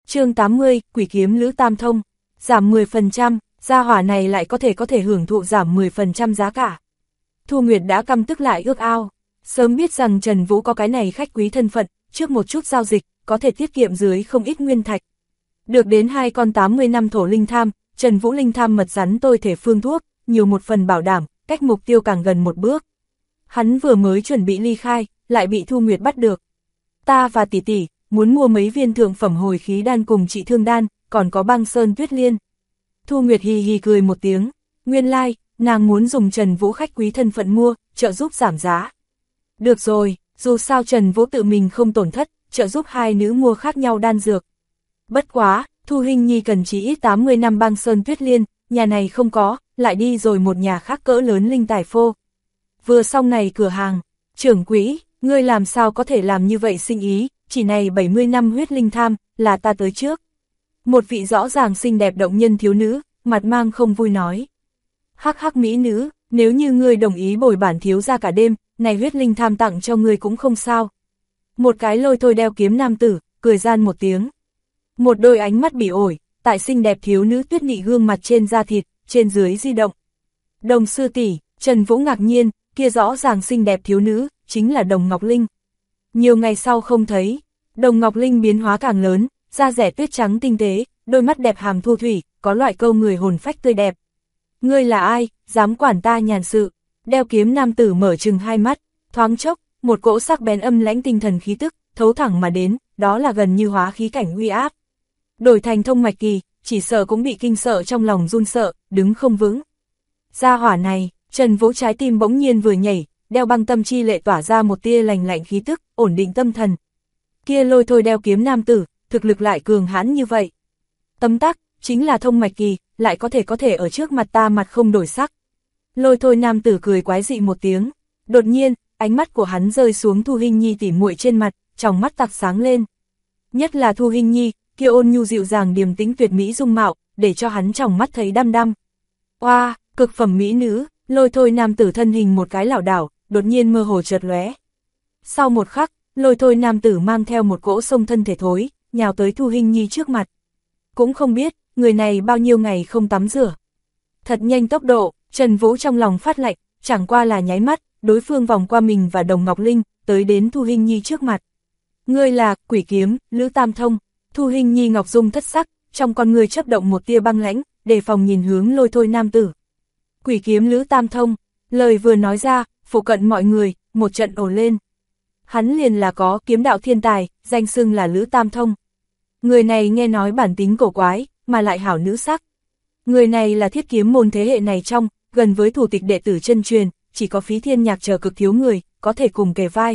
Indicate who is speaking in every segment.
Speaker 1: chương 80, quỷ kiếm Lữ Tam Thông, giảm 10%, gia hỏa này lại có thể hưởng thụ giảm 10% giá cả. Thu Nguyệt đã căm tức lại ước ao, sớm biết rằng Trần Vũ có cái này khách quý thân phận, trước một chút giao dịch, có thể tiết kiệm dưới không ít nguyên thạch. Được đến 2 con 80 năm thổ linh tham, Trần Vũ linh tham mật rắn tôi thể phương thuốc, nhiều một phần bảo đảm, cách mục tiêu càng gần một bước. Hắn vừa mới chuẩn bị ly khai, lại bị Thu Nguyệt bắt được. Ta và tỷ tỷ muốn mua mấy viên thượng phẩm hồi khí đan cùng trị thương đan, còn có băng sơn tuyết liên. Thu Nguyệt hì hì cười một tiếng, nguyên lai, nàng muốn dùng Trần Vũ khách quý thân phận mua, trợ giúp giảm giá. Được rồi, dù sao Trần Vũ tự mình không tổn thất, trợ giúp hai nữ mua khác nhau đan dược. Bất quá, Thu Hinh Nhi cần chỉ ít 80 năm băng sơn tuyết liên, nhà này không có, lại đi rồi một nhà khác cỡ lớn linh tài phô. Vừa xong này cửa hàng, trưởng quỹ, ngươi làm sao có thể làm như vậy sinh ý, chỉ này 70 năm huyết linh tham, là ta tới trước. Một vị rõ ràng xinh đẹp động nhân thiếu nữ, mặt mang không vui nói. Hắc hắc mỹ nữ, nếu như ngươi đồng ý bồi bản thiếu ra cả đêm, này huyết linh tham tặng cho ngươi cũng không sao. Một cái lôi thôi đeo kiếm nam tử, cười gian một tiếng. Một đôi ánh mắt bị ổi, tại xinh đẹp thiếu nữ tuyết nị gương mặt trên da thịt, trên dưới di động. Đồng sư tỷ, Trần Vũ ngạc nhiên, kia rõ ràng xinh đẹp thiếu nữ, chính là Đồng Ngọc Linh. Nhiều ngày sau không thấy, Đồng Ngọc Linh biến hóa càng lớn, da rẻ tuyết trắng tinh tế, đôi mắt đẹp hàm thu thủy, có loại câu người hồn phách tươi đẹp. Ngươi là ai, dám quản ta nhàn sự? Đeo kiếm nam tử mở trừng hai mắt, thoáng chốc, một cỗ sắc bén âm lãnh tinh thần khí tức, thấu thẳng mà đến, đó là gần như hóa khí cảnh uy áp. Đổi thành thông mạch kỳ, chỉ sợ cũng bị kinh sợ trong lòng run sợ, đứng không vững. Gia hỏa này, Trần Vũ trái tim bỗng nhiên vừa nhảy, đeo băng tâm chi lệ tỏa ra một tia lành lạnh khí tức, ổn định tâm thần. Kia lôi thôi đeo kiếm nam tử, thực lực lại cường hãn như vậy. Tấm tắc, chính là thông mạch kỳ, lại có thể ở trước mặt ta mặt không đổi sắc. Lôi thôi nam tử cười quái dị một tiếng, đột nhiên, ánh mắt của hắn rơi xuống Thu Hinh Nhi tỉ muội trên mặt, trong mắt tặc sáng lên. Nhất là Thu Hinh Nhi, kia ôn nhu dịu dàng điềm tĩnh tuyệt mỹ dung mạo, để cho hắn trong mắt thấy đăm đăm. Oa, cực phẩm mỹ nữ, lôi thôi nam tử thân hình một cái lảo đảo, đột nhiên mơ hồ chợt lóe. Sau một khắc, lôi thôi nam tử mang theo một cỗ xông thân thể thối, nhào tới Thu Hinh Nhi trước mặt. Cũng không biết, người này bao nhiêu ngày không tắm rửa. Thật nhanh tốc độ, Trần Vũ trong lòng phát lạnh, chẳng qua là nháy mắt, đối phương vòng qua mình và Đồng Ngọc Linh, tới đến Thu Hinh Nhi trước mặt. Ngươi là quỷ kiếm, Lữ Tam Thông. Thu Hinh Nhi ngọc dung thất sắc, trong con người chớp động một tia băng lãnh, đề phòng nhìn hướng lôi thôi nam tử. Quỷ kiếm Lữ Tam Thông, lời vừa nói ra, phụ cận mọi người, một trận ồ lên. Hắn liền là có kiếm đạo thiên tài, danh xưng là Lữ Tam Thông. Người này nghe nói bản tính cổ quái, mà lại hảo nữ sắc. Người này là thiết kiếm môn thế hệ này trong, gần với thủ tịch đệ tử chân truyền, chỉ có Phí Thiên Nhạc chờ cực thiếu người, có thể cùng kề vai.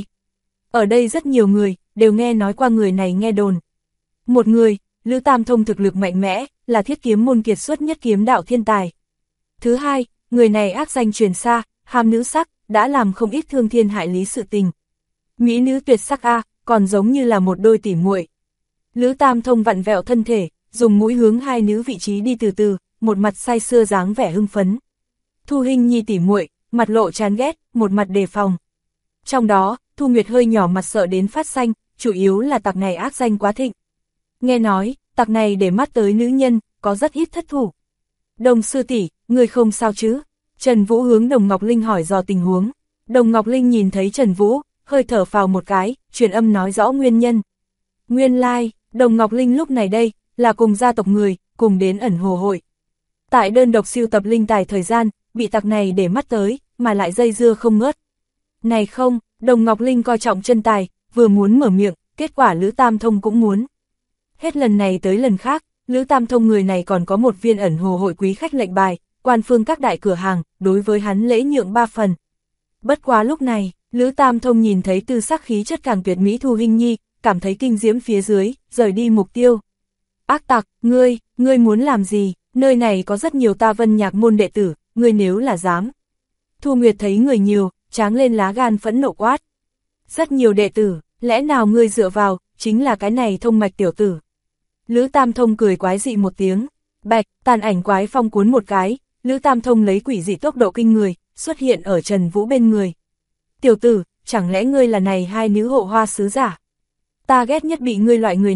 Speaker 1: Ở đây rất nhiều người, đều nghe nói qua người này nghe đồn. Một người, Lữ Tam Thông thực lực mạnh mẽ, là thiết kiếm môn kiệt xuất nhất kiếm đạo thiên tài. Thứ hai, người này ác danh truyền xa, ham nữ sắc, đã làm không ít thương thiên hại lý sự tình. Mỹ nữ tuyệt sắc a, còn giống như là một đôi tỉ muội. Lữ Tam Thông vặn vẹo thân thể, dùng mũi hướng hai nữ vị trí đi từ từ, một mặt say sưa dáng vẻ hưng phấn. Thu Hinh Nhi tỉ muội, mặt lộ chán ghét, một mặt đề phòng. Trong đó, Thu Nguyệt hơi nhỏ mặt sợ đến phát xanh, chủ yếu là tặc này ác danh quá thịnh. Nghe nói, tặc này để mắt tới nữ nhân, có rất ít thất thủ. Đồng sư tỷ, người không sao chứ? Trần Vũ hướng Đồng Ngọc Linh hỏi dò tình huống. Đồng Ngọc Linh nhìn thấy Trần Vũ, hơi thở phào một cái, truyền âm nói rõ nguyên nhân. Nguyên lai, Đồng Ngọc Linh lúc này đây, là cùng gia tộc người, cùng đến ẩn hồ hội. Tại đơn độc siêu tập linh tài thời gian, bị tặc này để mắt tới, mà lại dây dưa không ngớt. Này không, Đồng Ngọc Linh coi trọng chân tài, vừa muốn mở miệng, kết quả Lữ Tam Thông cũng muốn. Hết lần này tới lần khác, Lữ Tam Thông người này còn có một viên ẩn hồ hội quý khách lệnh bài, quan phương các đại cửa hàng, đối với hắn lễ nhượng 3 phần. Bất quá lúc này, Lữ Tam Thông nhìn thấy tư sắc khí chất càng tuyệt mỹ Thu Hinh Nhi, cảm thấy kinh diễm phía dưới, rời đi mục tiêu. Ác tặc, ngươi muốn làm gì, nơi này có rất nhiều ta Vân Nhạc môn đệ tử, ngươi nếu là dám. Thu Nguyệt thấy người nhiều, tráng lên lá gan phẫn nộ quát. Rất nhiều đệ tử, lẽ nào ngươi dựa vào, chính là cái này thông mạch tiểu tử. Lữ Tam Thông cười quái dị một tiếng, bạch, tàn ảnh quái phong cuốn một cái, Lữ Tam Thông lấy quỷ dị tốc độ kinh người, xuất hiện ở Trần Vũ bên người. Tiểu tử, chẳng lẽ ngươi là này hai nữ hộ hoa sứ giả? Ta ghét nhất bị ngươi loại người này,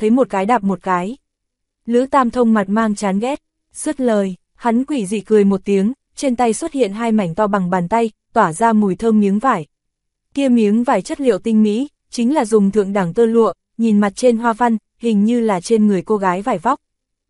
Speaker 1: thấy một cái đạp một cái. Lữ Tam Thông mặt mang chán ghét, dứt lời, hắn quỷ dị cười một tiếng, trên tay xuất hiện hai mảnh to bằng bàn tay, tỏa ra mùi thơm miếng vải. Kia miếng vải chất liệu tinh mỹ, chính là dùng thượng đẳng tơ lụa, nhìn mặt trên hoa văn, hình như là trên người cô gái vải vóc.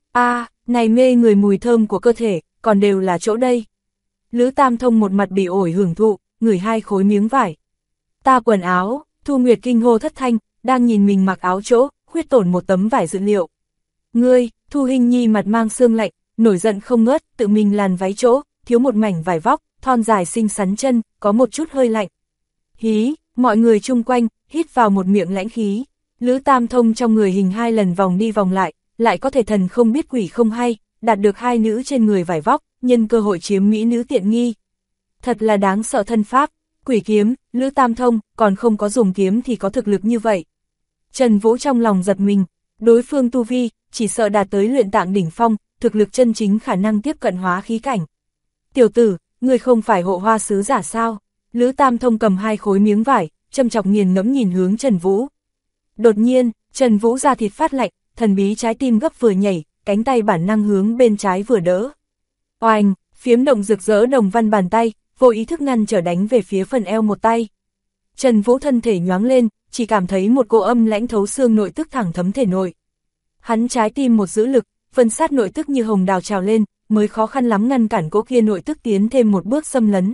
Speaker 1: Này mê người mùi thơm của cơ thể, còn đều là chỗ đây. Lữ Tam Thông một mặt bỉ ổi hưởng thụ, ngửi hai khối miếng vải. Ta quần áo, Thu Nguyệt kinh hô thất thanh, đang nhìn mình mặc áo chỗ, khuyết tổn một tấm vải dự liệu. Ngươi, Thu Hinh Nhi mặt mang sương lạnh, nổi giận không ngớt, tự mình làn váy chỗ, thiếu một mảnh vải vóc, thon dài xinh xắn chân, có một chút hơi lạnh. Hí, mọi người chung quanh, hít vào một miệng lãnh khí. Lữ Tam Thông trong người hình hai lần vòng đi vòng lại có thể thần không biết quỷ không hay, đạt được hai nữ trên người vải vóc, nhân cơ hội chiếm mỹ nữ tiện nghi. Thật là đáng sợ thân pháp, quỷ kiếm, Lữ Tam Thông, còn không có dùng kiếm thì có thực lực như vậy. Trần Vũ trong lòng giật mình, đối phương tu vi, chỉ sợ đạt tới luyện tạng đỉnh phong, thực lực chân chính khả năng tiếp cận hóa khí cảnh. Tiểu tử, ngươi không phải hộ hoa sứ giả sao? Lữ Tam Thông cầm hai khối miếng vải, châm chọc nghiền ngẫm nhìn hướng Trần Vũ. Đột nhiên, Trần Vũ da thịt phát lạnh, thần bí trái tim gấp vừa nhảy, cánh tay bản năng hướng bên trái vừa đỡ. Oanh, phiếm động rực rỡ đồng văn bàn tay, vô ý thức ngăn trở đánh về phía phần eo một tay. Trần Vũ thân thể nhoáng lên, chỉ cảm thấy một cỗ âm lãnh thấu xương nội tức thẳng thấm thể nội. Hắn trái tim một giữ lực, phân sát nội tức như hồng đào trào lên, mới khó khăn lắm ngăn cản cỗ kia nội tức tiến thêm một bước xâm lấn.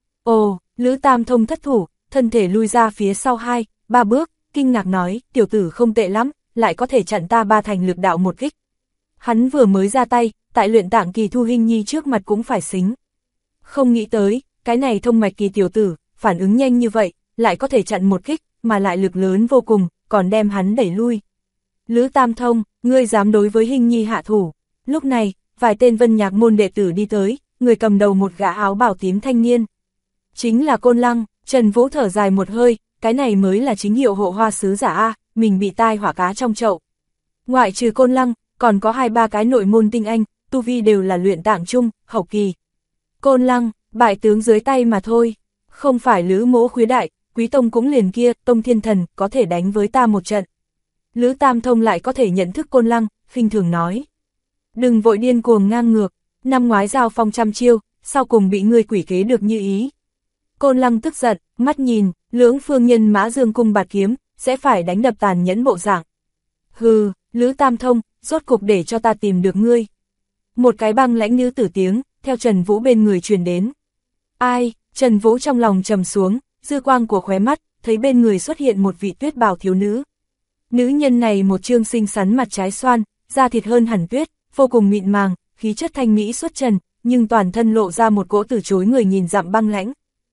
Speaker 1: Ồ, Lữ Tam Thông thất thủ, thân thể lui ra phía sau 2-3 bước, kinh ngạc nói, tiểu tử không tệ lắm, lại có thể chặn ta ba thành lực đạo một kích. Hắn vừa mới ra tay, tại luyện tạng kỳ Thu Hinh Nhi trước mặt cũng phải xính. Không nghĩ tới, cái này thông mạch kỳ tiểu tử, phản ứng nhanh như vậy, lại có thể chặn một kích, mà lại lực lớn vô cùng, còn đem hắn đẩy lui. Lữ Tam Thông, ngươi dám đối với Hinh Nhi hạ thủ. Lúc này, vài tên Vân Nhạc môn đệ tử đi tới, người cầm đầu một gã áo bào tím thanh niên. Chính là Côn Lăng. Trần Vũ thở dài một hơi, cái này mới là chính hiệu hộ hoa sứ giả a, mình bị tai hỏa cá trong chậu. Ngoại trừ Côn Lăng, còn có 2-3 cái nội môn tinh anh, tu vi đều là luyện tạng trung, hậu kỳ. Côn Lăng, bại tướng dưới tay mà thôi, không phải Lữ Mỗ khuyết đại, Quý Tông cũng liền kia, Tông Thiên Thần, có thể đánh với ta một trận. Lữ Tam Thông lại có thể nhận thức Côn Lăng, khinh thường nói. Đừng vội điên cuồng ngang ngược, năm ngoái giao phong trăm chiêu, sau cùng bị ngươi quỷ kế được như ý. Côn Lăng tức giận, mắt nhìn, lưỡng phương nhân mã dương cung bạt kiếm, sẽ phải đánh đập tàn nhẫn bộ dạng. Hừ, Lữ Tam Thông, rốt cục để cho ta tìm được ngươi. Một cái băng lãnh nữ tử tiếng, theo Trần Vũ bên người truyền đến. Ai, Trần Vũ trong lòng trầm xuống, dư quang của khóe mắt, thấy bên người xuất hiện một vị tuyết bào thiếu nữ. Nữ nhân này một trương xinh xắn mặt trái xoan, da thịt hơn hẳn tuyết, vô cùng mịn màng, khí chất thanh mỹ xuất trần, nhưng toàn thân lộ ra một cỗ từ chối người nhìn dặm băng lãnh.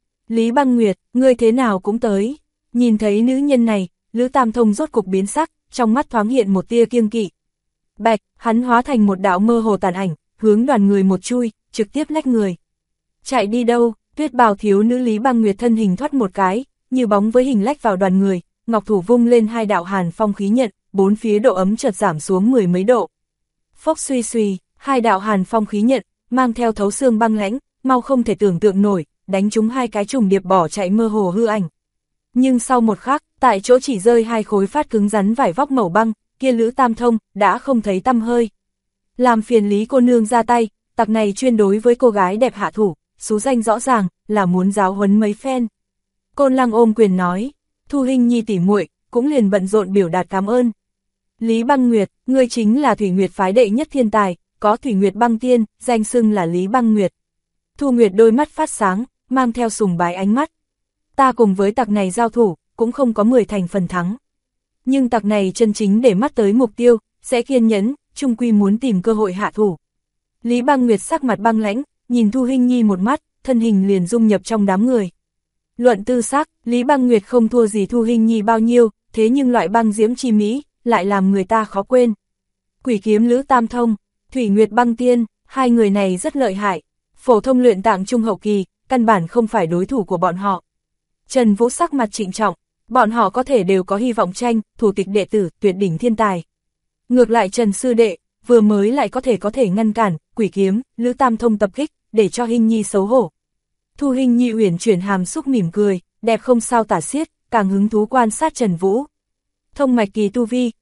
Speaker 1: Lý Băng Nguyệt, ngươi thế nào cũng tới. Nhìn thấy nữ nhân này, Lữ Tam Thông rốt cục biến sắc, trong mắt thoáng hiện một tia kiêng kỵ. Bạch, hắn hóa thành một đạo mơ hồ tàn ảnh, hướng đoàn người một chui, trực tiếp lách người. Chạy đi đâu? Tuyết bào thiếu nữ Lý Băng Nguyệt thân hình thoát một cái, như bóng với hình lách vào đoàn người, ngọc thủ vung lên hai đạo hàn phong khí nhận, bốn phía độ ấm chợt giảm xuống 10 mấy độ. Phốc suy suy, hai đạo hàn phong khí nhận, mang theo thấu xương băng lãnh, mau không thể tưởng tượng nổi, đánh trúng hai cái trùng điệp bỏ chạy mơ hồ hư ảnh. Nhưng sau một khắc, tại chỗ chỉ rơi hai khối phát cứng rắn vải vóc màu băng, kia Lữ Tam Thông đã không thấy tăm hơi. Làm phiền Lý cô nương ra tay, tặc này chuyên đối với cô gái đẹp hạ thủ, số danh rõ ràng là muốn giáo huấn mấy phen. Côn Lăng ôm quyền nói, Thu Hinh Nhi tỉ muội cũng liền bận rộn biểu đạt cảm ơn. Lý Băng Nguyệt, ngươi chính là Thủy Nguyệt phái đệ nhất thiên tài, có Thủy Nguyệt băng tiên, danh xưng là Lý Băng Nguyệt. Thu Nguyệt đôi mắt phát sáng, mang theo sùng bái ánh mắt. Ta cùng với tặc này giao thủ, cũng không có 10 thành phần thắng. Nhưng tặc này chân chính để mắt tới mục tiêu, sẽ kiên nhẫn, chung quy muốn tìm cơ hội hạ thủ. Lý Băng Nguyệt sắc mặt băng lãnh, nhìn Thu Hinh Nhi một mắt, thân hình liền dung nhập trong đám người. Luận tư sắc, Lý Băng Nguyệt không thua gì Thu Hinh Nhi bao nhiêu, thế nhưng loại băng diễm chi mỹ, lại làm người ta khó quên. Quỷ kiếm Lữ Tam Thông, Thủy Nguyệt băng tiên, hai người này rất lợi hại. Phổ thông luyện tạng trung hậu kỳ, căn bản không phải đối thủ của bọn họ. Trần Vũ sắc mặt trịnh trọng, bọn họ có thể đều có hy vọng tranh, thủ tịch đệ tử, tuyệt đỉnh thiên tài. Ngược lại Trần Sư Đệ, vừa mới lại có thể ngăn cản, quỷ kiếm, Lữ Tam Thông tập kích, để cho Hinh Nhi xấu hổ. Thu Hinh Nhi uyển chuyển hàm xúc mỉm cười, đẹp không sao tả xiết, càng hứng thú quan sát Trần Vũ. Thông mạch kỳ tu vi,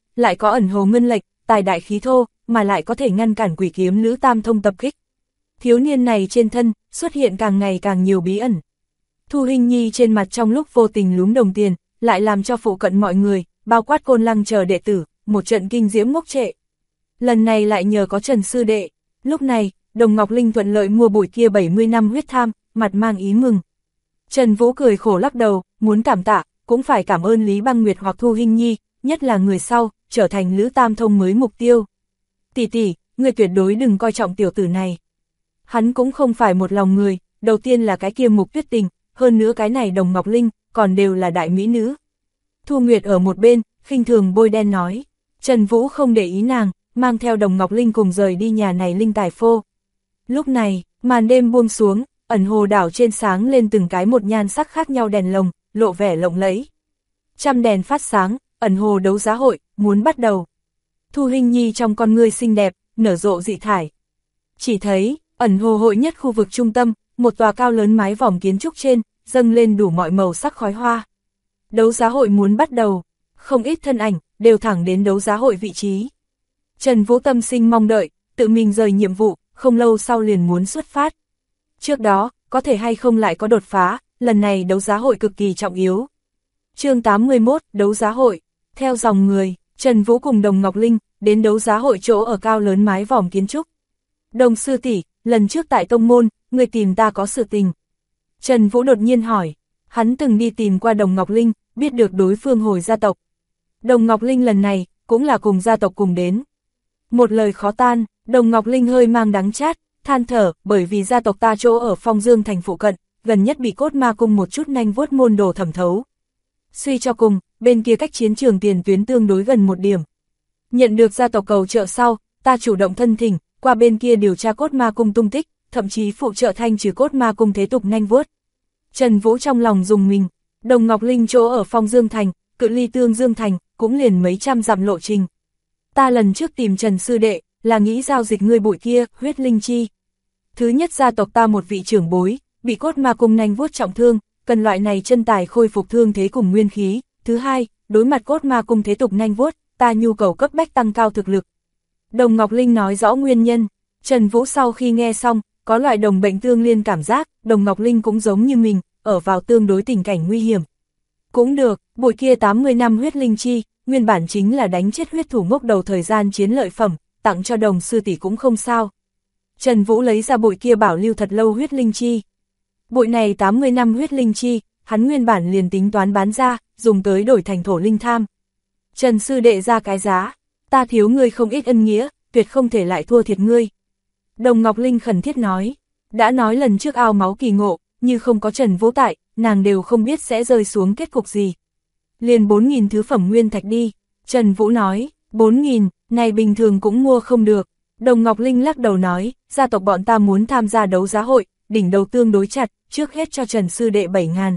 Speaker 1: lại có ẩn hồ ngân lệch, tài đại khí thô, mà lại có thể ngăn cản quỷ kiếm Lữ Tam Thông tập kích. Thiếu niên này trên thân, xuất hiện càng ngày càng nhiều bí ẩn. Thu Hinh Nhi trên mặt trong lúc vô tình lúm đồng tiền, lại làm cho phụ cận mọi người, bao quát Côn Lăng chờ đệ tử, một trận kinh diễm ngốc trệ. Lần này lại nhờ có Trần sư đệ. Lúc này, Đồng Ngọc Linh thuận lợi mua bụi kia 70 năm huyết tham, mặt mang ý mừng. Trần Vũ cười khổ lắc đầu, muốn cảm tạ, cũng phải cảm ơn Lý Băng Nguyệt hoặc Thu Hinh Nhi, nhất là người sau, trở thành Lữ Tam Thông mới mục tiêu. Tỷ tỷ, người tuyệt đối đừng coi trọng tiểu tử này. Hắn cũng không phải một lòng người, đầu tiên là cái kia Mục Tuyết Tình, hơn nữa cái này Đồng Ngọc Linh, còn đều là đại mỹ nữ. Thu Nguyệt ở một bên, khinh thường bôi đen nói. Trần Vũ không để ý nàng, mang theo Đồng Ngọc Linh cùng rời đi nhà này linh tài phô. Lúc này, màn đêm buông xuống, ẩn hồ đảo trên sáng lên từng cái một nhan sắc khác nhau đèn lồng, lộ vẻ lộng lẫy. Trăm đèn phát sáng, ẩn hồ đấu giá hội, muốn bắt đầu. Thu Hinh Nhi trong con ngươi xinh đẹp, nở rộ dị thải. Chỉ thấy, ẩn hồ hội nhất khu vực trung tâm, một tòa cao lớn mái vòm kiến trúc trên, dâng lên đủ mọi màu sắc khói hoa. Đấu giá hội muốn bắt đầu, không ít thân ảnh, đều thẳng đến đấu giá hội vị trí. Trần Vũ tâm sinh mong đợi, tự mình rời nhiệm vụ, không lâu sau liền muốn xuất phát. Trước đó, có thể hay không lại có đột phá, lần này đấu giá hội cực kỳ trọng yếu. Chương 81, đấu giá hội. Theo dòng người, Trần Vũ cùng Đồng Ngọc Linh, đến đấu giá hội chỗ ở cao lớn mái vòm kiến trúc. Đồng sư tỷ, lần trước tại tông môn, người tìm ta có sự tình. Trần Vũ đột nhiên hỏi, hắn từng đi tìm qua Đồng Ngọc Linh, biết được đối phương hồi gia tộc. Đồng Ngọc Linh lần này, cũng là cùng gia tộc cùng đến. Một lời khó tan, Đồng Ngọc Linh hơi mang đắng chát, than thở, bởi vì gia tộc ta chỗ ở Phong Dương thành phụ cận, gần nhất bị Cốt Ma Cung một chút nanh vuốt môn đồ thẩm thấu. Suy cho cùng, bên kia cách chiến trường tiền tuyến tương đối gần một điểm. Nhận được gia tộc cầu trợ sau, ta chủ động thân thỉnh, qua bên kia điều tra Cốt Ma Cung tung tích, thậm chí phụ trợ thanh trừ Cốt Ma Cung thế tục nanh vuốt. Trần Vũ trong lòng dùng mình, Đồng Ngọc Linh chỗ ở Phong Dương thành, cự ly Tương Dương thành, cũng liền mấy trăm dặm lộ trình. Ta lần trước tìm Trần sư đệ, là nghĩ giao dịch ngươi bụi kia, huyết linh chi. Thứ nhất gia tộc ta một vị trưởng bối, bị Cốt Ma Cung nanh vuốt trọng thương, cần loại này chân tài khôi phục thương thế cùng nguyên khí. Thứ hai, đối mặt Cốt Ma Cung thế tục nanh vuốt, ta nhu cầu cấp bách tăng cao thực lực. Đồng Ngọc Linh nói rõ nguyên nhân. Trần Vũ sau khi nghe xong, có loại đồng bệnh tương liên cảm giác, Đồng Ngọc Linh cũng giống như mình, ở vào tương đối tình cảnh nguy hiểm. Cũng được, bụi kia 80 năm huyết linh chi, nguyên bản chính là đánh chết huyết thủ ngốc đầu thời gian chiến lợi phẩm, tặng cho Đồng sư tỷ cũng không sao. Trần Vũ lấy ra bụi kia bảo lưu thật lâu huyết linh chi. Bụi này 80 năm huyết linh chi, hắn nguyên bản liền tính toán bán ra, dùng tới đổi thành thổ linh tham. Trần sư đệ ra cái giá, ta thiếu ngươi không ít ân nghĩa, tuyệt không thể lại thua thiệt ngươi. Đồng Ngọc Linh khẩn thiết nói, đã nói lần trước ao máu kỳ ngộ, như không có Trần Vũ tại, nàng đều không biết sẽ rơi xuống kết cục gì. Liền 4.000 thứ phẩm nguyên thạch đi, Trần Vũ nói, 4.000, này bình thường cũng mua không được. Đồng Ngọc Linh lắc đầu nói, gia tộc bọn ta muốn tham gia đấu giá hội, đỉnh đầu tương đối chặt, trước hết cho Trần sư đệ 7.000.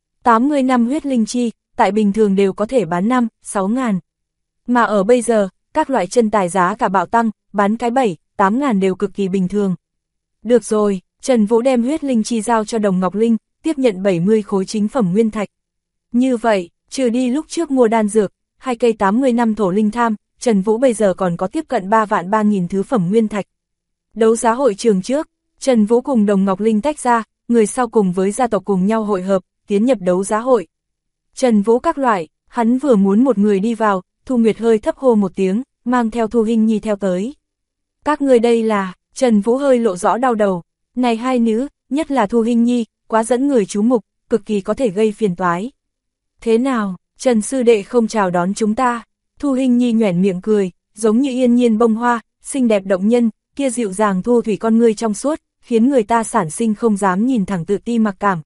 Speaker 1: 80 năm huyết linh chi, tại bình thường đều có thể bán 5, 6.000. Mà ở bây giờ, các loại chân tài giá cả bạo tăng, bán cái 7, 8.000 đều cực kỳ bình thường. Được rồi, Trần Vũ đem huyết linh chi giao cho Đồng Ngọc Linh, tiếp nhận 70 khối chính phẩm nguyên thạch. Như vậy, trừ đi lúc trước mua đan dược, 2 cây 80 năm thổ linh tham, Trần Vũ bây giờ còn có tiếp cận 3 vạn 3.000 thứ phẩm nguyên thạch. Đấu giá hội trường trước, Trần Vũ cùng Đồng Ngọc Linh tách ra, người sau cùng với gia tộc cùng nhau hội hợp, tiến nhập đấu giá hội. Trần Vũ các loại, hắn vừa muốn một người đi vào, Thu Nguyệt hơi thấp hô một tiếng, mang theo Thu Hinh Nhi theo tới. Các người đây là, Trần Vũ hơi lộ rõ đau đầu, này hai nữ, nhất là Thu Hinh Nhi, quá dẫn người chú mục, cực kỳ có thể gây phiền toái. Thế nào, Trần sư đệ không chào đón chúng ta? Thu Hinh Nhi nhoẻn miệng cười, giống như yên nhiên bông hoa, xinh đẹp động nhân, kia dịu dàng thu thủy con ngươi trong suốt, khiến người ta sản sinh không dám nhìn thẳng tự ti mặc cảm.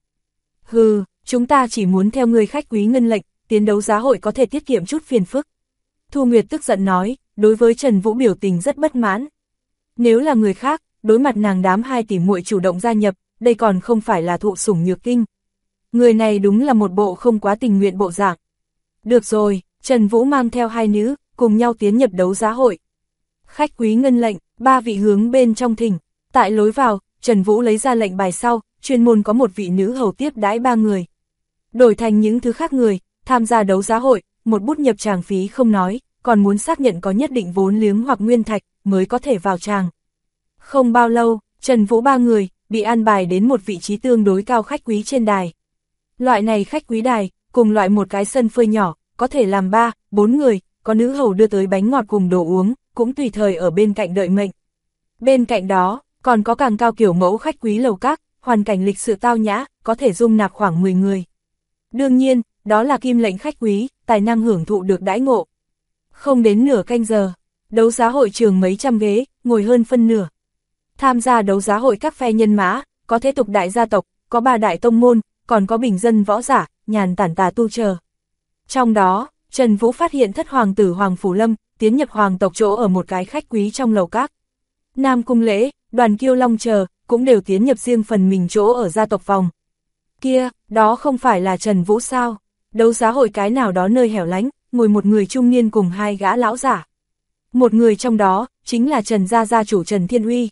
Speaker 1: Hừ, chúng ta chỉ muốn theo người khách quý ngân lệnh, tiến đấu giá hội có thể tiết kiệm chút phiền phức. Thu Nguyệt tức giận nói, đối với Trần Vũ biểu tình rất bất mãn. Nếu là người khác, đối mặt nàng đám hai tỷ muội chủ động gia nhập, đây còn không phải là thụ sủng nhược kinh. Người này đúng là một bộ không quá tình nguyện bộ dạng. Được rồi, Trần Vũ mang theo hai nữ, cùng nhau tiến nhập đấu giá hội. Khách quý ngân lệnh, 3 vị hướng bên trong thỉnh. Tại lối vào, Trần Vũ lấy ra lệnh bài sau, chuyên môn có một vị nữ hầu tiếp đãi 3 người. Đổi thành những thứ khác người, tham gia đấu giá hội, một bút nhập tràng phí không nói, còn muốn xác nhận có nhất định vốn liếng hoặc nguyên thạch, mới có thể vào tràng. Không bao lâu, Trần Vũ ba người, bị an bài đến một vị trí tương đối cao khách quý trên đài. Loại này khách quý đài, cùng loại một cái sân phơi nhỏ, có thể làm 3, 4 người, có nữ hầu đưa tới bánh ngọt cùng đồ uống, cũng tùy thời ở bên cạnh đợi mệnh. Bên cạnh đó, còn có càng cao kiểu mẫu khách quý lầu các, hoàn cảnh lịch sự tao nhã, có thể dung nạp khoảng 10 người. Đương nhiên, đó là kim lệnh khách quý, tài năng hưởng thụ được đãi ngộ. Không đến nửa canh giờ, đấu giá hội trường mấy trăm ghế, ngồi hơn phân nửa. Tham gia đấu giá hội các phe nhân mã, có thế tục đại gia tộc, có 3 đại tông môn, còn có bình dân võ giả, nhàn tản tà tu chờ. Trong đó, Trần Vũ phát hiện thất hoàng tử Hoàng Phủ Lâm, tiến nhập hoàng tộc chỗ ở một cái khách quý trong lầu các. Nam Cung Lễ, Đoàn Kiêu Long chờ, cũng đều tiến nhập riêng phần mình chỗ ở gia tộc vòng. Kia, đó không phải là Trần Vũ sao? Đấu giá hội cái nào đó nơi hẻo lánh, ngồi một người trung niên cùng 2 gã lão giả. Một người trong đó, chính là Trần gia gia chủ Trần Thiên Uy.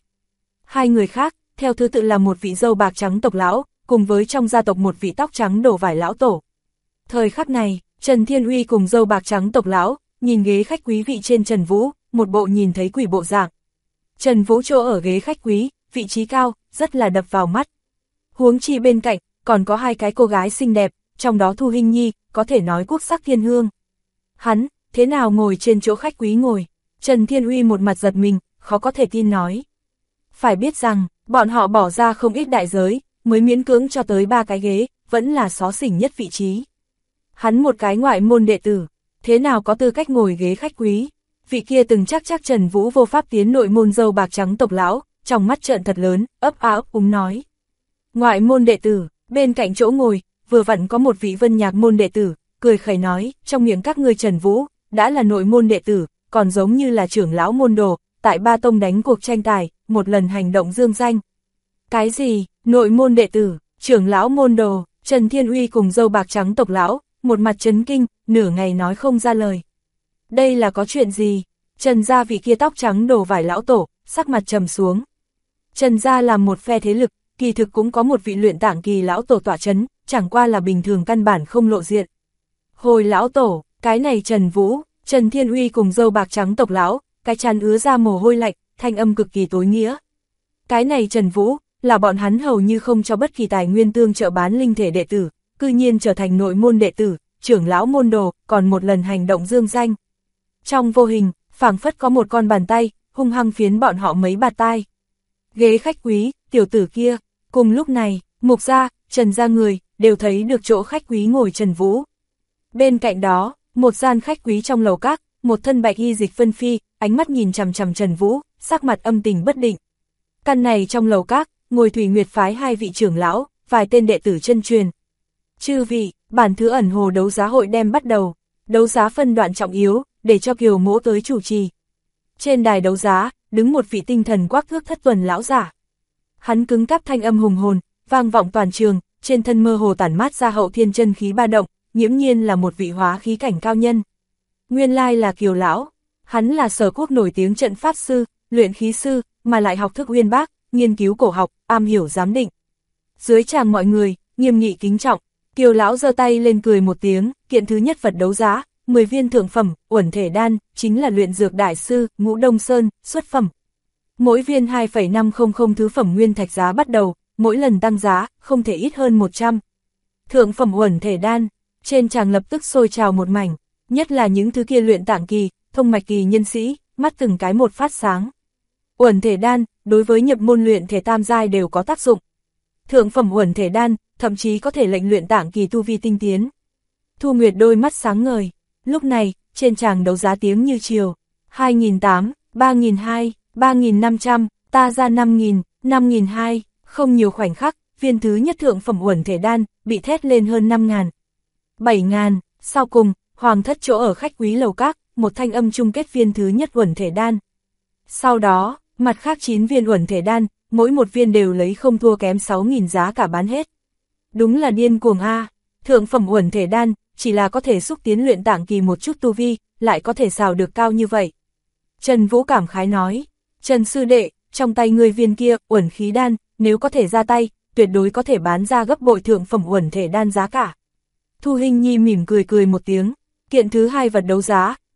Speaker 1: 2 người khác, theo thứ tự là một vị râu bạc trắng tộc lão, cùng với trong gia tộc một vị tóc trắng đổ vải lão tổ. Thời khắc này, Trần Thiên Uy cùng râu bạc trắng tộc lão, nhìn ghế khách quý vị trên Trần Vũ, một bộ nhìn thấy quỷ bộ dạng. Trần Vũ chỗ ở ghế khách quý, vị trí cao, rất là đập vào mắt. Huống chi bên cạnh, còn có 2 cái cô gái xinh đẹp, trong đó Thu Hinh Nhi, có thể nói quốc sắc thiên hương. Hắn, thế nào ngồi trên chỗ khách quý ngồi? Trần Thiên Uy một mặt giật mình, khó có thể tin nói. Phải biết rằng, bọn họ bỏ ra không ít đại giới, mới miễn cưỡng cho tới 3 cái ghế, vẫn là xó xỉnh nhất vị trí. Hắn một cái ngoại môn đệ tử, thế nào có tư cách ngồi ghế khách quý? Vị kia từng chắc Trần Vũ vô pháp tiến nội môn râu bạc trắng tộc lão, trong mắt trợn thật lớn, ấp á ấp úng nói. Ngoại môn đệ tử, bên cạnh chỗ ngồi, vừa vặn có một vị Vân Nhạc môn đệ tử, cười khẩy nói, trong miệng các ngươi Trần Vũ, đã là nội môn đệ tử, còn giống như là trưởng lão môn đồ, tại Ba Tông đánh cuộc tranh tài, một lần hành động dương danh. Cái gì, nội môn đệ tử, trưởng lão môn đồ? Trần Thiên Uy cùng râu bạc trắng tộc lão, một mặt chấn kinh, nửa ngày nói không ra lời. Đây là có chuyện gì? Trần gia vị kia tóc trắng đổ vải lão tổ, sắc mặt trầm xuống. Trần gia là một phe thế lực, kỳ thực cũng có một vị luyện tạng kỳ lão tổ tọa chấn, chẳng qua là bình thường căn bản không lộ diện. Hồi lão tổ, cái này Trần Vũ, Trần Thiên Uy cùng râu bạc trắng tộc lão, cái chán ứa ra mồ hôi lạnh, thanh âm cực kỳ tối nghĩa. Cái này Trần Vũ, là bọn hắn hầu như không cho bất kỳ tài nguyên tương trợ bán linh thể đệ tử, cư nhiên trở thành nội môn đệ tử, trưởng lão môn đồ, còn một lần hành động dương danh. Trong vô hình, phảng phất có một con bàn tay, hung hăng phiến bọn họ mấy bạt tai. Ghế khách quý, tiểu tử kia, cùng lúc này, Mục gia, Trần gia người, đều thấy được chỗ khách quý ngồi Trần Vũ. Bên cạnh đó, một gian khách quý trong lầu các, một thân bạch y dịch Vân Phi, ánh mắt nhìn chằm chằm Trần Vũ, sắc mặt âm tình bất định. Căn này trong lầu các, ngồi Thủy Nguyệt phái 2 vị trưởng lão, vài tên đệ tử chân truyền. Chư vị, bản thứ ẩn hồ đấu giá hội đem bắt đầu, đấu giá phân đoạn trọng yếu, để cho Kiều Mỗ tới chủ trì. Trên đài đấu giá, đứng một vị tinh thần quắc thước thất tuần lão giả. Hắn cứng cáp thanh âm hùng hồn, vang vọng toàn trường, trên thân mơ hồ tản mát ra hậu thiên chân khí ba động, nghiễm nhiên là một vị hóa khí cảnh cao nhân. Nguyên lai là Kiều lão, hắn là Sở Quốc nổi tiếng trận pháp sư, luyện khí sư, mà lại học thức uyên bác, nghiên cứu cổ học, am hiểu giám định. Dưới tràng mọi người, nghiêm nghị kính trọng, Kiều lão giơ tay lên cười một tiếng, kiện thứ nhất vật đấu giá, 10 viên thượng phẩm, uẩn thể đan, chính là luyện dược đại sư, Ngũ Đông Sơn, xuất phẩm. Mỗi viên 2,500 thứ phẩm nguyên thạch giá bắt đầu, mỗi lần tăng giá, không thể ít hơn 100. Thượng phẩm uẩn thể đan, trên tràng lập tức sôi trào một mảnh, nhất là những thứ kia luyện tạng kỳ, thông mạch kỳ nhân sĩ, mắt từng cái một phát sáng. Uẩn thể đan, đối với nhập môn luyện thể tam giai đều có tác dụng. Thượng phẩm uẩn thể đan, thậm chí có thể lệnh luyện tạng kỳ tu vi tinh tiến. Thu Nguyệt đôi mắt sáng ngời, lúc này, trên tràng đấu giá tiếng như chiều, 2.800, 3.200, 3.500, ta ra 5.000, 5.200, không nhiều khoảnh khắc, viên thứ nhất thượng phẩm uẩn thể đan, bị thét lên hơn 5.000, 7.000, sau cùng, hoàng thất chỗ ở khách quý lầu các, một thanh âm chung kết viên thứ nhất uẩn thể đan. Sau đó, mặt khác 9 viên uẩn thể đan, mỗi một viên đều lấy không thua kém 6.000 giá cả bán hết. Đúng là điên cuồng a, thượng phẩm uẩn thể đan, chỉ là có thể xúc tiến luyện tạng kỳ một chút tu vi, lại có thể xào được cao như vậy. Trần Vũ cảm khái nói, Trần sư đệ, trong tay ngươi viên kia, uẩn khí đan, nếu có thể ra tay, tuyệt đối có thể bán ra gấp bội thượng phẩm uẩn thể đan giá cả. Thu Hinh Nhi mỉm cười cười một tiếng, kiện thứ 2 vật đấu giá,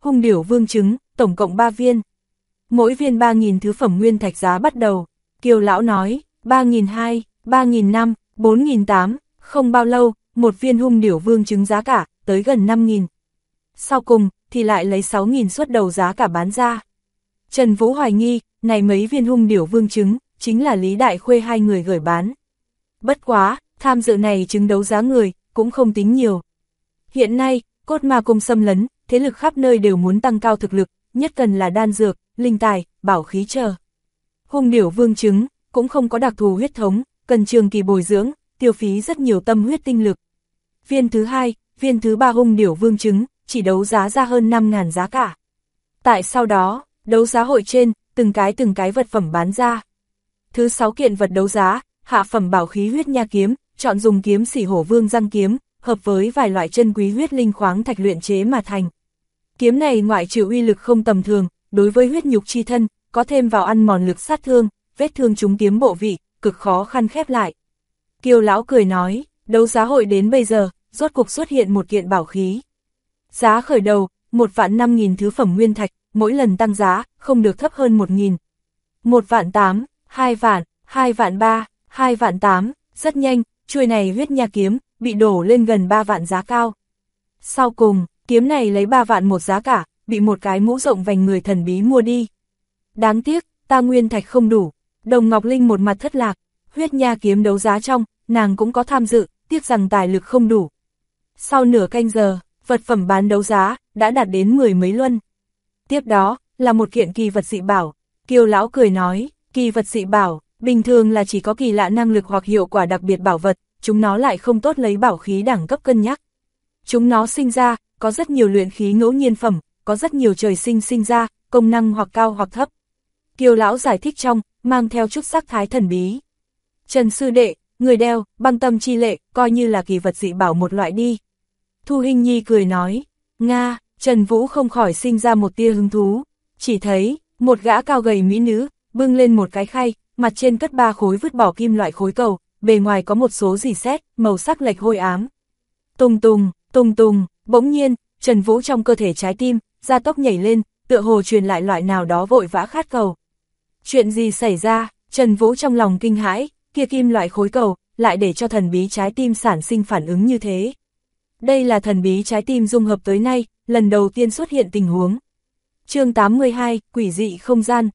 Speaker 1: hung điểu vương trứng, tổng cộng 3 viên. Mỗi viên 3.000 thứ phẩm nguyên thạch giá bắt đầu. Kiều lão nói, 3.200, 3.500, 4.800, không bao lâu, một viên hung điểu vương trứng giá cả, tới gần 5.000. Sau cùng, thì lại lấy 6.000 suất đầu giá cả bán ra. Trần Vũ hoài nghi, này mấy viên hung điểu vương trứng, chính là Lý Đại Khuê hai người gửi bán. Bất quá, tham dự này trứng đấu giá người, cũng không tính nhiều. Hiện nay, Cốt Ma Cung xâm lấn, thế lực khắp nơi đều muốn tăng cao thực lực, nhất cần là đan dược, linh tài, bảo khí chờ. Hung điểu vương trứng, cũng không có đặc thù huyết thống, cần trường kỳ bồi dưỡng, tiêu phí rất nhiều tâm huyết tinh lực. Viên thứ 2, viên thứ 3 hung điểu vương trứng, chỉ đấu giá ra hơn 5.000 giá cả. Tại sau đó, đấu giá hội trên, từng cái vật phẩm bán ra. Thứ 6 kiện vật đấu giá, hạ phẩm bảo khí huyết nha kiếm, chọn dùng kiếm Sỉ Hổ Vương răng kiếm, hợp với vài loại chân quý huyết linh khoáng thạch luyện chế mà thành. Kiếm này ngoại trừ uy lực không tầm thường, đối với huyết nhục chi thân, có thêm vào ăn mòn lực sát thương, vết thương trúng kiếm bộ vị, cực khó khăn khép lại. Kiều lão cười nói, đấu giá hội đến bây giờ, rốt cuộc xuất hiện một kiện bảo khí. Giá khởi đầu, 1.500.000 thứ phẩm nguyên thạch, mỗi lần tăng giá, không được thấp hơn 1.000. 1.800.000, 2.000.000, 2.300.000, 2.800.000, rất nhanh, chuôi này huyết nha kiếm, bị đổ lên gần 3 vạn giá cao. Sau cùng, kiếm này lấy 3 vạn một giá cả, bị một cái mũ rộng vành người thần bí mua đi. Đáng tiếc, ta nguyên thạch không đủ. Đồng Ngọc Linh một mặt thất lạc, huyết nha kiếm đấu giá trong, nàng cũng có tham dự, tiếc rằng tài lực không đủ. Sau nửa canh giờ, vật phẩm bán đấu giá, đã đạt đến 10 mấy luân. Tiếp đó, là một kiện kỳ vật dị bảo. Kiều lão cười nói, kỳ vật dị bảo, bình thường là chỉ có kỳ lạ năng lực hoặc hiệu quả đặc biệt bảo vật, chúng nó lại không tốt lấy bảo khí đẳng cấp cân nhắc. Chúng nó sinh ra, có rất nhiều luyện khí ngẫu nhiên phẩm, có rất nhiều trời sinh ra, công năng hoặc cao hoặc thấp. Kiều lão giải thích trong, mang theo chút sắc thái thần bí. Trần sư đệ, người đeo, băng tâm chi lệ, coi như là kỳ vật dị bảo một loại đi. Thu Hinh Nhi cười nói, Nga, Trần Vũ không khỏi sinh ra một tia hứng thú. Chỉ thấy, một gã cao gầy mỹ nữ, bưng lên một cái khay, mặt trên cất 3 khối vứt bỏ kim loại khối cầu, bề ngoài có một số rỉ sét, màu sắc lệch hôi ám. Tùng tùng, bỗng nhiên, Trần Vũ trong cơ thể trái tim, gia tốc nhảy lên, tựa hồ truyền lại loại nào đó vội vã khát cầu. Chuyện gì xảy ra? Trần Vũ trong lòng kinh hãi, kia kim loại khối cầu, lại để cho thần bí trái tim sản sinh phản ứng như thế. Đây là thần bí trái tim dung hợp tới nay, lần đầu tiên xuất hiện tình huống. Chương 82, quỷ dị không gian.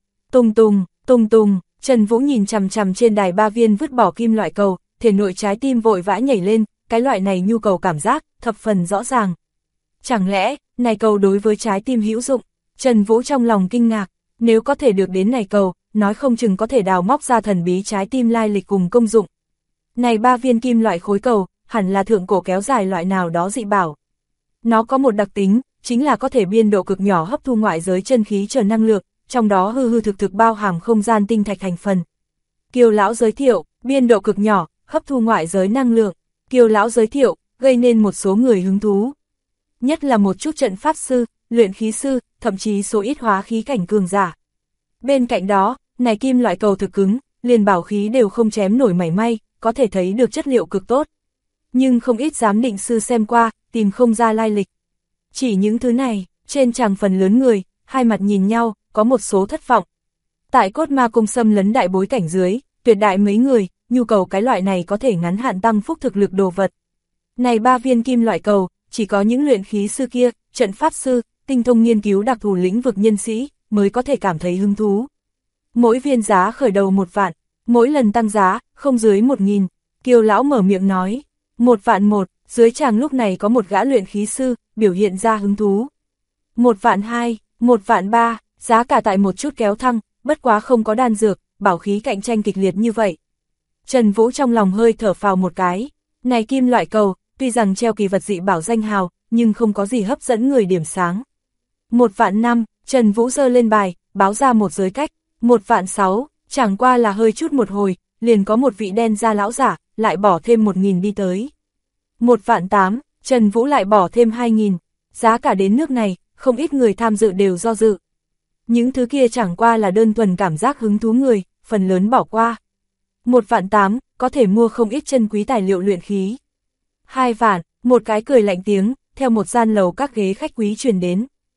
Speaker 1: Tùng tùng, Trần Vũ nhìn chằm chằm trên đài 3 viên vứt bỏ kim loại cầu, thể nội trái tim vội vã nhảy lên, cái loại này nhu cầu cảm giác, thập phần rõ ràng. Chẳng lẽ, này cầu đối với trái tim hữu dụng? Trần Vũ trong lòng kinh ngạc, nếu có thể được đến này cầu, nói không chừng có thể đào móc ra thần bí trái tim lai lịch cùng công dụng. Này 3 viên kim loại khối cầu, hẳn là thượng cổ kéo dài loại nào đó dị bảo. Nó có một đặc tính, chính là có thể biên độ cực nhỏ hấp thu ngoại giới chân khí trở năng lượng, trong đó hư thực bao hàm không gian tinh thạch thành phần. Kiều lão giới thiệu, biên độ cực nhỏ, hấp thu ngoại giới năng lượng. Kiều lão giới thiệu, gây nên một số người hứng thú. Nhất là một chút trận pháp sư, luyện khí sư, thậm chí số ít hóa khí cảnh cường giả. Bên cạnh đó, này kim loại cầu thực cứng, liền bảo khí đều không chém nổi mảy may, có thể thấy được chất liệu cực tốt. Nhưng không ít giám định sư xem qua, tìm không ra lai lịch. Chỉ những thứ này, trên tràng phần lớn người, hai mặt nhìn nhau, có một số thất vọng. Tại Cốt Ma Cung xâm lấn đại bối cảnh dưới, tuyệt đại mấy người, nhu cầu cái loại này có thể ngắn hạn tăng phúc thực lực đồ vật. Này 3 viên kim loại cầu, chỉ có những luyện khí sư kia, trận pháp sư, tinh thông nghiên cứu đặc thù lĩnh vực nhân sĩ, mới có thể cảm thấy hứng thú. Mỗi viên giá khởi đầu 1 vạn, mỗi lần tăng giá, không dưới 1.000. Kiều lão mở miệng nói, 1 vạn 1, dưới tràng lúc này có một gã luyện khí sư, biểu hiện ra hứng thú. 1 vạn 2, 1 vạn 3, giá cả tại một chút kéo thăng, bất quá không có đan dược, bảo khí cạnh tranh kịch liệt như vậy. Trần Vũ trong lòng hơi thở phào một cái, này kim loại cầu, tuy rằng treo kỳ vật dị bảo danh hào, nhưng không có gì hấp dẫn người điểm sáng. 1 vạn 5, Trần Vũ giơ lên bài, báo ra một giới cách. 1 vạn 6, chẳng qua là hơi chút một hồi, liền có một vị đen da lão giả, lại bỏ thêm 1.000 đi tới. 1 vạn 8, Trần Vũ lại bỏ thêm 2.000, giá cả đến nước này, không ít người tham dự đều do dự. Những thứ kia chẳng qua là đơn thuần cảm giác hứng thú người, phần lớn bỏ qua. 1 vạn 8, có thể mua không ít chân quý tài liệu luyện khí. 2 vạn, một cái cười lạnh tiếng, theo một gian lầu các ghế khách quý truyền đến.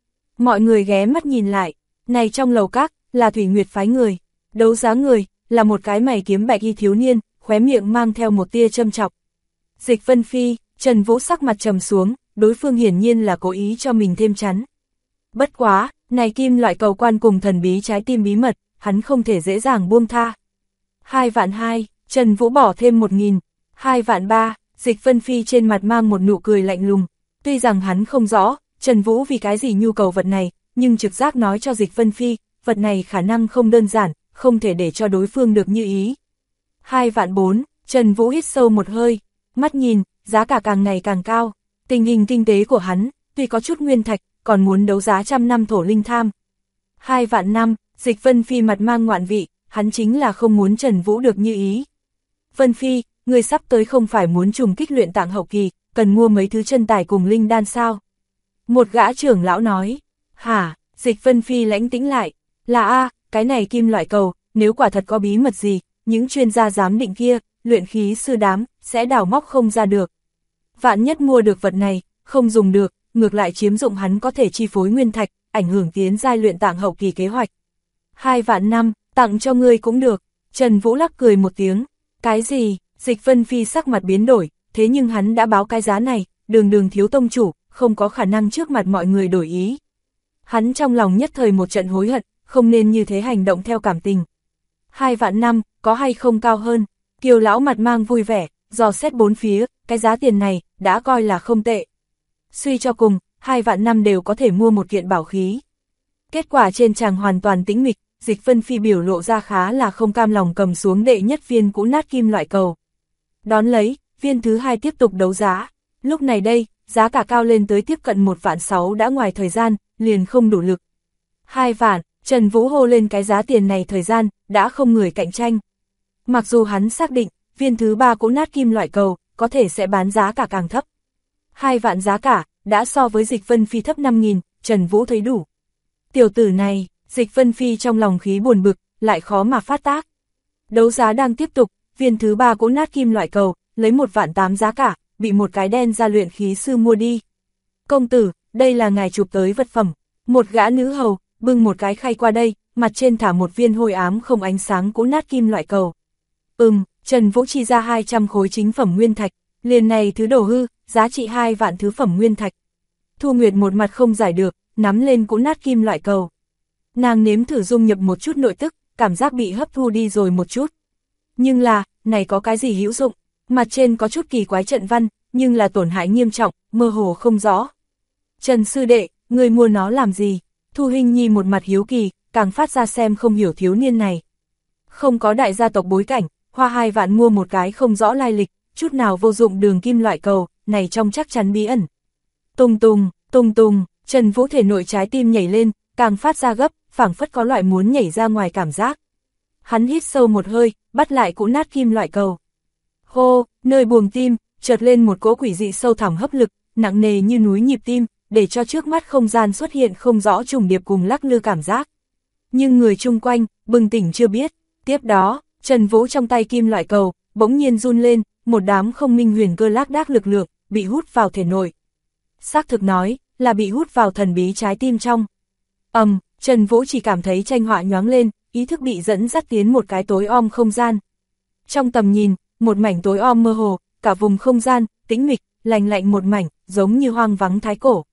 Speaker 1: Mọi người ghé mắt nhìn lại, này trong lầu các, là Thủy Nguyệt phái người, đấu giá người, là một cái mày kiếm bạch y thiếu niên, khóe miệng mang theo một tia châm chọc. Dịch Vân Phi, Trần Vũ sắc mặt trầm xuống, đối phương hiển nhiên là cố ý cho mình thêm chắn. Bất quá, này kim loại cầu quan cùng thần bí trái tim bí mật, hắn không thể dễ dàng buông tha. 2.200.000, Trần Vũ bỏ thêm 1.000, 2.300.000, Dịch Vân Phi trên mặt mang một nụ cười lạnh lùng. Tuy rằng hắn không rõ, Trần Vũ vì cái gì nhu cầu vật này, nhưng trực giác nói cho Dịch Vân Phi, vật này khả năng không đơn giản, không thể để cho đối phương được như ý. 2.400.000, Trần Vũ hít sâu một hơi, mắt nhìn, giá cả càng ngày càng cao. Tình hình kinh tế của hắn, tuy có chút nguyên thạch, còn muốn đấu giá 100 năm thổ linh tham. 2.500.000, Dịch Vân Phi mặt mang ngoạn vị, hắn chính là không muốn Trần Vũ được như ý. Vân Phi, người sắp tới không phải muốn trùng kích luyện tạng hậu kỳ, cần mua mấy thứ chân tài cùng linh đan sao? Một gã trưởng lão nói. Hả? Dịch Vân Phi lãnh tĩnh lại. Là cái này kim loại cầu, nếu quả thật có bí mật gì, những chuyên gia giám định kia, luyện khí sư đám, sẽ đào móc không ra được. Vạn nhất mua được vật này, không dùng được, ngược lại chiếm dụng hắn có thể chi phối nguyên thạch, ảnh hưởng tiến giai luyện tạng hậu kỳ kế hoạch. 2.500.000, tặng cho ngươi cũng được. Trần Vũ lắc cười một tiếng. Cái gì? Dịch Vân Phi sắc mặt biến đổi, thế nhưng hắn đã báo cái giá này, đường thiếu tông chủ, không có khả năng trước mặt mọi người đổi ý. Hắn trong lòng nhất thời một trận hối hận, không nên như thế hành động theo cảm tình. 2.500.000, có hay không cao hơn? Kiều lão mặt mang vui vẻ, dò xét bốn phía, cái giá tiền này, đã coi là không tệ. Suy cho cùng, 2.500.000 đều có thể mua một kiện bảo khí. Kết quả trên tràng hoàn toàn tĩnh mịch, Dịch Vân Phi biểu lộ ra khá là không cam lòng cầm xuống đệ nhất viên cũ nát kim loại cầu. Đón lấy, viên thứ hai tiếp tục đấu giá. Lúc này đây, giá cả cao lên tới tiếp cận 1.600.000 đã ngoài thời gian, liền không đủ lực. 2 vạn, Trần Vũ hô lên cái giá tiền này thời gian, đã không người cạnh tranh. Mặc dù hắn xác định, viên thứ ba cũ nát kim loại cầu, có thể sẽ bán giá cả càng thấp. 2 vạn giá cả, đã so với Dịch Vân Phi thấp 5.000, Trần Vũ thấy đủ. Tiểu tử này, Dịch Vân Phi trong lòng khí buồn bực, lại khó mà phát tác. Đấu giá đang tiếp tục, viên thứ ba cũ nát kim loại cầu, lấy 1.800.000 giá cả, bị một cái đen ra luyện khí sư mua đi. Công tử, đây là ngài chụp tới vật phẩm. Một gã nữ hầu, bưng một cái khay qua đây, mặt trên thả một viên hôi ám không ánh sáng cũ nát kim loại cầu. Trần Vũ chi ra 200 khối chính phẩm nguyên thạch, liền này thứ đồ hư, giá trị 2 vạn thứ phẩm nguyên thạch. Thu Nguyệt một mặt không giải được, nắm lên cũ nát kim loại cầu. Nàng nếm thử dung nhập một chút nội tức, cảm giác bị hấp thu đi rồi một chút. Nhưng là, này có cái gì hữu dụng, mặt trên có chút kỳ quái trận văn, nhưng là tổn hại nghiêm trọng, mơ hồ không rõ. Trần sư đệ, người mua nó làm gì? Thu Hinh Nhi một mặt hiếu kỳ, càng phát ra xem không hiểu thiếu niên này. Không có đại gia tộc bối cảnh, hoa 2 vạn mua một cái không rõ lai lịch, chút nào vô dụng đường kim loại cầu, này trong chắc chắn bí ẩn. Tung tung, Trần Vũ thể nội trái tim nhảy lên, càng phát ra gấp, phảng phất có loại muốn nhảy ra ngoài cảm giác. Hắn hít sâu một hơi, bắt lại cũ nát kim loại cầu. Hô, nơi buồng tim, chợt lên một cỗ quỷ dị sâu thẳm hấp lực, nặng nề như núi nhịp tim, để cho trước mắt không gian xuất hiện không rõ trùng điệp cùng lắc lư cảm giác. Nhưng người chung quanh, bừng tỉnh chưa biết. Tiếp đó, Trần Vũ trong tay kim loại cầu, bỗng nhiên run lên, một đám không minh huyền cơ lác đác lực lượng, bị hút vào thể nội. Xác thực nói, là bị hút vào thần bí trái tim trong. Trần Vũ chỉ cảm thấy tranh họa nhoáng lên, ý thức bị dẫn dắt tiến một cái tối om không gian. Trong tầm nhìn, một mảnh tối om mơ hồ, cả vùng không gian, tĩnh mịch, lạnh lạnh một mảnh, giống như hoang vắng thái cổ.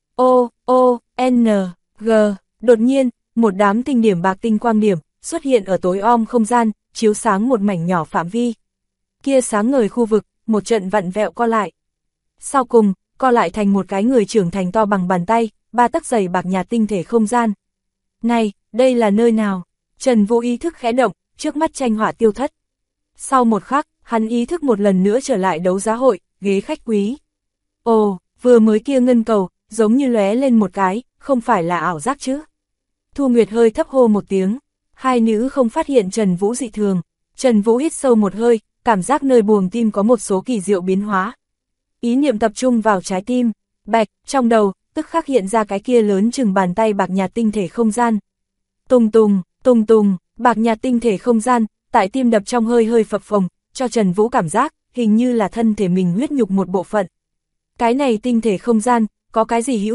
Speaker 1: G, đột nhiên, một đám tinh điểm bạc tinh quang điểm, xuất hiện ở tối om không gian, chiếu sáng một mảnh nhỏ phạm vi. Kia sáng ngời khu vực, một trận vặn vẹo co lại. Sau cùng, co lại thành một cái người trưởng thành to bằng bàn tay, 3 tấc dày bạc nhạt tinh thể không gian. Này, đây là nơi nào? Trần Vũ ý thức khẽ động, trước mắt tranh họa tiêu thất. Sau một khắc, hắn ý thức một lần nữa trở lại đấu giá hội, ghế khách quý. Vừa mới kia ngân cầu, giống như lóe lên một cái, không phải là ảo giác chứ? Thu Nguyệt hơi thấp hô một tiếng, hai nữ không phát hiện Trần Vũ dị thường. Trần Vũ hít sâu một hơi, cảm giác nơi buồng tim có một số kỳ diệu biến hóa. Ý niệm tập trung vào trái tim, bạch, trong đầu, tức khắc hiện ra cái kia lớn chừng bàn tay bạc nhạt tinh thể không gian. Tung tung, bạc nhạt tinh thể không gian, tại tim đập trong hơi hơi phập phồng, cho Trần Vũ cảm giác, hình như là thân thể mình huyết nhục một bộ phận. Cái này tinh thể không gian, có cái gì hữu dụng,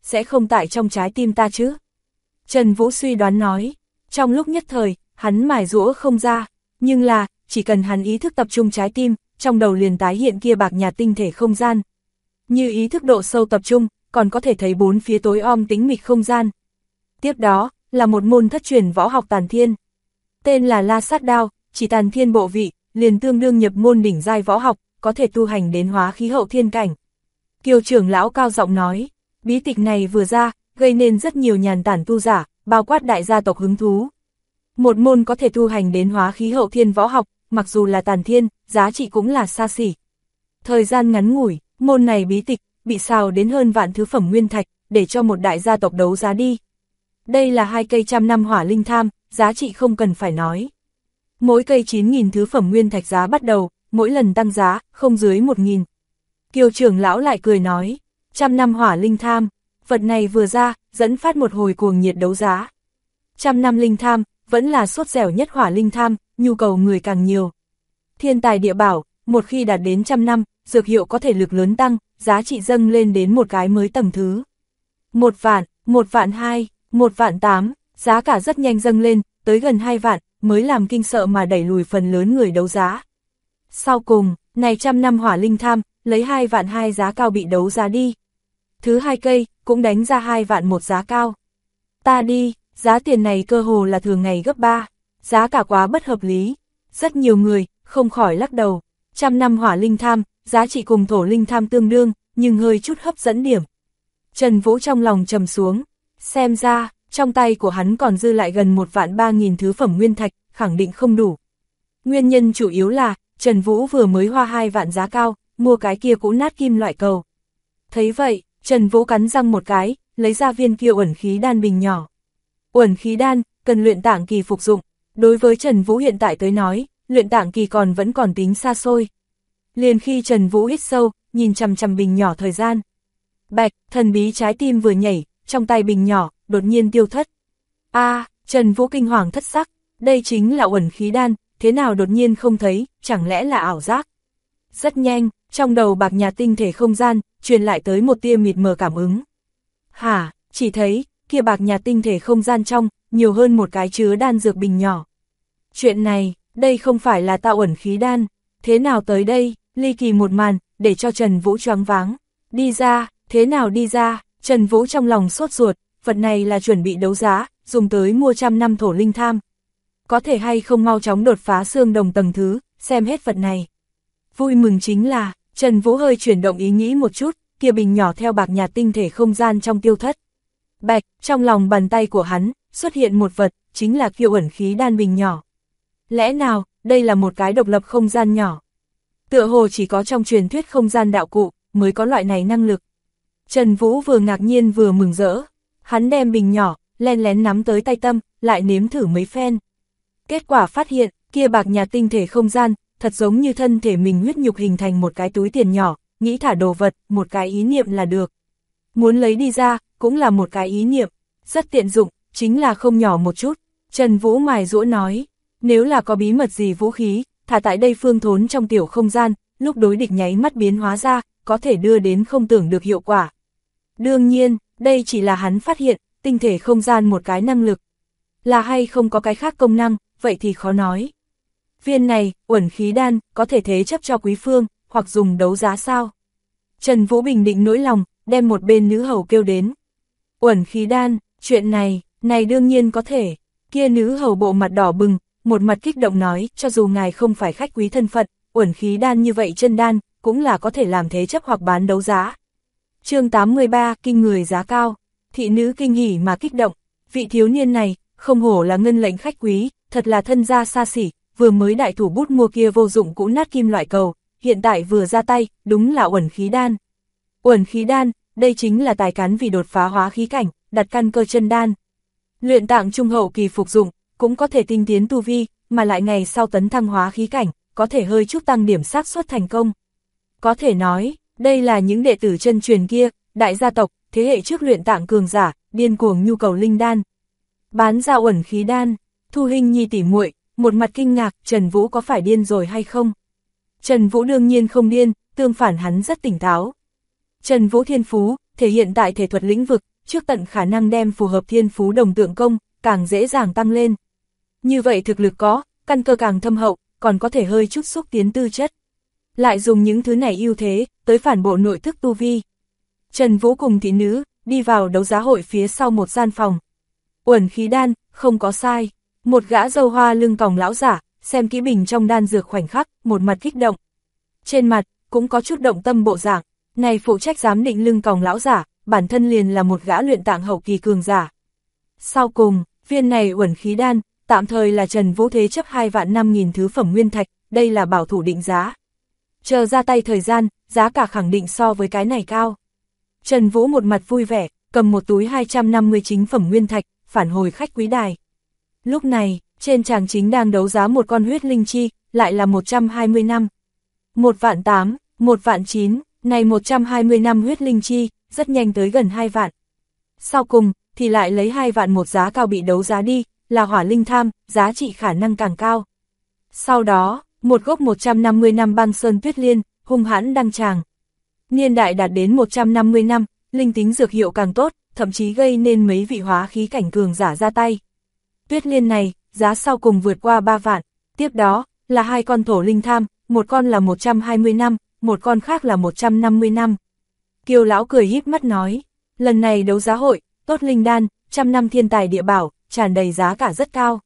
Speaker 1: sẽ không tại trong trái tim ta chứ? Trần Vũ suy đoán nói, trong lúc nhất thời, hắn mài giũa không ra, nhưng là, chỉ cần hắn ý thức tập trung trái tim, trong đầu liền tái hiện kia bạc nhạt tinh thể không gian. Như ý thức độ sâu tập trung, còn có thể thấy bốn phía tối om tĩnh mịch không gian. Tiếp đó, là một môn thất truyền võ học tàn thiên. Tên là La Sát Đao, chỉ tàn thiên bộ vị, liền tương đương nhập môn đỉnh giai võ học, có thể tu hành đến hóa khí hậu thiên cảnh. Kiều trưởng lão cao giọng nói, bí tịch này vừa ra, gây nên rất nhiều nhàn tản tu giả, bao quát đại gia tộc hứng thú. Một môn có thể tu hành đến hóa khí hậu thiên võ học, mặc dù là tàn thiên, giá trị cũng là xa xỉ. Thời gian ngắn ngủi, môn này bí tịch, bị xào đến hơn vạn thứ phẩm nguyên thạch, để cho một đại gia tộc đấu giá đi. Đây là 2 cây 100 năm hỏa linh tham, giá trị không cần phải nói. Mỗi cây 9.000 thứ phẩm nguyên thạch giá bắt đầu, mỗi lần tăng giá, không dưới 1.000. Kiều trưởng lão lại cười nói, 100 năm hỏa linh tham, vật này vừa ra, dẫn phát một hồi cuồng nhiệt đấu giá. 100 năm linh tham, vẫn là sốt dẻo nhất hỏa linh tham, nhu cầu người càng nhiều. Thiên tài địa bảo, một khi đạt đến 100 năm, dược hiệu có thể lực lớn tăng, giá trị dâng lên đến một cái mới tầng thứ. 1 vạn, 1 vạn 2, 1 vạn 8, giá cả rất nhanh dâng lên, tới gần 2 vạn, mới làm kinh sợ mà đẩy lùi phần lớn người đấu giá. Sau cùng, này 100 năm hỏa linh tham, lấy 2 vạn 2 giá cao bị đấu giá đi. Thứ 2 cây, cũng đánh ra 2 vạn 1 giá cao. Ta đi, giá tiền này cơ hồ là thường ngày gấp 3, giá cả quá bất hợp lý. Rất nhiều người, không khỏi lắc đầu, 100 năm hỏa linh tham, giá trị cùng thổ linh tham tương đương, nhưng hơi chút hấp dẫn điểm. Trần Vũ trong lòng trầm xuống, xem ra, trong tay của hắn còn dư lại gần 1 vạn 3.000 thứ phẩm nguyên thạch, khẳng định không đủ. Nguyên nhân chủ yếu là, Trần Vũ vừa mới hoa 2 vạn giá cao, mua cái kia cũ nát kim loại cầu. Thấy vậy, Trần Vũ cắn răng một cái, lấy ra viên kia uẩn khí đan bình nhỏ. Uẩn khí đan, cần luyện tạng kỳ phục dụng, đối với Trần Vũ hiện tại tới nói, luyện tạng kỳ vẫn còn tính xa xôi. Liền khi Trần Vũ hít sâu, nhìn chằm chằm bình nhỏ thời gian. Bạch, thần bí trái tim vừa nhảy, trong tay bình nhỏ, đột nhiên tiêu thất. Trần Vũ kinh hoàng thất sắc, đây chính là uẩn khí đan, thế nào đột nhiên không thấy, chẳng lẽ là ảo giác. Rất nhanh, trong đầu bạc nhạt tinh thể không gian, truyền lại tới một tia mịt mờ cảm ứng. Chỉ thấy, kia bạc nhạt tinh thể không gian trong, nhiều hơn một cái chứa đan dược bình nhỏ. Chuyện này, đây không phải là tạo uẩn khí đan, thế nào tới đây, ly kỳ một màn, để cho Trần Vũ choáng váng. Đi ra, thế nào đi ra, Trần Vũ trong lòng sốt ruột, vật này là chuẩn bị đấu giá, dùng tới mua 100 năm thổ linh tham. Có thể hay không mau chóng đột phá xương đồng tầng thứ, xem hết vật này. Vui mừng chính là, Trần Vũ hơi chuyển động ý nghĩ một chút, kia bình nhỏ theo bạc nhạt tinh thể không gian trong tiêu thất. Bạch, trong lòng bàn tay của hắn, xuất hiện một vật, chính là kiêu ẩn khí đan bình nhỏ. Lẽ nào, đây là một cái độc lập không gian nhỏ? Tựa hồ chỉ có trong truyền thuyết không gian đạo cụ, mới có loại này năng lực. Trần Vũ vừa ngạc nhiên vừa mừng rỡ, hắn đem bình nhỏ, len lén nắm tới tay tâm, lại nếm thử mấy phen. Kết quả phát hiện, kia bạc nhạt tinh thể không gian, thật giống như thân thể mình huyết nhục hình thành một cái túi tiền nhỏ, nghĩ thả đồ vật, một cái ý niệm là được. Muốn lấy đi ra, cũng là một cái ý niệm, rất tiện dụng, chính là không nhỏ một chút. Trần Vũ mài giũa nói, nếu là có bí mật gì vũ khí, thả tại đây phương thốn trong tiểu không gian, lúc đối địch nháy mắt biến hóa ra, có thể đưa đến không tưởng được hiệu quả. Đương nhiên, đây chỉ là hắn phát hiện, tinh thể không gian một cái năng lực. Là hay không có cái khác công năng, vậy thì khó nói. Viên này, uẩn khí đan, có thể thế chấp cho quý phương, hoặc dùng đấu giá sao? Trần Vũ bình định nỗi lòng, đem một bên nữ hầu kêu đến. Uẩn khí đan, chuyện này đương nhiên có thể. Kia nữ hầu bộ mặt đỏ bừng, một mặt kích động nói, cho dù ngài không phải khách quý thân phận, uẩn khí đan như vậy chân đan, cũng là có thể làm thế chấp hoặc bán đấu giá. Chương 83, kinh người giá cao. Thị nữ kinh hỉ mà kích động, vị thiếu niên này, không hổ là ngân lệnh khách quý, thật là thân gia xa xỉ, vừa mới đại thủ bút mua kia vô dụng cũ nát kim loại cầu, hiện tại vừa ra tay, đúng là uẩn khí đan. Uẩn khí đan, đây chính là tài cán vì đột phá hóa khí cảnh, đặt căn cơ chân đan. Luyện tạng trung hậu kỳ phục dụng, cũng có thể tinh tiến tu vi, mà lại ngày sau tấn thăng hóa khí cảnh, có thể hơi chút tăng điểm xác suất thành công. Có thể nói, đây là những đệ tử chân truyền kia, đại gia tộc, thế hệ trước luyện tạng cường giả, điên cuồng nhu cầu linh đan. Bán ra uẩn khí đan, Thu Hinh Nhi tỉ muội, một mặt kinh ngạc, Trần Vũ có phải điên rồi hay không? Trần Vũ đương nhiên không điên, tương phản hắn rất tỉnh táo. Trần Vũ thiên phú, thể hiện tại thể thuật lĩnh vực, trước tận khả năng đem phù hợp thiên phú đồng tượng công, càng dễ dàng tăng lên. Như vậy thực lực có, căn cơ càng thâm hậu, còn có thể hơi chút xúc tiến tư chất. Lại dùng những thứ này ưu thế, tới phản bộ nội thức tu vi. Trần Vũ cùng thị nữ, đi vào đấu giá hội phía sau một gian phòng. Uẩn khí đan, không có sai. Một gã râu hoa lưng còng lão giả, xem kỹ bình trong đan dược khoảnh khắc, một mặt kích động. Trên mặt, cũng có chút động tâm bộ dạng. Này phụ trách giám định lưng còng lão giả, bản thân liền là một gã luyện tạng hậu kỳ cường giả. Sau cùng, viên này uẩn khí đan, tạm thời là Trần Vũ thế chấp 2.500.000 thứ phẩm nguyên thạch, đây là bảo thủ định giá. Chờ ra tay thời gian, giá cả khẳng định so với cái này cao. Trần Vũ một mặt vui vẻ, cầm một túi 250 chính phẩm nguyên thạch, phản hồi khách quý đài. Lúc này, trên tràng chính đang đấu giá một con huyết linh chi, lại là 120 năm. 1.800.000, 1.900.000, này 120 năm huyết linh chi, rất nhanh tới gần 2 vạn. Sau cùng, thì lại lấy 2 vạn một giá cao bị đấu giá đi, là hỏa linh tham, giá trị khả năng càng cao. Sau đó, một gốc 150 năm băng sơn tuyết liên, hung hãn đăng tràng. Niên đại đạt đến 150 năm, linh tính dược hiệu càng tốt, thậm chí gây nên mấy vị hóa khí cảnh cường giả ra tay. Tuyết liên này, giá sau cùng vượt qua 3 vạn. Tiếp đó, là 2 con thổ linh tham, một con là 120 năm, một con khác là 150 năm. Kiều lão cười híp mắt nói, lần này đấu giá hội, tốt linh đan, 100 năm thiên tài địa bảo, tràn đầy giá cả rất cao.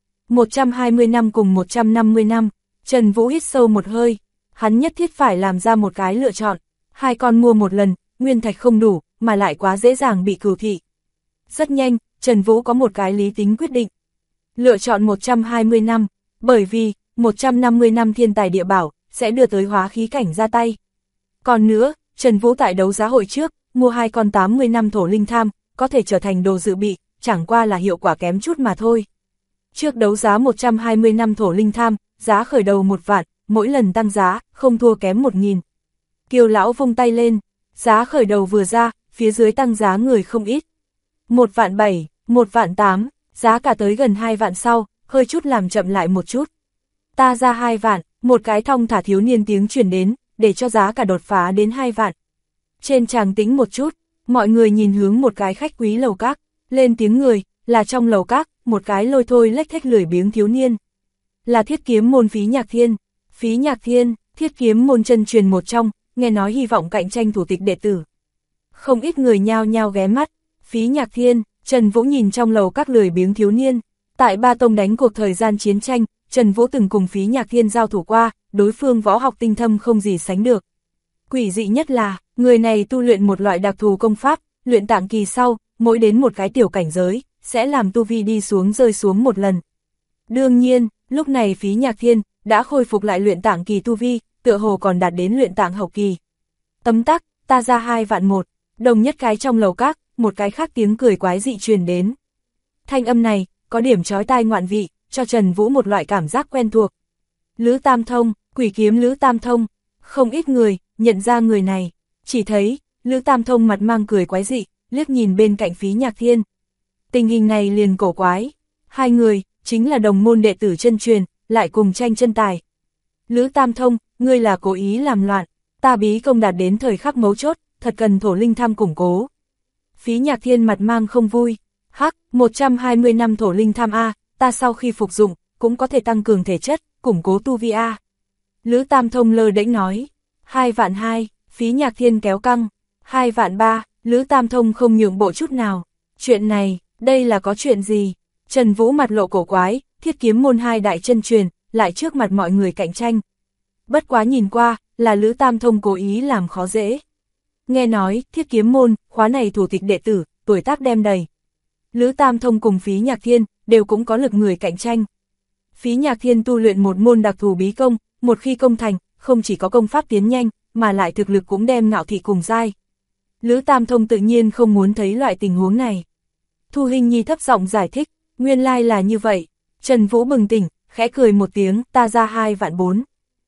Speaker 1: 120 năm cùng 150 năm, Trần Vũ hít sâu một hơi, hắn nhất thiết phải làm ra một cái lựa chọn. 2 con mua một lần, nguyên thạch không đủ, mà lại quá dễ dàng bị cừu thị. Rất nhanh, Trần Vũ có một cái lý tính quyết định. Lựa chọn 120 năm, bởi vì 150 năm thiên tài địa bảo sẽ đưa tới hóa khí cảnh ra tay. Còn nữa, Trần Vũ tại đấu giá hội trước, mua 2 con 80 năm thổ linh tham, có thể trở thành đồ dự bị, chẳng qua là hiệu quả kém chút mà thôi. Trước đấu giá 120 năm thổ linh tham, giá khởi đầu 1 vạn, mỗi lần tăng giá, không thua kém 1.000. Kiều lão vung tay lên, giá khởi đầu vừa ra, phía dưới tăng giá người không ít. 1.700.000, 1.800.000, giá cả tới gần 2 vạn sau, hơi chút làm chậm lại một chút. Ta ra 2 vạn, một cái thong thả thiếu niên tiếng truyền đến, để cho giá cả đột phá đến 2 vạn. Trên tràng tĩnh một chút, mọi người nhìn hướng một cái khách quý lầu các, lên tiếng người, là trong lầu các, một cái lôi thôi lếch thếch lười biếng thiếu niên. Là Thiết Kiếm môn Phí Nhạc Thiên. Phí Nhạc Thiên, Thiết Kiếm môn chân truyền một trong, nghe nói hy vọng cạnh tranh thủ tịch đệ tử. Không ít người nhao nhao ghé mắt. Phí Nhạc Thiên, Trần Vũ nhìn trong lầu các lười biếng thiếu niên. Tại Ba Tông đánh cuộc thời gian chiến tranh, Trần Vũ từng cùng Phí Nhạc Thiên giao thủ qua, đối phương võ học tinh thâm không gì sánh được. Quỷ dị nhất là, người này tu luyện một loại đặc thù công pháp, luyện tạng kỳ sau, mỗi đến một cái tiểu cảnh giới, sẽ làm tu vi đi xuống rơi xuống một lần. Đương nhiên, lúc này Phí Nhạc Thiên đã khôi phục lại luyện tạng kỳ tu vi, tựa hồ còn đạt đến luyện tạng hậu kỳ. Tấm tắc, ta ra 2 vạn 1, đồng nhất cái trong lầu các, một cái khác tiếng cười quái dị truyền đến. Thanh âm này, có điểm chói tai ngoạn vị, cho Trần Vũ một loại cảm giác quen thuộc. Lữ Tam Thông, quỷ kiếm Lữ Tam Thông, không ít người nhận ra người này, chỉ thấy Lữ Tam Thông mặt mang cười quái dị, liếc nhìn bên cạnh Phí Nhạc Thiên. Tình hình này liền cổ quái, 2 người chính là đồng môn đệ tử chân truyền, lại cùng tranh chân tài. Lữ Tam Thông, ngươi là cố ý làm loạn, ta bí công đạt đến thời khắc mấu chốt, thật cần thổ linh tham củng cố. Phí Nhạc Thiên mặt mang không vui, hắc, 120 năm thổ linh tham A, ta sau khi phục dụng, cũng có thể tăng cường thể chất, củng cố tu vi A. Lữ Tam Thông lơ đễnh nói, 2 vạn 2, Phí Nhạc Thiên kéo căng, 2 vạn 3, Lữ Tam Thông không nhượng bộ chút nào. Chuyện này, đây là có chuyện gì? Trần Vũ mặt lộ cổ quái, Thiết Kiếm môn 2 đại chân truyền, lại trước mặt mọi người cạnh tranh. Bất quá nhìn qua, là Lữ Tam Thông cố ý làm khó dễ. Nghe nói, Thiết Kiếm môn, khóa này thủ tịch đệ tử, tuổi tác đem đầy. Lữ Tam Thông cùng Phí Nhạc Thiên, đều cũng có lực người cạnh tranh. Phí Nhạc Thiên tu luyện một môn đặc thù bí công, một khi công thành, không chỉ có công pháp tiến nhanh, mà lại thực lực cũng đem ngạo thị cùng giai. Lữ Tam Thông tự nhiên không muốn thấy loại tình huống này. Thu Hinh Nhi thấp giọng giải thích, nguyên lai là như vậy. Trần Vũ bừng tỉnh, khẽ cười một tiếng, ta ra 2 vạn 4.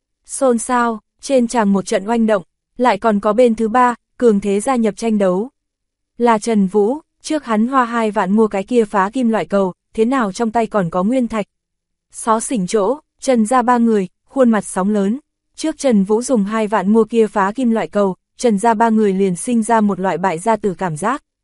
Speaker 1: Xôn xao, trên tràng một trận oanh động, lại còn có bên thứ 3, cường thế gia nhập tranh đấu. Là Trần Vũ, trước hắn hoa 2 vạn mua cái kia phá kim loại cầu, thế nào trong tay còn có nguyên thạch. Xó xỉnh chỗ, Trần ra 3 người, khuôn mặt sóng lớn. Trước Trần Vũ dùng 2 vạn mua kia phá kim loại cầu, Trần ra 3 người liền sinh ra một loại bại gia tử cảm giác.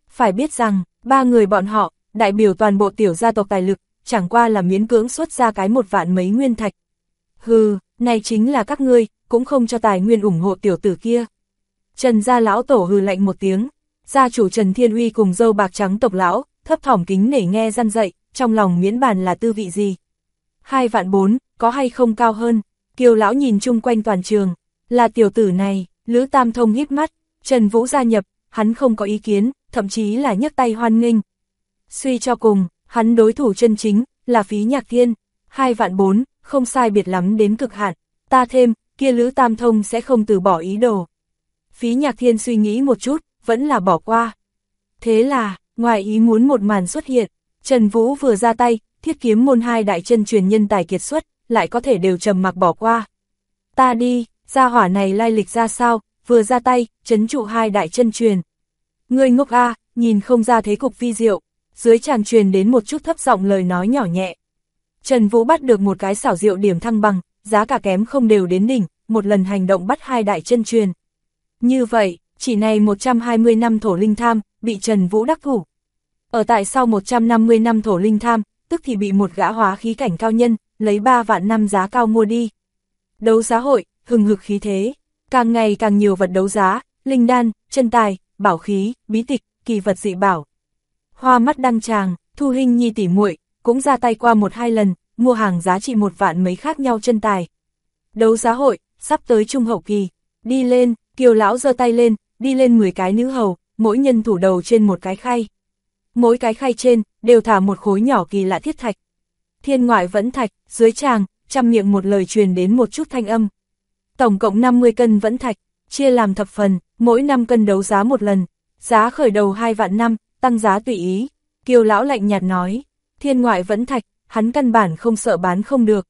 Speaker 1: Phải biết rằng, ba người bọn họ, đại biểu toàn bộ tiểu gia tộc tài lực, chẳng qua là miễn cưỡng xuất ra cái 1 vạn mấy nguyên thạch. Hừ, này chính là các ngươi, cũng không cho tài nguyên ủng hộ tiểu tử kia. Trần gia lão tổ hừ lạnh một tiếng, gia chủ Trần Thiên Uy cùng dâu bạc trắng tộc lão, thấp thỏm kính nể nghe răn dậy, trong lòng miễn bàn là tư vị gì. 2 vạn 4, có hay không cao hơn, Kiều lão nhìn chung quanh toàn trường, là tiểu tử này, Lữ Tam Thông híp mắt, Trần Vũ gia nhập, hắn không có ý kiến, thậm chí là nhấc tay hoan nghênh. Suy cho cùng, hắn đối thủ chân chính, là Phí Nhạc Thiên, 2 vạn 4, không sai biệt lắm đến cực hạn, ta thêm, kia Lữ Tam Thông sẽ không từ bỏ ý đồ. Phí Nhạc Thiên suy nghĩ một chút, vẫn là bỏ qua. Thế là, ngoài ý muốn một màn xuất hiện, Trần Vũ vừa ra tay, Thiết Kiếm môn 2 đại chân truyền nhân tài kiệt xuất, lại có thể đều trầm mặc bỏ qua. Ta đi, gia hỏa này lai lịch ra sao, vừa ra tay, trấn trụ 2 đại chân truyền. Ngươi ngốc a, nhìn không ra thế cục vi diệu, dưới tràng truyền đến một chút thấp giọng lời nói nhỏ nhẹ. Trần Vũ bắt được một cái xảo diệu điểm thăng bằng, giá cả kém không đều đến đỉnh, một lần hành động bắt 2 đại chân truyền. Như vậy, chỉ này 120 năm thổ linh tham, bị Trần Vũ đắc thủ. Ở tại sau 150 năm thổ linh tham, tức thì bị một gã hóa khí cảnh cao nhân, lấy 3 vạn năm giá cao mua đi. Đấu giá hội, hừng hực khí thế, càng ngày càng nhiều vật đấu giá, linh đan, chân tài, bảo khí, bí tịch, kỳ vật dị bảo. Hoa mắt đăng tràng, Thu Hinh Nhi tỉ muội cũng ra tay qua 1-2 lần, mua hàng giá trị 1 vạn mấy khác nhau chân tài. Đấu giá hội, sắp tới trung hậu kỳ, đi lên, Kiều lão giơ tay lên, đi lên 10 cái nữ hầu, mỗi nhân thủ đầu trên một cái khay. Mỗi cái khay trên, đều thả một khối nhỏ kỳ lạ thiết thạch. Thiên ngoại vẫn thạch, dưới tràng, trăm miệng một lời truyền đến một chút thanh âm. Tổng cộng 50 cân vẫn thạch, chia làm thập phần, mỗi 5 cân đấu giá một lần, giá khởi đầu 2 vạn 5, tăng giá tùy ý. Kiều lão lạnh nhạt nói, thiên ngoại vẫn thạch, hắn căn bản không sợ bán không được.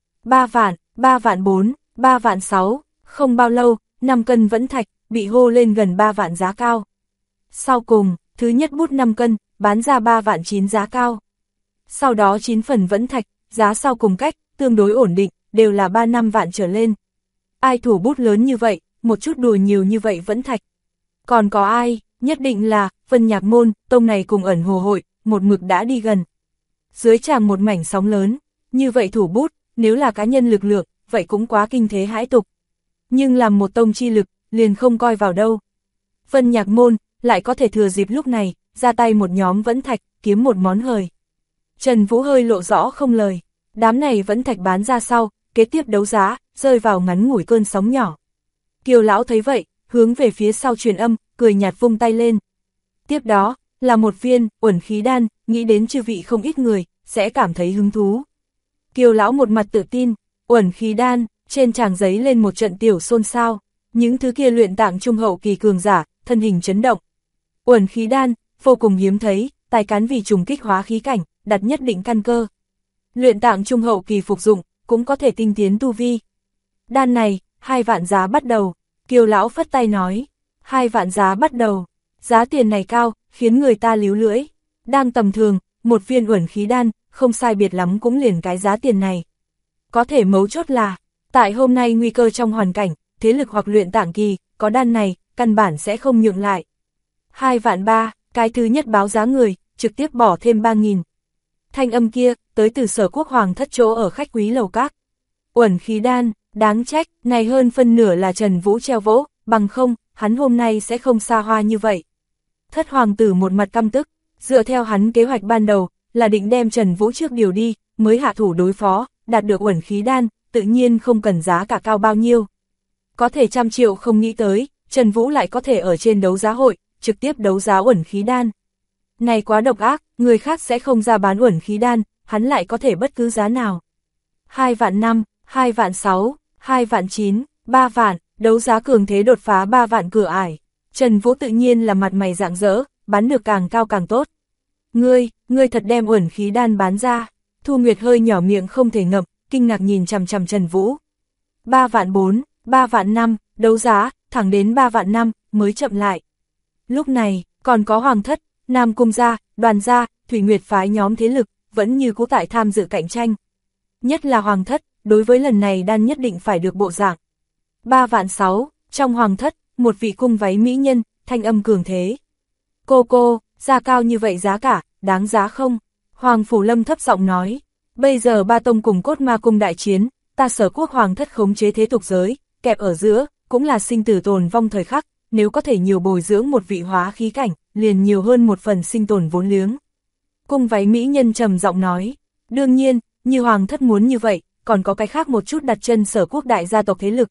Speaker 1: 3 vạn, 3 vạn 4, 3 vạn 6, không bao lâu, 5 cân vẫn thạch, bị hô lên gần 3 vạn giá cao. Sau cùng, thứ nhất bút 5 cân, bán ra 3 vạn 9 giá cao. Sau đó 9 phần vẫn thạch, giá sau cùng cách, tương đối ổn định, đều là 3-5 vạn trở lên. Ai thủ bút lớn như vậy, một chút đùa nhiều như vậy vẫn thạch. Còn có ai, nhất định là, Vân Nhạc Môn, tông này cùng ẩn hồ hội, một mực đã đi gần. Dưới tràng một mảnh sóng lớn, như vậy thủ bút, nếu là cá nhân lực lượng, vậy cũng quá kinh thế hãi tục. Nhưng làm một tông chi lực, liền không coi vào đâu. Vân Nhạc Môn, lại có thể thừa dịp lúc này, ra tay một nhóm vẫn thạch, kiếm một món hời. Trần Vũ hơi lộ rõ không lời, đám này vẫn thạch bán ra sau, kế tiếp đấu giá, rơi vào ngắn ngủi cơn sóng nhỏ. Kiều lão thấy vậy, hướng về phía sau truyền âm, cười nhạt vung tay lên. Tiếp đó, là một viên, uẩn khí đan, nghĩ đến chư vị không ít người, sẽ cảm thấy hứng thú. Kiều lão một mặt tự tin, uẩn khí đan, trên tràng giấy lên một trận tiểu xôn xao, những thứ kia luyện tạng trung hậu kỳ cường giả, thân hình chấn động. Uẩn khí đan, vô cùng hiếm thấy, tài cán vì trùng kích hóa khí cảnh, đặt nhất định căn cơ. Luyện tạng trung hậu kỳ phục dụng, cũng có thể tinh tiến tu vi. Đan này, 2 vạn giá bắt đầu, Kiều lão phất tay nói, 2 vạn giá bắt đầu, giá tiền này cao, khiến người ta líu lưỡi. Đang tầm thường, một viên uẩn khí đan, không sai biệt lắm cũng liền cái giá tiền này. Có thể mấu chốt là, tại hôm nay nguy cơ trong hoàn cảnh, thế lực hoặc luyện tạng kỳ, có đan này, căn bản sẽ không nhượng lại. 2 vạn 3, cái thứ nhất báo giá người, trực tiếp bỏ thêm 3.000. Thanh âm kia, tới từ Sở Quốc Hoàng thất chỗ ở khách quý lầu các. Uẩn khí đan, đáng trách, này hơn phân nửa là Trần Vũ treo vỗ, bằng không, hắn hôm nay sẽ không xa hoa như vậy. Thất hoàng tử một mặt căm tức, dựa theo hắn kế hoạch ban đầu, là định đem Trần Vũ trước điều đi, mới hạ thủ đối phó, đạt được uẩn khí đan, tự nhiên không cần giá cả cao bao nhiêu. Có thể 100 triệu không nghĩ tới, Trần Vũ lại có thể ở trên đấu giá hội, trực tiếp đấu giá uẩn khí đan. Này quá độc ác, người khác sẽ không ra bán uẩn khí đan, hắn lại có thể bất cứ giá nào. 2 vạn 5, 2 vạn 6, 2 vạn 9, 3 vạn, đấu giá cường thế đột phá 3 vạn cửa ải. Trần Vũ tự nhiên là mặt mày rạng rỡ, bán được càng cao càng tốt. Ngươi thật đem uẩn khí đan bán ra. Thu Nguyệt hơi nhỏ miệng không thể ngậm, kinh ngạc nhìn chằm chằm Trần Vũ. 3 vạn 4, 3 vạn 5, đấu giá, thẳng đến 3 vạn 5, mới chậm lại. Lúc này, còn có Hoàng thất, Nam Cung gia, Đoàn gia, Thủy Nguyệt phái nhóm thế lực, vẫn như cũ tại tham dự cạnh tranh. Nhất là Hoàng thất, đối với lần này đan nhất định phải được bộ dạng. 3 vạn 6, trong Hoàng thất, một vị cung váy mỹ nhân, thanh âm cường thế. Cô, Ra cao như vậy giá cả, đáng giá không? Hoàng Phủ Lâm thấp giọng nói, bây giờ ba tông cùng Cốt Ma Cung đại chiến, ta Sở Quốc hoàng thất khống chế thế tục giới, kẹp ở giữa, cũng là sinh tử tồn vong thời khắc, nếu có thể nhiều bồi dưỡng một vị hóa khí cảnh, liền nhiều hơn một phần sinh tồn vốn liếng. Cung váy mỹ nhân trầm giọng nói, đương nhiên, như hoàng thất muốn như vậy, còn có cái khác một chút đặt chân Sở Quốc đại gia tộc thế lực.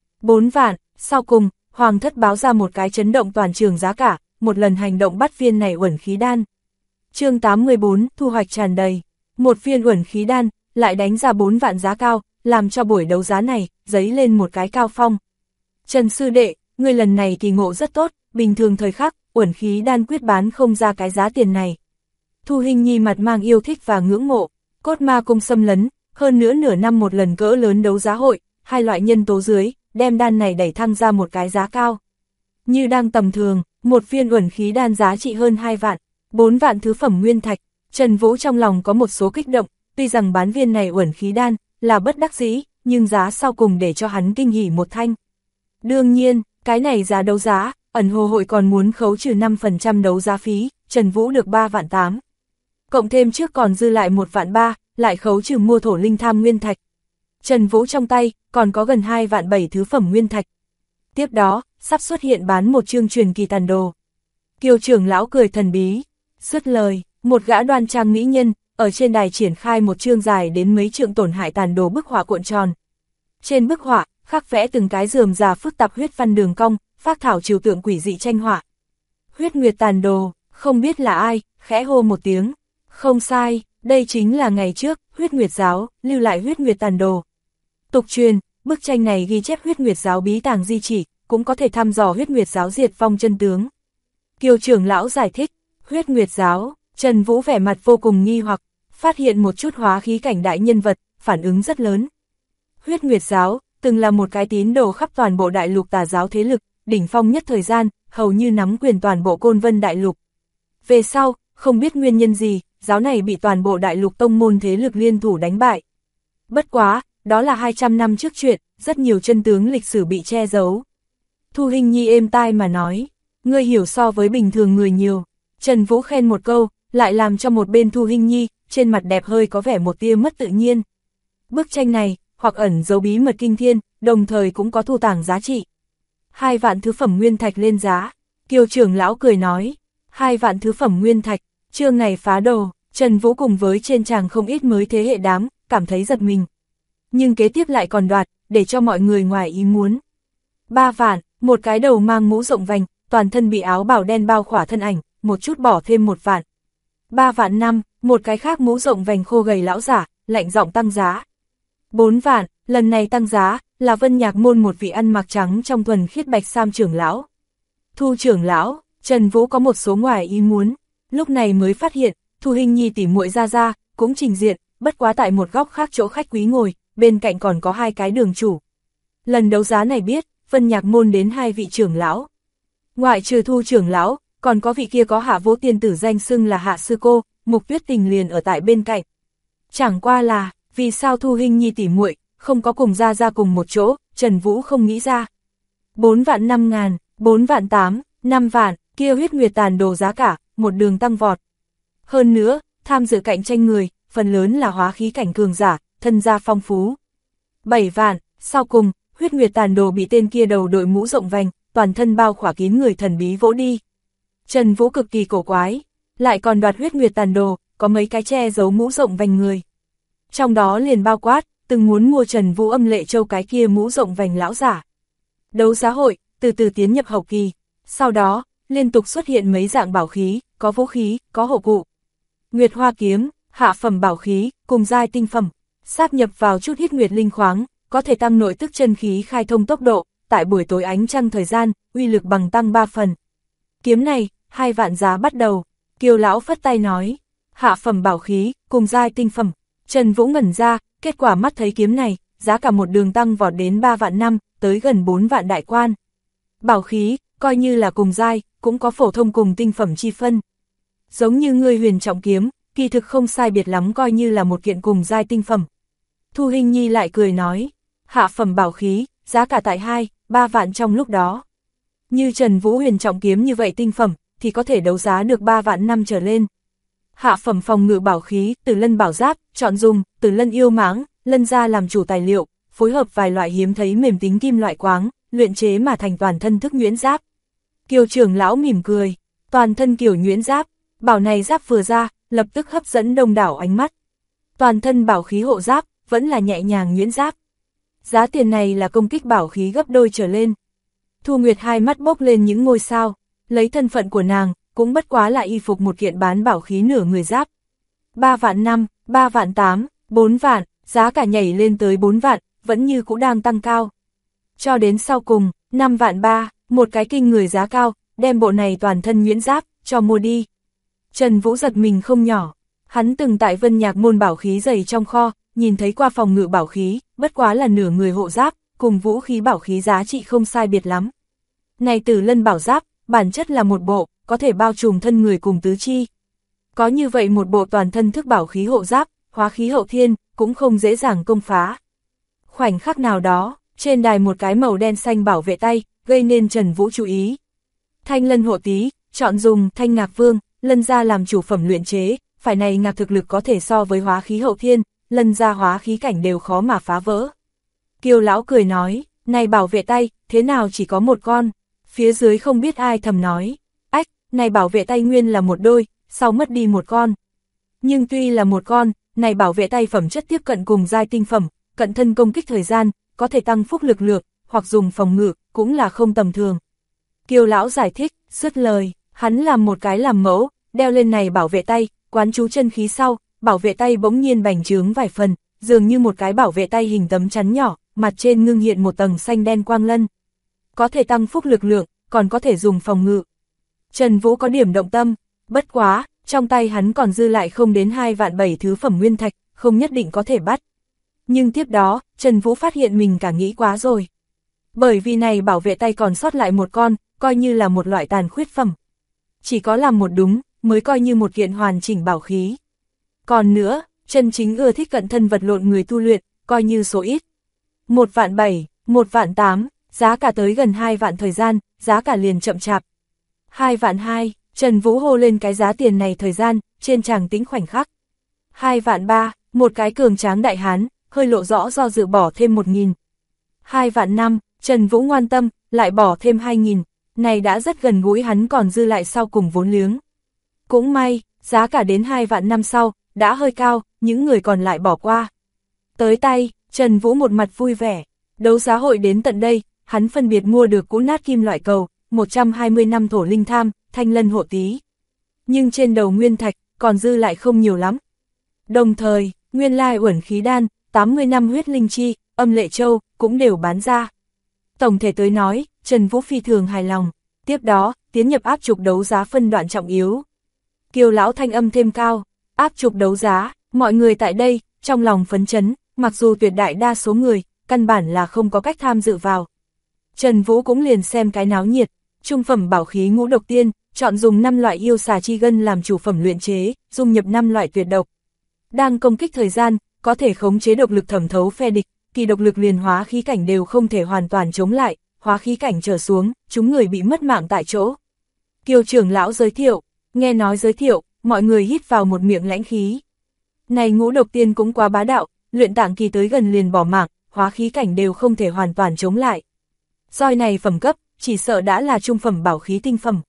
Speaker 1: 4 vạn, sau cùng, hoàng thất báo ra một cái chấn động toàn trường giá cả, một lần hành động bắt viên này uẩn khí đan. Chương 84, thu hoạch tràn đầy, một viên uẩn khí đan, lại đánh ra 4 vạn giá cao, làm cho buổi đấu giá này, dấy lên một cái cao phong. Trần sư đệ, người lần này kỳ ngộ rất tốt, bình thường thời khắc, uẩn khí đan quyết bán không ra cái giá tiền này. Thu Hình Nhi mặt mang yêu thích và ngưỡng mộ, Cốt Ma Cung xâm lấn, hơn nữa nửa năm một lần cỡ lớn đấu giá hội, hai loại nhân tố dưới, đem đan này đẩy thăng ra một cái giá cao. Như đang tầm thường, một viên uẩn khí đan giá trị hơn 2 vạn, 4 vạn thứ phẩm nguyên thạch, Trần Vũ trong lòng có một số kích động, tuy rằng bán viên này uẩn khí đan là bất đắc dĩ, nhưng giá sau cùng để cho hắn kinh hỉ một thanh. Đương nhiên, cái này giá đấu giá, ẩn hồ hội còn muốn khấu trừ 5% đấu giá phí, Trần Vũ được 3 vạn 8. Cộng thêm trước còn dư lại 1 vạn 3, lại khấu trừ mua thổ linh tham nguyên thạch. Trần Vũ trong tay, còn có gần 2 vạn 7 thứ phẩm nguyên thạch. Tiếp đó, sắp xuất hiện bán một chương truyền kỳ tàn đồ. Kiều trưởng lão cười thần bí, dứt lời, một gã đoan trang mỹ nhân, ở trên đài triển khai một chương dài đến mấy trượng tổn hại tàn đồ bức họa cuộn tròn. Trên bức họa, khắc vẽ từng cái rườm rà phức tạp huyết văn đường cong, phác thảo trừu tượng quỷ dị tranh họa. Huyết Nguyệt tàn đồ, không biết là ai, khẽ hô một tiếng. Không sai, đây chính là ngày trước, Huyết Nguyệt giáo, lưu lại Huyết Nguyệt tàn đồ. Tục truyền, bức tranh này ghi chép Huyết Nguyệt giáo bí tàng di chỉ, cũng có thể thăm dò Huyết Nguyệt giáo diệt vong chân tướng. Kiều trưởng lão giải thích, Huyết Nguyệt giáo, Trần Vũ vẻ mặt vô cùng nghi hoặc, phát hiện một chút hóa khí cảnh đại nhân vật, phản ứng rất lớn. Huyết Nguyệt giáo, từng là một cái tín đồ khắp toàn bộ đại lục tà giáo thế lực, đỉnh phong nhất thời gian, hầu như nắm quyền toàn bộ Côn Vân đại lục. Về sau, không biết nguyên nhân gì, giáo này bị toàn bộ đại lục tông môn thế lực liên thủ đánh bại. Bất quá, đó là 200 năm trước chuyện, rất nhiều chân tướng lịch sử bị che giấu. Thu Hình Nhi êm tai mà nói, ngươi hiểu so với bình thường người nhiều. Trần Vũ khen một câu, lại làm cho một bên Thu Hình Nhi, trên mặt đẹp hơi có vẻ một tia mất tự nhiên. Bức tranh này, hoặc ẩn dấu bí mật kinh thiên, đồng thời cũng có thu tàng giá trị. 2 vạn thứ phẩm nguyên thạch lên giá, Kiều trưởng lão cười nói, 2 vạn thứ phẩm nguyên thạch, chương này phá đồ, Trần Vũ cùng với trên tràng không ít mới thế hệ đám, cảm thấy giật mình. Nhưng kế tiếp lại còn đoạt, để cho mọi người ngoài ý muốn. 3 vạn, một cái đầu mang mũ rộng vành, toàn thân bị áo bào đen bao khỏa thân ảnh, một chút bỏ thêm 1 vạn. 3 vạn 5, một cái khác mũ rộng vành khô gầy lão giả, lạnh giọng tăng giá. 4 vạn, lần này tăng giá, là Vân Nhạc môn một vị ăn mặc trắng trong thuần khiết bạch sam trưởng lão. Thu trưởng lão, Trần Vũ có một số ngoài ý muốn, lúc này mới phát hiện, Thu Hình Nhi tỉ muội ra cũng trình diện, bất quá tại một góc khác chỗ khách quý ngồi, bên cạnh còn có 2 cái đường chủ. Lần đấu giá này biết, Vân Nhạc môn đến 2 vị trưởng lão. Ngoại trừ Thu trưởng lão, còn có vị kia có Hạ Vô tiên tử danh xưng là Hạ sư cô, Mục Tuyết Tình liền ở tại bên cạnh. Chẳng qua là, vì sao Thu Hình Nhi tỉ muội không có cùng ra cùng một chỗ, Trần Vũ không nghĩ ra. 4 vạn 5 ngàn, 4 vạn 8, 5 vạn, kia Huyết Nguyệt tàn đồ giá cả, một đường tăng vọt. Hơn nữa, tham dự cạnh tranh người, phần lớn là hóa khí cảnh cường giả, thân gia phong phú. 7 vạn, sau cùng, Huyết Nguyệt tàn đồ bị tên kia đầu đội mũ rộng vành, toàn thân bao khỏa kín người thần bí vỗ đi. Trần Vũ cực kỳ cổ quái, lại còn đoạt Huyết Nguyệt tàn đồ, có mấy cái che giấu mũ rộng vành người. Trong đó liền bao quát, từng muốn mua Trần Vũ Âm Lệ Châu cái kia mũ rộng vành lão giả. Đấu giá hội, từ từ tiến nhập hậu kỳ, sau đó, liên tục xuất hiện mấy dạng bảo khí, có vũ khí, có hộ cụ. Nguyệt Hoa kiếm, hạ phẩm bảo khí, cùng giai tinh phẩm, sáp nhập vào chút Huyết Nguyệt linh khoáng, có thể tăng nội tức chân khí khai thông tốc độ, tại buổi tối ánh trăng thời gian, uy lực bằng tăng 3 phần. Kiếm này, 2 vạn giá bắt đầu, Kiều lão phất tay nói, hạ phẩm bảo khí, cùng giai tinh phẩm. Trần Vũ ngẩn ra, kết quả mắt thấy kiếm này, giá cả một đường tăng vọt đến 3 vạn 5, tới gần 4 vạn đại quan. Bảo khí, coi như là cùng giai, cũng có phổ thông cùng tinh phẩm chi phân. Giống như ngươi Huyền Trọng kiếm, kỳ thực không sai biệt lắm coi như là một kiện cùng giai tinh phẩm. Thu Hình Nhi lại cười nói, hạ phẩm bảo khí, giá cả tại 2, 3 vạn trong lúc đó. Như Trần Vũ Huyền Trọng kiếm như vậy tinh phẩm, thì có thể đấu giá được 3 vạn năm trở lên. Hạ phẩm phòng ngự bảo khí, Tử Lân bảo giáp, chọn dùng, Tử Lân yêu mãng, lân gia làm chủ tài liệu, phối hợp vài loại hiếm thấy mềm tính kim loại quáng, luyện chế mà thành toàn thân thức nhuyễn giáp. Kiều trưởng lão mỉm cười, toàn thân kiểu nhuyễn giáp, bảo này giáp vừa ra, lập tức hấp dẫn đông đảo ánh mắt. Toàn thân bảo khí hộ giáp, vẫn là nhẹ nhàng nhuyễn giáp. Giá tiền này là công kích bảo khí gấp đôi trở lên. Thu Nguyệt hai mắt bốc lên những ngôi sao, lấy thân phận của nàng, cũng bất quá là y phục một kiện bán bảo khí nửa người giáp. 3 vạn 5, 3 vạn 8, 4 vạn, giá cả nhảy lên tới 4 vạn, vẫn như cũ đang tăng cao. Cho đến sau cùng, 5 vạn 3, một cái kinh người giá cao, đem bộ này toàn thân nhuyễn giáp, cho mua đi. Trần Vũ giật mình không nhỏ, hắn từng tại Vân Nhạc môn bảo khí dày trong kho, nhìn thấy qua phòng ngự bảo khí, bất quá là nửa người hộ giáp, cùng vũ khí bảo khí giá trị không sai biệt lắm. Này Tử Lân bảo giáp, bản chất là một bộ, có thể bao trùm thân người cùng tứ chi. Có như vậy một bộ toàn thân thức bảo khí hộ giáp, hóa khí hậu thiên, cũng không dễ dàng công phá. Khoảnh khắc nào đó, trên đài một cái màu đen xanh bảo vệ tay, gây nên Trần Vũ chú ý. Thanh lân hộ tí, chọn dùng Thanh Ngạc Vương, lân gia làm chủ phẩm luyện chế, phải này ngạc thực lực có thể so với hóa khí hậu thiên, lân gia hóa khí cảnh đều khó mà phá vỡ. Kiều lão cười nói, này bảo vệ tay, thế nào chỉ có một con, phía dưới không biết ai thầm nói, ách, này bảo vệ tay nguyên là một đôi, sau mất đi một con. Nhưng tuy là một con, này bảo vệ tay phẩm chất tiếp cận cùng giai tinh phẩm, cận thân công kích thời gian, có thể tăng phúc lực lượng, hoặc dùng phòng ngự, cũng là không tầm thường. Kiều lão giải thích, dứt lời, hắn làm một cái làm mẫu, đeo lên này bảo vệ tay, quán chú chân khí sau, bảo vệ tay bỗng nhiên bành trướng vài phần, dường như một cái bảo vệ tay hình tấm chắn nhỏ, mặt trên ngưng hiện một tầng xanh đen quang lân. Có thể tăng phúc lực lượng, còn có thể dùng phòng ngự. Trần Vũ có điểm động tâm, bất quá, trong tay hắn còn dư lại không đến 2 vạn 7 thứ phẩm nguyên thạch, không nhất định có thể bắt. Nhưng tiếp đó, Trần Vũ phát hiện mình cả nghĩ quá rồi. Bởi vì này bảo vệ tay còn sót lại một con, coi như là một loại tàn khuyết phẩm. Chỉ có làm một đúng, mới coi như một kiện hoàn chỉnh bảo khí. Còn nữa, chân chính ưa thích cận thân vật lộn người tu luyện, coi như số ít. 1 vạn 7, 1 vạn 8, giá cả tới gần 2 vạn thời gian, giá cả liền chậm chạp. 2 vạn 2, Trần Vũ hô lên cái giá tiền này thời gian, trên tràng tĩnh khoảnh khắc. 2 vạn 3, một cái cường tráng đại hán, hơi lộ rõ do dự bỏ thêm 1.000. 2 vạn 5, Trần Vũ ngoan tâm, lại bỏ thêm 2.000, này đã rất gần gũi hắn còn dư lại sau cùng vốn liếng. Cũng may, giá cả đến 2 vạn 5 sau, đã hơi cao, những người còn lại bỏ qua. Tới tay, Trần Vũ một mặt vui vẻ, đấu giá hội đến tận đây, hắn phân biệt mua được cũ nát kim loại cầu, 120 năm thổ linh tham, thanh lân hộ tí. Nhưng trên đầu nguyên thạch, còn dư lại không nhiều lắm. Đồng thời, nguyên lai uẩn khí đan, 80 năm huyết linh chi, âm lệ châu, cũng đều bán ra. Tổng thể tới nói, Trần Vũ phi thường hài lòng. Tiếp đó, tiến nhập áp trục đấu giá phân đoạn trọng yếu. Kiều lão thanh âm thêm cao, áp trục đấu giá, mọi người tại đây, trong lòng phấn chấn, mặc dù tuyệt đại đa số người, căn bản là không có cách tham dự vào. Trần Vũ cũng liền xem cái náo nhiệt, trung phẩm bảo khí ngũ độc tiên, chọn dùng 5 loại yêu xà chi gân làm chủ phẩm luyện chế, dung nhập 5 loại tuyệt độc. Đang công kích thời gian, có thể khống chế độc lực thẩm thấu phe địch, kỳ độc lực liền hóa khí cảnh đều không thể hoàn toàn chống lại, hóa khí cảnh trở xuống, chúng người bị mất mạng tại chỗ. Kiều trưởng lão giới thiệu, nghe nói giới thiệu, mọi người hít vào một miệng lãnh khí. Này ngũ độc tiên cũng quá bá đạo, luyện tạng kỳ tới gần liền bỏ mạng, hóa khí cảnh đều không thể hoàn toàn chống lại. Roi này phẩm cấp, chỉ sợ đã là trung phẩm bảo khí tinh phẩm.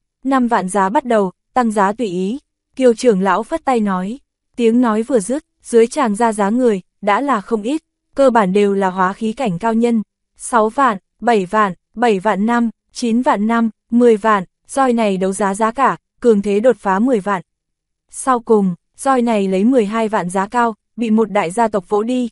Speaker 1: 5 vạn giá bắt đầu, tăng giá tùy ý. Kiều trưởng lão phất tay nói, tiếng nói vừa dứt, dưới tràng ra giá người, đã là không ít, cơ bản đều là hóa khí cảnh cao nhân. 6 vạn, 7 vạn, 7 vạn 5, 9 vạn 5, 10 vạn, roi này đấu giá giá cả, cường thế đột phá 10 vạn. Sau cùng, roi này lấy 12 vạn giá cao, bị một đại gia tộc vỗ đi.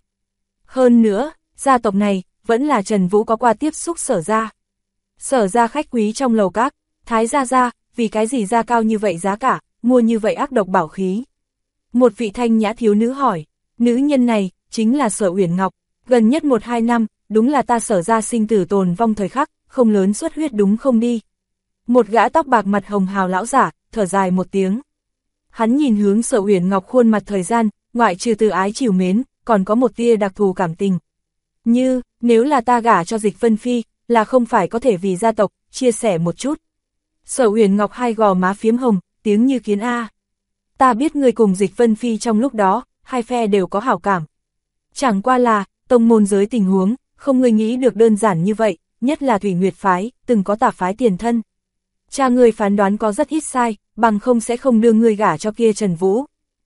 Speaker 1: Hơn nữa, gia tộc này, vẫn là Trần Vũ có qua tiếp xúc Sở gia. Sở gia khách quý trong lầu các, Thái gia, vì cái gì ra cao như vậy giá cả, mua như vậy ác độc bảo khí. Một vị thanh nhã thiếu nữ hỏi, nữ nhân này, chính là Sở Uyển Ngọc, gần nhất 1-2 năm, đúng là ta Sở gia sinh tử tồn vong thời khắc, không lớn xuất huyết đúng không đi. Một gã tóc bạc mặt hồng hào lão giả, thở dài một tiếng. Hắn nhìn hướng Sở Uyển Ngọc khuôn mặt thời gian, ngoại trừ từ ái trìu mến, còn có một tia đặc thù cảm tình. Nếu là ta gả cho Dịch Vân Phi, là không phải có thể vì gia tộc, chia sẻ một chút. Sở Uyển Ngọc hai gò má phiếm hồng, tiếng như kiến a. Ta biết người cùng Dịch Vân Phi trong lúc đó, hai phe đều có hảo cảm. Chẳng qua là, tông môn giới tình huống, không người nghĩ được đơn giản như vậy, nhất là Thủy Nguyệt phái, từng có tà phái tiền thân. Cha người phán đoán có rất ít sai, bằng không sẽ không đưa người gả cho kia Trần Vũ.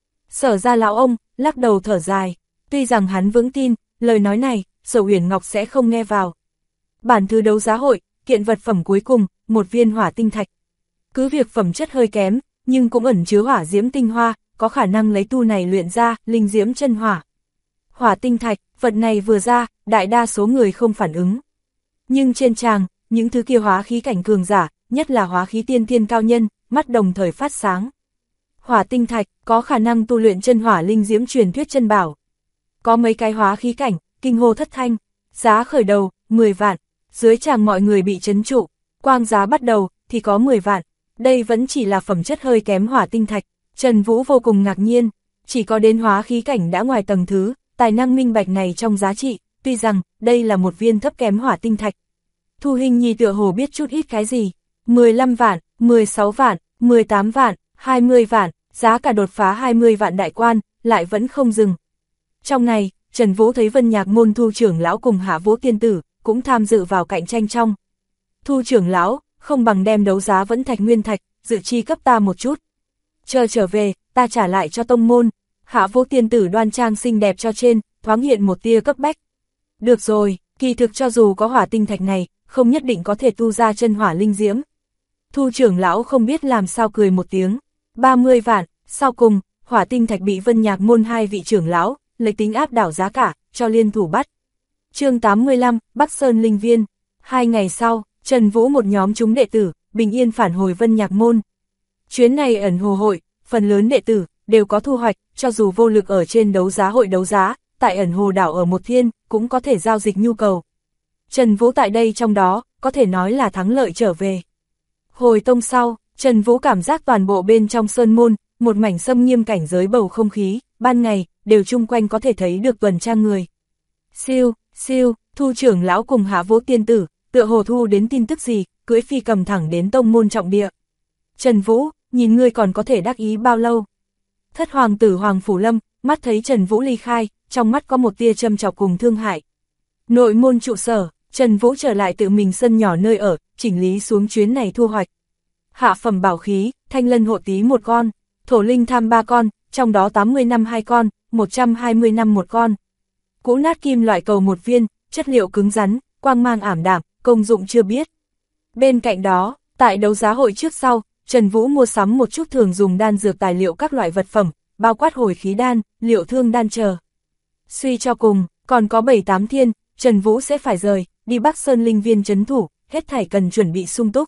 Speaker 1: Sở ra lão ông, lắc đầu thở dài, tuy rằng hắn vững tin, lời nói này, Sở Uyển Ngọc sẽ không nghe vào. Bản thứ đấu giá hội, kiện vật phẩm cuối cùng, một viên hỏa tinh thạch. Cứ việc phẩm chất hơi kém, nhưng cũng ẩn chứa hỏa diễm tinh hoa, có khả năng lấy tu này luyện ra, linh diễm chân hỏa. Hỏa tinh thạch, vật này vừa ra, đại đa số người không phản ứng. Nhưng trên tràng, những thứ kia hóa khí cảnh cường giả, nhất là hóa khí tiên thiên cao nhân, mắt đồng thời phát sáng. Hỏa tinh thạch, có khả năng tu luyện chân hỏa linh diễm truyền thuyết chân bảo. Có mấy cái hóa khí cảnh, kinh hô thất thanh, giá khởi đầu, 10 vạn, dưới tràng mọi người bị chấn trụ, quang giá bắt đầu, thì có 10 vạn. Đây vẫn chỉ là phẩm chất hơi kém hỏa tinh thạch, Trần Vũ vô cùng ngạc nhiên, chỉ có đến hóa khí cảnh đã ngoài tầng thứ, tài năng minh bạch này trong giá trị, tuy rằng, đây là một viên thấp kém hỏa tinh thạch. Thu Hình Nhi tựa hồ biết chút ít cái gì, 15 vạn, 16 vạn, 18 vạn, 20 vạn, giá cả đột phá 20 vạn đại quan, lại vẫn không dừng. Trong này, Trần Vũ thấy Vân Nhạc môn Thu trưởng lão cùng Hạ Vũ tiên tử, cũng tham dự vào cạnh tranh trong. Thu trưởng lão, không bằng đem đấu giá vẫn thạch nguyên thạch, dự chi cấp ta một chút. Chờ trở về, ta trả lại cho tông môn. Hạ Vũ tiên tử đoan trang xinh đẹp cho trên, thoáng hiện một tia cấp bách. Được rồi, kỳ thực cho dù có hỏa tinh thạch này, không nhất định có thể tu ra chân hỏa linh diễm. Thu trưởng lão không biết làm sao cười một tiếng. 30 vạn, sau cùng, hỏa tinh thạch bị Vân Nhạc môn hai vị trưởng lão, lấy tính áp đảo giá cả, cho liên thủ bắt. Chương 85, Bắc Sơn Linh Viên. 2 ngày sau, Trần Vũ một nhóm chúng đệ tử, bình yên phản hồi Vân Nhạc môn. Chuyến này ẩn hồ hội, phần lớn đệ tử, đều có thu hoạch, cho dù vô lực ở trên đấu giá hội đấu giá, tại ẩn hồ đảo ở một thiên, cũng có thể giao dịch nhu cầu. Trần Vũ tại đây trong đó, có thể nói là thắng lợi trở về. Hồi tông sau, Trần Vũ cảm giác toàn bộ bên trong sơn môn, một mảnh xâm nghiêm cảnh giới bầu không khí, ban ngày, đều chung quanh có thể thấy được tuần tra người. Siêu, siêu, Thu trưởng lão cùng Hạ Vũ tiên tử, tựa hồ thu đến tin tức gì, cưỡi phi cầm thẳng đến tông môn trọng địa. Trần Vũ, nhìn ngươi còn có thể đắc ý bao lâu? Thất hoàng tử Hoàng Phủ Lâm, mắt thấy Trần Vũ ly khai, trong mắt có một tia châm chọc cùng thương hại. Nội môn trụ sở, Trần Vũ trở lại tự mình sân nhỏ nơi ở, chỉnh lý xuống chuyến này thu hoạch. Hạ phẩm bảo khí, thanh lân hộ tí 1 con, thổ linh tham 3 con, trong đó 80 năm 2 con, 120 năm 1 con. Cũ nát kim loại cầu 1 viên, chất liệu cứng rắn, quang mang ảm đạm, công dụng chưa biết. Bên cạnh đó, tại đấu giá hội trước sau, Trần Vũ mua sắm một chút thường dùng đan dược tài liệu các loại vật phẩm, bao quát hồi khí đan, liệu thương đan chờ. Suy cho cùng, còn có 7-8 thiên, Trần Vũ sẽ phải rời, đi Bắc Sơn Linh Viên trấn thủ, hết thảy cần chuẩn bị sung túc.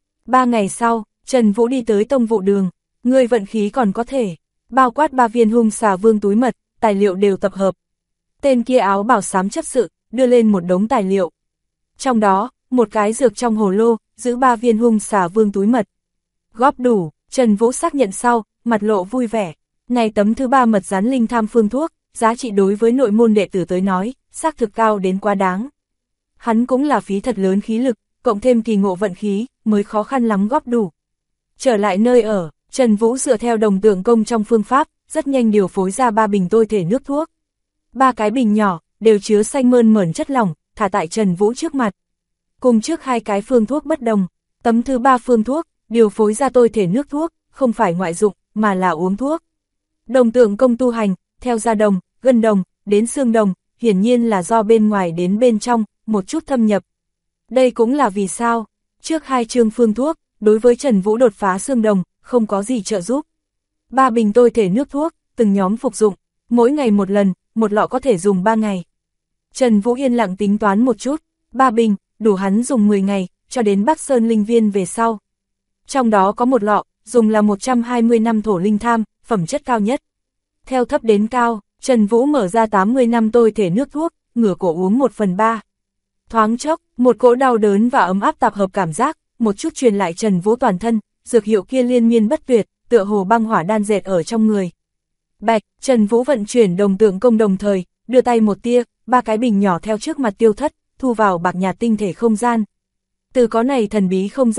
Speaker 1: 3 ngày sau, Trần Vũ đi tới tông vụ đường, người vận khí còn có thể, bao quát 3 viên hung xà vương túi mật, tài liệu đều tập hợp. Tên kia áo bảo xám chấp sự, đưa lên một đống tài liệu. Trong đó, một cái dược trong hồ lô, giữ 3 viên hung xà vương túi mật. Góp đủ, Trần Vũ xác nhận sau, mặt lộ vui vẻ. Này tấm thứ 3 mật rán linh tham phương thuốc, giá trị đối với nội môn đệ tử tới nói, xác thực cao đến quá đáng. Hắn cũng là phí thật lớn khí lực, cộng thêm kỳ ngộ vận khí, mới khó khăn lắm góp đủ. Trở lại nơi ở, Trần Vũ dựa theo đồng tượng công trong phương pháp, rất nhanh điều phối ra 3 bình tôi thể nước thuốc. 3 cái bình nhỏ, đều chứa xanh mơn mởn chất lỏng, thả tại Trần Vũ trước mặt. Cùng trước 2 cái phương thuốc bất đồng, tấm thứ 3 phương thuốc, điều phối ra tôi thể nước thuốc, không phải ngoại dụng, mà là uống thuốc. Đồng tượng công tu hành, theo da đồng, gân đồng, đến xương đồng, hiển nhiên là do bên ngoài đến bên trong, một chút thâm nhập. Đây cũng là vì sao, trước 2 chương phương thuốc, đối với Trần Vũ đột phá xương đồng, không có gì trợ giúp. 3 bình tôi thể nước thuốc, từng nhóm phục dụng, mỗi ngày một lần, một lọ có thể dùng 3 ngày. Trần Vũ yên lặng tính toán một chút, 3 bình, đủ hắn dùng 10 ngày, cho đến Bắc Sơn Linh Viên về sau. Trong đó có một lọ, dùng là 120 năm thổ linh tham, phẩm chất cao nhất. Theo thấp đến cao, Trần Vũ mở ra 80 năm tôi thể nước thuốc, ngửa cổ uống 1/3. Thoáng chốc, một cỗ đau đớn và ấm áp tập hợp cảm giác, một chút truyền lại Trần Vũ toàn thân, dược hiệu kia liên miên bất tuyệt, tựa hồ băng hỏa đan dệt ở trong người. Bạch, Trần Vũ vận chuyển đồng tượng công đồng thời, đưa tay một tia, 3 cái bình nhỏ theo trước mặt tiêu thất, thu vào bạc nhạt tinh thể không gian. Từ có này thần bí không gian,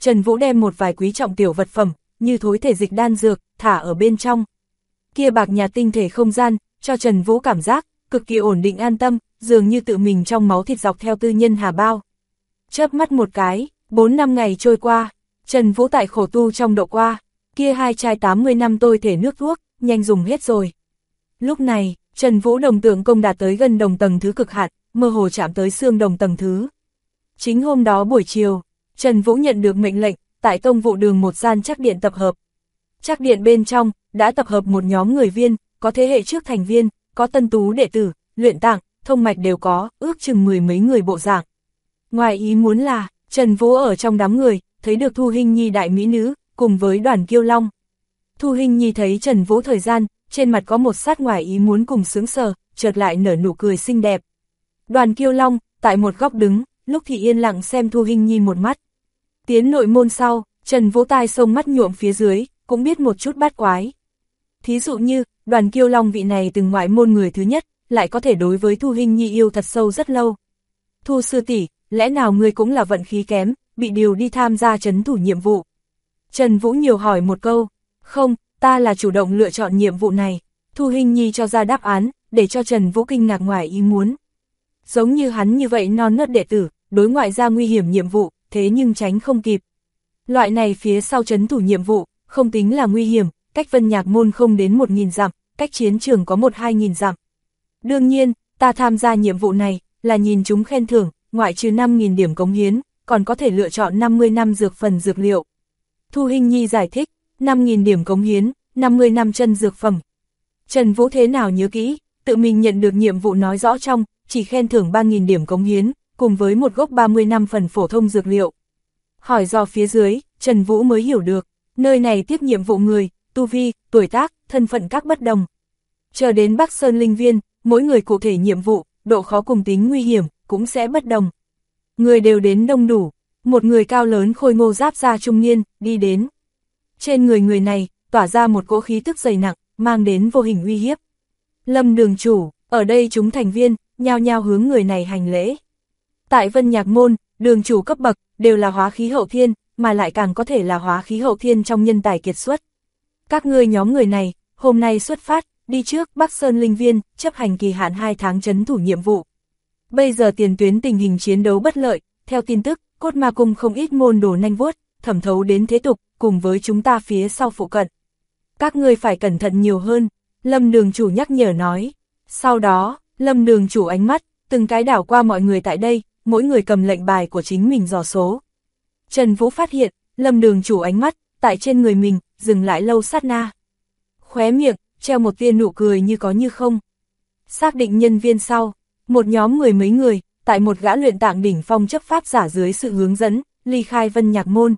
Speaker 1: Trần Vũ đem một vài quý trọng tiểu vật phẩm, như thối thể dịch đan dược, thả ở bên trong. Kia bạc nhà tinh thể không gian, cho Trần Vũ cảm giác, cực kỳ ổn định an tâm, dường như tự mình trong máu thịt dọc theo tư nhân hà bao. Chớp mắt một cái, 4 năm ngày trôi qua, Trần Vũ tại khổ tu trong độ qua, kia 2 chai 80 năm tôi thể nước thuốc, nhanh dùng hết rồi. Lúc này, Trần Vũ đồng tượng công đạt tới gần đồng tầng thứ cực hạn, mơ hồ chạm tới xương đồng tầng thứ. Chính hôm đó buổi chiều, Trần Vũ nhận được mệnh lệnh, tại Tông Vụ Đường một gian trắc điện tập hợp. Trắc điện bên trong, đã tập hợp một nhóm người viên, có thế hệ trước thành viên, có tân tú đệ tử, luyện tạng, thông mạch đều có, ước chừng 10 mấy người bộ dạng. Ngoài ý muốn là, Trần Vũ ở trong đám người, thấy được Thu Hinh Nhi đại mỹ nữ, cùng với Đoàn Kiêu Long. Thu Hinh Nhi thấy Trần Vũ thời gian, trên mặt có một sát ngoài ý muốn cùng sướng sờ, chợt lại nở nụ cười xinh đẹp. Đoàn Kiêu Long, tại một góc đứng, lúc thì yên lặng xem Thu Hinh Nhi một mắt. Tiến nội môn sau, Trần Vũ tai sông mắt nhuộm phía dưới, cũng biết một chút bát quái. Thí dụ như, Đoàn Kiêu Long vị này từng ngoại môn người thứ nhất, lại có thể đối với Thu Hinh Nhi yêu thật sâu rất lâu. Thu sư tỷ, lẽ nào ngươi cũng là vận khí kém, bị điều đi tham gia trấn thủ nhiệm vụ? Trần Vũ nhiều hỏi một câu, không, ta là chủ động lựa chọn nhiệm vụ này. Thu Hinh Nhi cho ra đáp án, để cho Trần Vũ kinh ngạc ngoài ý muốn. Giống như hắn như vậy non nớt đệ tử, đối ngoại ra nguy hiểm nhiệm vụ, thế nhưng tránh không kịp. Loại này phía sau trấn thủ nhiệm vụ, không tính là nguy hiểm, cách Vân Nhạc Môn không đến 1.000 dặm, cách chiến trường có 1-2.000 dặm. Đương nhiên, ta tham gia nhiệm vụ này, là nhìn chúng khen thưởng, ngoại trừ 5.000 điểm cống hiến, còn có thể lựa chọn 50 năm dược phần dược liệu. Thu Hinh Nhi giải thích, 5.000 điểm cống hiến, 50 năm chân dược phẩm. Trần Vũ thế nào nhớ kỹ, tự mình nhận được nhiệm vụ nói rõ trong, chỉ khen thưởng 3.000 điểm cống hiến, cùng với một gốc 30 năm phần phổ thông dược liệu. Hỏi dò phía dưới, Trần Vũ mới hiểu được, nơi này tiếp nhiệm vụ người, tu vi, tuổi tác, thân phận các bất đồng. Chờ đến Bắc Sơn Linh Viên, mỗi người cụ thể nhiệm vụ, độ khó cùng tính nguy hiểm, cũng sẽ bất đồng. Người đều đến đông đủ, một người cao lớn khôi ngô giáp da trung niên, đi đến. Trên người này, tỏa ra một cỗ khí tức dày nặng, mang đến vô hình uy hiếp. Lâm đường chủ, ở đây chúng thành viên, nhao nhao hướng người này hành lễ. Tại Vân Nhạc Môn, đường chủ cấp bậc, đều là hóa khí hậu thiên, mà lại càng có thể là hóa khí hậu thiên trong nhân tài kiệt xuất. Các ngươi nhóm người này, hôm nay xuất phát, đi trước Bắc Sơn Linh Viên, chấp hành kỳ hạn 2 tháng trấn thủ nhiệm vụ. Bây giờ tiền tuyến tình hình chiến đấu bất lợi, theo tin tức, Cốt Ma Cung không ít môn đồ nanh vuốt, thẩm thấu đến thế tục, cùng với chúng ta phía sau phụ cận. Các ngươi phải cẩn thận nhiều hơn, Lâm đường chủ nhắc nhở nói. Sau đó, Lâm đường chủ ánh mắt, từng cái đảo qua mọi người tại đây, mỗi người cầm lệnh bài của chính mình dò số. Trần Vũ phát hiện, Lâm đường chủ ánh mắt, tại trên người mình, dừng lại lâu sát na. Khóe miệng, treo một tia nụ cười như có như không. Xác định nhân viên sau, một nhóm 10 mấy người, tại một gã luyện tạng đỉnh phong chấp pháp giả dưới sự hướng dẫn, ly khai Vân Nhạc Môn.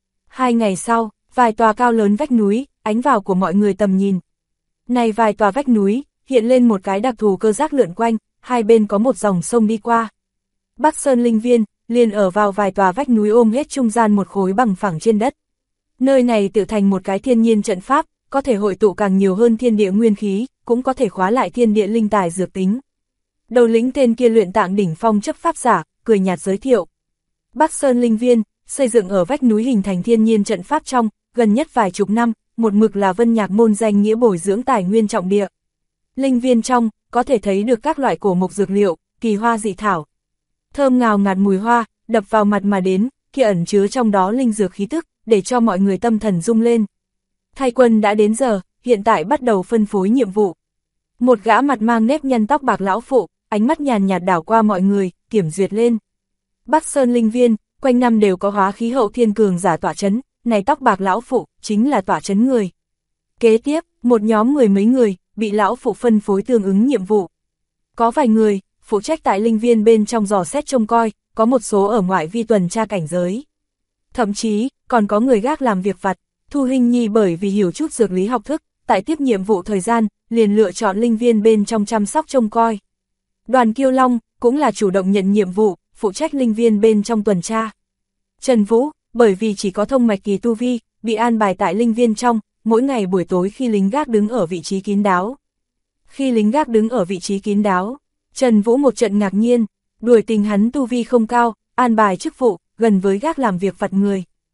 Speaker 1: 2 ngày sau, vài tòa cao lớn vách núi, ánh vào của mọi người tầm nhìn. Này vài tòa vách núi, hiện lên một cái đặc thù cơ giác lượn quanh, hai bên có một dòng sông đi qua. Bắc Sơn Linh Viên, liền ở vào vài tòa vách núi ôm hết trung gian một khối bằng phẳng trên đất. Nơi này tự thành một cái thiên nhiên trận pháp, có thể hội tụ càng nhiều hơn thiên địa nguyên khí, cũng có thể khóa lại thiên địa linh tài dược tính. Đầu lĩnh tên kia luyện tạng đỉnh phong chấp pháp giả, cười nhạt giới thiệu. Bắc Sơn Linh Viên, xây dựng ở vách núi hình thành thiên nhiên trận pháp trong, gần nhất vài chục năm, một mực là Vân Nhạc Môn danh nghĩa bồi dưỡng tài nguyên trọng địa. Linh viên trong, có thể thấy được các loại cổ mục dược liệu, kỳ hoa dị thảo. Thơm ngào ngạt mùi hoa, đập vào mặt mà đến, kia ẩn chứa trong đó linh dược khí tức, để cho mọi người tâm thần rung lên. Thay quân đã đến giờ, hiện tại bắt đầu phân phối nhiệm vụ. Một gã mặt mang nếp nhăn tóc bạc lão phụ, ánh mắt nhàn nhạt đảo qua mọi người, kiểm duyệt lên. Bắc Sơn Linh Viên, quanh năm đều có hóa khí hậu thiên cường giả tỏa chấn, này tóc bạc lão phụ, chính là tỏa chấn người. Kế tiếp, một nhóm 10 mấy người, bị lão phụ phân phối tương ứng nhiệm vụ. Có vài người, phụ trách tại linh viên bên trong dò xét trông coi, có một số ở ngoại vi tuần tra cảnh giới. Thậm chí, còn có người gác làm việc vặt. Thu Hinh Nhi bởi vì hiểu chút dược lý học thức, tại tiếp nhiệm vụ thời gian, liền lựa chọn linh viên bên trong chăm sóc trông coi. Đoàn Kiêu Long, cũng là chủ động nhận nhiệm vụ, phụ trách linh viên bên trong tuần tra. Trần Vũ, bởi vì chỉ có thông mạch kỳ tu vi, bị an bài tại linh viên trong, mỗi ngày buổi tối khi lính gác đứng ở vị trí kín đáo. Khi lính gác đứng ở vị trí kín đáo, Trần Vũ một trận ngạc nhiên, đuổi tình hắn tu vi không cao, an bài chức vụ, gần với gác làm việc vặt người.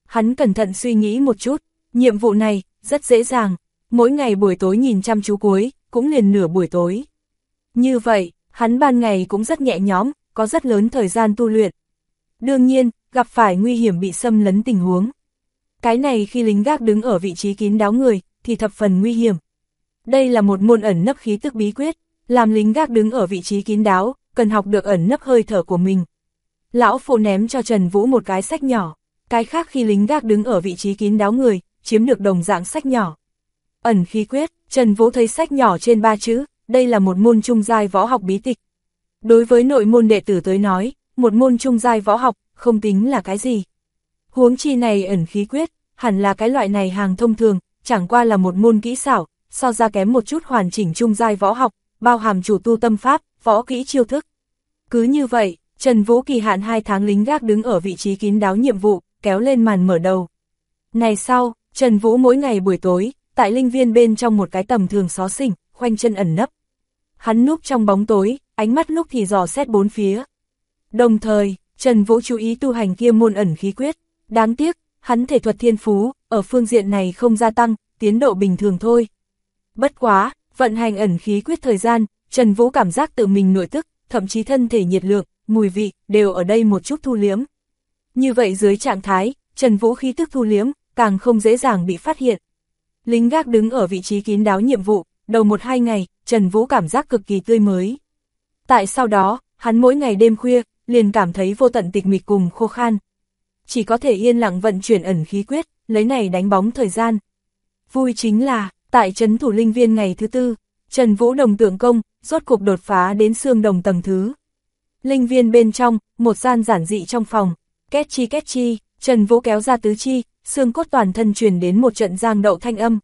Speaker 1: Hắn cẩn thận suy nghĩ một chút, nhiệm vụ này, rất dễ dàng, mỗi ngày buổi tối nhìn chăm chú cuối, cũng liền nửa buổi tối. Như vậy, hắn ban ngày cũng rất nhẹ nhõm, có rất lớn thời gian tu luyện. Đương nhiên, gặp phải nguy hiểm bị xâm lấn tình huống. Cái này khi lính gác đứng ở vị trí kín đáo người, thì thập phần nguy hiểm. Đây là một môn ẩn nấp khí tức bí quyết, làm lính gác đứng ở vị trí kín đáo, cần học được ẩn nấp hơi thở của mình. Lão phụ ném cho Trần Vũ một cái sách nhỏ, cái khác khi lính gác đứng ở vị trí kín đáo người, chiếm được đồng dạng sách nhỏ. Ẩn khí quyết, Trần Vũ thấy sách nhỏ trên 3 chữ, đây là một môn trung giai võ học bí tịch. Đối với nội môn đệ tử tới nói, một môn trung giai võ học, không tính là cái gì. Huống chi này ẩn khí quyết, hẳn là cái loại này hàng thông thường, chẳng qua là một môn kỹ xảo, so ra kém một chút hoàn chỉnh trung giai võ học, bao hàm chủ tu tâm pháp, võ kỹ chiêu thức. Cứ như vậy, Trần Vũ kỳ hạn 2 tháng lính gác đứng ở vị trí kín đáo nhiệm vụ, kéo lên màn mở đầu. Này sau, Trần Vũ mỗi ngày buổi tối, tại linh viên bên trong một cái tầm thường xó xỉnh, khoanh chân ẩn nấp. Hắn núp trong bóng tối, ánh mắt lúc thì dò xét bốn phía. Đồng thời, Trần Vũ chú ý tu hành kia môn ẩn khí quyết. Đáng tiếc, hắn thể thuật thiên phú, ở phương diện này không gia tăng, tiến độ bình thường thôi. Bất quá, vận hành ẩn khí quyết thời gian, Trần Vũ cảm giác tự mình nội tức, thậm chí thân thể nhiệt lượng, mùi vị, đều ở đây một chút thu liếm. Như vậy dưới trạng thái, Trần Vũ khí tức thu liếm, càng không dễ dàng bị phát hiện. Lính gác đứng ở vị trí kín đáo nhiệm vụ, đầu 1-2 ngày, Trần Vũ cảm giác cực kỳ tươi mới. Tại sau đó, hắn mỗi ngày đêm khuya, liền cảm thấy vô tận tịch mịch cùng khô khan. Chỉ có thể yên lặng vận chuyển ẩn khí quyết, lấy này đánh bóng thời gian. Vui chính là, tại trấn thủ linh viên ngày thứ 4, Trần Vũ đồng tượng công, rốt cuộc đột phá đến xương đồng tầng thứ. Linh viên bên trong, một gian giản dị trong phòng, két chi, Trần Vũ kéo ra tứ chi, xương cốt toàn thân truyền đến một trận giang đậu thanh âm.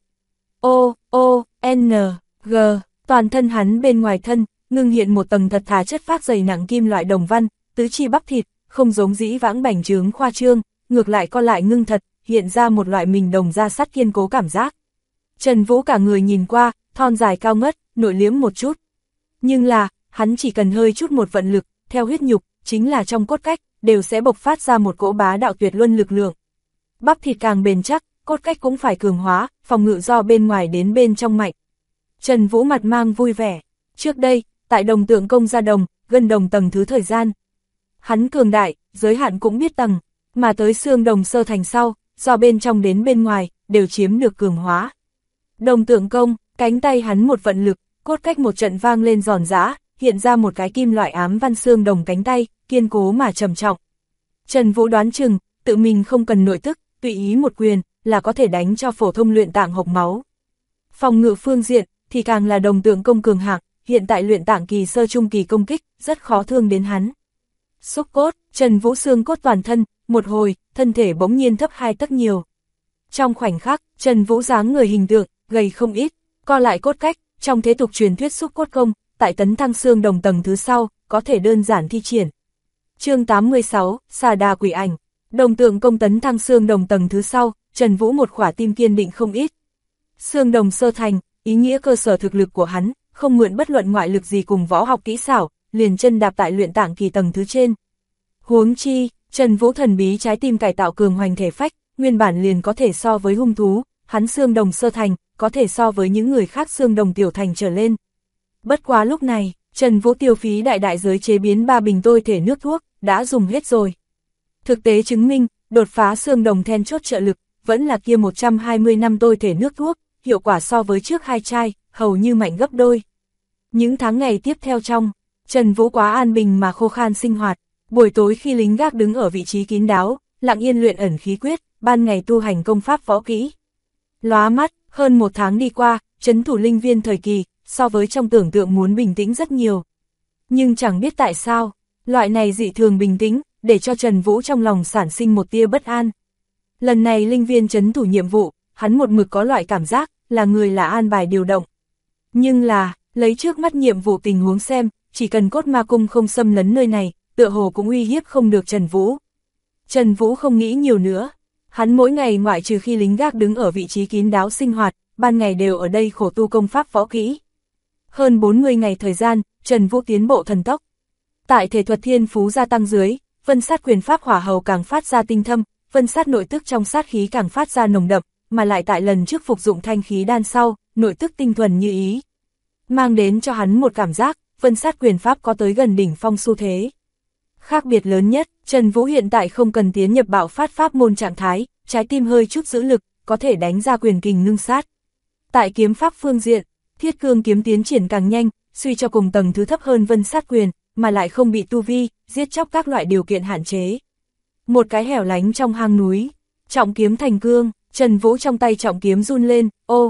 Speaker 1: N, G, toàn thân hắn bên ngoài thân, ngưng hiện một tầng thật thà chất phác dày nặng kim loại đồng văn, tứ chi bắp thịt, không giống dĩ vãng bành trướng khoa trương, ngược lại co lại ngưng thật, hiện ra một loại mình đồng da sắt kiên cố cảm giác. Trần Vũ cả người nhìn qua, thon dài cao ngất, nội liếm một chút. Nhưng là, hắn chỉ cần hơi chút một vận lực, theo huyết nhục, chính là trong cốt cách, đều sẽ bộc phát ra một cỗ bá đạo tuyệt luân lực lượng. Bắp thịt càng bền chắc, cốt cách cũng phải cường hóa, phòng ngự do bên ngoài đến bên trong mạnh. Trần Vũ mặt mang vui vẻ. Trước đây, tại đồng tượng công gia đồng, gân đồng tầng thứ thời gian. Hắn cường đại, giới hạn cũng biết tầng, mà tới xương đồng sơ thành sau, do bên trong đến bên ngoài, đều chiếm được cường hóa. Đồng tượng công, cánh tay hắn một vận lực, cốt cách một trận vang lên giòn giã, hiện ra một cái kim loại ám văn xương đồng cánh tay, kiên cố mà trầm trọng. Trần Vũ đoán chừng, tự mình không cần nội tức, tùy ý một quyền, là có thể đánh cho phổ thông luyện tạng hộc máu. Phòng ngự phương diện, thì càng là đồng tượng công cường hạng, hiện tại luyện tạng kỳ sơ trung kỳ công kích, rất khó thương đến hắn. Xúc cốt, Trần Vũ xương cốt toàn thân, một hồi, thân thể bỗng nhiên thấp 2 tấc nhiều. Trong khoảnh khắc, Trần Vũ dáng người hình tượng, gầy không ít, co lại cốt cách, trong thế tục truyền thuyết xúc cốt công, tại tấn thăng xương đồng tầng thứ sau, có thể đơn giản thi triển. Chương 86, Xà Đà Quỷ Ảnh. Đồng tượng công tấn thăng xương đồng tầng thứ sau, Trần Vũ một khỏa tim kiên định không ít. Xương đồng sơ thành, ý nghĩa cơ sở thực lực của hắn, không mượn bất luận ngoại lực gì cùng võ học kỹ xảo, liền chân đạp tại luyện tạng kỳ tầng thứ trên. Huống chi, Trần Vũ thần bí trái tim cải tạo cường hoành thể phách, nguyên bản liền có thể so với hung thú, hắn xương đồng sơ thành, có thể so với những người khác xương đồng tiểu thành trở lên. Bất quá lúc này, Trần Vũ tiêu phí đại giới chế biến 3 bình tôi thể nước thuốc, đã dùng hết rồi. Thực tế chứng minh, đột phá xương đồng then chốt trợ lực, vẫn là kia 120 năm tôi thể nước thuốc, hiệu quả so với trước 2 chai, hầu như mạnh gấp đôi. Những tháng ngày tiếp theo trong, Trần Vũ quá an bình mà khô khan sinh hoạt, buổi tối khi lính gác đứng ở vị trí kín đáo, lặng yên luyện ẩn khí quyết, ban ngày tu hành công pháp võ kỹ. Lóa mắt, hơn 1 tháng đi qua, trấn thủ linh viên thời kỳ, so với trong tưởng tượng muốn bình tĩnh rất nhiều. Nhưng chẳng biết tại sao, loại này dị thường bình tĩnh, để cho Trần Vũ trong lòng sản sinh một tia bất an. Lần này linh viên trấn thủ nhiệm vụ, hắn một mực có loại cảm giác, là người là an bài điều động. Nhưng là, lấy trước mắt nhiệm vụ tình huống xem, chỉ cần cốt ma cung không xâm lấn nơi này, tựa hồ cũng uy hiếp không được Trần Vũ. Trần Vũ không nghĩ nhiều nữa. Hắn mỗi ngày ngoại trừ khi lính gác đứng ở vị trí kín đáo sinh hoạt, ban ngày đều ở đây khổ tu công pháp võ kỹ. Hơn 40 ngày thời gian, Trần Vũ tiến bộ thần tốc. Tại thể thuật thiên phú gia tăng dưới, vân sát quyền pháp hỏa hầu càng phát ra tinh thâm, Vân sát nội tức trong sát khí càng phát ra nồng đậm, mà lại tại lần trước phục dụng thanh khí đan sau, nội tức tinh thuần như ý. Mang đến cho hắn một cảm giác, vân sát quyền pháp có tới gần đỉnh phong xu thế. Khác biệt lớn nhất, Trần Vũ hiện tại không cần tiến nhập bạo phát pháp môn trạng thái, trái tim hơi chút giữ lực, có thể đánh ra quyền kình ngưng sát. Tại kiếm pháp phương diện, Thiết Cương kiếm tiến triển càng nhanh, suy cho cùng tầng thứ thấp hơn vân sát quyền, mà lại không bị tu vi, giết chóc các loại điều kiện hạn chế. Một cái hẻo lánh trong hang núi, trọng kiếm thành cương, Trần Vũ trong tay trọng kiếm run lên,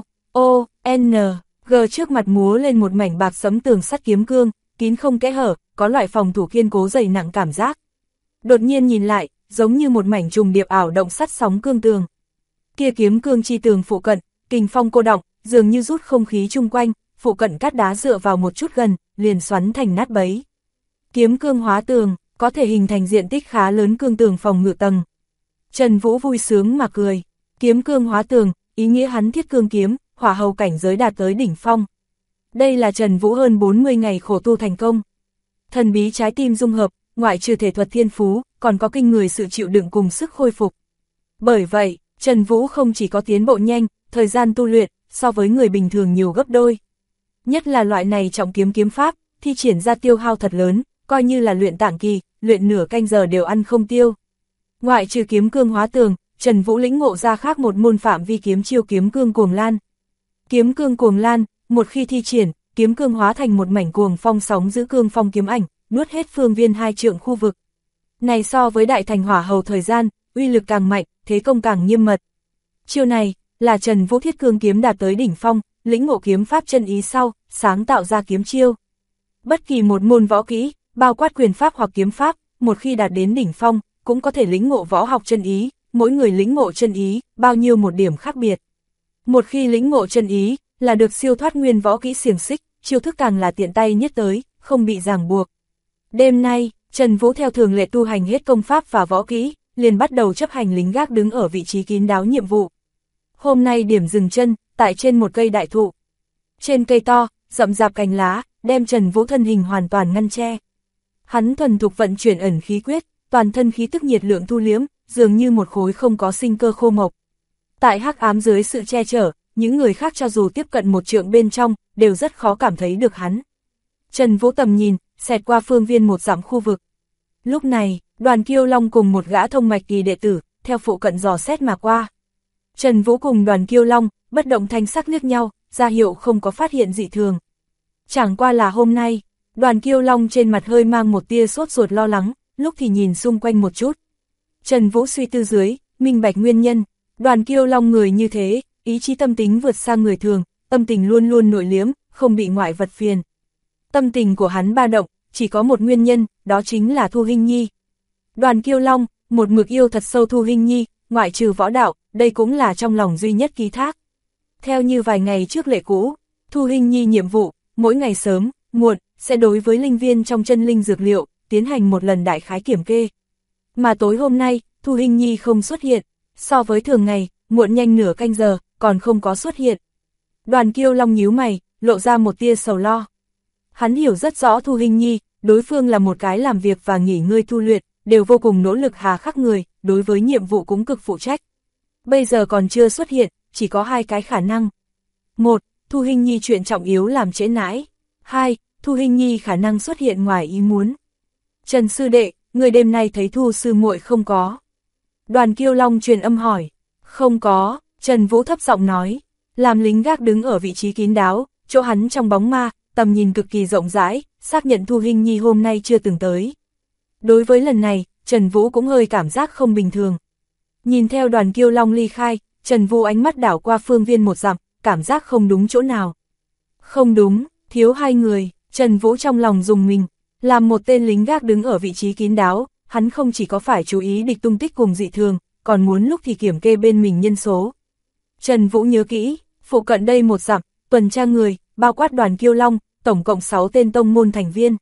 Speaker 1: G trước mặt múa lên một mảnh bạc sẫm tường sắt kiếm cương, kín không kẽ hở, có loại phòng thủ kiên cố dày nặng cảm giác. Đột nhiên nhìn lại, giống như một mảnh trùng điệp ảo động sắt sóng cương tường. Kia kiếm cương chi tường phụ cận, kình phong cô đọng, dường như rút không khí chung quanh, phụ cận cát đá dựa vào một chút gần, liền xoắn thành nát bấy. Kiếm cương hóa tường, có thể hình thành diện tích khá lớn cương tường phòng ngự tầng. Trần Vũ vui sướng mà cười, kiếm cương hóa tường, ý nghĩa hắn thiết cương kiếm, hỏa hầu cảnh giới đạt tới đỉnh phong. Đây là Trần Vũ hơn 40 ngày khổ tu thành công. Thần bí trái tim dung hợp, ngoại trừ thể thuật thiên phú, còn có kinh người sự chịu đựng cùng sức khôi phục. Bởi vậy, Trần Vũ không chỉ có tiến bộ nhanh, thời gian tu luyện, so với người bình thường nhiều gấp đôi. Nhất là loại này trọng kiếm kiếm pháp, thi triển ra tiêu hao thật lớn, coi như là luyện tạng kỳ, luyện nửa canh giờ đều ăn không tiêu. Ngoại trừ kiếm cương hóa tường, Trần Vũ lĩnh ngộ ra khác một môn phạm vi kiếm chiêu kiếm cương cuồng lan. Kiếm cương cuồng lan, một khi thi triển, kiếm cương hóa thành một mảnh cuồng phong sóng giữ cương phong kiếm ảnh, nuốt hết phương viên 2 trượng khu vực. Này so với đại thành hỏa hầu thời gian, uy lực càng mạnh, thế công càng nghiêm mật. Chiêu này, là Trần Vũ thiết cương kiếm đạt tới đỉnh phong, lĩnh ngộ kiếm pháp chân ý sau, sáng tạo ra kiếm chiêu. Bất kỳ một môn võ kỹ, bao quát quyền pháp hoặc kiếm pháp, một khi đạt đến đỉnh phong, cũng có thể lĩnh ngộ võ học chân ý, mỗi người lĩnh ngộ chân ý, bao nhiêu một điểm khác biệt. Một khi lĩnh ngộ chân ý, là được siêu thoát nguyên võ kỹ xiềng xích, chiêu thức càng là tiện tay nhất tới, không bị ràng buộc. Đêm nay, Trần Vũ theo thường lệ tu hành hết công pháp và võ kỹ, liền bắt đầu chấp hành lính gác đứng ở vị trí kín đáo nhiệm vụ. Hôm nay điểm dừng chân, tại trên một cây đại thụ. Trên cây to, rậm rạp cành lá, đem Trần Vũ thân hình hoàn toàn ngăn che. Hắn thuần thục vận chuyển ẩn khí quyết, toàn thân khí tức nhiệt lượng thu liếm, dường như một khối không có sinh cơ khô mộc. Tại hắc ám dưới sự che chở, những người khác cho dù tiếp cận một trượng bên trong, đều rất khó cảm thấy được hắn. Trần Vũ tầm nhìn, xẹt qua phương viên một dặm khu vực. Lúc này, Đoàn Kiêu Long cùng một gã thông mạch kỳ đệ tử, theo phụ cận dò xét mà qua. Trần Vũ cùng Đoàn Kiêu Long, bất động thanh sắc liếc nhau, ra hiệu không có phát hiện dị thường. Chẳng qua là hôm nay, Đoàn Kiêu Long trên mặt hơi mang một tia sốt ruột lo lắng, lúc thì nhìn xung quanh một chút. Trần Vũ suy tư dưới, minh bạch nguyên nhân, Đoàn Kiêu Long người như thế, ý chí tâm tính vượt xa người thường, tâm tình luôn luôn nội liếm, không bị ngoại vật phiền. Tâm tình của hắn ba động, chỉ có một nguyên nhân, đó chính là Thu Hinh Nhi. Đoàn Kiêu Long, một mực yêu thật sâu Thu Hinh Nhi, ngoại trừ võ đạo, đây cũng là trong lòng duy nhất ký thác. Theo như vài ngày trước lệ cũ, Thu Hinh Nhi nhiệm vụ, mỗi ngày sớm, muộn, sẽ đối với linh viên trong chân linh dược liệu, tiến hành một lần đại khái kiểm kê. Mà tối hôm nay, Thu Hinh Nhi không xuất hiện, so với thường ngày, muộn nhanh nửa canh giờ, còn không có xuất hiện. Đoàn Kiêu Long nhíu mày, lộ ra một tia sầu lo. Hắn hiểu rất rõ Thu Hinh Nhi, đối phương là một cái làm việc và nghỉ ngơi tu luyện, đều vô cùng nỗ lực hà khắc người, đối với nhiệm vụ cũng cực phụ trách. Bây giờ còn chưa xuất hiện, chỉ có 2 cái khả năng. 1. Thu Hinh Nhi chuyện trọng yếu làm trễ nãi. 2. Thu Hinh Nhi khả năng xuất hiện ngoài ý muốn. Trần sư đệ, người đêm nay thấy Thu sư muội không có? Đoàn Kiêu Long truyền âm hỏi. Không có, Trần Vũ thấp giọng nói. Làm lính gác đứng ở vị trí kín đáo, chỗ hắn trong bóng ma, tầm nhìn cực kỳ rộng rãi, xác nhận Thu Hinh Nhi hôm nay chưa từng tới. Đối với lần này, Trần Vũ cũng hơi cảm giác không bình thường. Nhìn theo Đoàn Kiêu Long ly khai, Trần Vũ ánh mắt đảo qua phương viên một dặm, cảm giác không đúng chỗ nào. Không đúng, thiếu 2 người, Trần Vũ trong lòng rùng mình. Làm một tên lính gác đứng ở vị trí kín đáo, hắn không chỉ có phải chú ý địch tung tích cùng dị thường, còn muốn lúc thì kiểm kê bên mình nhân số. Trần Vũ nhớ kỹ, phụ cận đây một dặm, tuần tra người, bao quát Đoàn Kiêu Long, tổng cộng 6 tên tông môn thành viên.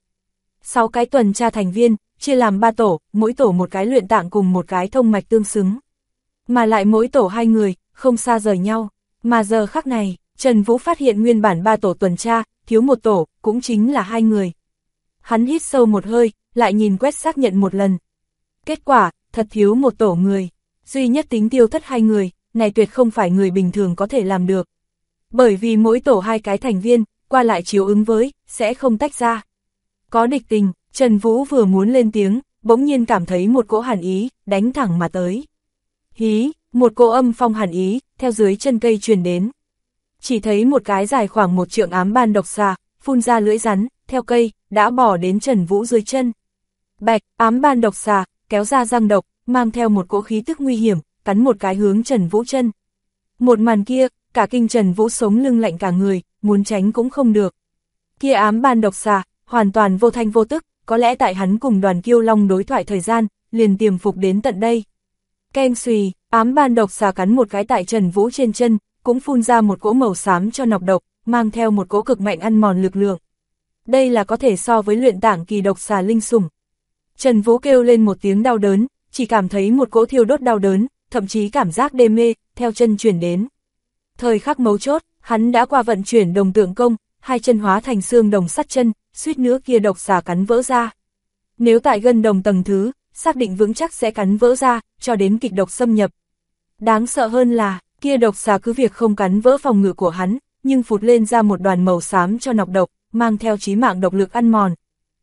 Speaker 1: 6 cái tuần tra thành viên, chia làm 3 tổ, mỗi tổ một cái luyện tạng cùng một cái thông mạch tương xứng. Mà lại mỗi tổ 2 người, không xa rời nhau. Mà giờ khắc này, Trần Vũ phát hiện nguyên bản 3 tổ tuần tra, thiếu một tổ, cũng chính là 2 người. Hắn hít sâu một hơi, lại nhìn quét xác nhận một lần. Kết quả, thật thiếu một tổ người. duy nhất tính tiêu thất 2 người, này tuyệt không phải người bình thường có thể làm được. Bởi vì mỗi tổ 2 cái thành viên, qua lại chiếu ứng với, sẽ không tách ra. Có địch tình, Trần Vũ vừa muốn lên tiếng, bỗng nhiên cảm thấy một cỗ hàn ý, đánh thẳng mà tới. Hí, một cỗ âm phong hàn ý, theo dưới chân cây truyền đến. Chỉ thấy một cái dài khoảng 1 trượng ám ban độc xà, phun ra lưỡi rắn, theo cây, đã bỏ đến Trần Vũ dưới chân. Bạch, ám ban độc xà, kéo ra răng độc, mang theo một cỗ khí tức nguy hiểm, cắn một cái hướng Trần Vũ chân. Một màn kia, cả kinh Trần Vũ sống lưng lạnh cả người, muốn tránh cũng không được. Kia ám ban độc xà, hoàn toàn vô thanh vô tức, có lẽ tại hắn cùng Đoàn Kiêu Long đối thoại thời gian, liền tiềm phục đến tận đây. Keng xùy, ám ban độc xà cắn một cái tại Trần Vũ trên chân, cũng phun ra một cỗ màu xám cho nọc độc, mang theo một cỗ cực mạnh ăn mòn lực lượng. Đây là có thể so với luyện tảng kỳ độc xà linh sủng. Trần Vũ kêu lên một tiếng đau đớn, chỉ cảm thấy một cỗ thiêu đốt đau đớn, thậm chí cảm giác đê mê, theo chân chuyển đến. Thời khắc mấu chốt, hắn đã qua vận chuyển đồng tượng công, 2 chân hóa thành xương đồng sắt chân, suýt nữa kia độc xà cắn vỡ ra. Nếu tại gân đồng tầng thứ, xác định vững chắc sẽ cắn vỡ ra, cho đến kịch độc xâm nhập. Đáng sợ hơn là, kia độc xà cứ việc không cắn vỡ phòng ngự của hắn, nhưng phụt lên ra một đoàn màu xám cho nọc độc, mang theo chí mạng độc lực ăn mòn.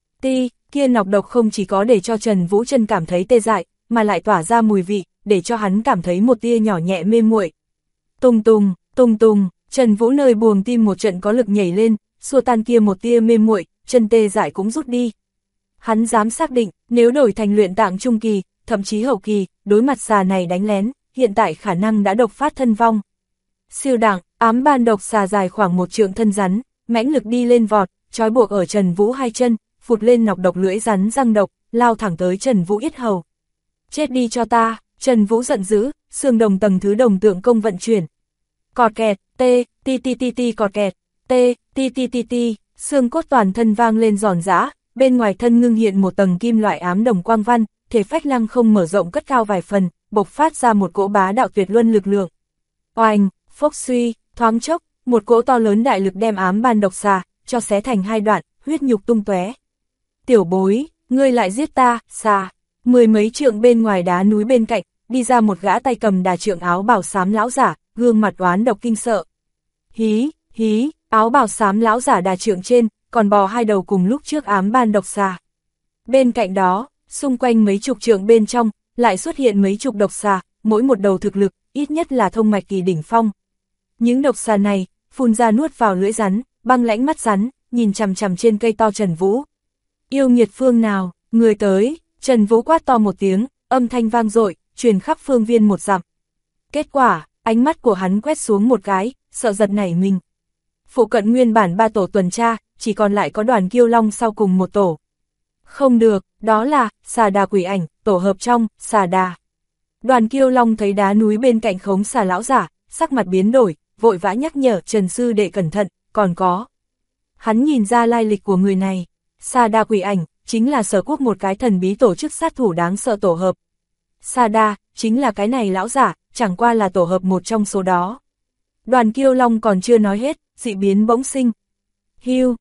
Speaker 1: Kia nọc độc không chỉ có để cho Trần Vũ chân cảm thấy tê dại, mà lại tỏa ra mùi vị, để cho hắn cảm thấy một tia nhỏ nhẹ mê muội. Tùng tùng, tùng tùng, Trần Vũ nơi buồng tim một trận có lực nhảy lên, xua tan kia một tia mê muội, chân tê dại cũng rút đi. Hắn dám xác định, nếu đổi thành luyện tạng trung kỳ, thậm chí hậu kỳ, đối mặt xà này đánh lén, hiện tại khả năng đã độc phát thân vong. Siêu đẳng, ám ban độc xà dài khoảng 1 trượng thân rắn, mãnh lực đi lên vọt, trói buộc ở Trần Vũ 2 chân, phụt lên nọc độc lưỡi rắn răng độc, lao thẳng tới Trần Vũ yết hầu. Chết đi cho ta, Trần Vũ giận dữ, xương đồng tầng thứ đồng tượng công vận chuyển. Cọt kẹt, ti cọt kẹt, ti, xương cốt toàn thân vang lên giòn giã, bên ngoài thân ngưng hiện một tầng kim loại ám đồng quang văn, thể phách lăng không mở rộng cất cao vài phần, bộc phát ra một cỗ bá đạo tuyệt luân lực lượng. Oanh, phốc suy, thoáng chốc, một cỗ to lớn đại lực đem ám ban độc xà, cho xé thành 2 đoạn, huyết nhục tung tóe. Tiểu bối, ngươi lại giết ta, xà. 10 mấy trượng bên ngoài đá núi bên cạnh, đi ra một gã tay cầm đà trượng áo bào xám lão giả, gương mặt oán độc kinh sợ. Hí, áo bào xám lão giả đà trượng trên, còn bò 2 đầu cùng lúc trước ám ban độc xà. Bên cạnh đó, xung quanh mấy chục trượng bên trong, lại xuất hiện mấy chục độc xà, mỗi một đầu thực lực, ít nhất là thông mạch kỳ đỉnh phong. Những độc xà này, phun ra nuốt vào lưỡi rắn, băng lãnh mắt rắn, nhìn chằm chằm trên cây to Trần Vũ. Yêu nghiệt phương nào, người tới, Trần Vũ quát to một tiếng, âm thanh vang dội, truyền khắp phương viên 1 dặm. Kết quả, ánh mắt của hắn quét xuống một cái, sợ giật nảy mình. Phụ cận nguyên bản 3 tổ tuần tra, chỉ còn lại có Đoàn Kiêu Long sau cùng một tổ. Không được, đó là xà đà quỷ ảnh, tổ hợp trong, xà đà. Đoàn Kiêu Long thấy đá núi bên cạnh khống xà lão giả, sắc mặt biến đổi, vội vã nhắc nhở Trần sư đệ cẩn thận, còn có. Hắn nhìn ra lai lịch của người này, xà đà quỷ ảnh, chính là Sở Quốc một cái thần bí tổ chức sát thủ đáng sợ tổ hợp. Xà đà, chính là cái này lão giả, chẳng qua là tổ hợp một trong số đó. Đoàn Kiêu Long còn chưa nói hết, dị biến bỗng sinh. Hiu,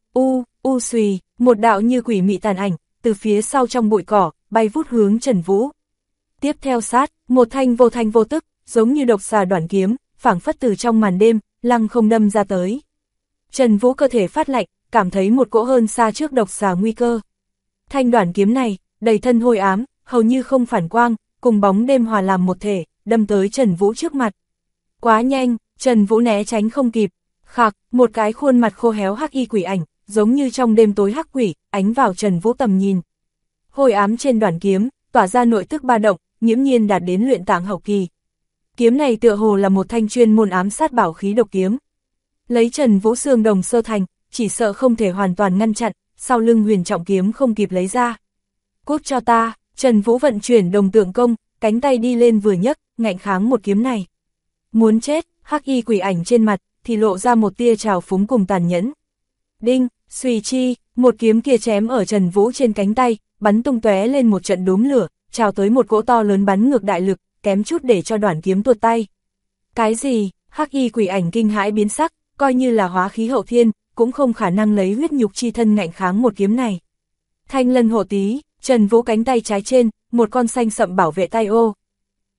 Speaker 1: xùy, một đạo như quỷ mị tàn ảnh, từ phía sau trong bụi cỏ, bay vút hướng Trần Vũ. Tiếp theo sát, một thanh vô tức, giống như độc xà đoản kiếm, phảng phất từ trong màn đêm, lăng không đâm ra tới. Trần Vũ cơ thể phát lạnh, cảm thấy một cỗ hơn xa trước độc xà nguy cơ. Thanh đoản kiếm này, đầy thân hôi ám, hầu như không phản quang, cùng bóng đêm hòa làm một thể, đâm tới Trần Vũ trước mặt. Quá nhanh, Trần Vũ né tránh không kịp. Khạc, một cái khuôn mặt khô héo hắc y quỷ ảnh, giống như trong đêm tối hắc quỷ, ánh vào Trần Vũ tầm nhìn. Hôi ám trên đoản kiếm, tỏa ra nội tức ba động, nghiễm nhiên đạt đến luyện tạng hậu kỳ. Kiếm này tựa hồ là một thanh chuyên môn ám sát bảo khí độc kiếm. Lấy Trần Vũ xương đồng sơ thành, chỉ sợ không thể hoàn toàn ngăn chặn, sau lưng huyền trọng kiếm không kịp lấy ra. Cút cho ta, Trần Vũ vận chuyển đồng tượng công, cánh tay đi lên vừa nhấc, ngạnh kháng một kiếm này. Muốn chết, hắc y quỷ ảnh trên mặt, thì lộ ra một tia trào phúng cùng tàn nhẫn. Đinh, xùy chi, một kiếm kia chém ở Trần Vũ trên cánh tay, bắn tung tóe lên một trận đốm lửa, trào tới một cỗ to lớn bắn ngược đại lực, kém chút để cho đoản kiếm tuột tay. Cái gì? Hắc y quỷ ảnh kinh hãi biến sắc, coi như là hóa khí hậu thiên, cũng không khả năng lấy huyết nhục chi thân ngạnh kháng một kiếm này. Thanh lân hộ tí, Trần Vũ cánh tay trái trên, một con xanh sậm bảo vệ tay ô.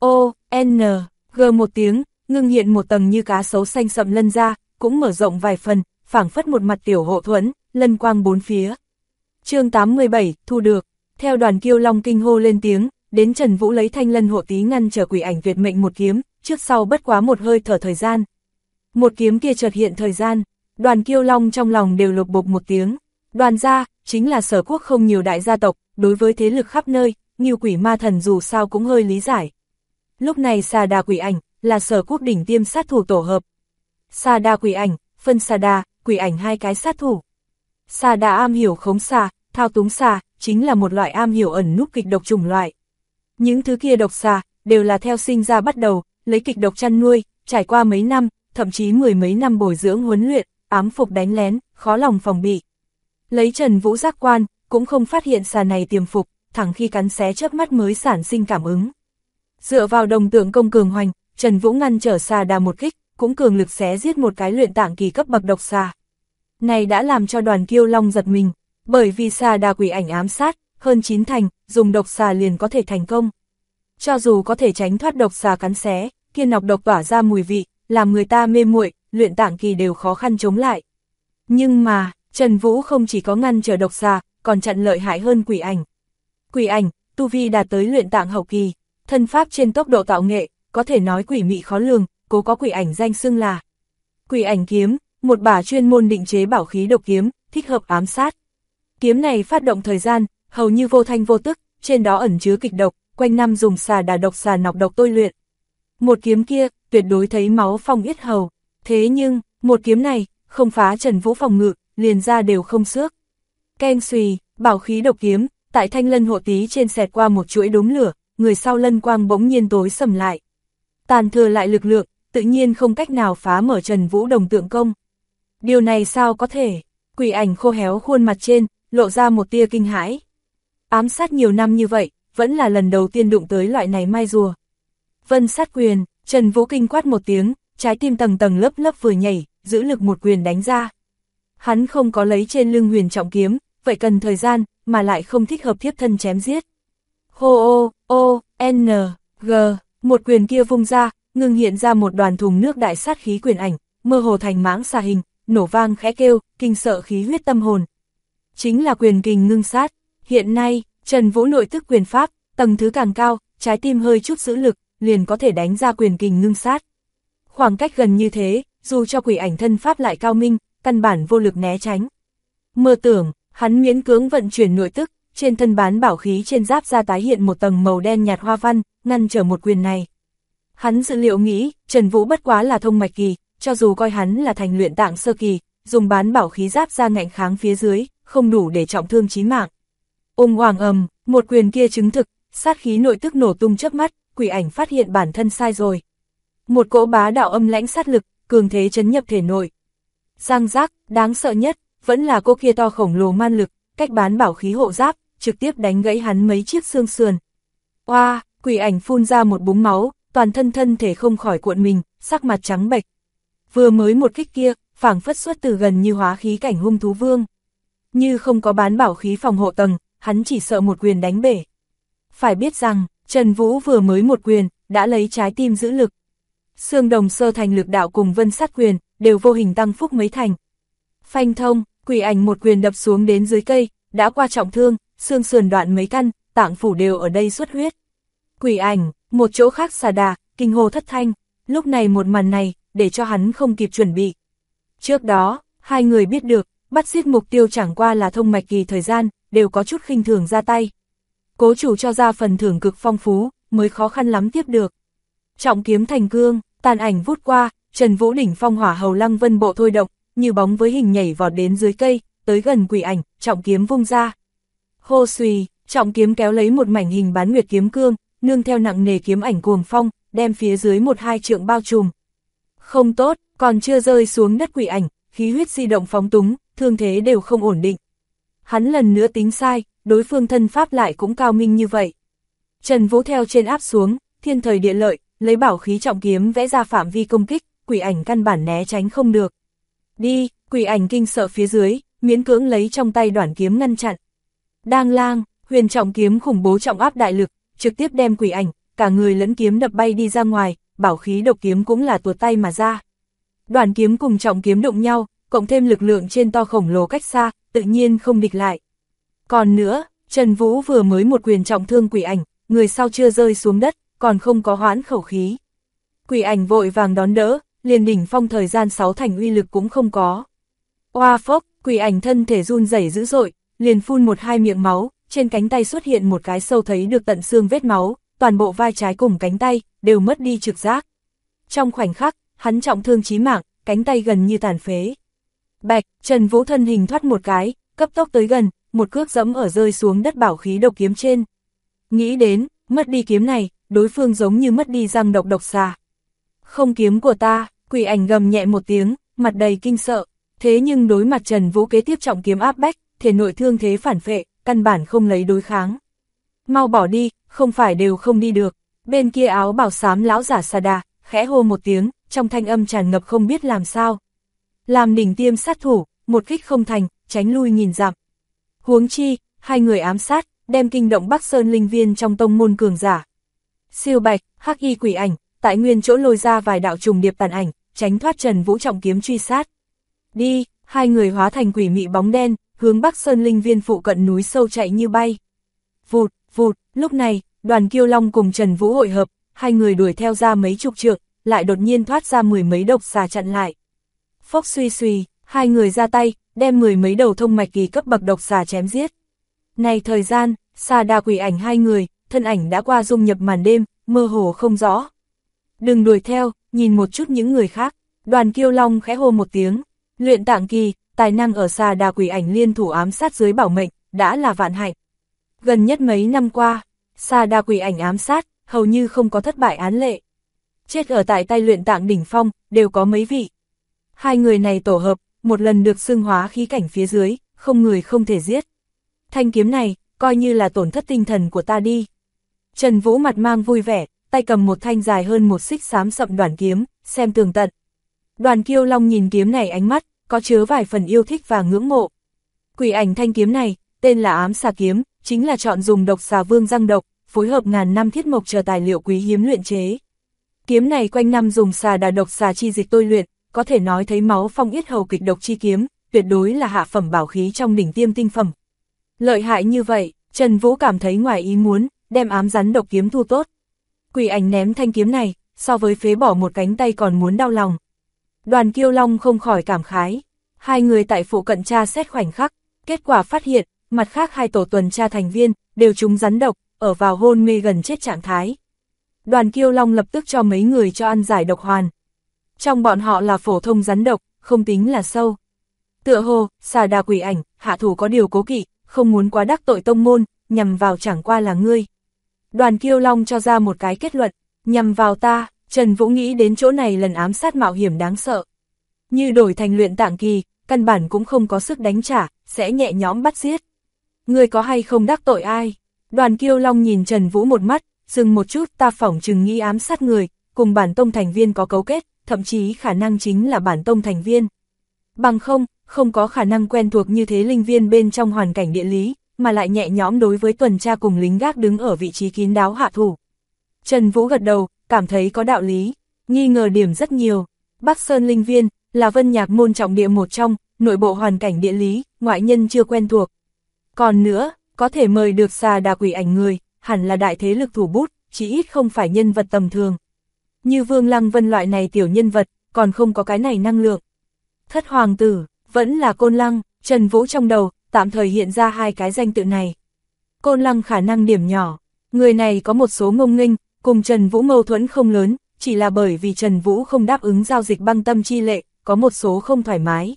Speaker 1: N, G một tiếng, ngưng hiện một tầng như cá sấu xanh sậm lân ra, cũng mở rộng vài phần, phảng phất một mặt tiểu hộ thuẫn, lân quang bốn phía. Chương 87, thu được. Theo Đoàn Kiêu Long kinh hô lên tiếng, đến Trần Vũ lấy Thanh Lân hộ tí ngăn trở quỷ ảnh tuyệt mệnh một kiếm, trước sau bất quá một hơi thở thời gian. Một kiếm kia chợt hiện thời gian, Đoàn Kiêu Long trong lòng đều lục bục một tiếng. Đoàn gia, chính là Sở Quốc không nhiều đại gia tộc, đối với thế lực khắp nơi, Ngưu Quỷ Ma Thần dù sao cũng hơi lý giải. Lúc này Xà Đà quỷ ảnh, là Sở Quốc đỉnh tiêm sát thủ tổ hợp. Xà Đà quỷ ảnh, phân Xà Đà, quỷ ảnh hai cái sát thủ. Xà Đà am hiểu khống xà, thao túng xà, chính là một loại am hiểu ẩn núp kịch độc chủng loại. Những thứ kia độc xà, đều là theo sinh ra bắt đầu, lấy kịch độc chăn nuôi, trải qua mấy năm, thậm chí mười mấy năm bồi dưỡng huấn luyện, ám phục đánh lén, khó lòng phòng bị. Lấy Trần Vũ giác quan, cũng không phát hiện xà này tiềm phục, thẳng khi cắn xé chớp mắt mới sản sinh cảm ứng. Dựa vào đồng tượng công cường hoành, Trần Vũ ngăn trở Xà Đà một kích, cũng cường lực xé giết một cái luyện tạng kỳ cấp bậc độc xà. Này đã làm cho Đoàn Kiêu Long giật mình, bởi vì Xà Đà quỷ ảnh ám sát, hơn 9 thành, dùng độc xà liền có thể thành công. Cho dù có thể tránh thoát độc xà cắn xé, kia nọc độc tỏa ra mùi vị, làm người ta mê muội, luyện tạng kỳ đều khó khăn chống lại. Nhưng mà, Trần Vũ không chỉ có ngăn trở độc xà, còn chặn lợi hại hơn quỷ ảnh. Quỷ ảnh, tu vi đạt tới luyện tạng hậu kỳ, thân pháp trên tốc độ tạo nghệ, có thể nói quỷ mị khó lường, cố có quỷ ảnh danh xưng là Quỷ ảnh kiếm, một bả chuyên môn định chế bảo khí độc kiếm, thích hợp ám sát. Kiếm này phát động thời gian, hầu như vô thanh vô tức, trên đó ẩn chứa kịch độc, quanh năm dùng Xà Đà độc xà nọc độc tôi luyện. Một kiếm kia, tuyệt đối thấy máu phong yết hầu. Thế nhưng, một kiếm này, không phá Trần Vũ phòng ngự, liền ra đều không xước. Keng xùy, bảo khí độc kiếm, tại Thanh Lân hộ tí trên xẹt qua một chuỗi đốm lửa, người sau lân quang bỗng nhiên tối sầm lại. Tàn thừa lại lực lượng, tự nhiên không cách nào phá mở Trần Vũ đồng tượng công. Điều này sao có thể? Quỷ ảnh khô héo khuôn mặt trên, lộ ra một tia kinh hãi. Ám sát nhiều năm như vậy, vẫn là lần đầu tiên đụng tới loại này mai rùa. Vân sát quyền, Trần Vũ kinh quát một tiếng, trái tim tầng tầng lớp lớp vừa nhảy, giữ lực một quyền đánh ra. Hắn không có lấy trên lưng huyền trọng kiếm, vậy cần thời gian, mà lại không thích hợp thiếp thân chém giết. Hô N, G, một quyền kia vung ra, ngưng hiện ra một đoàn thùng nước đại sát khí quyền ảnh, mơ hồ thành mãng xà hình, nổ vang khẽ kêu, kinh sợ khí huyết tâm hồn. Chính là quyền kình ngưng sát, hiện nay, Trần Vũ nội tức quyền pháp, tầng thứ càng cao, trái tim hơi chút giữ lực, liền có thể đánh ra quyền kình ngưng sát. Khoảng cách gần như thế, dù cho quỷ ảnh thân pháp lại cao minh, căn bản vô lực né tránh. Mơ tưởng, hắn miễn cưỡng vận chuyển nội tức, trên thân bán bảo khí trên giáp ra tái hiện một tầng màu đen nhạt hoa văn, ngăn trở một quyền này. Hắn dự liệu nghĩ, Trần Vũ bất quá là thông mạch kỳ, cho dù coi hắn là thành luyện tạng sơ kỳ, dùng bán bảo khí giáp ra ngạnh kháng phía dưới, không đủ để trọng thương chí mạng. Oàng ầm, một quyền kia chứng thực, sát khí nội tức nổ tung chớp mắt, quỷ ảnh phát hiện bản thân sai rồi. Một cỗ bá đạo âm lãnh sát lực, cường thế chấn nhập thể nội. Giang giác, đáng sợ nhất, vẫn là cô kia to khổng lồ man lực, cách bán bảo khí hộ giáp, trực tiếp đánh gãy hắn mấy chiếc xương sườn. Oa, quỷ ảnh phun ra một búng máu, toàn thân thân thể không khỏi cuộn mình, sắc mặt trắng bệch. Vừa mới một kích kia, phảng phất xuất từ gần như hóa khí cảnh hung thú vương. Như không có bán bảo khí phòng hộ tầng, hắn chỉ sợ một quyền đánh bể. Phải biết rằng, Trần Vũ vừa mới một quyền, đã lấy trái tim giữ lực. Xương đồng sơ thành lực đạo cùng vân sát quyền, đều vô hình tăng phúc mấy thành. Phanh thông, quỷ ảnh một quyền đập xuống đến dưới cây, đã qua trọng thương, xương sườn đoạn mấy căn, tạng phủ đều ở đây xuất huyết. Quỷ ảnh, một chỗ khác Xà Đà, kinh hô thất thanh, lúc này một màn này, để cho hắn không kịp chuẩn bị. Trước đó, hai người biết được, bắt giết mục tiêu chẳng qua là thông mạch kỳ thời gian, đều có chút khinh thường ra tay. Cố chủ cho ra phần thưởng cực phong phú, mới khó khăn lắm tiếp được. Trọng kiếm thành cương, tàn ảnh vút qua, Trần Vũ đỉnh phong hỏa hầu lăng vân bộ thôi động, như bóng với hình nhảy vọt đến dưới cây, tới gần quỷ ảnh, trọng kiếm vung ra. Hô xùy, trọng kiếm kéo lấy một mảnh hình bán nguyệt kiếm cương, nương theo nặng nề kiếm ảnh cuồng phong, đem phía dưới 1-2 trượng bao trùm. Không tốt, còn chưa rơi xuống đất quỷ ảnh, khí huyết di động phóng túng, thương thế đều không ổn định. Hắn lần nữa tính sai, đối phương thân pháp lại cũng cao minh như vậy. Trần Vũ theo trên áp xuống, thiên thời địa lợi, lấy bảo khí trọng kiếm vẽ ra phạm vi công kích, quỷ ảnh căn bản né tránh không được. Đi, quỷ ảnh kinh sợ phía dưới, miễn cưỡng lấy trong tay đoản kiếm ngăn chặn. Đang lang, huyền trọng kiếm khủng bố trọng áp đại lực, trực tiếp đem quỷ ảnh, cả người lẫn kiếm đập bay đi ra ngoài, bảo khí độc kiếm cũng là tuột tay mà ra. Đoàn kiếm cùng trọng kiếm đụng nhau, cộng thêm lực lượng trên to khổng lồ cách xa, tự nhiên không địch lại. Còn nữa, Trần Vũ vừa mới một quyền trọng thương quỷ ảnh, người sau chưa rơi xuống đất, còn không có hoãn khẩu khí. Quỷ ảnh vội vàng đón đỡ, liền đỉnh phong thời gian 6 thành uy lực cũng không có. Oa phốc, quỷ ảnh thân thể run rẩy dữ dội, liền phun một hai miệng máu, trên cánh tay xuất hiện một cái sâu thấy được tận xương vết máu, toàn bộ vai trái cùng cánh tay đều mất đi trực giác. Trong khoảnh khắc, hắn trọng thương chí mạng, cánh tay gần như tàn phế. Bạch, Trần Vũ thân hình thoát một cái, cấp tốc tới gần, một cước dẫm ở rơi xuống đất bảo khí độc kiếm trên. Nghĩ đến, mất đi kiếm này, đối phương giống như mất đi răng độc độc xà. Không kiếm của ta, quỷ ảnh gầm nhẹ một tiếng, mặt đầy kinh sợ. Thế nhưng đối mặt Trần Vũ kế tiếp trọng kiếm áp bách, thể nội thương thế phản phệ, căn bản không lấy đối kháng. Mau bỏ đi, không phải đều không đi được. Bên kia áo bào xám lão giả Xà Đà, khẽ hô một tiếng, trong thanh âm tràn ngập không biết làm sao. Làm đỉnh tiêm sát thủ, một kích không thành, tránh lui nghìn dặm. Huống chi, hai người ám sát, đem kinh động Bắc Sơn linh viên trong tông môn cường giả. Siêu Bạch, Hắc Y quỷ ảnh, tại nguyên chỗ lôi ra vài đạo trùng điệp tàn ảnh, tránh thoát Trần Vũ trọng kiếm truy sát. Đi, hai người hóa thành quỷ mị bóng đen, hướng Bắc Sơn linh viên phụ cận núi sâu chạy như bay. Vụt, vụt, lúc này, Đoàn Kiêu Long cùng Trần Vũ hội hợp, hai người đuổi theo ra mấy chục trượng, lại đột nhiên thoát ra mười mấy độc xà chặn lại. Phốc suy suy, hai người ra tay, đem mười mấy đầu thông mạch kỳ cấp bậc độc xà chém giết. Này thời gian, Xà Đà quỷ ảnh hai người, thân ảnh đã qua dung nhập màn đêm, mơ hồ không rõ. Đừng đuổi theo, nhìn một chút những người khác. Đoàn Kiêu Long khẽ hô một tiếng. Luyện Tạng kỳ, tài năng ở Xà Đà quỷ ảnh liên thủ ám sát dưới bảo mệnh, đã là vạn hạnh. Gần nhất mấy năm qua, Xà Đà quỷ ảnh ám sát, hầu như không có thất bại án lệ. Chết ở tại tay Luyện Tạng đỉnh phong, đều có mấy vị. Hai người này tổ hợp, một lần được xưng hóa khí cảnh phía dưới, không người không thể giết. Thanh kiếm này, coi như là tổn thất tinh thần của ta đi. Trần Vũ mặt mang vui vẻ, tay cầm một thanh dài hơn một xích xám sậm đoản kiếm, xem tường tận. Đoàn Kiêu Long nhìn kiếm này ánh mắt, có chứa vài phần yêu thích và ngưỡng mộ. Quỷ ảnh thanh kiếm này, tên là Ám Xà kiếm, chính là chọn dùng độc xà vương răng độc, phối hợp ngàn năm thiết mộc chờ tài liệu quý hiếm luyện chế. Kiếm này quanh năm dùng xà đà độc xà chi dịch tôi luyện, có thể nói thấy máu phong yết hầu kịch độc chi kiếm, tuyệt đối là hạ phẩm bảo khí trong đỉnh tiêm tinh phẩm. Lợi hại như vậy, Trần Vũ cảm thấy ngoài ý muốn, đem ám rắn độc kiếm thu tốt. Quỷ ảnh ném thanh kiếm này, so với phế bỏ một cánh tay còn muốn đau lòng. Đoàn Kiêu Long không khỏi cảm khái. Hai người tại phụ cận tra xét khoảnh khắc, kết quả phát hiện, mặt khác hai tổ tuần tra thành viên, đều trúng rắn độc, ở vào hôn mê gần chết trạng thái. Đoàn Kiêu Long lập tức cho mấy người cho ăn giải độc hoàn. Trong bọn họ là phổ thông rắn độc, không tính là sâu. Tựa hồ, Xà Đà quỷ ảnh, hạ thủ có điều cố kỵ, không muốn quá đắc tội tông môn, nhằm vào chẳng qua là ngươi. Đoàn Kiêu Long cho ra một cái kết luận, nhằm vào ta. Trần Vũ nghĩ đến chỗ này lần ám sát mạo hiểm đáng sợ. Như đổi thành Luyện Tạng kỳ, căn bản cũng không có sức đánh trả, sẽ nhẹ nhõm bắt giết. Ngươi có hay không đắc tội ai? Đoàn Kiêu Long nhìn Trần Vũ một mắt, dừng một chút, ta phỏng chừng nghĩ ám sát người, cùng bản tông thành viên có cấu kết, thậm chí khả năng chính là bản tông thành viên. Bằng không có khả năng quen thuộc như thế linh viên bên trong hoàn cảnh địa lý, mà lại nhẹ nhõm đối với tuần tra cùng lính gác đứng ở vị trí kín đáo hạ thủ. Trần Vũ gật đầu, cảm thấy có đạo lý, nghi ngờ điểm rất nhiều. Bắc Sơn linh viên, là Vân Nhạc môn trọng địa một trong, nội bộ hoàn cảnh địa lý, ngoại nhân chưa quen thuộc. Còn nữa, có thể mời được Xà Đà quỷ ảnh người, hẳn là đại thế lực thủ bút, chỉ ít không phải nhân vật tầm thường. Như Vương Lăng Vân loại này tiểu nhân vật, còn không có cái này năng lượng. Thất hoàng tử, vẫn là Côn Lăng, Trần Vũ trong đầu, tạm thời hiện ra hai cái danh tự này. Côn Lăng khả năng điểm nhỏ, người này có một số ngông nghênh, cùng Trần Vũ mâu thuẫn không lớn, chỉ là bởi vì Trần Vũ không đáp ứng giao dịch băng tâm chi lệ, có một số không thoải mái.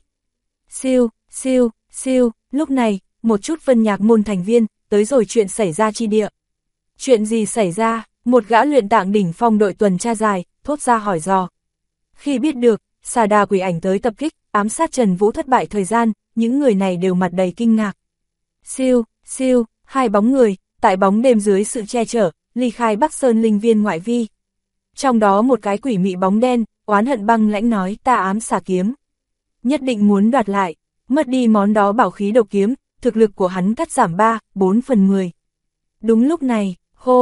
Speaker 1: Siêu, lúc này, một chút Vân Nhạc môn thành viên, tới rồi chuyện xảy ra chi địa. Chuyện gì xảy ra? Một gã Luyện Tạng đỉnh phong đội tuần tra dài, thốt ra hỏi dò. Khi biết được, Xà Đà quỷ ảnh tới tập kích, ám sát Trần Vũ thất bại thời gian, những người này đều mặt đầy kinh ngạc. Siêu, hai bóng người, tại bóng đêm dưới sự che chở, ly khai Bắc Sơn linh viên ngoại vi. Trong đó một cái quỷ mị bóng đen, oán hận băng lãnh nói, ta ám xà kiếm. Nhất định muốn đoạt lại, mất đi món đó bảo khí độc kiếm, thực lực của hắn cắt giảm 3-4 phần 10. Đúng lúc này, hô,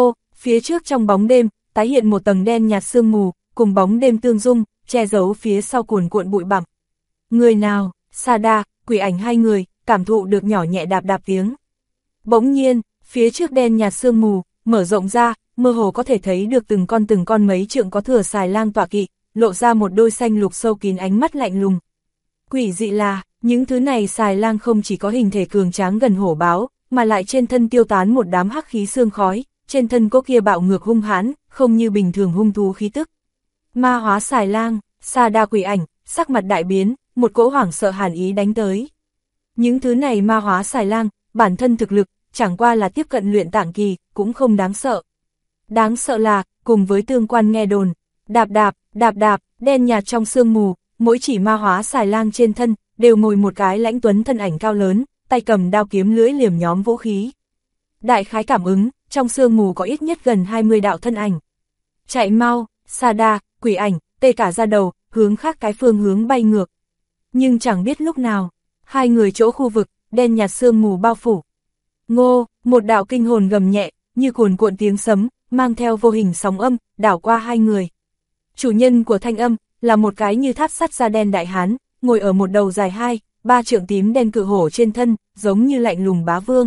Speaker 1: Phía trước trong bóng đêm, tái hiện một tầng đen nhạt sương mù, cùng bóng đêm tương dung, che giấu phía sau cuồn cuộn bụi bặm. Người nào? Sada, Quỷ Ảnh hai người, cảm thụ được nhỏ nhẹ đạp đạp tiếng. Bỗng nhiên, phía trước đen nhạt sương mù, mở rộng ra, mơ hồ có thể thấy được từng con mấy trượng có thừa xài lang tọa kỵ, lộ ra một đôi xanh lục sâu kín ánh mắt lạnh lùng. Quỷ dị là, những thứ này xài lang không chỉ có hình thể cường tráng gần hổ báo, mà lại trên thân tiêu tán một đám hắc khí sương khói, trên thân có kia bạo ngược hung hãn, không như bình thường hung thú khí tức. Ma hóa xài lang, Sada Quỷ Ảnh, sắc mặt đại biến, một cỗ hoảng sợ hàn ý đánh tới. Những thứ này ma hóa xài lang, bản thân thực lực, chẳng qua là tiếp cận luyện tạng kỳ, cũng không đáng sợ. Đáng sợ là, cùng với tương quan nghe đồn, đạp đạp, đen nhạt trong sương mù, mỗi chỉ ma hóa xài lang trên thân, đều ngồi một cái lãnh tuấn thân ảnh cao lớn, tay cầm đao kiếm lưỡi liềm nhóm vũ khí. Đại khái cảm ứng, trong sương mù có ít nhất gần 20 đạo thân ảnh. Chạy mau, Sada, Quỷ Ảnh, tê cả ra đầu, hướng khác cái phương hướng bay ngược. Nhưng chẳng biết lúc nào, hai người chỗ khu vực, đen nhạt sương mù bao phủ. Ngô, một đạo kinh hồn gầm nhẹ, như cuồn cuộn tiếng sấm, mang theo vô hình sóng âm, đảo qua hai người. Chủ nhân của thanh âm, là một cái như tháp sắt da đen đại hán, ngồi ở một đầu dài 2-3 trượng tím đen cự hổ trên thân, giống như lạnh lùng bá vương.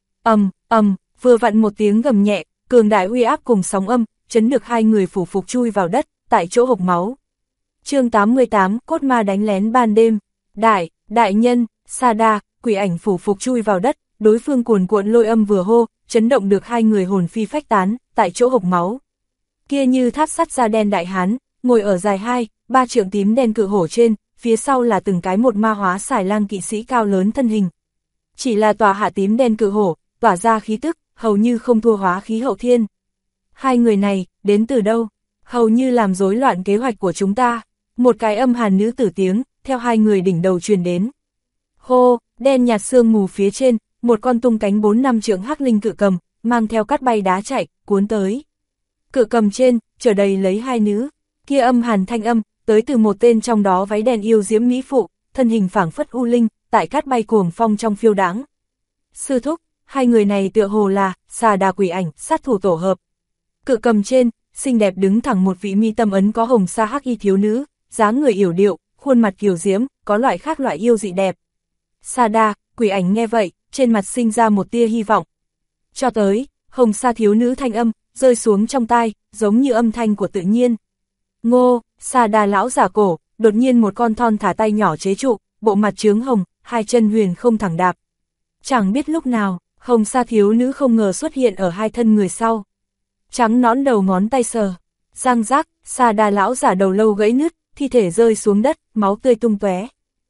Speaker 1: Vừa vặn một tiếng gầm nhẹ, cường đại uy áp cùng sóng âm, chấn được hai người phủ phục chui vào đất, tại chỗ hộc máu. Chương 88, cốt ma đánh lén ban đêm. Đại nhân, Sada, Quỷ Ảnh phủ phục chui vào đất, đối phương cuồn cuộn lôi âm vừa hô, chấn động được hai người hồn phi phách tán, tại chỗ hộc máu. Kia như tháp sắt da đen đại hán, ngồi ở dài 2-3 trượng tím đen cự hổ trên, phía sau là từng cái một ma hóa xài lang kỵ sĩ cao lớn thân hình. Chỉ là tòa hạ tím đen cự hổ, tỏa ra khí tức, hầu như không thua hóa khí hậu thiên. Hai người này, đến từ đâu? Hầu như làm rối loạn kế hoạch của chúng ta. Một cái âm hàn nữ tử tiếng, theo hai người đỉnh đầu truyền đến. Hô, đen nhạt sương mù phía trên, một con tung cánh 4-5 trượng hắc linh cự cầm, mang theo cát bay đá chạy, cuốn tới. Cự cầm trên, chở đầy lấy hai nữ, kia âm hàn thanh âm, tới từ một tên trong đó váy đen yêu diễm mỹ phụ, thân hình phảng phất u linh, tại cát bay cuồng phong trong phiêu đãng. Sư thúc, hai người này tựa hồ là Sada Quỷ Ảnh, sát thủ tổ hợp. Cự cầm trên, xinh đẹp đứng thẳng một vị mi tâm ấn có hồng sa hắc y thiếu nữ, dáng người yểu điệu, khuôn mặt kiều diễm, có loại khác loại yêu dị đẹp. Sada, Quỷ Ảnh nghe vậy, trên mặt sinh ra một tia hy vọng. Cho tới, hồng sa thiếu nữ thanh âm, rơi xuống trong tai, giống như âm thanh của tự nhiên. Ngô, Sada lão giả cổ, đột nhiên một con thon thả tay nhỏ chế trụ, bộ mặt trướng hồng, hai chân huyền không thẳng đạp. Chẳng biết lúc nào, hồng sa thiếu nữ không ngờ xuất hiện ở hai thân người sau. Trắng nõn đầu ngón tay sờ, răng rác, Sada lão giả đầu lâu gãy nứt, thi thể rơi xuống đất, máu tươi tung tóe.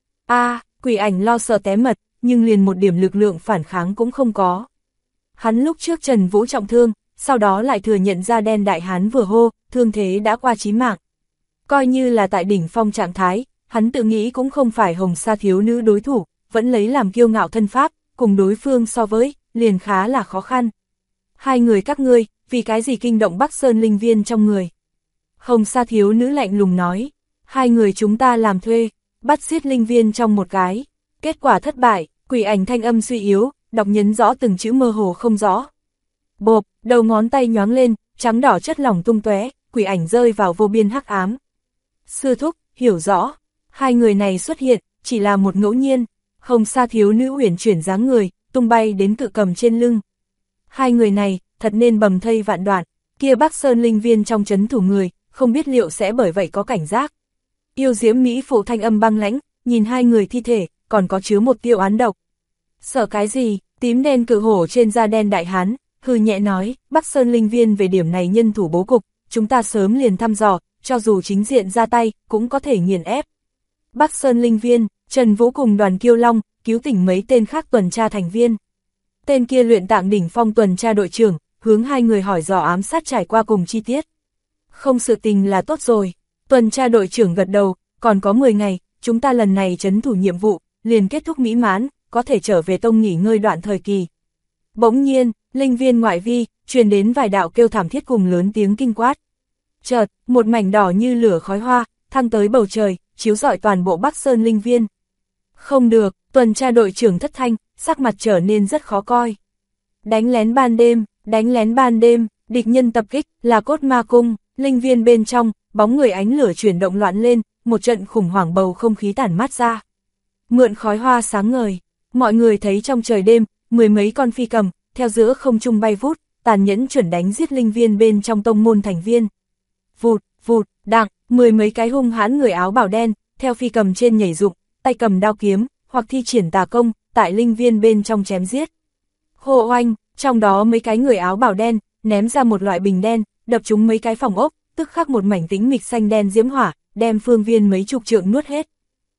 Speaker 1: Quỷ Ảnh lo sợ té mật, nhưng liền một điểm lực lượng phản kháng cũng không có. Hắn lúc trước Trần Vũ trọng thương, sau đó lại thừa nhận ra đen đại hán vừa hô, thương thế đã qua chí mạng. Coi như là tại đỉnh phong trạng thái, hắn tự nghĩ cũng không phải hồng sa thiếu nữ đối thủ, vẫn lấy làm kiêu ngạo thân pháp, cùng đối phương so với, liền khá là khó khăn. Hai người các ngươi, vì cái gì kinh động Bắc Sơn linh viên trong người? Hồng sa thiếu nữ lạnh lùng nói, hai người chúng ta làm thuê, bắt giết linh viên trong một cái. Kết quả thất bại, Quỷ Ảnh thanh âm suy yếu, đọc nhấn rõ từng chữ mơ hồ không rõ. Bộp, đầu ngón tay nhoáng lên, trắng đỏ chất lỏng tung tóe, Quỷ Ảnh rơi vào vô biên hắc ám. Sư thúc, hiểu rõ, hai người này xuất hiện, chỉ là một ngẫu nhiên. Hồng sa thiếu nữ uyển chuyển dáng người, tung bay đến cự cầm trên lưng. Hai người này, thật nên bầm thây vạn đoạn, kia Bắc Sơn linh viên trong trấn thủ người, không biết liệu sẽ bởi vậy có cảnh giác. Yêu diễm mỹ phụ thanh âm băng lãnh, nhìn hai người thi thể, còn có chứa một tiêu án độc. Sợ cái gì? Tím đen cự hổ trên da đen đại hán, hừ nhẹ nói, Bắc Sơn linh viên về điểm này nhân thủ bố cục, chúng ta sớm liền thăm dò, cho dù chính diện ra tay, cũng có thể nghiền ép. Bắc Sơn linh viên, Trần Vũ cùng đoàn Kiêu Long, cứu tỉnh mấy tên khác tuần tra thành viên. Tên kia luyện tạng đỉnh phong tuần tra đội trưởng, hướng hai người hỏi dò ám sát trải qua cùng chi tiết. Không, sự tình là tốt rồi. Tuần tra đội trưởng gật đầu, còn có 10 ngày, chúng ta lần này trấn thủ nhiệm vụ, liền kết thúc mỹ mãn, có thể trở về tông nghỉ ngơi đoạn thời kỳ. Bỗng nhiên, linh viên ngoại vi, truyền đến vài đạo kêu thảm thiết cùng lớn tiếng kinh quát. Chợt, một mảnh đỏ như lửa khói hoa, thăng tới bầu trời, chiếu rọi toàn bộ Bắc Sơn linh viên. Không được, tuần tra đội trưởng thất thanh, sắc mặt trở nên rất khó coi. Đánh lén ban đêm, địch nhân tập kích, là cốt ma cung, linh viên bên trong, bóng người ánh lửa chuyển động loạn lên, một trận khủng hoảng bầu không khí tản mát ra. Mượn khói hoa sáng ngời, mọi người thấy trong trời đêm, mười mấy con phi cầm, theo giữa không trung bay vút, tàn nhẫn chuẩn đánh giết linh viên bên trong tông môn thành viên. Vụt, vụt, đặng, mười mấy cái hung hãn người áo bào đen, theo phi cầm trên nhảy dụng, tay cầm đao kiếm, hoặc thi triển tà công, tại linh viên bên trong chém giết. Hô oanh, trong đó mấy cái người áo bào đen, ném ra một loại bình đen, đập trúng mấy cái phòng ốc, tức khắc một mảnh tĩnh mịch xanh đen diễm hỏa, đem phương viên mấy chục trượng nuốt hết.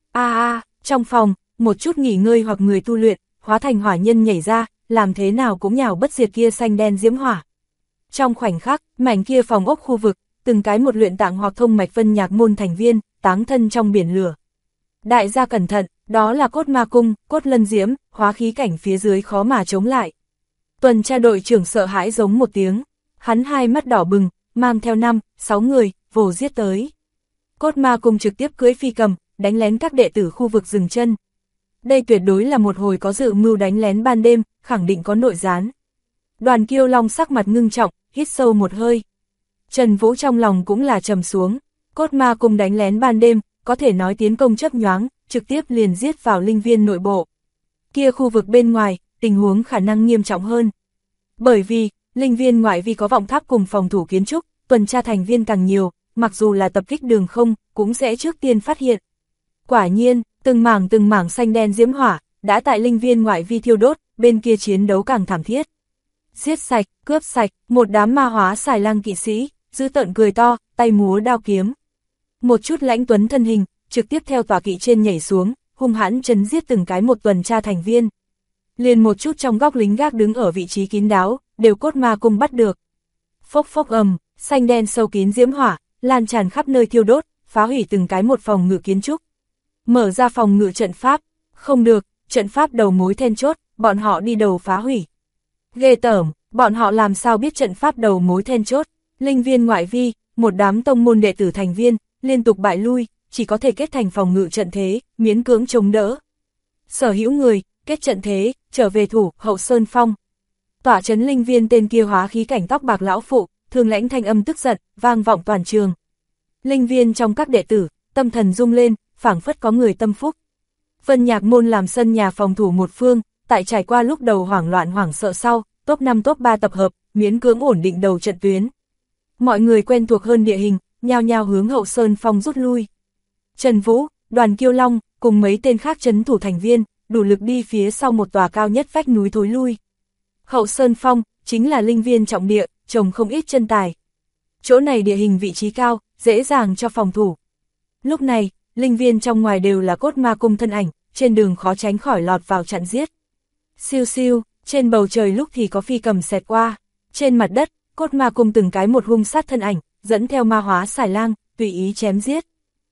Speaker 1: Trong phòng, một chút nghỉ ngơi hoặc người tu luyện, hóa thành hỏa nhân nhảy ra, làm thế nào cũng nhào bất diệt kia xanh đen diễm hỏa. Trong khoảnh khắc, mảnh kia phòng ốc khu vực, từng cái một luyện tạng hoặc thông mạch Vân Nhạc môn thành viên, táng thân trong biển lửa. Đại gia cẩn thận, đó là cốt ma cung, cốt lân diễm, hóa khí cảnh phía dưới khó mà chống lại. Tuần tra đội trưởng sợ hãi giống một tiếng, hắn hai mắt đỏ bừng, mang theo 5-6 người, vồ giết tới. Cốt ma cung trực tiếp cưỡi phi cầm, đánh lén các đệ tử khu vực dừng chân. Đây tuyệt đối là một hồi có dự mưu đánh lén ban đêm, khẳng định có nội gián. Đoàn Kiêu Long sắc mặt ngưng trọng, hít sâu một hơi. Trần Vũ trong lòng cũng là trầm xuống, cốt ma cung đánh lén ban đêm, có thể nói tiến công chớp nhoáng, trực tiếp liền giết vào linh viên nội bộ. Kia khu vực bên ngoài, tình huống khả năng nghiêm trọng hơn. Bởi vì, linh viên ngoại vi có vọng tháp cùng phòng thủ kiến trúc, tuần tra thành viên càng nhiều, mặc dù là tập kích đường không, cũng sẽ trước tiên phát hiện. Quả nhiên, từng mảng xanh đen diễm hỏa, đã tại linh viên ngoại vi thiêu đốt, bên kia chiến đấu càng thảm thiết. Giết sạch, cướp sạch, một đám ma hóa xài lang kỵ sĩ, dữ tợn cười to, tay múa đao kiếm. Một chút lãnh tuấn thân hình, trực tiếp theo tòa kỵ trên nhảy xuống, hung hãn chấn giết từng cái một tuần tra thành viên. Liền một chút trong góc lính gác đứng ở vị trí kín đáo, đều cốt ma cung bắt được. Phốc phốc ầm, xanh đen sâu kín diễm hỏa, lan tràn khắp nơi thiêu đốt, phá hủy từng cái một phòng ngự kiến trúc. Mở ra phòng ngự trận pháp, không được, trận pháp đầu mối then chốt, bọn họ đi đầu phá hủy. Ghê tởm, bọn họ làm sao biết trận pháp đầu mối then chốt, linh viên ngoại vi, một đám tông môn đệ tử thành viên, liên tục bại lui, chỉ có thể kết thành phòng ngự trận thế, miễn cưỡng chống đỡ. Sở hữu người, kết trận thế, trở về thủ, Hậu Sơn Phong. Tỏa trấn linh viên tên kia hóa khí cảnh tóc bạc lão phụ, thường lãnh thanh âm tức giận, vang vọng toàn trường. Linh viên trong các đệ tử, tâm thần rung lên, phảng phất có người tâm phúc. Vân Nhạc môn làm sân nhà phòng thủ một phương, tại trải qua lúc đầu hoảng loạn hoảng sợ sau, top 5 top 3 tập hợp, miễn cưỡng ổn định đầu trận tuyến. Mọi người quen thuộc hơn địa hình, nhao nhao hướng Hậu Sơn Phong rút lui. Trần Vũ, Đoàn Kiêu Long, cùng mấy tên khác trấn thủ thành viên, đủ lực đi phía sau một tòa cao nhất vách núi thối lui. Hậu Sơn Phong, chính là linh viên trọng địa, trồng không ít chân tài. Chỗ này địa hình vị trí cao, dễ dàng cho phòng thủ. Lúc này, linh viên trong ngoài đều là cốt ma cung thân ảnh, trên đường khó tránh khỏi lọt vào chặn giết. Siêu siêu, trên bầu trời lúc thì có phi cầm xẹt qua, trên mặt đất, cốt ma cung từng cái một hung sát thân ảnh, dẫn theo ma hóa xài lang, tùy ý chém giết.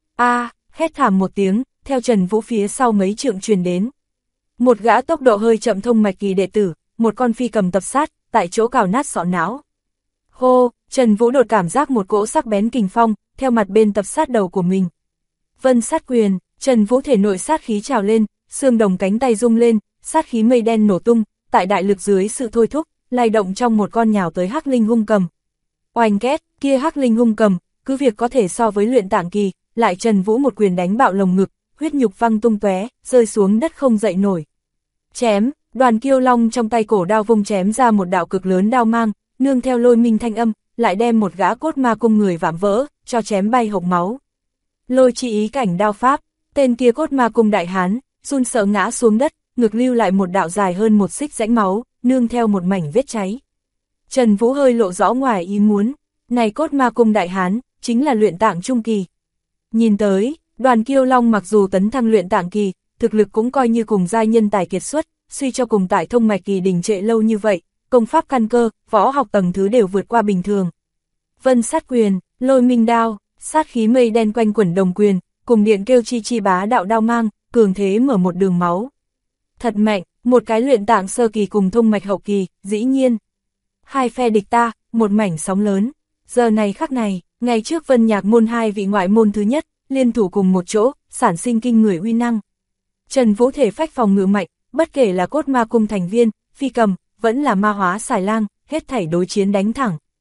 Speaker 1: Hét thảm một tiếng, theo Trần Vũ phía sau mấy trượng truyền đến. Một gã tốc độ hơi chậm thông mạch kỳ đệ tử, một con phi cầm tập sát, tại chỗ cào nát sọ não. Hô, Trần Vũ đột cảm giác một cỗ sắc bén kình phong, theo mặt bên tập sát đầu của mình. Vân sát quyền, Trần Vũ thể nội sát khí trào lên, xương đồng cánh tay rung lên, sát khí mây đen nổ tung, tại đại lực dưới sự thôi thúc, lay động trong một con nhào tới hắc linh hung cầm. Oanh két, kia hắc linh hung cầm, cứ việc có thể so với luyện tạng kỳ, lại Trần Vũ một quyền đánh bạo lồng ngực, huyết nhục văng tung tóe, rơi xuống đất không dậy nổi. Chém, Đoàn Kiêu Long trong tay cổ đao vung chém ra một đạo cực lớn đao mang, nương theo lôi minh thanh âm, lại đem một gã cốt ma cung người vạm vỡ, cho chém bay hộc máu. Lôi chi ý cảnh đao pháp, tên kia cốt ma cung đại hán, run sợ ngã xuống đất, ngực lưu lại một đạo dài hơn một xích rãnh máu, nương theo một mảnh vết cháy. Trần Vũ hơi lộ rõ ngoài ý muốn, này cốt ma cung đại hán, chính là luyện tạng trung kỳ. Nhìn tới, Đoàn Kiêu Long mặc dù tấn thăng luyện tạng kỳ, thực lực cũng coi như cùng giai nhân tài kiệt xuất, suy cho cùng tại thông mạch kỳ đình trệ lâu như vậy, công pháp căn cơ, võ học tầng thứ đều vượt qua bình thường. Vân sát quyền, lôi minh đao, sát khí mây đen quanh quẩn đồng quyền, cùng điện kêu chi chi bá đạo đao mang, cường thế mở một đường máu. Thật mạnh, một cái luyện tạng sơ kỳ cùng thông mạch hậu kỳ, dĩ nhiên. Hai phe địch ta, một mảnh sóng lớn. Giờ này khắc này, ngày trước Vân Nhạc môn hai vị ngoại môn thứ nhất, liên thủ cùng một chỗ, sản sinh kinh người uy năng. Trần Vũ thể phách phòng ngự mạnh, bất kể là cốt ma cung thành viên, phi cầm, vẫn là ma hóa xài lang, hết thảy đối chiến đánh thẳng.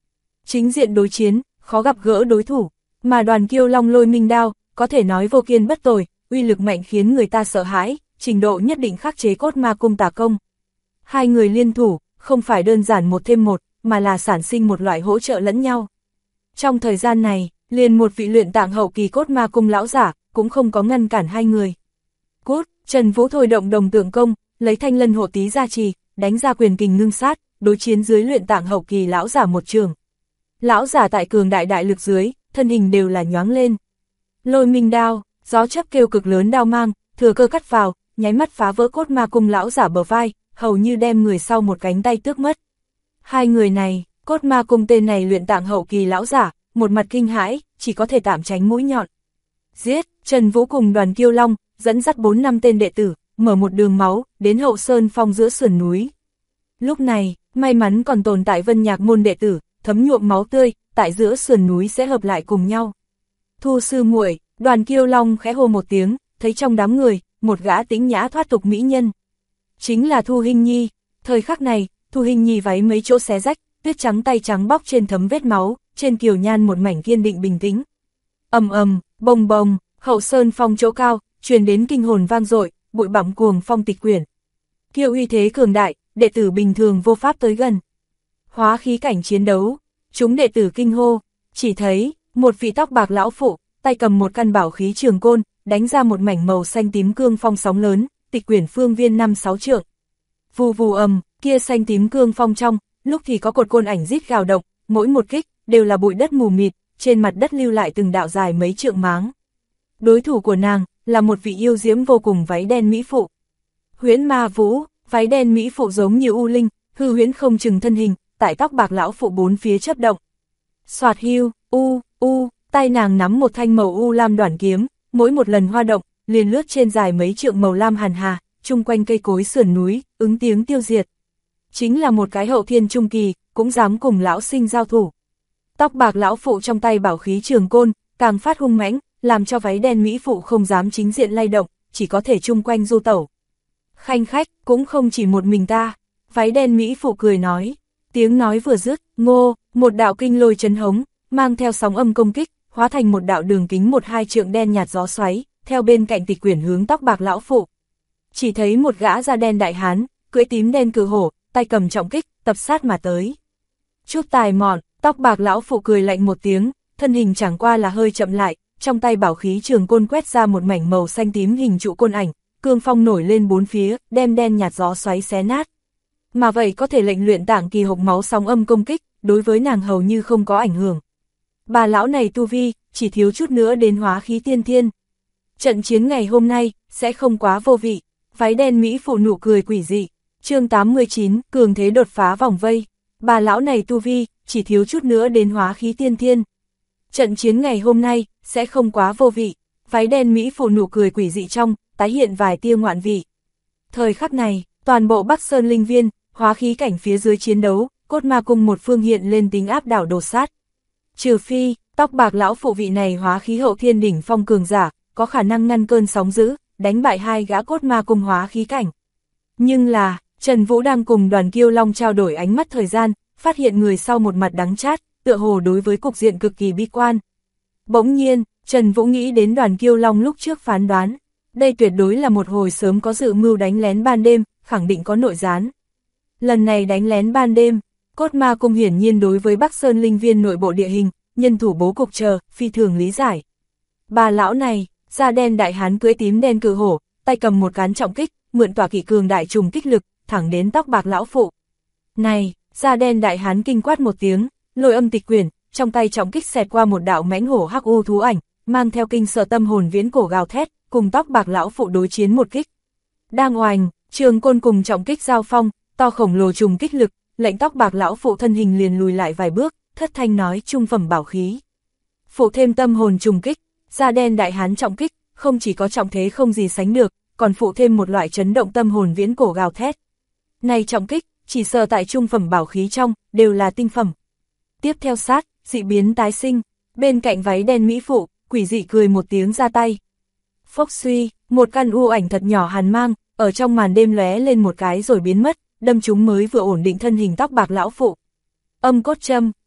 Speaker 1: chính diện đối chiến, khó gặp gỡ đối thủ, mà Đoàn Kiêu Long Lôi Minh Đao, có thể nói vô kiên bất tồi, uy lực mạnh khiến người ta sợ hãi, trình độ nhất định khắc chế Cốt Ma Cung tà công. Hai người liên thủ, không phải đơn giản một thêm một, mà là sản sinh một loại hỗ trợ lẫn nhau. Trong thời gian này, liền một vị luyện tạng hậu kỳ Cốt Ma Cung lão giả, cũng không có ngăn cản hai người. Cốt, Trần Vũ thôi động đồng tượng công, lấy thanh lân hộ tí gia trì, đánh ra quyền kình ngưng sát, đối chiến dưới luyện tạng hậu kỳ lão giả một trường. Lão giả tại cường đại đại lực dưới, thân hình đều là nhoáng lên. Lôi Minh Đao, gió chấp kêu cực lớn đao mang, thừa cơ cắt vào, nháy mắt phá vỡ Cốt Ma Cung lão giả bờ vai, hầu như đem người sau một cánh tay tước mất. Hai người này, Cốt Ma Cung tên này luyện tạng hậu kỳ lão giả, một mặt kinh hãi, chỉ có thể tạm tránh mũi nhọn. Giết, Trần Vũ cùng Đoàn Kiêu Long, dẫn dắt 4-5 tên đệ tử, mở một đường máu, đến Hậu Sơn Phong giữa sườn núi. Lúc này, may mắn còn tồn tại Vân Nhạc môn đệ tử, thấm nhuộm máu tươi, tại giữa sườn núi sẽ hợp lại cùng nhau. Thu sư muội, Đoàn Kiêu Long khẽ hô một tiếng, thấy trong đám người, một gã tĩnh nhã thoát tục mỹ nhân. Chính là Thu Hinh Nhi. Thời khắc này, Thu Hinh Nhi váy mấy chỗ xé rách, tuyết trắng tay trắng bóc trên thấm vết máu, trên kiều nhan một mảnh kiên định bình tĩnh. Ầm ầm, bồng bồng, Hậu Sơn Phong chỗ cao, truyền đến kinh hồn vang dội, bụi bặm cuồng phong tịch quyển. Kiêu uy thế cường đại, đệ tử bình thường vô pháp tới gần. Hóa khí cảnh chiến đấu, chúng đệ tử kinh hô, chỉ thấy một vị tóc bạc lão phụ, tay cầm một căn bảo khí trường côn, đánh ra một mảnh màu xanh tím cương phong sóng lớn, tịch quyển phương viên 5-6 trượng. Vù vù ầm, kia xanh tím cương phong trong, lúc thì có cột côn ảnh rít gào động, mỗi một kích đều là bụi đất mù mịt, trên mặt đất lưu lại từng đạo dài mấy trượng máng. Đối thủ của nàng là một vị yêu diễm vô cùng váy đen mỹ phụ. Huyễn Ma Vũ, váy đen mỹ phụ giống như u linh, hư huyễn không chừng thân hình, tại tóc bạc lão phụ bốn phía chớp động. Soạt hiu, tay nàng nắm một thanh màu u lam đoản kiếm, mỗi một lần hoa động, liền lướt trên dài mấy trượng màu lam hàn hà, chung quanh cây cối sườn núi, ứng tiếng tiêu diệt. Chính là một cái hậu thiên trung kỳ, cũng dám cùng lão sinh giao thủ. Tóc bạc lão phụ trong tay bảo khí trường côn, càng phát hung mãnh, làm cho váy đen mỹ phụ không dám chính diện lay động, chỉ có thể chung quanh du tẩu. Khanh khách, cũng không chỉ một mình ta, váy đen mỹ phụ cười nói. Tiếng nói vừa dứt, ngô, một đạo kinh lôi chấn hống, mang theo sóng âm công kích, hóa thành một đạo đường kính 1-2 trượng đen nhạt gió xoáy, theo bên cạnh tịch quyển hướng tóc bạc lão phụ. Chỉ thấy một gã da đen đại hán, cưỡi tím đen cự hổ, tay cầm trọng kích, tập sát mà tới. Chút tài mọn, tóc bạc lão phụ cười lạnh một tiếng, thân hình chẳng qua là hơi chậm lại, trong tay bảo khí trường côn quét ra một mảnh màu xanh tím hình trụ côn ảnh, cương phong nổi lên bốn phía, đem đen nhạt gió xoáy xé nát. Mà vậy có thể lệnh luyện tạng kỳ hộc máu sóng âm công kích, đối với nàng hầu như không có ảnh hưởng. Bà lão này tu vi, chỉ thiếu chút nữa đến hóa khí tiên thiên. Trận chiến ngày hôm nay, sẽ không quá vô vị. Váy đen mỹ phụ nụ cười quỷ dị. Chương 89, cường thế đột phá vòng vây. Bà lão này tu vi, chỉ thiếu chút nữa đến hóa khí tiên thiên. Trận chiến ngày hôm nay, sẽ không quá vô vị. Váy đen mỹ phụ nụ cười quỷ dị trong, tái hiện vài tia ngoạn vị. Thời khắc này, toàn bộ Bắc Sơn Linh Viên, hóa khí cảnh phía dưới chiến đấu, Cốt Ma Cung một phương hiện lên tính áp đảo đột sát. Trừ phi, tóc bạc lão phụ vị này hóa khí hậu thiên đỉnh phong cường giả, có khả năng ngăn cơn sóng dữ, đánh bại hai gã Cốt Ma Cung hóa khí cảnh. Nhưng là, Trần Vũ đang cùng Đoàn Kiêu Long trao đổi ánh mắt thời gian, phát hiện người sau một mặt đắng chát, tựa hồ đối với cục diện cực kỳ bi quan. Bỗng nhiên, Trần Vũ nghĩ đến Đoàn Kiêu Long lúc trước phán đoán, đây tuyệt đối là một hồi sớm có dự mưu đánh lén ban đêm, khẳng định có nội gián. Lần này đánh lén ban đêm, Cốt Ma Cung hiển nhiên đối với Bắc Sơn Linh Viên nội bộ địa hình, nhân thủ bố cục chờ, phi thường lý giải. Bà lão này, da đen đại hán cưỡi tím đen cự hổ, tay cầm một cán trọng kích, mượn tỏa kỵ cường đại trùng kích lực, thẳng đến tóc bạc lão phụ. Này, da đen đại hán kinh quát một tiếng, lôi âm tịch quyển, trong tay trọng kích xẹt qua một đạo mãnh hổ hắc u thú ảnh, mang theo kinh sợ tâm hồn viễn cổ gào thét, cùng tóc bạc lão phụ đối chiến một kích. Đang oành, trường côn cùng trọng kích giao phong, to khổng lồ trùng kích lực, lệnh tóc bạc lão phụ thân hình liền lùi lại vài bước, thất thanh nói trung phẩm bảo khí. Phụ thêm tâm hồn trùng kích, da đen đại hán trọng kích, không chỉ có trọng thế không gì sánh được, còn phụ thêm một loại chấn động tâm hồn viễn cổ gào thét. Này trọng kích, chỉ sợ tại trung phẩm bảo khí trong, đều là tinh phẩm. Tiếp theo sát, dị biến tái sinh, bên cạnh váy đen mỹ phụ, quỷ dị cười một tiếng ra tay. Phốc suy, một căn u ảnh thật nhỏ hàn mang, ở trong màn đêm lóe lên một cái rồi biến mất, đâm chúng mới vừa ổn định thân hình tóc bạc lão phụ. Âm cốt châm,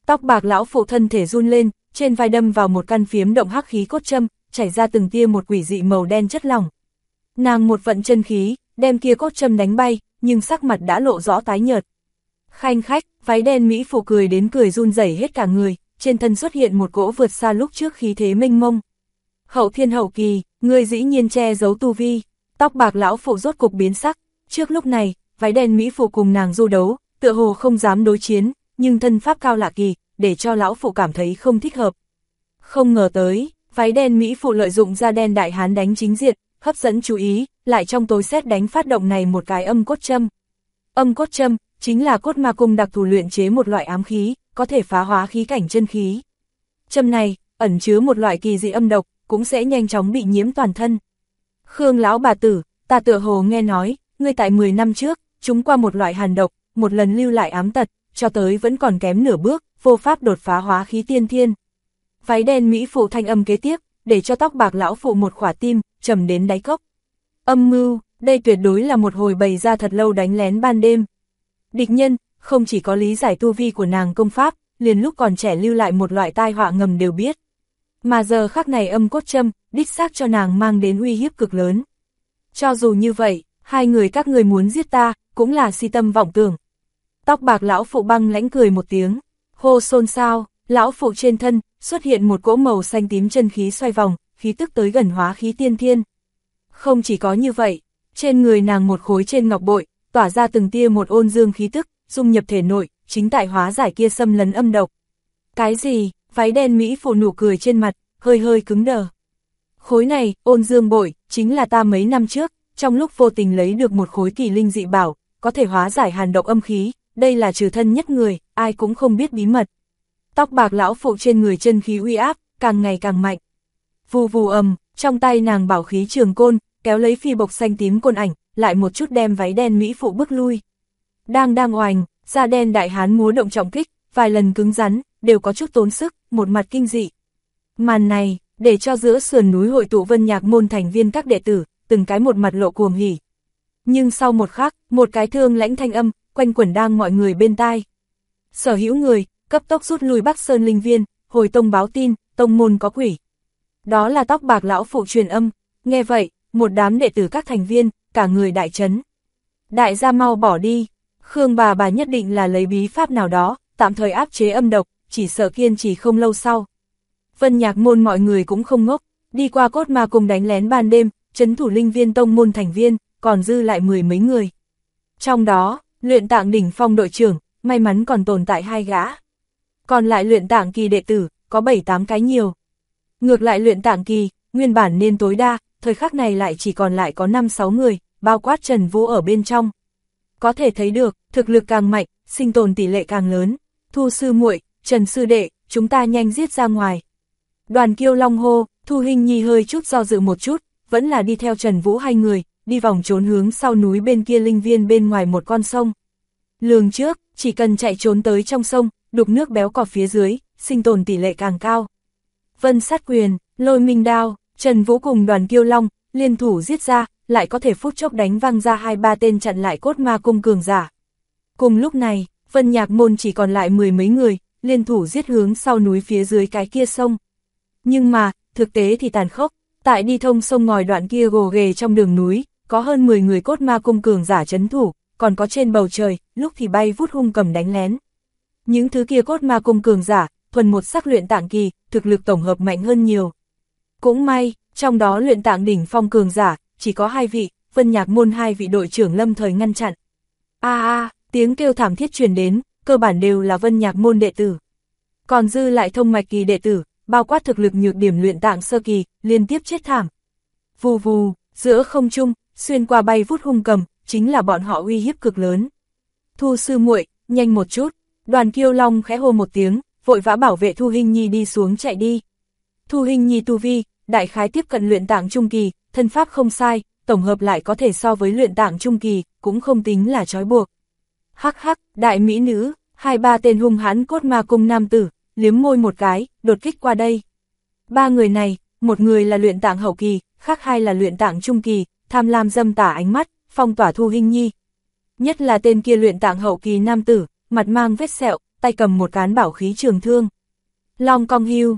Speaker 1: Tóc bạc lão phụ thân thể run lên, trên vai đâm vào một căn phiếm động hắc khí cốt châm, chảy ra từng tia một quỷ dị màu đen chất lỏng. Nàng một vận chân khí, đem kia cốt châm đánh bay, nhưng sắc mặt đã lộ rõ tái nhợt. Khanh khách, váy đen mỹ phụ cười đến cười run rẩy hết cả người, trên thân xuất hiện một cỗ vượt xa lúc trước khí thế mênh mông. Hậu thiên hậu kỳ, ngươi dĩ nhiên che giấu tu vi. Tóc bạc lão phụ rốt cục biến sắc, trước lúc này, váy đen mỹ phụ cùng nàng du đấu, tựa hồ không dám đối chiến, nhưng thân pháp cao lạ kỳ, để cho lão phụ cảm thấy không thích hợp. Không ngờ tới, váy đen mỹ phụ lợi dụng da đen đại hán đánh chính diện, hấp dẫn chú ý, lại trong tối xét đánh phát động này một cái âm cốt châm. Âm cốt châm chính là cốt ma cung đặc thù luyện chế một loại ám khí, có thể phá hóa khí cảnh chân khí. Châm này ẩn chứa một loại kỳ dị âm độc, cũng sẽ nhanh chóng bị nhiễm toàn thân. Khương lão bà tử, ta tựa hồ nghe nói, ngươi tại 10 năm trước, chúng qua một loại hàn độc, một lần lưu lại ám tật, cho tới vẫn còn kém nửa bước, vô pháp đột phá hóa khí tiên thiên. Váy đen mỹ phụ thanh âm kế tiếp, để cho tóc bạc lão phụ một khỏa tim, trầm đến đáy cốc. Âm mưu, đây tuyệt đối là một hồi bày ra thật lâu đánh lén ban đêm. Địch nhân, không chỉ có lý giải tu vi của nàng công pháp, liền lúc còn trẻ lưu lại một loại tai họa ngầm đều biết. Mà giờ khắc này âm cốt châm, đích xác cho nàng mang đến uy hiếp cực lớn. Cho dù như vậy, hai người các người muốn giết ta, cũng là si tâm vọng tưởng. Tóc bạc lão phụ băng lãnh cười một tiếng, hô xôn xao, lão phụ trên thân, xuất hiện một cỗ màu xanh tím chân khí xoay vòng, khí tức tới gần hóa khí tiên thiên. Không chỉ có như vậy, trên người nàng một khối trên ngọc bội, tỏa ra từng tia một ôn dương khí tức, dung nhập thể nội, chính tại hóa giải kia xâm lấn âm độc. Cái gì? Váy đen mỹ phụ nụ cười trên mặt, hơi hơi cứng đờ. Khối này, ôn dương bội, chính là ta mấy năm trước, trong lúc vô tình lấy được một khối kỳ linh dị bảo, có thể hóa giải hàn độc âm khí, đây là trừ thân nhất người, ai cũng không biết bí mật. Tóc bạc lão phụ trên người chân khí uy áp, càng ngày càng mạnh. Vù vù ầm, trong tay nàng bảo khí trường côn, kéo lấy phi bộc xanh tím côn ảnh, lại một chút đem váy đen mỹ phụ bước lui. Đang oành, da đen đại hán múa động trọng kích, vài lần cứng rắn, đều có chút tốn sức, một mặt kinh dị. Màn này, để cho giữa sườn núi hội tụ Vân Nhạc môn thành viên các đệ tử, từng cái một mặt lộ cuồng hỉ. Nhưng sau một khắc, một cái thương lãnh thanh âm, quanh quẩn đang mọi người bên tai. Sở hữu người, cấp tốc rút lui Bắc Sơn Linh Viên, hồi tông báo tin, tông môn có quỷ. Đó là tóc bạc lão phụ truyền âm, nghe vậy, một đám đệ tử các thành viên, cả người đại chấn. Đại gia mau bỏ đi, Khương bà nhất định là lấy bí pháp nào đó, tạm thời áp chế âm độc, chỉ sợ kiên trì không lâu sau. Vân Nhạc môn mọi người cũng không ngốc, đi qua cốt ma cùng đánh lén ban đêm, trấn thủ Linh Viên tông môn thành viên, còn dư lại 10 mấy người. Trong đó, luyện tạng đỉnh phong đội trưởng, may mắn còn tồn tại 2 gã. Còn lại luyện tạng kỳ đệ tử, có 7-8 cái nhiều. Ngược lại luyện tạng kỳ, nguyên bản nên tối đa, thời khắc này lại chỉ còn lại có 5-6 người, bao quát Trần Vũ ở bên trong. Có thể thấy được, thực lực càng mạnh, sinh tồn tỷ lệ càng lớn. Thu sư muội, Trần sư đệ, chúng ta nhanh giết ra ngoài. Đoàn Kiêu Long hô, Thu Hinh Nhi hơi chút do dự một chút, vẫn là đi theo Trần Vũ hai người, đi vòng trốn hướng sau núi bên kia linh viên bên ngoài một con sông. Lường trước, chỉ cần chạy trốn tới trong sông, đục nước béo cò phía dưới, sinh tồn tỷ lệ càng cao. Vân sát quyền, lôi minh đao, Trần Vũ cùng Đoàn Kiêu Long, liên thủ giết ra, lại có thể phút chốc đánh văng ra 2-3 tên chặn lại cốt ma cung cường giả. Cùng lúc này, Vân Nhạc môn chỉ còn lại 10 mấy người, liên thủ giết hướng sau núi phía dưới cái kia sông. Nhưng mà, thực tế thì tàn khốc, tại đi thông sông ngòi đoạn kia gồ ghề trong đường núi, có hơn 10 người cốt ma cung cường giả trấn thủ, còn có trên bầu trời, lúc thì bay vút hung cầm đánh lén. Những thứ kia cốt ma cung cường giả, thuần một sắc luyện tạng kỳ, thực lực tổng hợp mạnh hơn nhiều. Cũng may, trong đó luyện tạng đỉnh phong cường giả, chỉ có 2 vị, Vân Nhạc môn 2 vị đội trưởng lâm thời ngăn chặn. Tiếng kêu thảm thiết truyền đến, cơ bản đều là Vân Nhạc môn đệ tử. Còn dư lại thông mạch kỳ đệ tử, bao quát thực lực nhược điểm luyện tạng sơ kỳ, liên tiếp chết thảm. Vù vù, giữa không trung, xuyên qua bay vút hung cầm, chính là bọn họ uy hiếp cực lớn. Thu sư muội, nhanh một chút, Đoàn Kiêu Long khẽ hô một tiếng, vội vã bảo vệ Thu Hinh Nhi đi xuống chạy đi. Thu Hinh Nhi tu vi, đại khái tiếp cận luyện tạng trung kỳ, thân pháp không sai, tổng hợp lại có thể so với luyện tạng trung kỳ, cũng không tính là trói buộc. Hắc hắc, đại mỹ nữ, 2-3 tên hung hãn cốt ma cung nam tử, liếm môi một cái, đột kích qua đây. 3 người này, một người là luyện tạng hậu kỳ, khác 2 là luyện tạng trung kỳ, tham lam dâm tả ánh mắt, phong tỏa Thu Hinh Nhi. Nhất là tên kia luyện tạng hậu kỳ nam tử, mặt mang vết sẹo, tay cầm một cán bảo khí trường thương. Long cong hưu,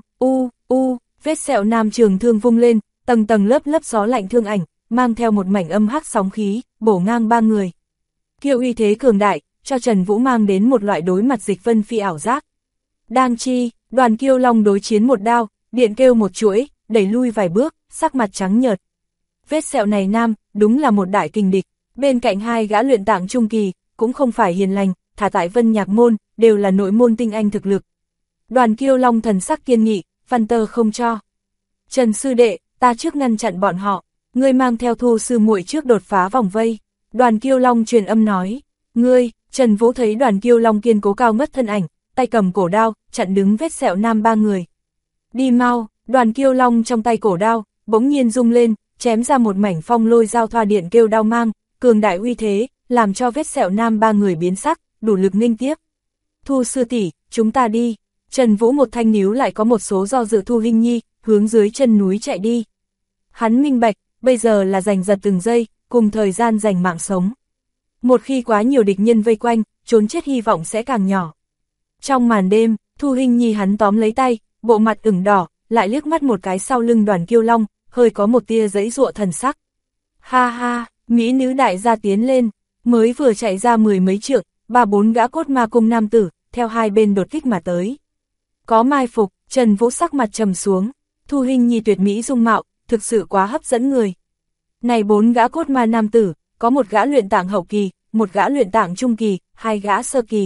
Speaker 1: vết sẹo nam trường thương vung lên, tầng tầng lớp lớp gió lạnh thương ảnh, mang theo một mảnh âm hắc sóng khí, bổ ngang ba người. Kiêu uy thế cường đại, cho Trần Vũ mang đến một loại đối mặt dịch vân phi ảo giác. Đang chi, Đoàn Kiêu Long đối chiến một đao, điện kêu một chuỗi, đẩy lui vài bước, sắc mặt trắng nhợt. Vết sẹo này nam, đúng là một đại kình địch, bên cạnh hai gã luyện tạng trung kỳ, cũng không phải hiền lành, thả tại Vân Nhạc môn, đều là nội môn tinh anh thực lực. Đoàn Kiêu Long thần sắc kiên nghị, văn tơ không cho. Trần sư đệ, ta trước ngăn chặn bọn họ, ngươi mang theo Thu sư muội trước đột phá vòng vây. Đoàn Kiêu Long truyền âm nói, ngươi, Trần Vũ thấy Đoàn Kiêu Long kiên cố cao ngất thân ảnh, tay cầm cổ đao, chặn đứng vết sẹo nam ba người. Đi mau, Đoàn Kiêu Long trong tay cổ đao, bỗng nhiên rung lên, chém ra một mảnh phong lôi giao thoa điện kêu đao mang, cường đại uy thế, làm cho vết sẹo nam ba người biến sắc, đủ lực nghênh tiếp. Thu sư tỷ, chúng ta đi. Trần Vũ một thanh níu lại có một số do dự Thu Hinh Nhi, hướng dưới chân núi chạy đi. Hắn minh bạch, bây giờ là giành giật từng giây, cùng thời gian giành mạng sống. Một khi quá nhiều địch nhân vây quanh, trốn chết hy vọng sẽ càng nhỏ. Trong màn đêm, Thu Hinh Nhi hắn tóm lấy tay, bộ mặt ửng đỏ, lại liếc mắt một cái sau lưng Đoàn Kiêu Long, hơi có một tia giãy giụa thần sắc. Ha ha, mỹ nữ đại gia tiến lên, mới vừa chạy ra mười mấy trượng, ba bốn gã cốt ma cung nam tử, theo hai bên đột kích mà tới. Có mai phục, Trần Vũ sắc mặt trầm xuống, Thu Hinh Nhi tuyệt mỹ dung mạo, thực sự quá hấp dẫn người. Này bốn gã cốt ma nam tử, có một gã luyện tạng hậu kỳ, một gã luyện tạng trung kỳ, hai gã sơ kỳ.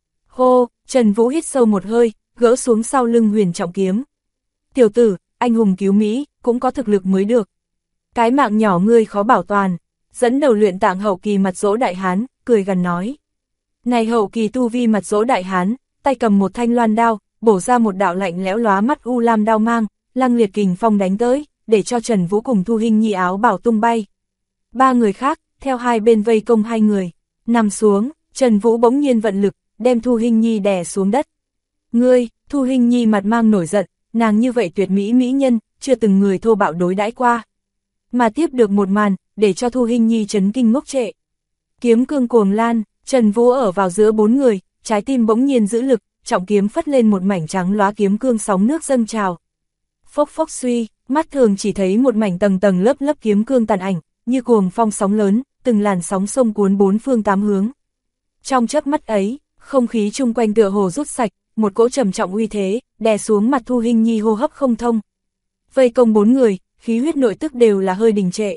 Speaker 1: Hô, Trần Vũ hít sâu một hơi, gỡ xuống sau lưng huyền trọng kiếm. Tiểu tử, anh hùng cứu Mỹ, cũng có thực lực mới được. Cái mạng nhỏ ngươi khó bảo toàn, dẫn đầu luyện tạng hậu kỳ mặt dỗ đại hán, cười gần nói. Này hậu kỳ tu vi mặt dỗ đại hán, tay cầm một thanh loan đao, bổ ra một đạo lạnh lẽo lóa mắt u lam đao mang, lăng liệt kình phong đánh tới, để cho Trần Vũ cùng Thu Hinh Nhi áo bảo tung bay. Ba người khác, theo hai bên vây công hai người, nằm xuống, Trần Vũ bỗng nhiên vận lực, đem Thu Hinh Nhi đè xuống đất. Ngươi, Thu Hinh Nhi mặt mang nổi giận, nàng như vậy tuyệt mỹ mỹ nhân, chưa từng người thô bạo đối đãi qua. Mà tiếp được một màn, để cho Thu Hinh Nhi chấn kinh ngốc trệ. Kiếm cương cuồng lan, Trần Vũ ở vào giữa bốn người, trái tim bỗng nhiên giữ lực, trọng kiếm phất lên một mảnh trắng lóa kiếm cương sóng nước dâng trào. Phốc phốc suy, mắt thường chỉ thấy một mảnh tầng tầng lớp lớp kiếm cương tàn ảnh, như cuồng phong sóng lớn, từng làn sóng sông cuốn bốn phương tám hướng. Trong chớp mắt ấy, không khí chung quanh tựa hồ rút sạch, một cỗ trầm trọng uy thế, đè xuống mặt Thu Hinh Nhi hô hấp không thông. Vây công bốn người, khí huyết nội tức đều là hơi đình trệ.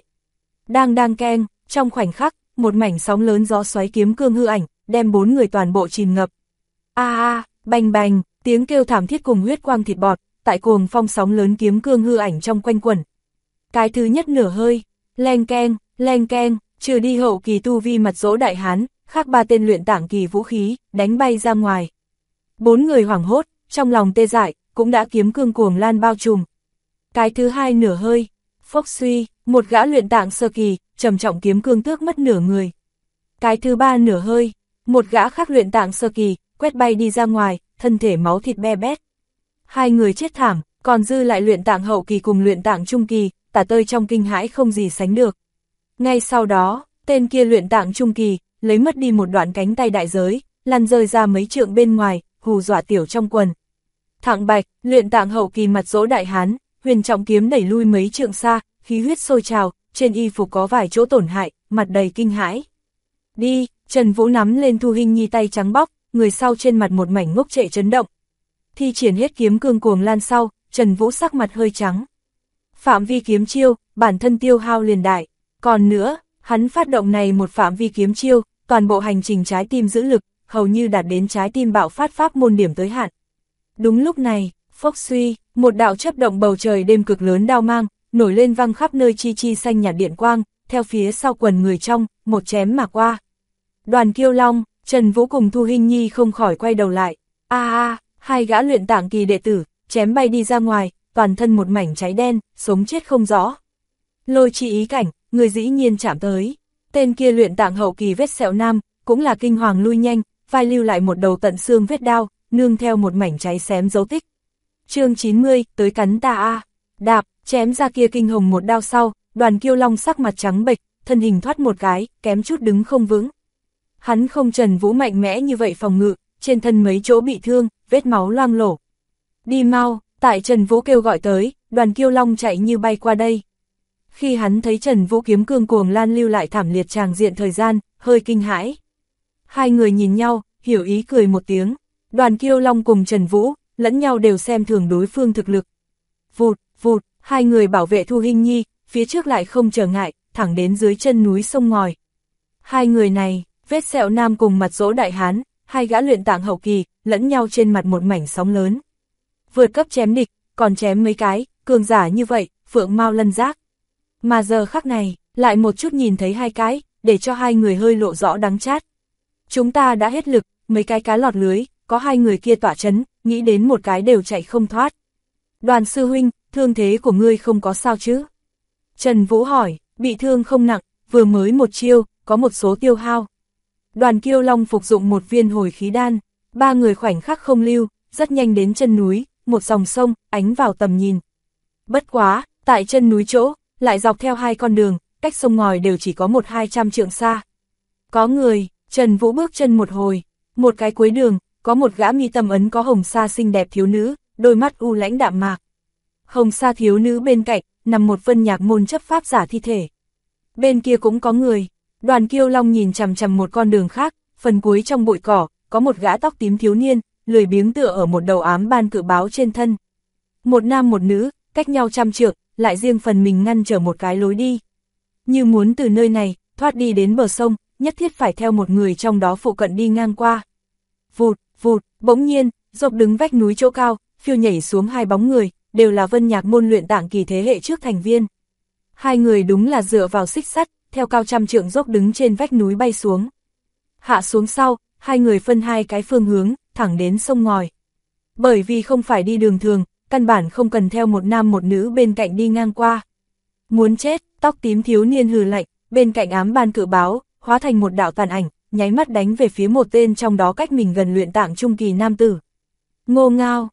Speaker 1: Đang keng, trong khoảnh khắc, một mảnh sóng lớn gió xoáy kiếm cương hư ảnh, đem bốn người toàn bộ chìm ngập. Bành bành, tiếng kêu thảm thiết cùng huyết quang thịt bọt, tại cuồng phong sóng lớn kiếm cương hư ảnh trong quanh quẩn. Cái thứ nhất nửa hơi, leng keng, trừ đi hậu kỳ tu vi mặt dỗ đại hán, khác ba tên luyện tạng kỳ vũ khí, đánh bay ra ngoài. Bốn người hoảng hốt, trong lòng tê dại, cũng đã kiếm cương cuồng lan bao trùm. Cái thứ hai nửa hơi, phốc suy, một gã luyện tạng sơ kỳ, trầm trọng kiếm cương tước mất nửa người. Cái thứ ba nửa hơi, một gã khác luyện tạng sơ kỳ, quét bay đi ra ngoài, thân thể máu thịt be bét. Hai người chết thảm, còn dư lại luyện tạng hậu kỳ cùng luyện tạng trung kỳ, tả tơi trong kinh hãi không gì sánh được. Ngay sau đó, tên kia luyện tạng trung kỳ, lấy mất đi một đoạn cánh tay đại giới, lăn rơi ra mấy trượng bên ngoài, hù dọa tiểu trong quần. Thạng Bạch, luyện tạng hậu kỳ mặt dỗ đại hán, huyền trọng kiếm đẩy lui mấy trượng xa, khí huyết sôi trào, trên y phục có vài chỗ tổn hại, mặt đầy kinh hãi. Đi, Trần Vũ nắm lên Thu Hinh Nhi tay trắng bóc, người sau trên mặt một mảnh ngốc trệ chấn động. Thi triển hết kiếm cương cuồng lan sau, Trần Vũ sắc mặt hơi trắng. Phạm vi kiếm chiêu, bản thân tiêu hao liền đại. Còn nữa, hắn phát động này một phạm vi kiếm chiêu, toàn bộ hành trình trái tim giữ lực, hầu như đạt đến trái tim bạo phát pháp môn điểm tới hạn. Đúng lúc này, phốc suy, một đạo chớp động bầu trời đêm cực lớn đao mang, nổi lên văng khắp nơi chi chi xanh nhạt điện quang, theo phía sau quần người trong, một chém mà qua. Đoàn Kiêu Long, Trần Vũ cùng Thu Hinh Nhi không khỏi quay đầu lại. Hai gã luyện tạng kỳ đệ tử, chém bay đi ra ngoài, toàn thân một mảnh cháy đen, sống chết không rõ. Lôi chi ý cảnh, người dĩ nhiên chạm tới. Tên kia luyện tạng hậu kỳ vết sẹo nam, cũng là kinh hoàng lui nhanh, vai lưu lại một đầu tận xương vết đao, nương theo một mảnh cháy xém dấu tích. Chương 90, tới cắn ta Đạp, chém ra kia kinh hồng một đao sau, Đoàn Kiêu Long sắc mặt trắng bệch, thân hình thoát một cái, kém chút đứng không vững. Hắn không Trần Vũ mạnh mẽ như vậy phòng ngự, trên thân mấy chỗ bị thương, vết máu loang lổ. Đi mau, tại Trần Vũ kêu gọi tới, Đoàn Kiêu Long chạy như bay qua đây. Khi hắn thấy Trần Vũ kiếm cương cuồng lan lưu lại thảm liệt tràng diện thời gian, hơi kinh hãi. Hai người nhìn nhau, hiểu ý cười một tiếng. Đoàn Kiêu Long cùng Trần Vũ, lẫn nhau đều xem thường đối phương thực lực. Vụt, vụt, hai người bảo vệ Thu Hinh Nhi, phía trước lại không trở ngại, thẳng đến dưới chân núi sông ngòi. Hai người này, vết sẹo nam cùng mặt dỗ đại hán, hai gã luyện tạng hậu kỳ, lẫn nhau trên mặt một mảnh sóng lớn. Vượt cấp chém địch, còn chém mấy cái, cường giả như vậy, phượng mao lân giác. Mà giờ khắc này, lại một chút nhìn thấy hai cái, để cho hai người hơi lộ rõ đắng chát. Chúng ta đã hết lực, mấy cái cá lọt lưới, có hai người kia tỏa chấn, nghĩ đến một cái đều chạy không thoát. Đoàn sư huynh, thương thế của ngươi không có sao chứ? Trần Vũ hỏi, bị thương không nặng, vừa mới một chiêu, có một số tiêu hao. Đoàn Kiêu Long phục dụng một viên hồi khí đan, ba người khoảnh khắc không lưu, rất nhanh đến chân núi, một dòng sông, ánh vào tầm nhìn. Bất quá, tại chân núi chỗ, lại dọc theo hai con đường, cách sông ngòi đều chỉ có 100-200 trượng xa. Có người, Trần Vũ bước chân một hồi, một cái cuối đường, có một gã mi tâm ấn có hồng sa xinh đẹp thiếu nữ, đôi mắt u lãnh đạm mạc. Hồng sa thiếu nữ bên cạnh, nằm một vân nhạc môn chấp pháp giả thi thể. Bên kia cũng có người, Đoàn Kiêu Long nhìn chằm chằm một con đường khác, phần cuối trong bụi cỏ, có một gã tóc tím thiếu niên, lười biếng tựa ở một đầu ám ban cự báo trên thân. Một nam một nữ, cách nhau 100 trượng, lại riêng phần mình ngăn trở một cái lối đi. Như muốn từ nơi này, thoát đi đến bờ sông, nhất thiết phải theo một người trong đó phụ cận đi ngang qua. Vụt, vụt, bỗng nhiên, dọc đứng vách núi chỗ cao, phiêu nhảy xuống hai bóng người, đều là vân nhạc môn luyện tạng kỳ thế hệ trước thành viên. Hai người đúng là dựa vào xích sắt, theo cao 100 trượng dốc đứng trên vách núi bay xuống. Hạ xuống sau, hai người phân hai cái phương hướng, thẳng đến sông ngòi. Bởi vì không phải đi đường thường, căn bản không cần theo một nam một nữ bên cạnh đi ngang qua. Muốn chết, tóc tím thiếu niên hừ lạnh, bên cạnh ám ban cự báo, hóa thành một đạo tàn ảnh, nháy mắt đánh về phía một tên trong đó cách mình gần luyện tạng trung kỳ nam tử. Ngô ngao,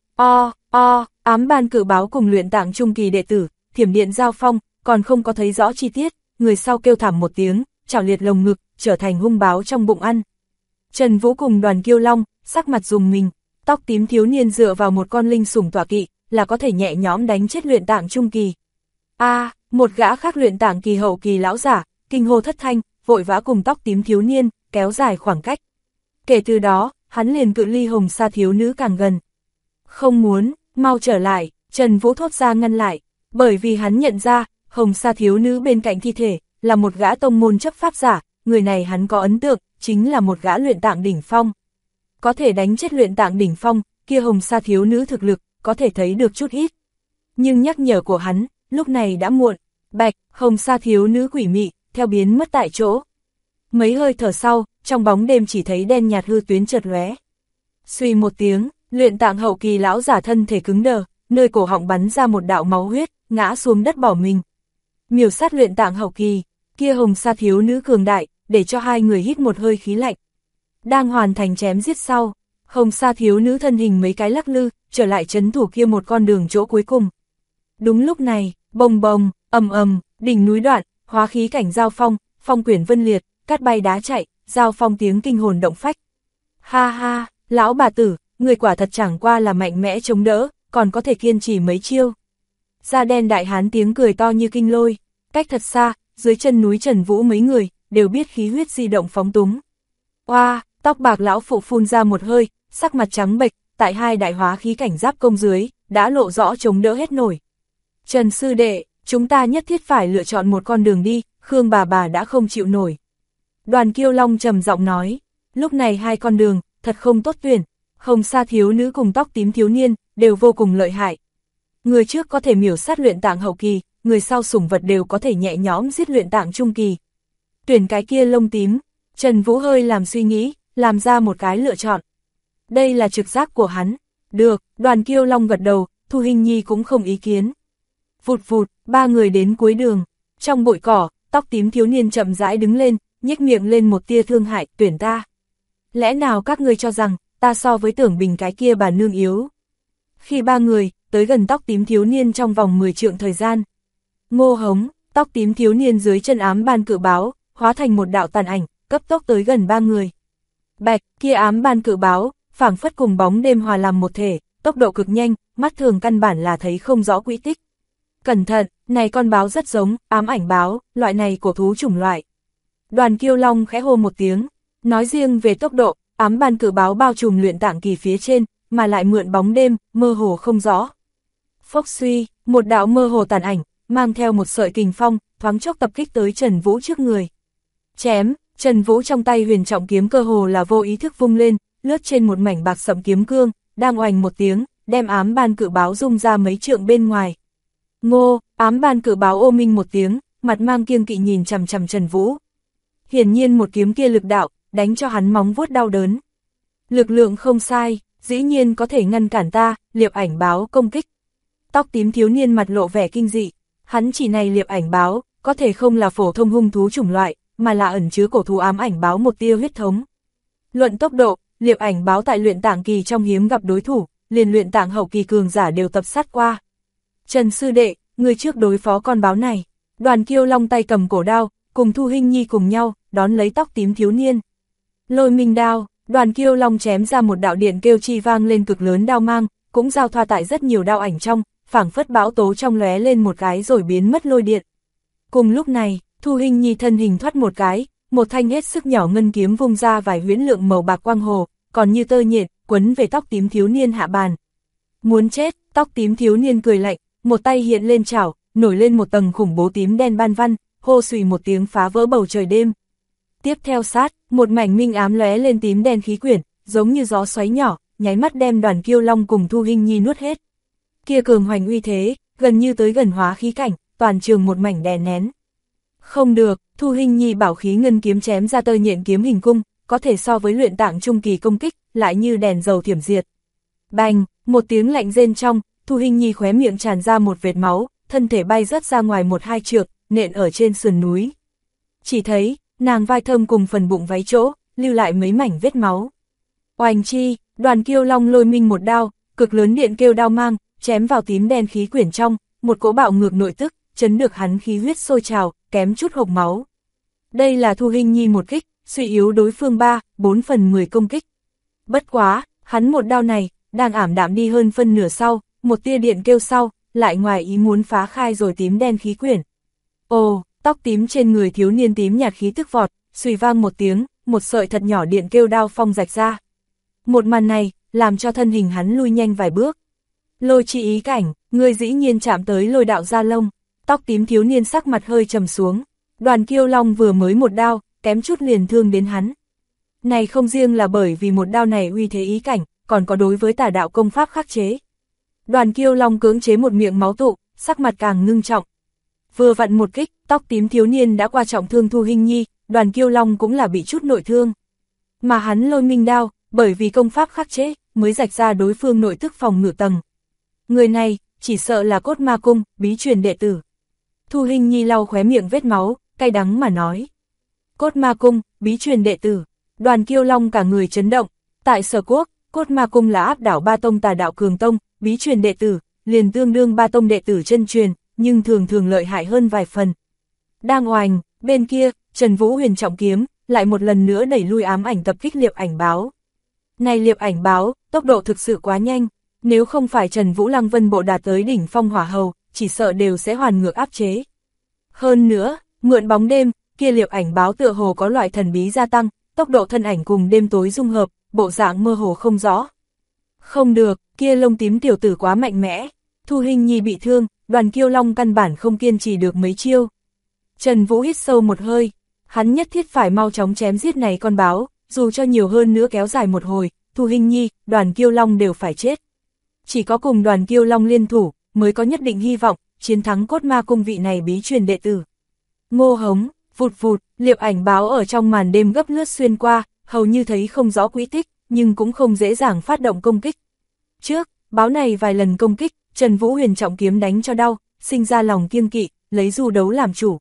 Speaker 1: ám ban cự báo cùng luyện tạng trung kỳ đệ tử, thiểm điện giao phong, còn không có thấy rõ chi tiết, người sau kêu thảm một tiếng, chảo liệt lồng ngực, trở thành hung báo trong bụng ăn. Trần Vũ cùng Đoàn Kiêu Long, sắc mặt rùng mình, tóc tím thiếu niên dựa vào một con linh sủng tọa kỵ, là có thể nhẹ nhõm đánh chết luyện tạng trung kỳ. Một gã khác luyện tạng kỳ hậu kỳ lão giả, kinh hô thất thanh, vội vã cùng tóc tím thiếu niên, kéo dài khoảng cách. Kể từ đó, hắn liền cự ly hồng sa thiếu nữ càng gần. Không muốn, mau trở lại, Trần Vũ thốt ra ngăn lại, bởi vì hắn nhận ra, hồng sa thiếu nữ bên cạnh thi thể, là một gã tông môn chấp pháp giả, người này hắn có ấn tượng, chính là một gã luyện tạng đỉnh phong. Có thể đánh chết luyện tạng đỉnh phong, kia hồng sa thiếu nữ thực lực, có thể thấy được chút ít. Nhưng nhắc nhở của hắn, lúc này đã muộn, bạch, hồng sa thiếu nữ quỷ mị, theo biến mất tại chỗ. Mấy hơi thở sau, trong bóng đêm chỉ thấy đen nhạt hư tuyến chợt lóe. Suy một tiếng, luyện tạng hậu kỳ lão giả thân thể cứng đờ, nơi cổ họng bắn ra một đạo máu huyết, ngã xuống đất bỏ mình. Miểu sát luyện tạng hậu kỳ, kia hồng sa thiếu nữ cường đại, để cho hai người hít một hơi khí lạnh. Đang hoàn thành chém giết sau, hồng sa thiếu nữ thân hình mấy cái lắc lư, trở lại trấn thủ kia một con đường chỗ cuối cùng. Đúng lúc này, bồng bồng, ầm ầm, đỉnh núi đoạn, hóa khí cảnh giao phong, phong quyển vân liệt, cát bay đá chạy, giao phong tiếng kinh hồn động phách. Ha ha, lão bà tử, người quả thật chẳng qua là mạnh mẽ chống đỡ, còn có thể kiên trì mấy chiêu. Da đen đại hán tiếng cười to như kinh lôi, cách thật xa, dưới chân núi Trần Vũ mấy người, đều biết khí huyết di động phóng túng. Oa, tóc bạc lão phụ phun ra một hơi, sắc mặt trắng bệch, tại hai đại hóa khí cảnh giáp công dưới, đã lộ rõ chống đỡ hết nổi. Trần sư đệ, chúng ta nhất thiết phải lựa chọn một con đường đi, Khương bà đã không chịu nổi. Đoàn Kiêu Long trầm giọng nói, lúc này hai con đường, thật không tốt tuyển, hồng sa thiếu nữ cùng tóc tím thiếu niên, đều vô cùng lợi hại. Người trước có thể miểu sát luyện tạng hậu kỳ, người sau sủng vật đều có thể nhẹ nhõm giết luyện tạng trung kỳ. Tuyển cái kia lông tím, Trần Vũ hơi làm suy nghĩ, làm ra một cái lựa chọn. Đây là trực giác của hắn. Được, Đoàn Kiêu Long gật đầu, Thu Hinh Nhi cũng không ý kiến. Vụt vụt, ba người đến cuối đường. Trong bụi cỏ, tóc tím thiếu niên chậm rãi đứng lên, nhếch miệng lên một tia thương hại, tuyển ta. Lẽ nào các ngươi cho rằng, ta so với Tưởng Bình cái kia bà nương yếu? Khi ba người, tới gần tóc tím thiếu niên trong vòng 10 trượng thời gian. Ngô hống, tóc tím thiếu niên dưới chân ám ban cự báo, hóa thành một đạo tàn ảnh, cấp tốc tới gần ba người. Bạch, kia ám ban cự báo, phảng phất cùng bóng đêm hòa làm một thể, tốc độ cực nhanh, mắt thường căn bản là thấy không rõ quỹ tích. Cẩn thận, này con báo rất giống ám ảnh báo, loại này cổ thú chủng loại. Đoàn Kiêu Long khẽ hô một tiếng, nói riêng về tốc độ, ám ban cự báo bao trùm luyện tạng kỳ phía trên, mà lại mượn bóng đêm, mơ hồ không rõ. Phốc suy, một đạo mơ hồ tàn ảnh, mang theo một sợi kình phong, thoáng chốc tập kích tới Trần Vũ trước người. Chém, Trần Vũ trong tay huyền trọng kiếm cơ hồ là vô ý thức vung lên, lướt trên một mảnh bạc sẫm kiếm cương, đang oành một tiếng, đem ám ban cự báo rung ra mấy trượng bên ngoài. Ngô, ám ban cự báo ô minh một tiếng, mặt mang kiêng kỵ nhìn chằm chằm Trần Vũ. Hiển nhiên một kiếm kia lực đạo, đánh cho hắn móng vuốt đau đớn. Lực lượng không sai, dĩ nhiên có thể ngăn cản ta, liệp ảnh báo công kích. Tóc tím thiếu niên mặt lộ vẻ kinh dị, hắn chỉ này liệp ảnh báo, có thể không là phổ thông hung thú chủng loại, mà là ẩn chứa cổ thú ám ảnh báo một tia huyết thống. Luận tốc độ, liệp ảnh báo tại luyện tạng kỳ trong hiếm gặp đối thủ, liền luyện tạng hậu kỳ cường giả đều tập sát qua. Trần sư đệ, người trước đối phó con báo này. Đoàn Kiêu Long tay cầm cổ đao, cùng Thu Hinh Nhi cùng nhau, đón lấy tóc tím thiếu niên. Lôi minh đao, Đoàn Kiêu Long chém ra một đạo điện kêu chi vang lên cực lớn đao mang, cũng giao thoa tại rất nhiều đao ảnh trong, phảng phất bão tố trong lóe lên một cái rồi biến mất lôi điện. Cùng lúc này, Thu Hinh Nhi thân hình thoát một cái, một thanh hết sức nhỏ ngân kiếm vung ra vài huyễn lượng màu bạc quang hồ, còn như tơ nhện, quấn về tóc tím thiếu niên hạ bàn. Muốn chết, tóc tím thiếu niên cười lạnh, một tay hiện lên chảo, nổi lên một tầng khủng bố tím đen ban văn, hô xùy một tiếng phá vỡ bầu trời đêm. Tiếp theo sát, một mảnh minh ám lóe lên tím đen khí quyển, giống như gió xoáy nhỏ, nháy mắt đem Đoàn Kiêu Long cùng Thu Hinh Nhi nuốt hết. Kia cường hoành uy thế, gần như tới gần hóa khí cảnh, toàn trường một mảnh đè nén. Không được, Thu Hinh Nhi bảo khí ngân kiếm chém ra tơ nhện kiếm hình cung, có thể so với luyện tạng trung kỳ công kích, lại như đèn dầu thiểm diệt. Bành, một tiếng lạnh rên trong, Thu Hinh Nhi khóe miệng tràn ra một vệt máu, thân thể bay rớt ra ngoài một hai trượng, nện ở trên sườn núi. Chỉ thấy, nàng vai thơm cùng phần bụng váy chỗ, lưu lại mấy mảnh vết máu. Oanh chi, Đoàn Kiêu Long lôi minh một đao, cực lớn điện kêu đao mang, chém vào tím đen khí quyển trong, một cỗ bạo ngược nội tức, chấn được hắn khí huyết sôi trào, kém chút hộc máu. Đây là Thu Hinh Nhi một kích, suy yếu đối phương 3/4 công kích. Bất quá, hắn một đao này, đang ảm đạm đi hơn phân nửa sau, một tia điện kêu sau, lại ngoài ý muốn phá khai rồi tím đen khí quyển. Ồ, tóc tím trên người thiếu niên tím nhạt khí tức vọt, xùy vang một tiếng, một sợi thật nhỏ điện kêu đao phong rạch ra. Một màn này, làm cho thân hình hắn lui nhanh vài bước. Lôi chi ý cảnh, người dĩ nhiên chạm tới lôi đạo gia lông, tóc tím thiếu niên sắc mặt hơi trầm xuống. Đoàn Kiêu Long vừa mới một đao, kém chút liền thương đến hắn. Này không riêng là bởi vì một đao này uy thế ý cảnh, còn có đối với tà đạo công pháp khắc chế. Đoàn Kiêu Long cưỡng chế một miệng máu tụ, sắc mặt càng ngưng trọng. Vừa vặn một kích, tóc tím thiếu niên đã qua trọng thương Thu Hinh Nhi, Đoàn Kiêu Long cũng là bị chút nội thương. Mà hắn lôi minh đao, bởi vì công pháp khắc chế, mới rạch ra đối phương nội tức phòng ngự tầng. Người này, chỉ sợ là Cốt Ma Cung, bí truyền đệ tử. Thu Hinh Nhi lau khóe miệng vết máu, cay đắng mà nói. Cốt Ma Cung, bí truyền đệ tử. Đoàn Kiêu Long cả người chấn động. Tại Sở Quốc, Cốt Ma Cung là áp đảo ba tông tà đạo cường tông, bí truyền đệ tử, liền tương đương ba tông đệ tử chân truyền, nhưng thường thường lợi hại hơn vài phần. Đang oành, bên kia, Trần Vũ huyền trọng kiếm, lại một lần nữa đẩy lui ám ảnh tập kích liệp ảnh báo. Này liệp ảnh báo, tốc độ thực sự quá nhanh, nếu không phải Trần Vũ Lăng Vân Bộ đạt tới đỉnh phong hỏa hầu, chỉ sợ đều sẽ hoàn ngược áp chế. Hơn nữa, mượn bóng đêm, kia liệp ảnh báo tựa hồ có loại thần bí gia tăng, tốc độ thân ảnh cùng đêm tối dung hợp, bộ dạng mơ hồ không rõ. Không được, kia lông tím tiểu tử quá mạnh mẽ. Thu Hinh Nhi bị thương, Đoàn Kiêu Long căn bản không kiên trì được mấy chiêu. Trần Vũ hít sâu một hơi, hắn nhất thiết phải mau chóng chém giết này con báo, dù cho nhiều hơn nữa kéo dài một hồi, Thu Hinh Nhi, Đoàn Kiêu Long đều phải chết. Chỉ có cùng Đoàn Kiêu Long liên thủ, mới có nhất định hy vọng, chiến thắng Cốt Ma Cung vị này bí truyền đệ tử. Ngô hống, vụt vụt, liệp ảnh báo ở trong màn đêm gấp lướt xuyên qua, hầu như thấy không rõ quỹ tích, nhưng cũng không dễ dàng phát động công kích. Trước, báo này vài lần công kích, Trần Vũ huyền trọng kiếm đánh cho đau, sinh ra lòng kiêng kỵ, lấy du đấu làm chủ.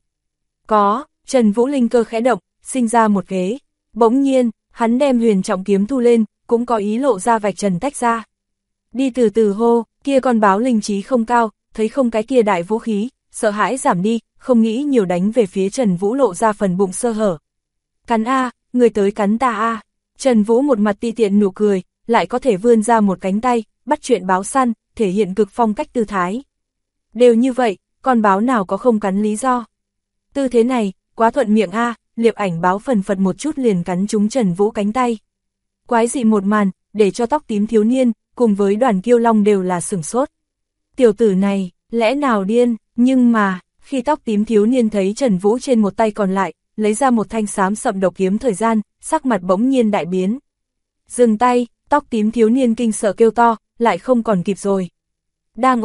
Speaker 1: Có, Trần Vũ linh cơ khẽ động, sinh ra một kế. Bỗng nhiên, hắn đem huyền trọng kiếm thu lên, cũng có ý lộ ra vạch trần tách ra. Đi từ từ hô, kia con báo linh trí không cao, thấy không cái kia đại vũ khí, sợ hãi giảm đi, không nghĩ nhiều đánh về phía Trần Vũ lộ ra phần bụng sơ hở. Cắn a, người tới cắn ta a. Trần Vũ một mặt ti tiện nụ cười, lại có thể vươn ra một cánh tay, bắt chuyện báo săn, thể hiện cực phong cách tư thái. Đều như vậy, con báo nào có không cắn lý do. Tư thế này, quá thuận miệng a, Liệp Ảnh báo phần phật một chút liền cắn trúng Trần Vũ cánh tay. Quái dị một màn, để cho tóc tím thiếu niên, cùng với Đoàn Kiêu Long đều là sửng sốt. Tiểu tử này, lẽ nào điên, nhưng mà, khi tóc tím thiếu niên thấy Trần Vũ trên một tay còn lại, lấy ra một thanh xám sậm độc kiếm thời gian, sắc mặt bỗng nhiên đại biến. Dừng tay, tóc tím thiếu niên kinh sợ kêu to, lại không còn kịp rồi. Đang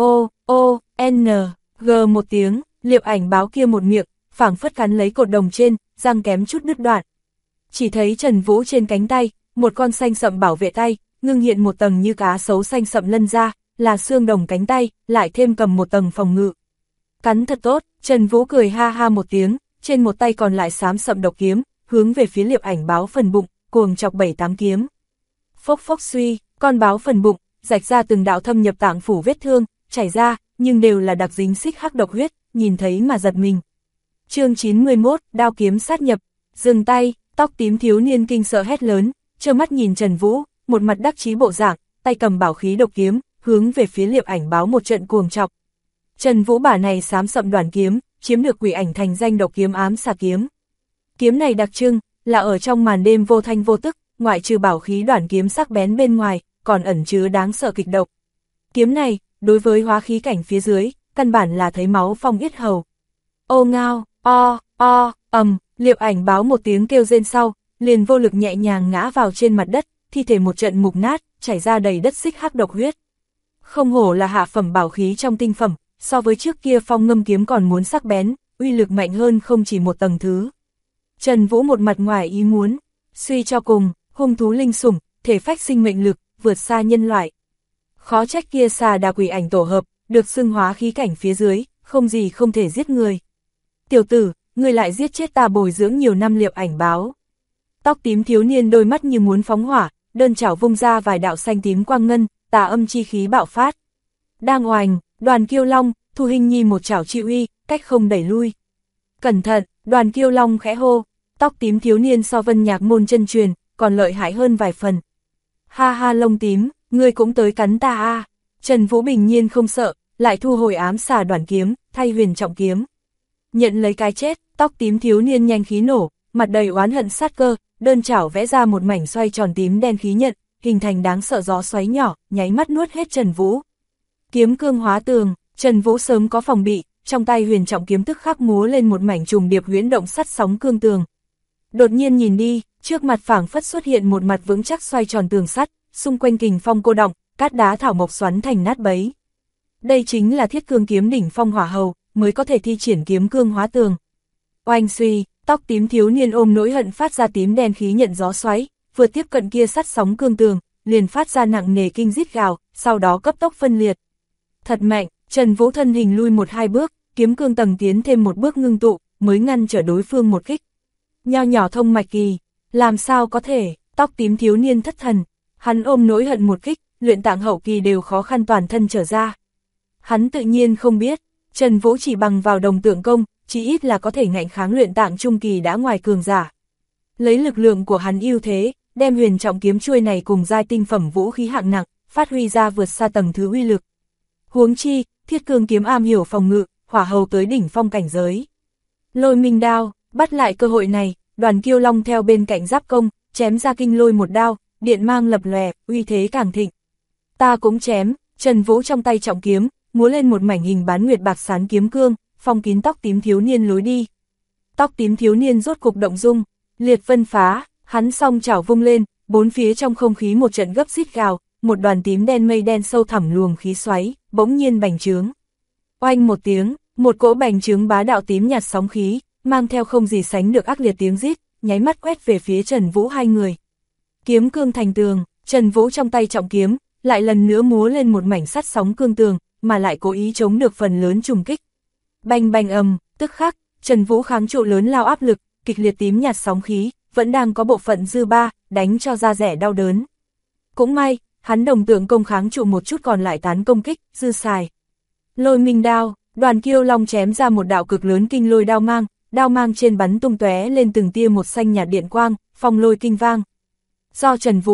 Speaker 1: g một tiếng, Liệp Ảnh báo kia một miệng, phảng phất cắn lấy cột đồng trên, răng kém chút đứt đoạn. Chỉ thấy Trần Vũ trên cánh tay, một con xanh sậm bảo vệ tay, ngưng hiện một tầng như cá sấu xanh sậm lân ra, là xương đồng cánh tay, lại thêm cầm một tầng phòng ngự. Cắn thật tốt, Trần Vũ cười ha ha một tiếng, trên một tay còn lại xám sậm độc kiếm, hướng về phía Liệp Ảnh báo phần bụng, cuồng chọc 7-8 kiếm. Phốc phốc suy, con báo phần bụng, rạch ra từng đạo thâm nhập tạng phủ vết thương, chảy ra, nhưng đều là đặc dính xích hắc độc huyết, nhìn thấy mà giật mình. Chương 91, đao kiếm sát nhập, dừng tay, tóc tím thiếu niên kinh sợ hét lớn, trơ mắt nhìn Trần Vũ, một mặt đắc chí bộ dạng, tay cầm bảo khí độc kiếm, hướng về phía Liệp Ảnh báo một trận cuồng chọc. Trần Vũ bả này xám sậm đoàn kiếm, chiếm được Quỷ Ảnh thành danh độc kiếm ám xà kiếm. Kiếm này đặc trưng, là ở trong màn đêm vô thanh vô tức, ngoại trừ bảo khí đoàn kiếm sắc bén bên ngoài, còn ẩn chứa đáng sợ kịch độc. Kiếm này, đối với hóa khí cảnh phía dưới, căn bản là thấy máu phong yết hầu. Ô ngao, Liệp Ảnh báo một tiếng kêu rên sau, liền vô lực nhẹ nhàng ngã vào trên mặt đất, thi thể một trận mục nát, chảy ra đầy đất xích hắc độc huyết. Không hổ là hạ phẩm bảo khí trong tinh phẩm, so với trước kia Phong Ngâm kiếm còn muốn sắc bén, uy lực mạnh hơn không chỉ một tầng thứ. Trần Vũ một mặt ngoài ý muốn, suy cho cùng, hung thú linh sủng, thể phách sinh mệnh lực, vượt xa nhân loại. Khó trách kia xà đà quỷ ảnh tổ hợp, được xưng hóa khí cảnh phía dưới, không gì không thể giết người. Tiểu tử, ngươi lại giết chết ta bồi dưỡng nhiều năm Liệp Ảnh báo. Tóc tím thiếu niên đôi mắt như muốn phóng hỏa, đơn chảo vung ra vài đạo xanh tím quang ngân, tà âm chi khí bạo phát. Đang oành, Đoàn Kiêu Long, Thu Hình Nhi một chảo trị uy, cách không đẩy lui. Cẩn thận, Đoàn Kiêu Long khẽ hô, tóc tím thiếu niên so Vân Nhạc môn chân truyền, còn lợi hại hơn vài phần. Ha ha lông tím, ngươi cũng tới cắn ta a. Trần Vũ bình nhiên không sợ, lại thu hồi ám xà đoàn kiếm, thay huyền trọng kiếm. Nhận lấy cái chết, tóc tím thiếu niên nhanh khí nổ, mặt đầy oán hận sát cơ, đơn chảo vẽ ra một mảnh xoay tròn tím đen khí nhận, hình thành đáng sợ gió xoáy nhỏ, nháy mắt nuốt hết Trần Vũ. Kiếm cương hóa tường, Trần Vũ sớm có phòng bị, trong tay huyền trọng kiếm tức khắc múa lên một mảnh trùng điệp huyễn động sắt sóng cương tường. Đột nhiên nhìn đi, trước mặt phảng phất xuất hiện một mặt vững chắc xoay tròn tường sắt, xung quanh kình phong cô động, cát đá thảo mộc xoắn thành nát bấy. Đây chính là Thiết Cương kiếm đỉnh phong hỏa hầu, mới có thể thi triển kiếm cương hóa tường. Oanh suy, tóc tím thiếu niên ôm nỗi hận phát ra tím đen khí nhận gió xoáy, vừa tiếp cận kia sắt sóng cương tường, liền phát ra nặng nề kinh rít gào, sau đó cấp tốc phân liệt. Thật mạnh, Trần Vũ thân hình lui 1-2 bước, kiếm cương tầng tiến thêm một bước ngưng tụ, mới ngăn trở đối phương một kích. Nho nhỏ thông mạch kỳ, làm sao có thể, tóc tím thiếu niên thất thần, hắn ôm nỗi hận một kích, luyện tạng hậu kỳ đều khó khăn toàn thân trở ra. Hắn tự nhiên không biết, Trần Vũ chỉ bằng vào đồng tượng công, chỉ ít là có thể ngạnh kháng luyện tạng trung kỳ đã ngoài cường giả. Lấy lực lượng của hắn ưu thế, đem huyền trọng kiếm chuôi này cùng giai tinh phẩm vũ khí hạng nặng, phát huy ra vượt xa tầng thứ uy lực. Huống chi, Thiết Cương kiếm am hiểu phòng ngự, hỏa hầu tới đỉnh phong cảnh giới. Lôi minh đao, bắt lại cơ hội này, Đoàn Kiêu Long theo bên cạnh giáp công, chém ra kinh lôi một đao, điện mang lập lòe, uy thế càng thịnh. Ta cũng chém, Trần Vũ trong tay trọng kiếm, múa lên một mảnh hình bán nguyệt bạc sán kiếm cương, phong kín tóc tím thiếu niên lối đi. Tóc tím thiếu niên rốt cục động dung, liệt vân phá, hắn song chảo vung lên, bốn phía trong không khí một trận gấp rít gào, một đoàn tím đen mây đen sâu thẳm luồng khí xoáy, bỗng nhiên bành trướng. Oanh một tiếng, một cỗ bành trướng bá đạo tím nhạt sóng khí, mang theo không gì sánh được ác liệt tiếng rít, nháy mắt quét về phía Trần Vũ hai người. Kiếm cương thành tường, Trần Vũ trong tay trọng kiếm, lại lần nữa múa lên một mảnh sắt sóng cương tường, mà lại cố ý chống được phần lớn trùng kích. Bành bành ầm, tức khắc, Trần Vũ kháng trụ lớn lao áp lực, kịch liệt tím nhạt sóng khí, vẫn đang có bộ phận dư ba, đánh cho da rẻ đau đớn. Cũng may, hắn đồng tượng công kháng trụ một chút còn lại tán công kích, dư xài. Lôi minh đao, Đoàn Kiêu Long chém ra một đạo cực lớn kinh lôi đao mang trên bắn tung tóe lên từng tia một xanh nhạt điện quang, phong lôi kinh vang. Do Trần Vũ,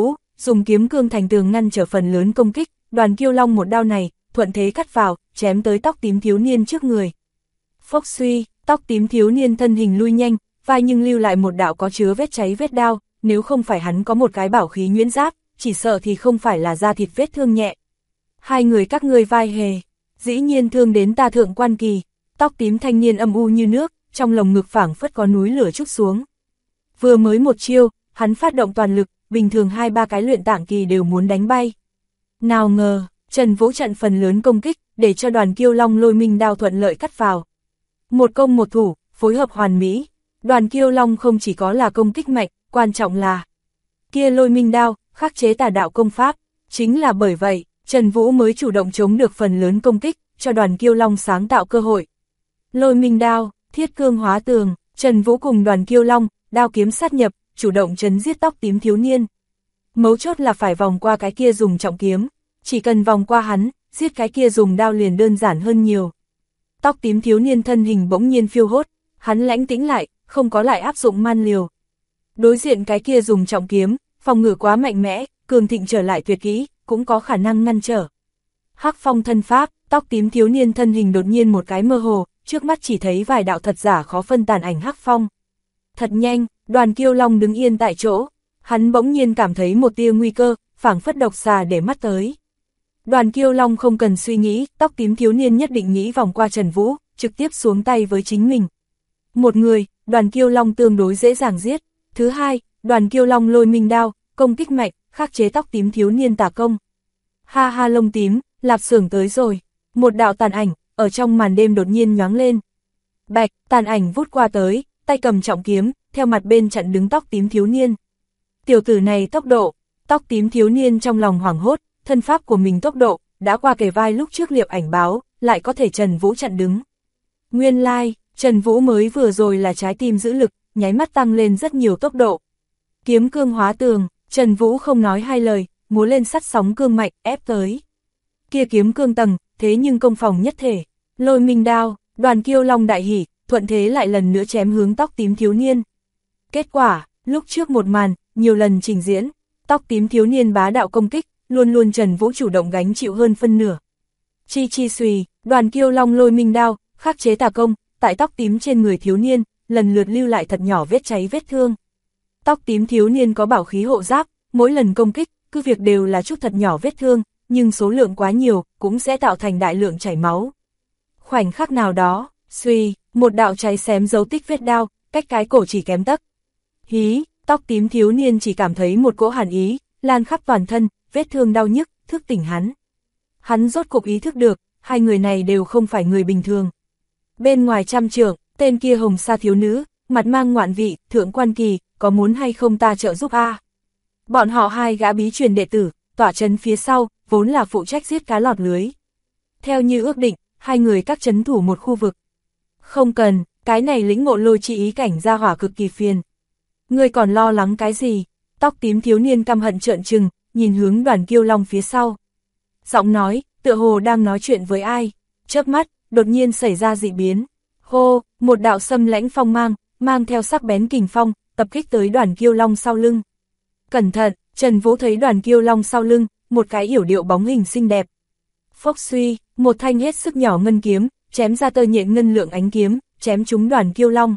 Speaker 1: dùng kiếm cương thành tường ngăn trở phần lớn công kích, Đoàn Kiêu Long một đao này, thuận thế cắt vào, chém tới tóc tím thiếu niên trước người. Phốc suy, tóc tím thiếu niên thân hình lui nhanh, vai nhưng lưu lại một đạo có chứa vết cháy vết đao, nếu không phải hắn có một cái bảo khí nhuyễn giáp, chỉ sợ thì không phải là da thịt vết thương nhẹ. Hai người các ngươi vai hề, dĩ nhiên thương đến ta thượng quan kỳ, tóc tím thanh niên âm u như nước, trong lồng ngực phảng phất có núi lửa trút xuống. Vừa mới một chiêu, hắn phát động toàn lực, bình thường 2-3 cái luyện tạng kỳ đều muốn đánh bay. Nào ngờ, Trần Vũ chặn phần lớn công kích, để cho Đoàn Kiêu Long lôi minh đao thuận lợi cắt vào. Một công một thủ, phối hợp hoàn mỹ. Đoàn Kiêu Long không chỉ có là công kích mạnh, quan trọng là kia lôi minh đao, khắc chế tà đạo công pháp. Chính là bởi vậy, Trần Vũ mới chủ động chống được phần lớn công kích, cho Đoàn Kiêu Long sáng tạo cơ hội. Lôi minh đao, thiết cương hóa tường, Trần Vũ cùng Đoàn Kiêu Long, đao kiếm sát nhập, chủ động trấn giết tóc tím thiếu niên. Mấu chốt là phải vòng qua cái kia dùng trọng kiếm, chỉ cần vòng qua hắn, giết cái kia dùng đao liền đơn giản hơn nhiều. Tóc tím thiếu niên thân hình bỗng nhiên phiêu hốt, hắn lãnh tĩnh lại, không có lại áp dụng man liều. Đối diện cái kia dùng trọng kiếm, phòng ngự quá mạnh mẽ, cường thịnh trở lại tuyệt kỹ, cũng có khả năng ngăn trở. Hắc phong thân pháp, tóc tím thiếu niên thân hình đột nhiên một cái mơ hồ, trước mắt chỉ thấy vài đạo thật giả khó phân tàn ảnh hắc phong. Thật nhanh, Đoàn Kiêu Long đứng yên tại chỗ, hắn bỗng nhiên cảm thấy một tia nguy cơ, phảng phất độc xà để mắt tới. Đoàn Kiêu Long không cần suy nghĩ, tóc tím thiếu niên nhất định nghĩ vòng qua Trần Vũ, trực tiếp xuống tay với chính mình. Một người, Đoàn Kiêu Long tương đối dễ dàng giết. Thứ hai, Đoàn Kiêu Long lôi minh đao, công kích mạnh, khắc chế tóc tím thiếu niên tà công. Ha ha lông tím, Lạp Xưởng tới rồi. Một đạo tàn ảnh, ở trong màn đêm đột nhiên nhoáng lên. Bạch, tàn ảnh vút qua tới, tay cầm trọng kiếm, theo mặt bên chặn đứng tóc tím thiếu niên. Tiểu tử này tốc độ, tóc tím thiếu niên trong lòng hoảng hốt, thân pháp của mình tốc độ, đã qua kề vai lúc trước Liệp Ảnh báo, lại có thể Trần Vũ chặn đứng. Nguyên lai, Trần Vũ mới vừa rồi là trái tim giữ lực, nháy mắt tăng lên rất nhiều tốc độ. Kiếm cương hóa tường, Trần Vũ không nói hai lời, múa lên sắt sóng cương mạnh, ép tới. Kia kiếm cương tầng, thế nhưng công phòng nhất thể, lôi minh đao, Đoàn Kiêu Long đại hỉ, thuận thế lại lần nữa chém hướng tóc tím thiếu niên. Kết quả, lúc trước một màn, nhiều lần trình diễn, tóc tím thiếu niên bá đạo công kích, luôn luôn Trần Vũ chủ động gánh chịu hơn phân nửa. Chi chi xùy, Đoàn Kiêu Long lôi minh đao, khắc chế tà công, tại tóc tím trên người thiếu niên, lần lượt lưu lại thật nhỏ vết cháy vết thương. Tóc tím thiếu niên có bảo khí hộ giáp, mỗi lần công kích, cứ việc đều là chút thật nhỏ vết thương, nhưng số lượng quá nhiều, cũng sẽ tạo thành đại lượng chảy máu. Khoảnh khắc nào đó, suy, một đạo cháy xém dấu tích vết đao, cách cái cổ chỉ kém tấc. Hí, tóc tím thiếu niên chỉ cảm thấy một cỗ hàn ý, lan khắp toàn thân, vết thương đau nhức, thức tỉnh hắn. Hắn rốt cục ý thức được, hai người này đều không phải người bình thường. Bên ngoài trăm trượng, tên kia hồng sa thiếu nữ, mặt mang ngoạn vị, thượng quan kỳ, có muốn hay không ta trợ giúp a? Bọn họ hai gã bí truyền đệ tử, tỏa trấn phía sau, vốn là phụ trách giết cá lọt lưới. Theo như ước định, hai người các trấn thủ một khu vực. Không cần, cái này lĩnh ngộ lôi chi ý cảnh ra hỏa cực kỳ phiền. Ngươi còn lo lắng cái gì? Tóc tím thiếu niên căm hận trợn trừng, nhìn hướng Đoàn Kiêu Long phía sau. Giọng nói, tựa hồ đang nói chuyện với ai. Chớp mắt, đột nhiên xảy ra dị biến. Hô, một đạo xâm lãnh phong mang theo sắc bén kình phong, tập kích tới Đoàn Kiêu Long sau lưng. Cẩn thận, Trần Vũ thấy Đoàn Kiêu Long sau lưng, một cái yểu điệu bóng hình xinh đẹp. Phốc suy, một thanh hết sức nhỏ ngân kiếm, chém ra tơ nhện ngân lượng ánh kiếm, chém trúng Đoàn Kiêu Long.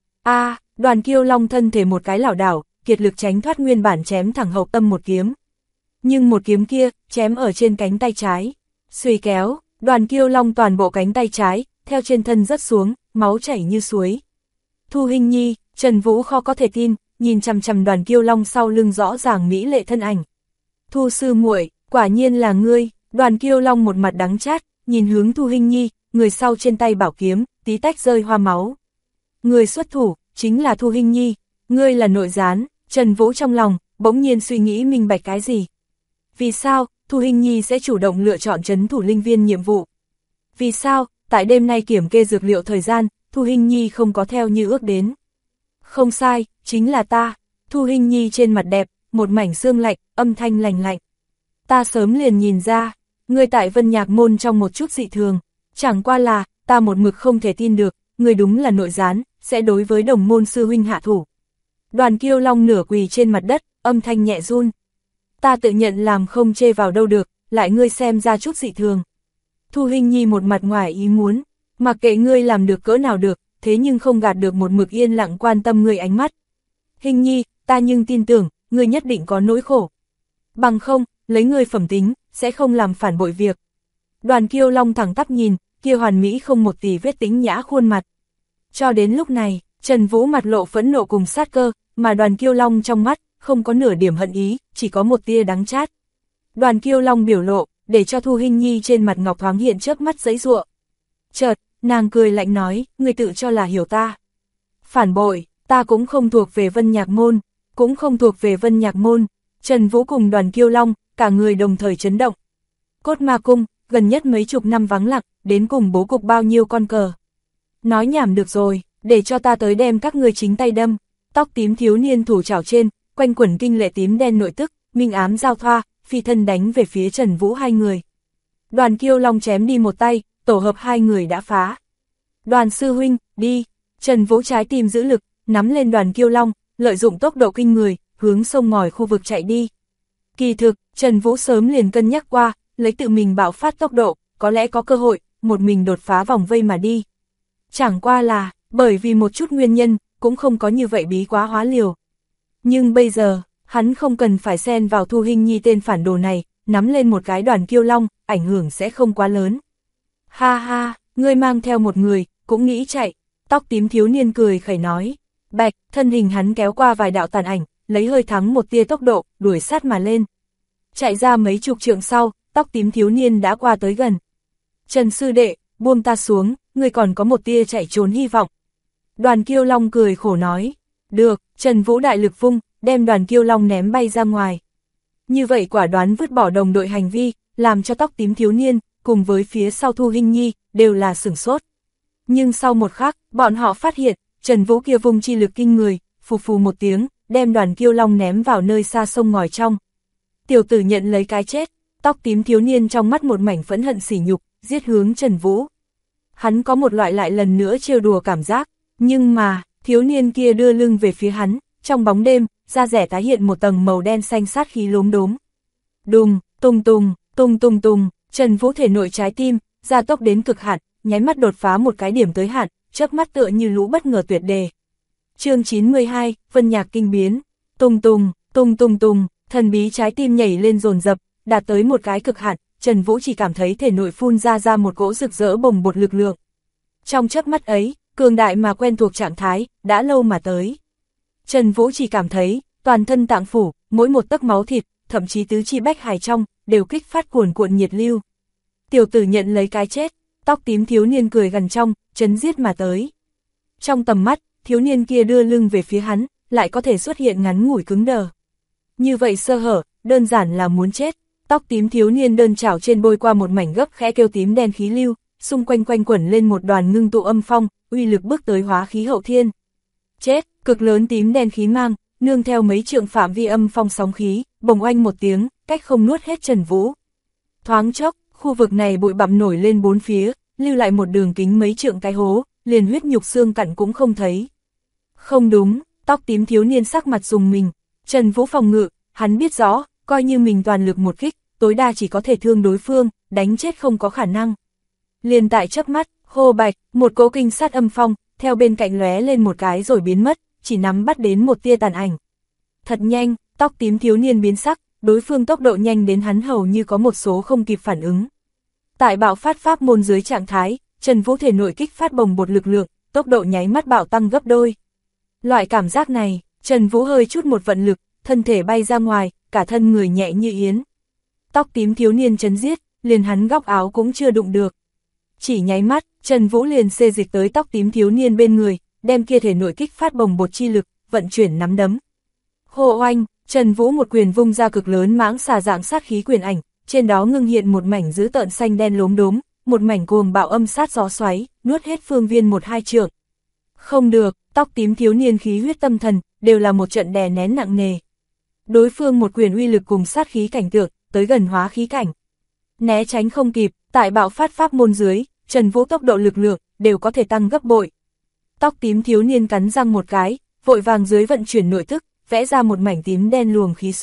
Speaker 1: Đoàn Kiêu Long thân thể một cái lảo đảo, kiệt lực tránh thoát nguyên bản chém thẳng hậu tâm một kiếm. Nhưng một kiếm kia, chém ở trên cánh tay trái. Xuy kéo, Đoàn Kiêu Long toàn bộ cánh tay trái, theo trên thân rớt xuống, máu chảy như suối. Thu Hinh Nhi, Trần Vũ khó có thể tin, nhìn chằm chằm Đoàn Kiêu Long sau lưng rõ ràng mỹ lệ thân ảnh. Thu sư muội, quả nhiên là ngươi. Đoàn Kiêu Long một mặt đắng chát, nhìn hướng Thu Hinh Nhi, người sau trên tay bảo kiếm, tí tách rơi hoa máu. Người xuất thủ, chính là Thu Hinh Nhi, ngươi là nội gián. Trần Vũ trong lòng, bỗng nhiên suy nghĩ minh bạch cái gì. Vì sao, Thu Hinh Nhi sẽ chủ động lựa chọn trấn thủ linh viên nhiệm vụ? Vì sao, tại đêm nay kiểm kê dược liệu thời gian, Thu Hinh Nhi không có theo như ước đến? Không sai, chính là ta. Thu Hinh Nhi trên mặt đẹp, một mảnh xương lạnh, âm thanh lành lạnh. Ta sớm liền nhìn ra, ngươi tại Vân Nhạc môn trong một chút dị thường, chẳng qua là, ta một mực không thể tin được, ngươi đúng là nội gián, sẽ đối với đồng môn sư huynh hạ thủ. Đoàn Kiêu Long nửa quỳ trên mặt đất, âm thanh nhẹ run. ta tự nhận làm không chê vào đâu được, lại ngươi xem ra chút dị thường. Thu Hinh Nhi một mặt ngoài ý muốn, mặc kệ ngươi làm được cỡ nào được, thế nhưng không gạt được một mực yên lặng quan tâm ngươi ánh mắt. Hinh Nhi, ta nhưng tin tưởng, ngươi nhất định có nỗi khổ. Bằng không, lấy ngươi phẩm tính, sẽ không làm phản bội việc. Đoàn Kiêu Long thẳng tắp nhìn, kia hoàn mỹ không một tì vết tính nhã khuôn mặt. Cho đến lúc này, Trần Vũ mặt lộ phẫn nộ cùng sát cơ, mà Đoàn Kiêu Long trong mắt, không có nửa điểm hận ý, chỉ có một tia đắng chát. Đoàn Kiêu Long biểu lộ, để cho Thu Hinh Nhi trên mặt ngọc thoáng hiện chớp mắt giãy giụa. Chợt, nàng cười lạnh nói, ngươi tự cho là hiểu ta. Phản bội, ta cũng không thuộc về Vân Nhạc Môn, cũng không thuộc về Vân Nhạc Môn. Trần Vũ cùng Đoàn Kiêu Long, cả người đồng thời chấn động. Cốt Ma Cung, gần nhất mấy chục năm vắng lặng, đến cùng bố cục bao nhiêu con cờ. Nói nhảm được rồi, để cho ta tới đem các ngươi chính tay đâm. Tóc tím thiếu niên thủ chảo trên, quanh quẩn kinh lệ tím đen nội tức, minh ám giao thoa, phi thân đánh về phía Trần Vũ hai người. Đoàn Kiêu Long chém đi một tay, tổ hợp hai người đã phá. Đoàn sư huynh, đi. Trần Vũ trái tim giữ lực, nắm lên Đoàn Kiêu Long, lợi dụng tốc độ kinh người, hướng sông ngòi khu vực chạy đi. Kỳ thực, Trần Vũ sớm liền cân nhắc qua, lấy tự mình bạo phát tốc độ, có lẽ có cơ hội, một mình đột phá vòng vây mà đi. Chẳng qua là, bởi vì một chút nguyên nhân, cũng không có như vậy bí quá hóa liều. Nhưng bây giờ, hắn không cần phải xen vào Thu Hinh Nhi tên phản đồ này, nắm lên một cái Đoàn Kiêu Long, ảnh hưởng sẽ không quá lớn. Ha ha, ngươi mang theo một người, cũng nghĩ chạy. Tóc tím thiếu niên cười khẩy nói. Bạch, thân hình hắn kéo qua vài đạo tàn ảnh, lấy hơi thắng một tia tốc độ, đuổi sát mà lên. Chạy ra mấy chục trượng sau, tóc tím thiếu niên đã qua tới gần. Trần sư đệ, buông ta xuống, ngươi còn có một tia chạy trốn hy vọng. Đoàn Kiêu Long cười khổ nói. Được, Trần Vũ đại lực vung, đem Đoàn Kiêu Long ném bay ra ngoài. Như vậy quả đoán vứt bỏ đồng đội hành vi, làm cho tóc tím thiếu niên, cùng với phía sau Thu Hinh Nhi, đều là sửng sốt. Nhưng sau một khắc, bọn họ phát hiện, Trần Vũ kia vung chi lực kinh người, phù phù một tiếng, đem Đoàn Kiêu Long ném vào nơi xa sông ngòi trong. Tiểu tử nhận lấy cái chết, tóc tím thiếu niên trong mắt một mảnh phẫn hận sỉ nhục, giết hướng Trần Vũ. Hắn có một loại lại lần nữa trêu đùa cảm giác, nhưng mà, thiếu niên kia đưa lưng về phía hắn, trong bóng đêm, da rẻ tái hiện một tầng màu đen xanh sát khí lốm đốm. Đùng, tung tung, tung tung tung, Trần Vũ thể nội trái tim, gia tốc đến cực hạn, nháy mắt đột phá một cái điểm tới hạn, chớp mắt tựa như lũ bất ngờ tuyệt đề. Chương 92, Vân Nhạc kinh biến. Tung tung, tung tung tung, thần bí trái tim nhảy lên dồn dập, đạt tới một cái cực hạn, Trần Vũ chỉ cảm thấy thể nội phun ra một cỗ rực rỡ bồng bột lực lượng. Trong chớp mắt ấy, cường đại mà quen thuộc trạng thái, đã lâu mà tới. Trần Vũ chỉ cảm thấy, toàn thân tạng phủ, mỗi một tấc máu thịt, thậm chí tứ chi bách hải trong, đều kích phát cuồn cuộn nhiệt lưu. Tiểu tử nhận lấy cái chết, tóc tím thiếu niên cười gần trong, chấn giết mà tới. Trong tầm mắt, thiếu niên kia đưa lưng về phía hắn, lại có thể xuất hiện ngắn ngủi cứng đờ. Như vậy sơ hở, đơn giản là muốn chết. Tóc tím thiếu niên đơn chảo trên bôi qua một mảnh gấp khẽ kêu tím đen khí lưu, xung quanh quanh quẩn lên một đoàn ngưng tụ âm phong, uy lực bước tới hóa khí hậu thiên. Chết, cực lớn tím đen khí mang, nương theo mấy trượng phạm vi âm phong sóng khí, bồng oanh một tiếng, cách không nuốt hết Trần Vũ. Thoáng chốc, khu vực này bụi bặm nổi lên bốn phía, lưu lại một đường kính mấy trượng cái hố, liền huyết nhục xương cặn cũng không thấy. Không đúng, tóc tím thiếu niên sắc mặt rùng mình, Trần Vũ phòng ngự, hắn biết rõ, coi như mình toàn lực một kích, tối đa chỉ có thể thương đối phương, đánh chết không có khả năng. Liền tại chớp mắt, hô bạch, một cỗ kinh sát âm phong, theo bên cạnh lóe lên một cái rồi biến mất, chỉ nắm bắt đến một tia tàn ảnh. Thật nhanh, tóc tím thiếu niên biến sắc, đối phương tốc độ nhanh đến hắn hầu như có một số không kịp phản ứng. Tại bạo phát pháp môn dưới trạng thái, Trần Vũ thể nội kích phát bồng bột lực lượng, tốc độ nháy mắt bạo tăng gấp đôi. Loại cảm giác này, Trần Vũ hơi chút một vận lực, thân thể bay ra ngoài, cả thân người nhẹ như yến. Tóc tím thiếu niên chấn giết, liền hắn góc áo cũng chưa đụng được. Chỉ nháy mắt, Trần Vũ liền xê dịch tới tóc tím thiếu niên bên người, đem kia thể nội kích phát bồng bột chi lực, vận chuyển nắm đấm. Hô oanh, Trần Vũ một quyền vung ra cực lớn mãng xà dạng sát khí quyền ảnh, trên đó ngưng hiện một mảnh dữ tợn xanh đen lốm đốm, một mảnh cuồng bạo âm sát gió xoáy, nuốt hết phương viên 1-2 trượng. Không được, tóc tím thiếu niên khí huyết tâm thần, đều là một trận đè nén nặng nề. Đối phương một quyền uy lực cùng sát khí cảnh tượng, tới gần hóa khí cảnh. Né tránh không kịp, tại bạo phát pháp môn dưới, Trần Vũ tốc độ lực lượng, đều có thể tăng gấp bội. Tóc tím thiếu niên cắn răng một cái, vội vàng dưới vận chuyển nội tức, vẽ ra một mảnh tím đen luồng khí xoáy,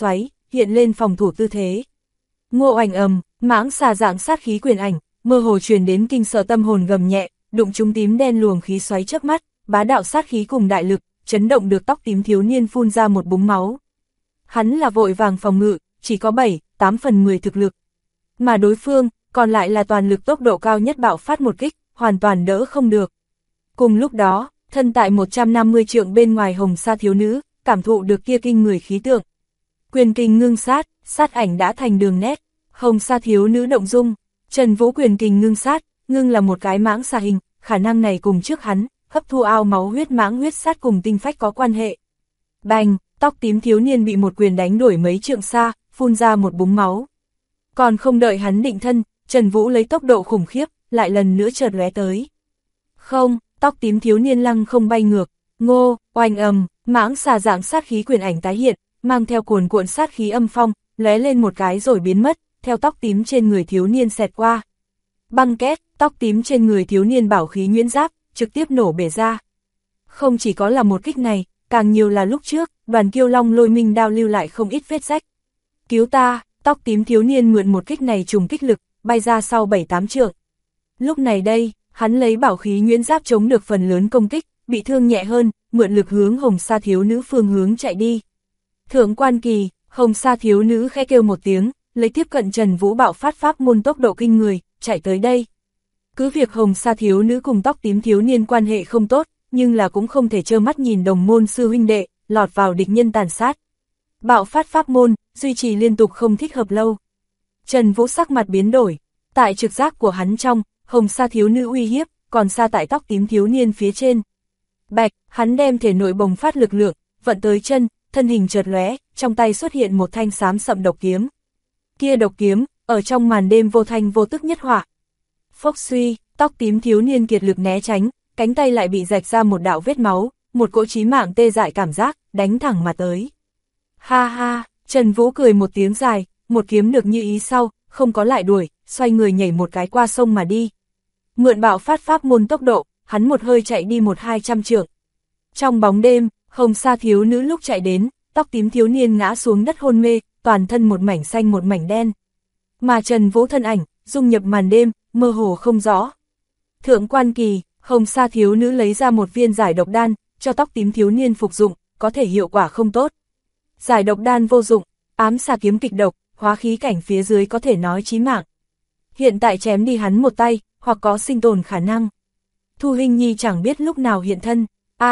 Speaker 1: hiện lên phòng thủ tư thế. Ngô Oanh ầm, mãng xà dạng sát khí quyền ảnh, mơ hồ truyền đến kinh sợ tâm hồn gầm nhẹ, đụng trúng tím đen luồng khí xoáy chớp mắt, bá đạo sát khí cùng đại lực, chấn động được tóc tím thiếu niên phun ra một búng máu. Hắn là vội vàng phòng ngự, chỉ có 7-8/10 thực lực. Mà đối phương, còn lại là toàn lực tốc độ cao nhất bạo phát một kích, hoàn toàn đỡ không được. Cùng lúc đó, thân tại 150 trượng bên ngoài hồng sa thiếu nữ, cảm thụ được kia kinh người khí tượng. Quyền kình ngưng sát, sát ảnh đã thành đường nét, hồng sa thiếu nữ động dung, Trần Vũ quyền kình ngưng sát, ngưng là một cái mãng xà hình, khả năng này cùng trước hắn, hấp thu ao máu huyết mãng huyết sát cùng tinh phách có quan hệ. Bành, tóc tím thiếu niên bị một quyền đánh đuổi mấy trượng xa, phun ra một búng máu. Còn không đợi hắn định thân, Trần Vũ lấy tốc độ khủng khiếp, lại lần nữa chợt lóe tới. Không, tóc tím thiếu niên lăng không bay ngược, Ngô Oanh ầm, mãng xà dạng sát khí quyền ảnh tái hiện, mang theo cuồn cuộn sát khí âm phong, lóe lên một cái rồi biến mất, theo tóc tím trên người thiếu niên xẹt qua. Băng két, tóc tím trên người thiếu niên bảo khí nhuyễn giáp, trực tiếp nổ bể ra. Không chỉ có là một kích này, càng nhiều là lúc trước, Đoàn Kiêu Long lôi minh đao lưu lại không ít vết rách. Cứu ta, tóc tím thiếu niên mượn một kích này trùng kích lực, bay ra sau 7-8 trượng. Lúc này đây, hắn lấy bảo khí nhuyễn giáp chống được phần lớn công kích, bị thương nhẹ hơn, mượn lực hướng hồng sa thiếu nữ phương hướng chạy đi. Thượng quan kỳ, hồng sa thiếu nữ khẽ kêu một tiếng, lấy tiếp cận Trần Vũ bạo phát pháp môn tốc độ kinh người, chạy tới đây. Cứ việc hồng sa thiếu nữ cùng tóc tím thiếu niên quan hệ không tốt, nhưng là cũng không thể trơ mắt nhìn đồng môn sư huynh đệ, lọt vào địch nhân tàn sát. Bạo phát pháp môn, duy trì liên tục không thích hợp lâu. Trần Vũ sắc mặt biến đổi, tại trực giác của hắn trong, hồng sa thiếu nữ uy hiếp, còn xa tại tóc tím thiếu niên phía trên. Bạch, hắn đem thể nội bùng phát lực lượng, vận tới chân, thân hình chợt lóe, trong tay xuất hiện một thanh xám sậm độc kiếm. Kia độc kiếm, ở trong màn đêm vô thanh vô tức nhất hỏa. Phốc suy, tóc tím thiếu niên kiệt lực né tránh, cánh tay lại bị rạch ra một đạo vết máu, một cỗ chí mạng tê dại cảm giác, đánh thẳng mà tới. Ha ha, Trần Vũ cười một tiếng dài, một kiếm được như ý sau, không có lại đuổi, xoay người nhảy một cái qua sông mà đi. Mượn bạo phát pháp môn tốc độ, hắn một hơi chạy đi 100-200 trượng. Trong bóng đêm, hồng sa thiếu nữ lúc chạy đến, tóc tím thiếu niên ngã xuống đất hôn mê, toàn thân một mảnh xanh một mảnh đen. Mà Trần Vũ thân ảnh, dung nhập màn đêm, mơ hồ không rõ. Thượng quan kỳ, hồng sa thiếu nữ lấy ra một viên giải độc đan, cho tóc tím thiếu niên phục dụng, có thể hiệu quả không tốt. Giải độc đan vô dụng, ám xà kiếm kịch độc, hóa khí cảnh phía dưới có thể nói chí mạng. Hiện tại chém đi hắn một tay, hoặc có sinh tồn khả năng. Thu Hinh Nhi chẳng biết lúc nào hiện thân,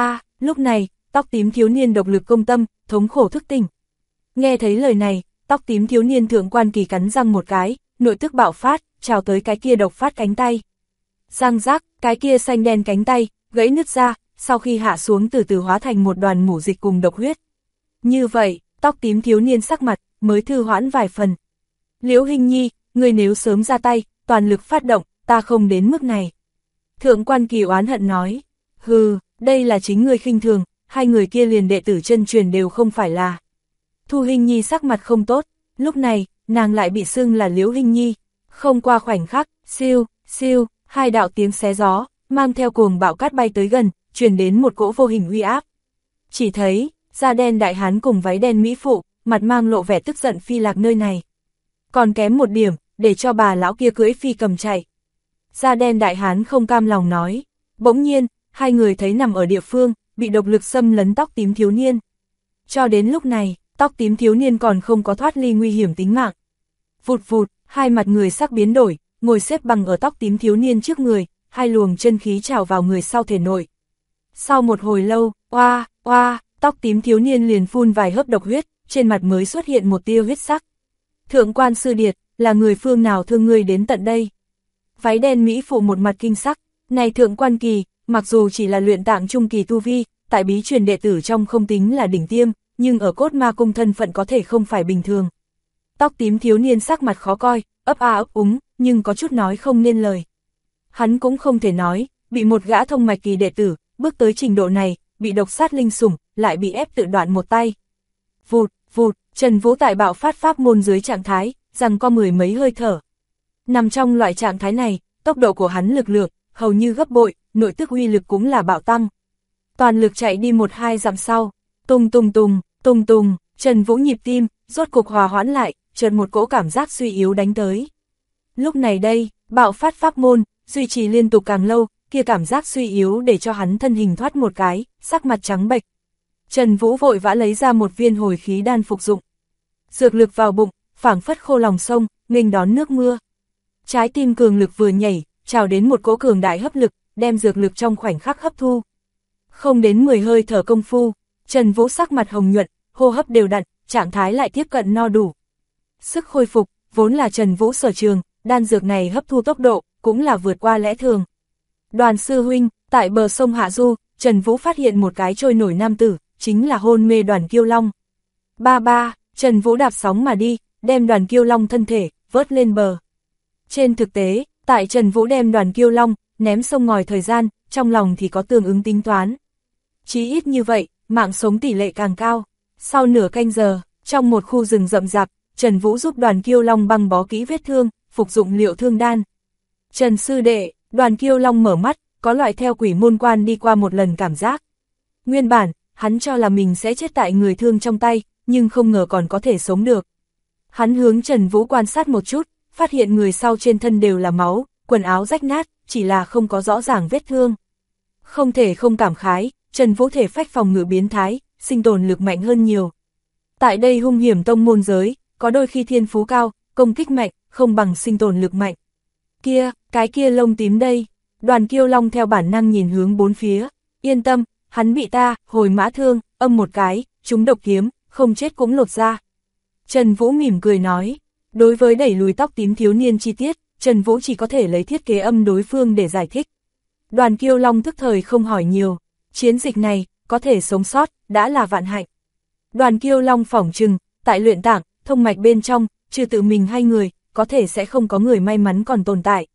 Speaker 1: lúc này, tóc tím thiếu niên độc lực công tâm, thống khổ thức tỉnh. Nghe thấy lời này, tóc tím thiếu niên thượng quan kỳ cắn răng một cái, nội tức bạo phát, trào tới cái kia độc phát cánh tay. Răng rác, cái kia xanh đen cánh tay, gãy nứt ra, sau khi hạ xuống từ từ hóa thành một đoàn mủ dịch cùng độc huyết. Như vậy, tóc tím thiếu niên sắc mặt, mới thư hoãn vài phần. Liễu Hinh Nhi, người nếu sớm ra tay, toàn lực phát động, ta không đến mức này. Thượng quan kỳ oán hận nói, hừ, đây là chính người khinh thường, hai người kia liền đệ tử chân truyền đều không phải là. Thu Hinh Nhi sắc mặt không tốt, lúc này, nàng lại bị xưng là Liễu Hinh Nhi. Không qua khoảnh khắc, siêu, siêu, hai đạo tiếng xé gió, mang theo cuồng bạo cát bay tới gần, truyền đến một cỗ vô hình uy áp. Chỉ thấy, da đen đại hán cùng váy đen mỹ phụ, mặt mang lộ vẻ tức giận phi lạc nơi này. Còn kém một điểm, để cho bà lão kia cưỡi phi cầm chạy. Da đen đại hán không cam lòng nói. Bỗng nhiên, hai người thấy nằm ở địa phương, bị độc lực xâm lấn tóc tím thiếu niên. Cho đến lúc này, tóc tím thiếu niên còn không có thoát ly nguy hiểm tính mạng. Vụt vụt, hai mặt người sắc biến đổi, ngồi xếp bằng ở tóc tím thiếu niên trước người, hai luồng chân khí trào vào người sau thể nội. Sau một hồi lâu, tóc tím thiếu niên liền phun vài hớp độc huyết, trên mặt mới xuất hiện một tia huyết sắc. Thượng quan sư điệt, là người phương nào thương ngươi đến tận đây? Váy đen mỹ phụ một mặt kinh sắc, này thượng quan kỳ, mặc dù chỉ là luyện tạng trung kỳ tu vi, tại bí truyền đệ tử trong không tính là đỉnh tiêm, nhưng ở cốt ma cung thân phận có thể không phải bình thường. Tóc tím thiếu niên sắc mặt khó coi, ấp úng, nhưng có chút nói không nên lời. Hắn cũng không thể nói, bị một gã thông mạch kỳ đệ tử, bước tới trình độ này, bị độc sát linh sủng, lại bị ép tự đoạn một tay. Vụt, vụt, Trần Vũ tại bạo phát pháp môn dưới trạng thái, rằng có mười mấy hơi thở. Nằm trong loại trạng thái này, tốc độ của hắn lực lượng, hầu như gấp bội, nội tức uy lực cũng là bạo tăng. Toàn lực chạy đi 1-2 dặm sau, tung tung tung, Trần Vũ nhịp tim, rốt cục hòa hoãn lại, chợt một cỗ cảm giác suy yếu đánh tới. Lúc này đây, bạo phát pháp môn, duy trì liên tục càng lâu, kia cảm giác suy yếu để cho hắn thân hình thoát một cái, sắc mặt trắng bệch. Trần Vũ vội vã lấy ra một viên hồi khí đan phục dụng. Dược lực vào bụng, phảng phất khô lòng sông, nghênh đón nước mưa. Trái tim cường lực vừa nhảy, trào đến một cỗ cường đại hấp lực, đem dược lực trong khoảnh khắc hấp thu. Không đến 10 hơi thở công phu, Trần Vũ sắc mặt hồng nhuận, hô hấp đều đặn, trạng thái lại tiếp cận no đủ. Sức khôi phục, vốn là Trần Vũ sở trường, đan dược này hấp thu tốc độ, cũng là vượt qua lẽ thường. Đoàn sư huynh, tại bờ sông Hạ Du, Trần Vũ phát hiện một cái trôi nổi nam tử, chính là hôn mê Đoàn Kiêu Long. Ba, Trần Vũ đạp sóng mà đi, đem Đoàn Kiêu Long thân thể, vớt lên bờ. Trên thực tế, tại Trần Vũ đem Đoàn Kiêu Long, ném sông ngòi thời gian, trong lòng thì có tương ứng tính toán. Chí ít như vậy, mạng sống tỷ lệ càng cao. Sau nửa canh giờ, trong một khu rừng rậm rạp, Trần Vũ giúp Đoàn Kiêu Long băng bó kỹ vết thương, phục dụng liệu thương đan. Trần sư đệ, Đoàn Kiêu Long mở mắt, có loại theo quỷ môn quan đi qua một lần cảm giác. Nguyên bản, hắn cho là mình sẽ chết tại người thương trong tay, nhưng không ngờ còn có thể sống được. Hắn hướng Trần Vũ quan sát một chút, phát hiện người sau trên thân đều là máu, quần áo rách nát, chỉ là không có rõ ràng vết thương. Không thể không cảm khái, Trần Vũ thể phách phòng ngự biến thái, sinh tồn lực mạnh hơn nhiều. Tại đây hung hiểm tông môn giới, có đôi khi thiên phú cao, công kích mạnh, không bằng sinh tồn lực mạnh. Cái kia lông tím đây, Đoàn Kiêu Long theo bản năng nhìn hướng bốn phía, yên tâm, hắn bị ta, hồi mã thương, âm một cái, trúng độc kiếm, không chết cũng lột ra. Trần Vũ mỉm cười nói, đối với đẩy lùi tóc tím thiếu niên chi tiết, Trần Vũ chỉ có thể lấy thiết kế âm đối phương để giải thích. Đoàn Kiêu Long thức thời không hỏi nhiều, chiến dịch này, có thể sống sót, đã là vạn hạnh. Đoàn Kiêu Long phỏng chừng, tại luyện tạng, thông mạch bên trong, trừ tự mình hai người, có thể sẽ không có người may mắn còn tồn tại.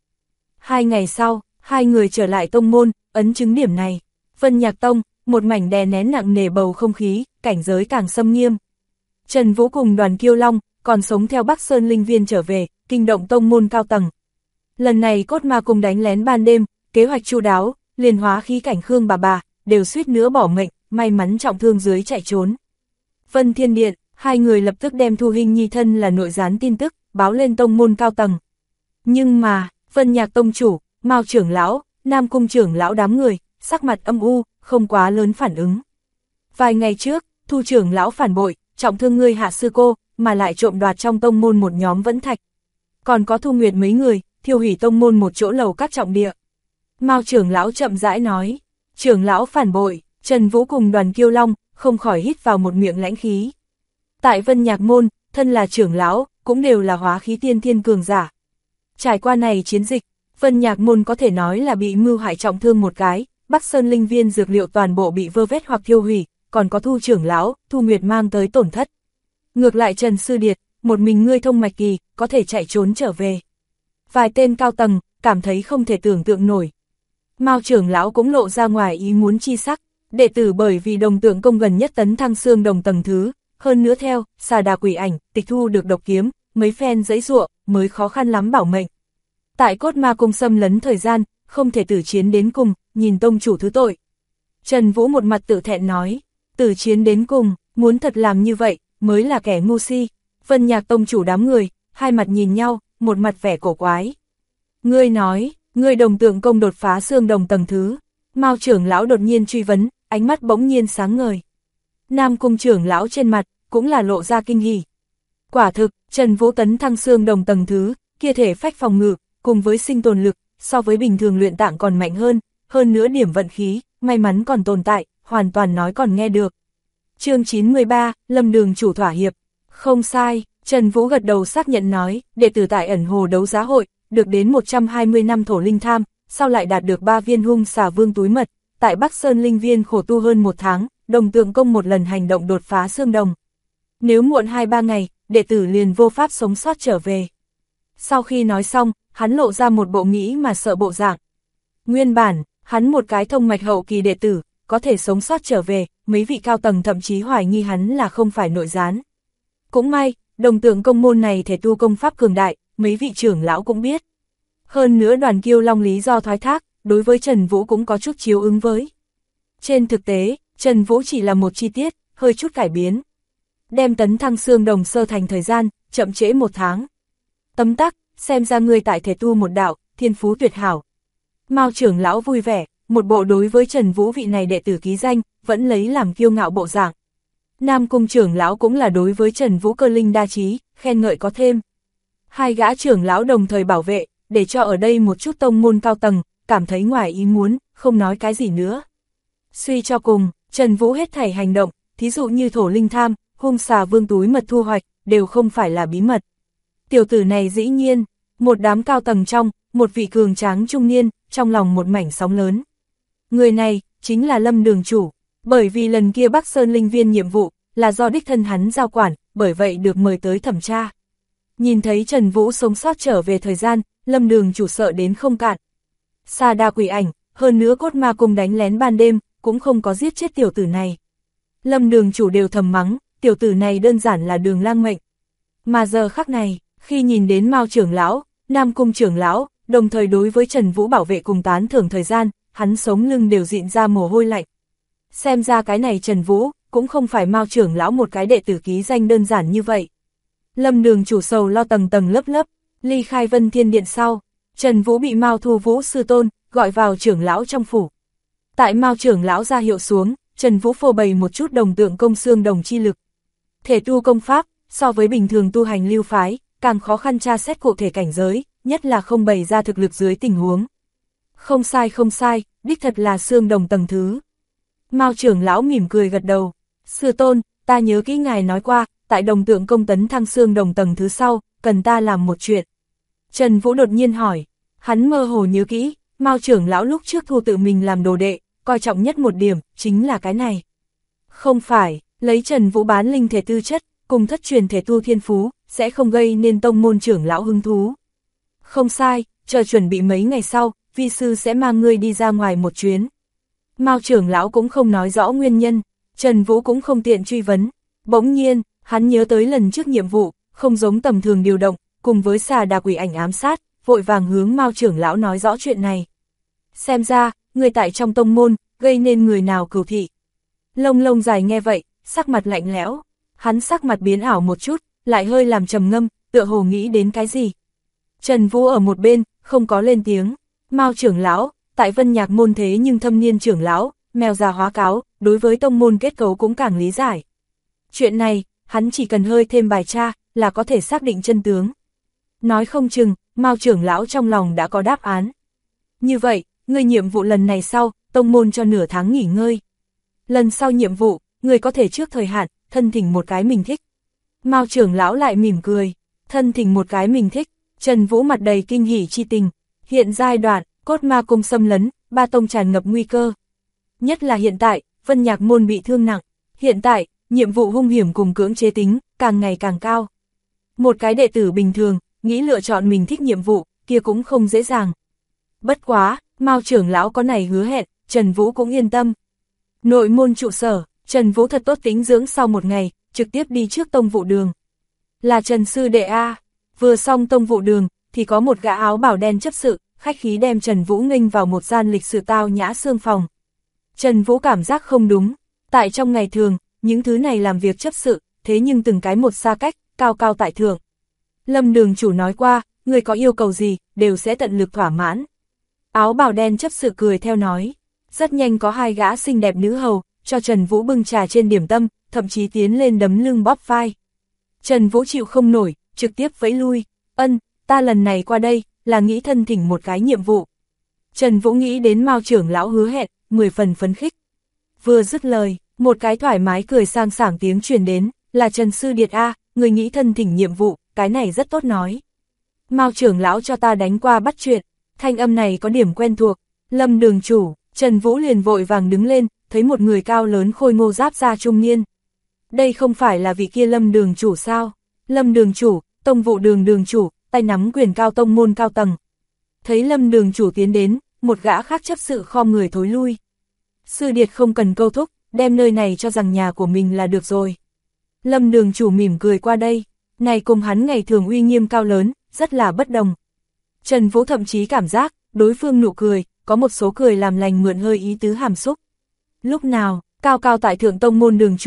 Speaker 1: 2 ngày sau, hai người trở lại tông môn, ấn chứng điểm này. Vân Nhạc Tông, một mảnh đè nén nặng nề bầu không khí, cảnh giới càng xâm nghiêm. Trần Vũ cùng Đoàn Kiêu Long, còn sống theo Bắc Sơn Linh Viên trở về, kinh động tông môn cao tầng. Lần này cốt ma cùng đánh lén ban đêm, kế hoạch chu đáo, liền hóa khí cảnh Khương bà, đều suýt nữa bỏ mệnh, may mắn trọng thương dưới chạy trốn. Vân Thiên Điện, hai người lập tức đem Thu Hinh Nhi thân là nội gián tin tức, báo lên tông môn cao tầng. Nhưng mà, Vân Nhạc Tông chủ, Mao trưởng lão, Nam Cung trưởng lão đám người, sắc mặt âm u, không quá lớn phản ứng. Vài ngày trước, Thu trưởng lão phản bội, trọng thương ngươi hạ sư cô, mà lại trộm đoạt trong tông môn một nhóm vẫn thạch. Còn có Thu Nguyệt mấy người, thiêu hủy tông môn một chỗ lầu các trọng địa. Mao trưởng lão chậm rãi nói, trưởng lão phản bội, Trần Vũ cùng Đoàn Kiêu Long, không khỏi hít vào một miệng lãnh khí. Tại Vân Nhạc môn, thân là trưởng lão, cũng đều là hóa khí tiên thiên cường giả. Trải qua này chiến dịch, Vân Nhạc môn có thể nói là bị mưu hại trọng thương một cái, Bắc Sơn Linh Viên dược liệu toàn bộ bị vơ vét hoặc thiêu hủy, còn có Thu trưởng lão, Thu Nguyệt mang tới tổn thất. Ngược lại Trần Sư Điệt, một mình ngươi thông mạch kỳ, có thể chạy trốn trở về. Vài tên cao tầng, cảm thấy không thể tưởng tượng nổi. Mao trưởng lão cũng lộ ra ngoài ý muốn chi sắc, đệ tử bởi vì đồng tượng công gần nhất tấn thăng xương đồng tầng thứ, hơn nữa theo, xà đà quỷ ảnh, tịch thu được độc kiếm, mấy phen giãy giụa, mới khó khăn lắm bảo mệnh. Tại cốt ma cung xâm lấn thời gian, không thể tử chiến đến cùng, nhìn tông chủ thứ tội. Trần Vũ một mặt tự thẹn nói, tử chiến đến cùng, muốn thật làm như vậy, mới là kẻ ngu si. Vân Nhạc tông chủ đám người, hai mặt nhìn nhau, một mặt vẻ cổ quái. Ngươi nói, ngươi đồng tượng công đột phá xương đồng tầng thứ. Mao trưởng lão đột nhiên truy vấn, ánh mắt bỗng nhiên sáng ngời. Nam Cung trưởng lão trên mặt, cũng là lộ ra kinh hỉ. Quả thực, Trần Vũ tấn thăng xương đồng tầng thứ, kia thể phách phòng ngự, cùng với sinh tồn lực, so với bình thường luyện tạng còn mạnh hơn nữa điểm vận khí, may mắn còn tồn tại, hoàn toàn nói còn nghe được. Chương 93, Lâm Đường chủ thỏa hiệp. Không sai, Trần Vũ gật đầu xác nhận nói, đệ tử tại ẩn hồ đấu giá hội, được đến 120 năm thổ linh tham, sau lại đạt được 3 viên hung xà vương túi mật, tại Bắc Sơn Linh Viên khổ tu hơn 1 tháng, đồng tượng công một lần hành động đột phá xương đồng. Nếu muộn 2-3 ngày, đệ tử liền vô pháp sống sót trở về. Sau khi nói xong, hắn lộ ra một bộ nghĩ mà sợ bộ dạng. Nguyên bản, hắn một cái thông mạch hậu kỳ đệ tử, có thể sống sót trở về, mấy vị cao tầng thậm chí hoài nghi hắn là không phải nội gián. Cũng may, đồng tượng công môn này thể tu công pháp cường đại, mấy vị trưởng lão cũng biết. Hơn nữa Đoàn Kiêu Long lý do thoái thác, đối với Trần Vũ cũng có chút chiếu ứng với. Trên thực tế, Trần Vũ chỉ là một chi tiết, hơi chút cải biến. đem tấn thăng xương đồng sơ thành thời gian, chậm trễ 1 tháng. Tấm tắc, xem ra ngươi tại thể tu một đạo, thiên phú tuyệt hảo. Mao trưởng lão vui vẻ, một bộ đối với Trần Vũ vị này đệ tử ký danh, vẫn lấy làm kiêu ngạo bộ dạng. Nam Cung trưởng lão cũng là đối với Trần Vũ cơ linh đa trí, khen ngợi có thêm. Hai gã trưởng lão đồng thời bảo vệ, để cho ở đây một chút tông môn cao tầng, cảm thấy ngoài ý muốn, không nói cái gì nữa. Suy cho cùng, Trần Vũ hết thảy hành động, thí dụ như thổ linh tham, hung xà vương túi mật thu hoạch, đều không phải là bí mật. Tiểu tử này dĩ nhiên, một đám cao tầng trong, một vị cường tráng trung niên, trong lòng một mảnh sóng lớn. Người này, chính là Lâm đường chủ, bởi vì lần kia Bắc Sơn Linh Viên nhiệm vụ, là do đích thân hắn giao quản, bởi vậy được mời tới thẩm tra. Nhìn thấy Trần Vũ sống sót trở về thời gian, Lâm đường chủ sợ đến không cạn. Sa đa quỷ ảnh, hơn nữa cốt ma cung đánh lén ban đêm, cũng không có giết chết tiểu tử này. Lâm đường chủ đều thầm mắng, tiểu tử này đơn giản là đường lang mệnh. Mà giờ khắc này, khi nhìn đến Mao trưởng lão, Nam Cung trưởng lão, đồng thời đối với Trần Vũ bảo vệ cùng tán thưởng thời gian, hắn sống lưng đều dịn ra mồ hôi lạnh. Xem ra cái này Trần Vũ, cũng không phải Mao trưởng lão một cái đệ tử ký danh đơn giản như vậy. Lâm đường chủ sầu lo tầng tầng lớp lớp, ly khai Vân Thiên Điện sau, Trần Vũ bị Mao Thu Vũ sư tôn, gọi vào trưởng lão trong phủ. Tại Mao trưởng lão ra hiệu xuống, Trần Vũ phô bày một chút đồng tượng công xương đồng chi lực. Thể tu công pháp, so với bình thường tu hành lưu phái, càng khó khăn tra xét cụ thể cảnh giới, nhất là không bày ra thực lực dưới tình huống. Không sai, đích thật là xương đồng tầng thứ. Mao trưởng lão mỉm cười gật đầu. Sư tôn, ta nhớ kỹ ngài nói qua, tại đồng tượng công tấn thăng xương đồng tầng thứ sau, cần ta làm một chuyện. Trần Vũ đột nhiên hỏi, hắn mơ hồ nhớ kỹ, Mao trưởng lão lúc trước thu tự mình làm đồ đệ, coi trọng nhất một điểm, chính là cái này. Không phải, lấy Trần Vũ bán linh thể tư chất, cùng thất truyền thể tu thiên phú, sẽ không gây nên tông môn trưởng lão hứng thú. Không sai, chờ chuẩn bị mấy ngày sau, vi sư sẽ mang ngươi đi ra ngoài một chuyến. Mao trưởng lão cũng không nói rõ nguyên nhân, Trần Vũ cũng không tiện truy vấn. Bỗng nhiên, hắn nhớ tới lần trước nhiệm vụ, không giống tầm thường điều động, cùng với xà đà quỷ ảnh ám sát, vội vàng hướng Mao trưởng lão nói rõ chuyện này. Xem ra, người tại trong tông môn, gây nên người nào cừu thị. Lông lông dài nghe vậy, sắc mặt lạnh lẽo, hắn sắc mặt biến ảo một chút, lại hơi làm trầm ngâm, tựa hồ nghĩ đến cái gì. Trần Vũ ở một bên, không có lên tiếng. Mao trưởng lão, tại Vân Nhạc môn thế nhưng thâm niên trưởng lão, mèo già hóa cáo, đối với tông môn kết cấu cũng càng lý giải. Chuyện này, hắn chỉ cần hơi thêm bài tra, là có thể xác định chân tướng. Nói không chừng, Mao trưởng lão trong lòng đã có đáp án. Như vậy, người nhiệm vụ lần này sau, tông môn cho nửa tháng nghỉ ngơi. Lần sau nhiệm vụ, người có thể trước thời hạn, thân thỉnh một cái mình thích. Mao trưởng lão lại mỉm cười, thân thỉnh một cái mình thích. Trần Vũ mặt đầy kinh hỉ chi tình. Hiện giai đoạn, cốt ma cung xâm lấn, ba tông tràn ngập nguy cơ. Nhất là hiện tại, Vân Nhạc môn bị thương nặng. Hiện tại, nhiệm vụ hung hiểm cùng cưỡng chế tính, càng ngày càng cao. Một cái đệ tử bình thường, nghĩ lựa chọn mình thích nhiệm vụ, kia cũng không dễ dàng. Bất quá, Mao trưởng lão có này hứa hẹn, Trần Vũ cũng yên tâm. Nội môn trụ sở, Trần Vũ thật tốt tính dưỡng sau một ngày, trực tiếp đi trước tông vụ đường. Là Trần sư đệ A, vừa xong tông vụ đường, thì có một gã áo bảo đen chấp sự, khách khí đem Trần Vũ nghênh vào một gian lịch sự tao nhã xương phòng. Trần Vũ cảm giác không đúng, tại trong ngày thường, những thứ này làm việc chấp sự, thế nhưng từng cái một xa cách, cao cao tại thượng. Lâm đường chủ nói qua, người có yêu cầu gì, đều sẽ tận lực thỏa mãn. Áo bào đen chấp sự cười theo nói, rất nhanh có hai gã xinh đẹp nữ hầu, cho Trần Vũ bưng trà trên điểm tâm, thậm chí tiến lên đấm lưng bóp vai. Trần Vũ chịu không nổi, trực tiếp vẫy lui, ta lần này qua đây, là nghĩ thân thỉnh một cái nhiệm vụ. Trần Vũ nghĩ đến Mao trưởng lão hứa hẹn, 10 phần phấn khích. Vừa dứt lời, một cái thoải mái cười sang sảng tiếng truyền đến, là Trần sư điệt A, người nghĩ thân thỉnh nhiệm vụ, cái này rất tốt nói. Mao trưởng lão cho ta đánh qua bắt chuyện, thanh âm này có điểm quen thuộc. Lâm đường chủ, Trần Vũ liền vội vàng đứng lên, thấy một người cao lớn khôi ngô giáp da trung niên. Đây không phải là vị kia Lâm đường chủ sao? Lâm đường chủ, tông vụ đường đường chủ, tay nắm quyền cao tông môn cao tầng. Thấy Lâm đường chủ tiến đến, một gã khác chấp sự khom người thối lui. Sư điệt không cần câu thúc, đem nơi này cho rằng nhà của mình là được rồi. Lâm đường chủ mỉm cười qua đây, này cùng hắn ngày thường uy nghiêm cao lớn, rất là bất đồng. Trần Vũ thậm chí cảm giác, đối phương nụ cười, có một số cười làm lành mượn hơi ý tứ hàm xúc. Lúc nào, cao cao tại thượng tông môn đường chủ,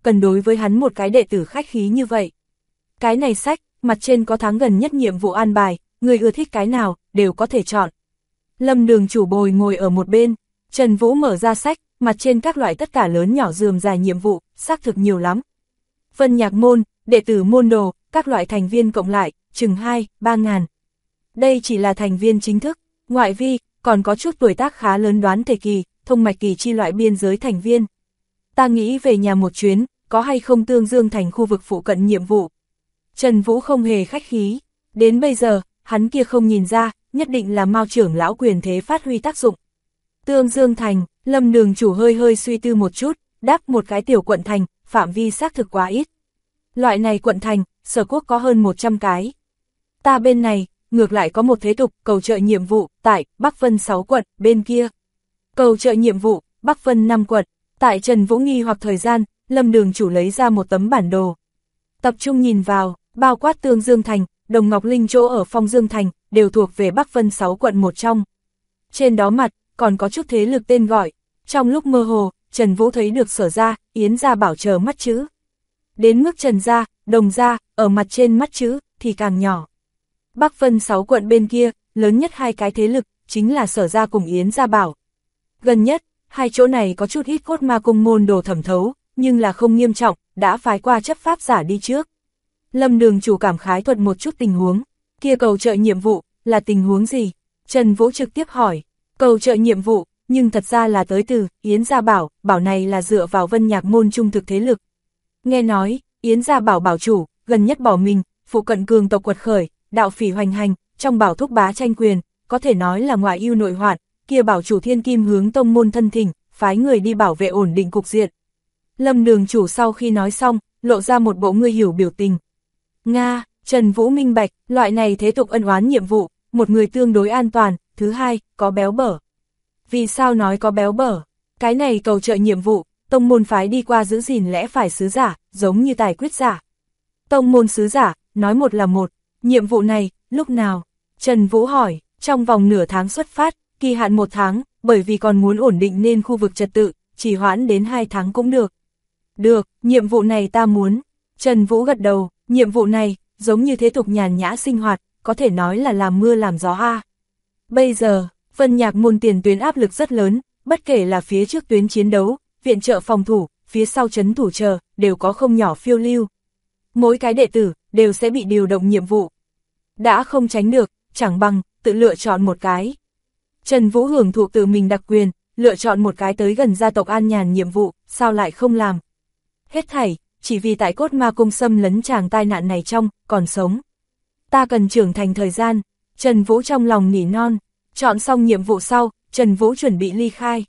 Speaker 1: cần đối với hắn một cái đệ tử khách khí như vậy. Cái này sách, mặt trên có tháng gần nhất nhiệm vụ an bài, người ưa thích cái nào, đều có thể chọn. Lâm Đường chủ bồi ngồi ở một bên, Trần Vũ mở ra sách, mặt trên các loại tất cả lớn nhỏ rườm rà nhiệm vụ, xác thực nhiều lắm. Vân Nhạc môn, đệ tử môn đồ, các loại thành viên cộng lại, chừng 2-3 ngàn. Đây chỉ là thành viên chính thức, ngoại vi, còn có chút tuổi tác khá lớn đoán thể kỳ, thông mạch kỳ chi loại biên giới thành viên. Ta nghĩ về nhà một chuyến, có hay không Tương Dương thành khu vực phụ cận nhiệm vụ. Trần Vũ không hề khách khí, đến bây giờ, hắn kia không nhìn ra, nhất định là Mao trưởng lão quyền thế phát huy tác dụng. Tương Dương thành, Lâm Đường chủ hơi suy tư một chút, đáp một cái tiểu quận thành, phạm vi xác thực quá ít. Loại này quận thành, Sở Quốc có hơn 100 cái. Ta bên này, ngược lại có một thế tục cầu trợ nhiệm vụ, tại Bắc Vân 6 quận, bên kia. Cầu trợ nhiệm vụ, Bắc Vân 5 quận, tại Trần Vũ nghi hoặc thời gian, Lâm Đường chủ lấy ra một tấm bản đồ. Tập trung nhìn vào, bao quát Tương Dương thành, Đồng Ngọc Linh chỗ ở Phong Dương thành, đều thuộc về Bắc Vân 6 quận một trong. Trên đó mặt, còn có chút thế lực tên gọi. Trong lúc mơ hồ, Trần Vũ thấy được Sở gia, Yến gia bảo chờ mắt chữ. Đến mức Trần gia, Đồng gia, ở mặt trên mắt chữ, thì càng nhỏ. Bắc Vân 6 quận bên kia, lớn nhất hai cái thế lực, chính là Sở gia cùng Yến gia bảo. Gần nhất, hai chỗ này có chút ít cốt ma cung môn đồ thẩm thấu, nhưng là không nghiêm trọng, đã phái qua chấp pháp giả đi trước. Lâm Đường chủ cảm khái thuật một chút tình huống, kia cầu trợ nhiệm vụ, là tình huống gì? Trần Vũ trực tiếp hỏi, cầu trợ nhiệm vụ, nhưng thật ra là tới từ Yến gia bảo, bảo này là dựa vào Vân Nhạc môn trung thực thế lực. Nghe nói, Yến gia bảo bảo chủ, gần nhất bỏ mình, phụ cận cường tộc quật khởi, đạo phỉ hoành hành, trong bảo thúc bá tranh quyền, có thể nói là ngoại ưu nội hoạn, kia bảo chủ Thiên Kim hướng tông môn thân thỉnh, phái người đi bảo vệ ổn định cục diện. Lâm Đường chủ sau khi nói xong, lộ ra một bộ ngươi hiểu biểu tình. Nga, Trần Vũ minh bạch, loại này thế tục ân oán nhiệm vụ, một người tương đối an toàn, thứ hai, có béo bở. Vì sao nói có béo bở? Cái này cầu trợ nhiệm vụ, tông môn phái đi qua giữ gìn lẽ phải sứ giả, giống như tài quyết giả. Tông môn sứ giả, nói một là một, nhiệm vụ này, lúc nào? Trần Vũ hỏi, trong vòng nửa tháng xuất phát, kỳ hạn 1 tháng, bởi vì còn muốn ổn định nên khu vực trật tự, chỉ hoãn đến 2 tháng cũng được. Được, nhiệm vụ này ta muốn. Trần Vũ gật đầu, nhiệm vụ này, giống như thế tục nhàn nhã sinh hoạt, có thể nói là làm mưa làm gió a. Bây giờ, Vân Nhạc môn tiền tuyến áp lực rất lớn, bất kể là phía trước tuyến chiến đấu, viện trợ phòng thủ, phía sau trấn thủ chờ, đều có không nhỏ phiêu lưu. Mỗi cái đệ tử, đều sẽ bị điều động nhiệm vụ. Đã không tránh được, chẳng bằng, tự lựa chọn một cái. Trần Vũ hưởng thụ tự mình đặc quyền, lựa chọn một cái tới gần gia tộc An Nhàn nhiệm vụ, sao lại không làm. Hết thảy, chỉ vì tại cốt ma cung xâm lấn chàng tai nạn này trong, còn sống. Ta cần trưởng thành thời gian, Trần Vũ trong lòng nỉ non, chọn xong nhiệm vụ sau, Trần Vũ chuẩn bị ly khai.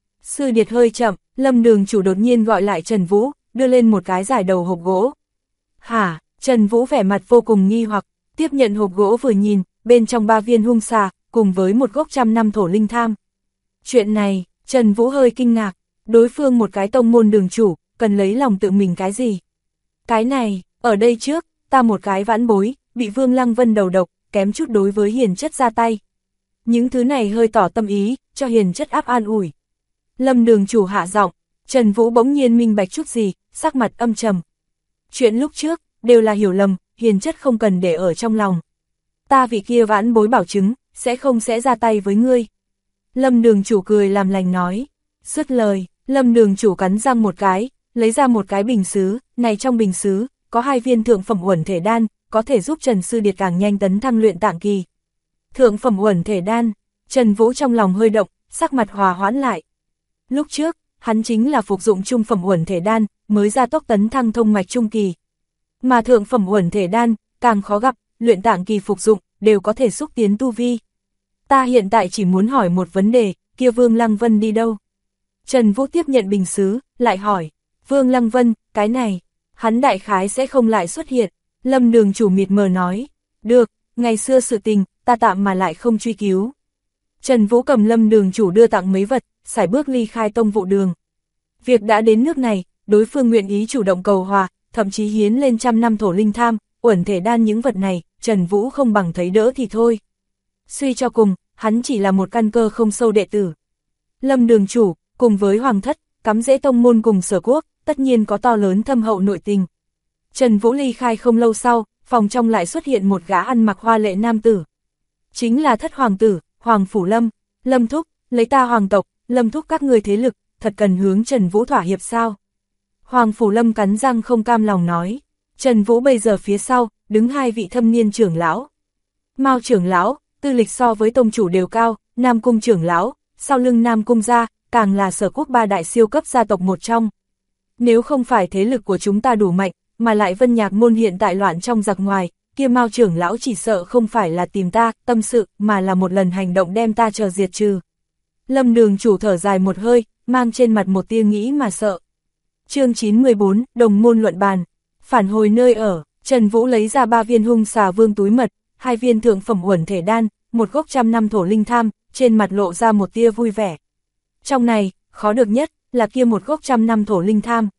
Speaker 1: Sư điệt hơi chậm, Lâm Đường chủ đột nhiên gọi lại Trần Vũ, đưa lên một cái giải đầu hộp gỗ. Hả, Trần Vũ vẻ mặt vô cùng nghi hoặc, tiếp nhận hộp gỗ vừa nhìn, bên trong 3 viên hung xà, cùng với một gốc 100 năm thổ linh tham. Chuyện này, Trần Vũ hơi kinh ngạc, đối phương một cái tông môn đường chủ, cần lấy lòng tự mình cái gì? Cái này, ở đây trước, ta một cái vãn bối, bị Vương Lăng Vân đầu độc, kém chút đối với Hiền Chất ra tay. Những thứ này hơi tỏ tâm ý, cho Hiền Chất áp an ủi. Lâm Đường chủ hạ giọng, Trần Vũ bỗng nhiên minh bạch chút gì, sắc mặt âm trầm. Chuyện lúc trước, đều là hiểu lầm, Hiền Chất không cần để ở trong lòng. Ta vị kia vãn bối bảo chứng, sẽ ra tay với ngươi. Lâm Đường chủ cười làm lành nói. Dứt lời, Lâm Đường chủ cắn răng một cái, lấy ra một cái bình sứ, này trong bình sứ, có 2 viên thượng phẩm uẩn thể đan, có thể giúp Trần Sư Điệt càng nhanh tấn thăng luyện tạng kỳ. Thượng phẩm uẩn thể đan, Trần Vũ trong lòng hơi động, sắc mặt hòa hoãn lại. Lúc trước, hắn chính là phục dụng trung phẩm uẩn thể đan, mới ra tốc tấn thăng thông mạch trung kỳ. Mà thượng phẩm uẩn thể đan, càng khó gặp, luyện tạng kỳ phục dụng, đều có thể xúc tiến tu vi. Ta hiện tại chỉ muốn hỏi một vấn đề, kia Vương Lăng Vân đi đâu? Trần Vũ tiếp nhận bình sứ, lại hỏi, Vương Lăng Vân, cái này, hắn đại khái sẽ không lại xuất hiện. Lâm Đường chủ mịt mờ nói, được, ngày xưa sự tình, ta tạm mà lại không truy cứu. Trần Vũ cầm Lâm Đường chủ đưa tặng mấy vật, sải bước ly khai tông vụ đường. Việc đã đến nước này, đối phương nguyện ý chủ động cầu hòa, thậm chí hiến lên 100 năm thổ linh tham, uẩn thể đan những vật này, Trần Vũ không bằng thấy đỡ thì thôi. Suy cho cùng, hắn chỉ là một căn cơ không sâu đệ tử. Lâm Đường chủ, cùng với Hoàng thất, cắm rễ tông môn cùng Sở Quốc, tất nhiên có to lớn thâm hậu nội tình. Trần Vũ ly khai không lâu sau, phòng trong lại xuất hiện một gã ăn mặc hoa lệ nam tử. Chính là thất hoàng tử, Hoàng Phủ Lâm. Lâm thúc, lấy ta hoàng tộc, Lâm thúc các ngươi thế lực, thật cần hướng Trần Vũ thỏa hiệp sao? Hoàng Phủ Lâm cắn răng không cam lòng nói. Trần Vũ bây giờ phía sau, đứng hai vị thâm niên trưởng lão. Mao trưởng lão, tư lịch so với tông chủ đều cao, Nam Cung trưởng lão, sau lưng Nam Cung gia, càng là Sở Quốc ba đại siêu cấp gia tộc một trong. Nếu không phải thế lực của chúng ta đủ mạnh, mà lại Vân Nhạc môn hiện tại loạn trong giặc ngoài, kia Mao trưởng lão chỉ sợ không phải là tìm ta, tâm sự, mà là một lần hành động đem ta chờ diệt trừ. Lâm Đường chủ thở dài một hơi, mang trên mặt một tia nghĩ mà sợ. Chương 914, đồng môn luận bàn. Phản hồi nơi ở, Trần Vũ lấy ra 3 viên hung xà vương túi mật, 2 viên thượng phẩm uẩn thể đan, một gốc 100 năm thổ linh tham, trên mặt lộ ra một tia vui vẻ. Trong này, khó được nhất, là kia một gốc 100 năm thổ linh tham.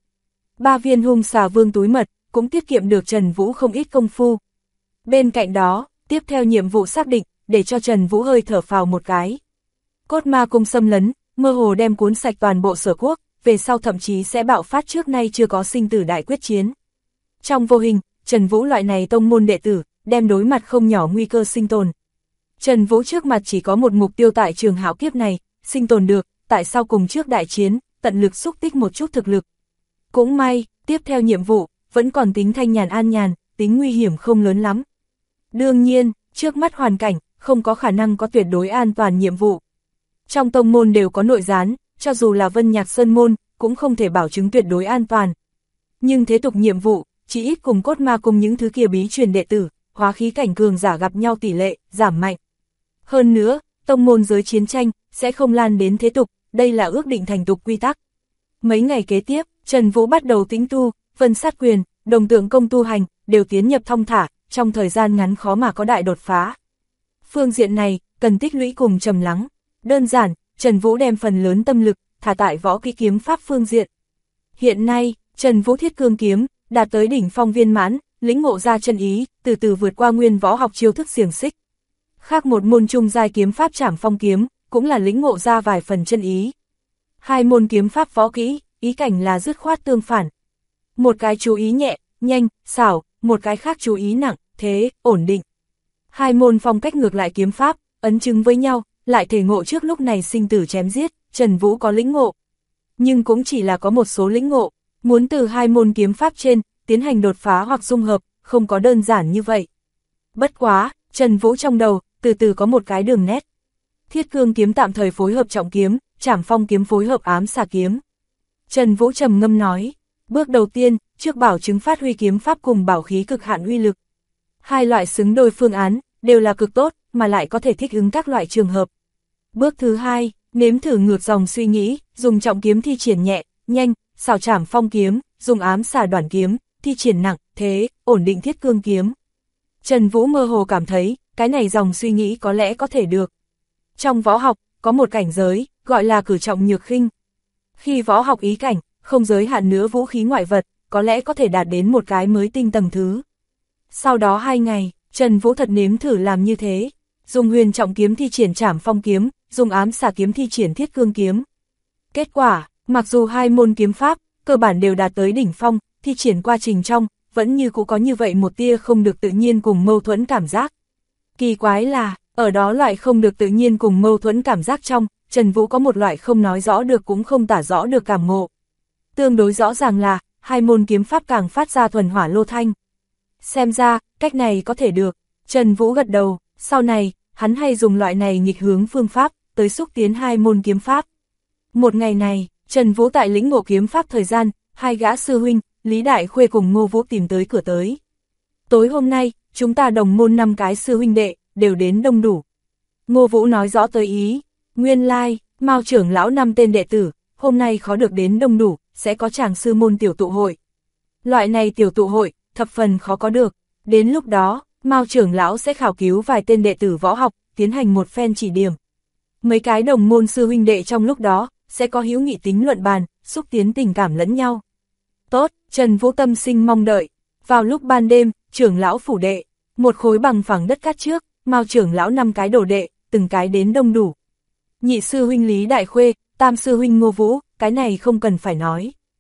Speaker 1: 3 viên hung xà vương túi mật, cũng tiết kiệm được Trần Vũ không ít công phu. Bên cạnh đó, tiếp theo nhiệm vụ xác định, để cho Trần Vũ hơi thở phào một cái. Cốt ma cung xâm lấn, mơ hồ đem cuốn sạch toàn bộ Sở Quốc, về sau thậm chí sẽ bạo phát trước nay chưa có sinh tử đại quyết chiến. Trong vô hình, Trần Vũ loại này tông môn đệ tử, đem đối mặt không nhỏ nguy cơ sinh tồn. Trần Vũ trước mặt chỉ có một mục tiêu tại trường hạo kiếp này, sinh tồn được, tại sao cùng trước đại chiến, tận lực xúc tích một chút thực lực. Cũng may, tiếp theo nhiệm vụ, vẫn còn tính thanh nhàn an nhàn, tính nguy hiểm không lớn lắm. Đương nhiên, trước mắt hoàn cảnh, không có khả năng có tuyệt đối an toàn nhiệm vụ. Trong tông môn đều có nội gián, cho dù là Vân Nhạc Sơn môn, cũng không thể bảo chứng tuyệt đối an toàn. Nhưng thế tục nhiệm vụ, chỉ ít cùng cốt ma cùng những thứ kia bí truyền đệ tử, hóa khí cảnh cường giả gặp nhau tỷ lệ, giảm mạnh. Hơn nữa, tông môn giới chiến tranh, sẽ không lan đến thế tục, đây là ước định thành tục quy tắc. Mấy ngày kế tiếp, Trần Vũ bắt đầu tĩnh tu, vân sát quyền, đồng tượng công tu hành, đều tiến nhập thong thả, trong thời gian ngắn khó mà có đại đột phá. Phương diện này, cần tích lũy cùng trầm lắng. Đơn giản, Trần Vũ đem phần lớn tâm lực, thả tại võ kỹ kiếm pháp phương diện. Hiện nay, Trần Vũ thiết cương kiếm, đạt tới đỉnh phong viên mãn, lĩnh ngộ ra chân ý, từ từ vượt qua nguyên võ học chiêu thức xiềng xích. Khác một môn trung giai kiếm pháp Trảm Phong kiếm, cũng là lĩnh ngộ ra vài phần chân ý. Hai môn kiếm pháp võ kỹ, ý cảnh là dứt khoát tương phản. Một cái chú ý nhẹ, nhanh, xảo, một cái khác chú ý nặng, thế, ổn định. Hai môn phong cách ngược lại kiếm pháp, ấn chứng với nhau, lại thể ngộ trước lúc này sinh tử chém giết, Trần Vũ có lĩnh ngộ. Nhưng cũng chỉ là có một số lĩnh ngộ, muốn từ hai môn kiếm pháp trên, tiến hành đột phá hoặc dung hợp, không có đơn giản như vậy. Bất quá, Trần Vũ trong đầu, từ từ có một cái đường nét. Thiết cương kiếm tạm thời phối hợp trọng kiếm, Trảm Phong kiếm phối hợp ám xà kiếm. Trần Vũ trầm ngâm nói, bước đầu tiên, trước bảo chứng phát huy kiếm pháp cùng bảo khí cực hạn uy lực. Hai loại xứng đôi phương án, đều là cực tốt, mà lại có thể thích ứng các loại trường hợp. Bước thứ hai, nếm thử ngược dòng suy nghĩ, dùng trọng kiếm thi triển nhẹ, nhanh, xảo Trảm Phong kiếm, dùng ám xà đoản kiếm, thi triển nặng, thế, ổn định thiết cương kiếm. Trần Vũ mơ hồ cảm thấy, cái này dòng suy nghĩ có lẽ có thể được. Trong võ học, có một cảnh giới, gọi là cử trọng nhược khinh. Khi võ học ý cảnh, không giới hạn nữa vũ khí ngoại vật, có lẽ có thể đạt đến một cái mới tinh tầng thứ. Sau đó 2 ngày, Trần Vũ thật nếm thử làm như thế, dùng huyền trọng kiếm thi triển Trảm Phong kiếm, dùng ám xà kiếm thi triển thiết cương kiếm. Kết quả, mặc dù hai môn kiếm pháp, cơ bản đều đạt tới đỉnh phong, thi triển quá trình trong, vẫn như cũng có như vậy một tia không được tự nhiên cùng mâu thuẫn cảm giác. Kỳ quái là, ở đó loại không được tự nhiên cùng mâu thuẫn cảm giác trong, Trần Vũ có một loại không nói rõ được cũng không tả rõ được cảm ngộ. Tương đối rõ ràng là, hai môn kiếm pháp càng phát ra thuần hỏa lô thanh. Xem ra, cách này có thể được. Trần Vũ gật đầu, sau này, hắn hay dùng loại này nghịch hướng phương pháp, tới xúc tiến hai môn kiếm pháp. Một ngày này, Trần Vũ tại lĩnh ngộ kiếm pháp thời gian, hai gã sư huynh, Lý Đại Khuê cùng Ngô Vũ tìm tới cửa tới. Tối hôm nay, chúng ta đồng môn 5 cái sư huynh đệ, đều đến đông đủ. Ngô Vũ nói rõ tới ý, nguyên lai, Mao trưởng lão 5 tên đệ tử, hôm nay khó được đến đông đủ, sẽ có chàng sư môn tiểu tụ hội. Loại này tiểu tụ hội, thập phần khó có được, đến lúc đó, Mao trưởng lão sẽ khảo cứu vài tên đệ tử võ học, tiến hành một phen chỉ điểm. Mấy cái đồng môn sư huynh đệ trong lúc đó, sẽ có hữu nghị tính luận bàn, xúc tiến tình cảm lẫn nhau. Tốt, Trần Vũ tâm sinh mong đợi. Vào lúc ban đêm, trưởng lão phủ đệ, một khối bằng phẳng đất cát trước, Mao trưởng lão 5 cái đồ đệ, từng cái đến đông đủ. Nhị sư huynh Lý Đại Khuê, tam sư huynh Ngô Vũ, cái này không cần phải nói.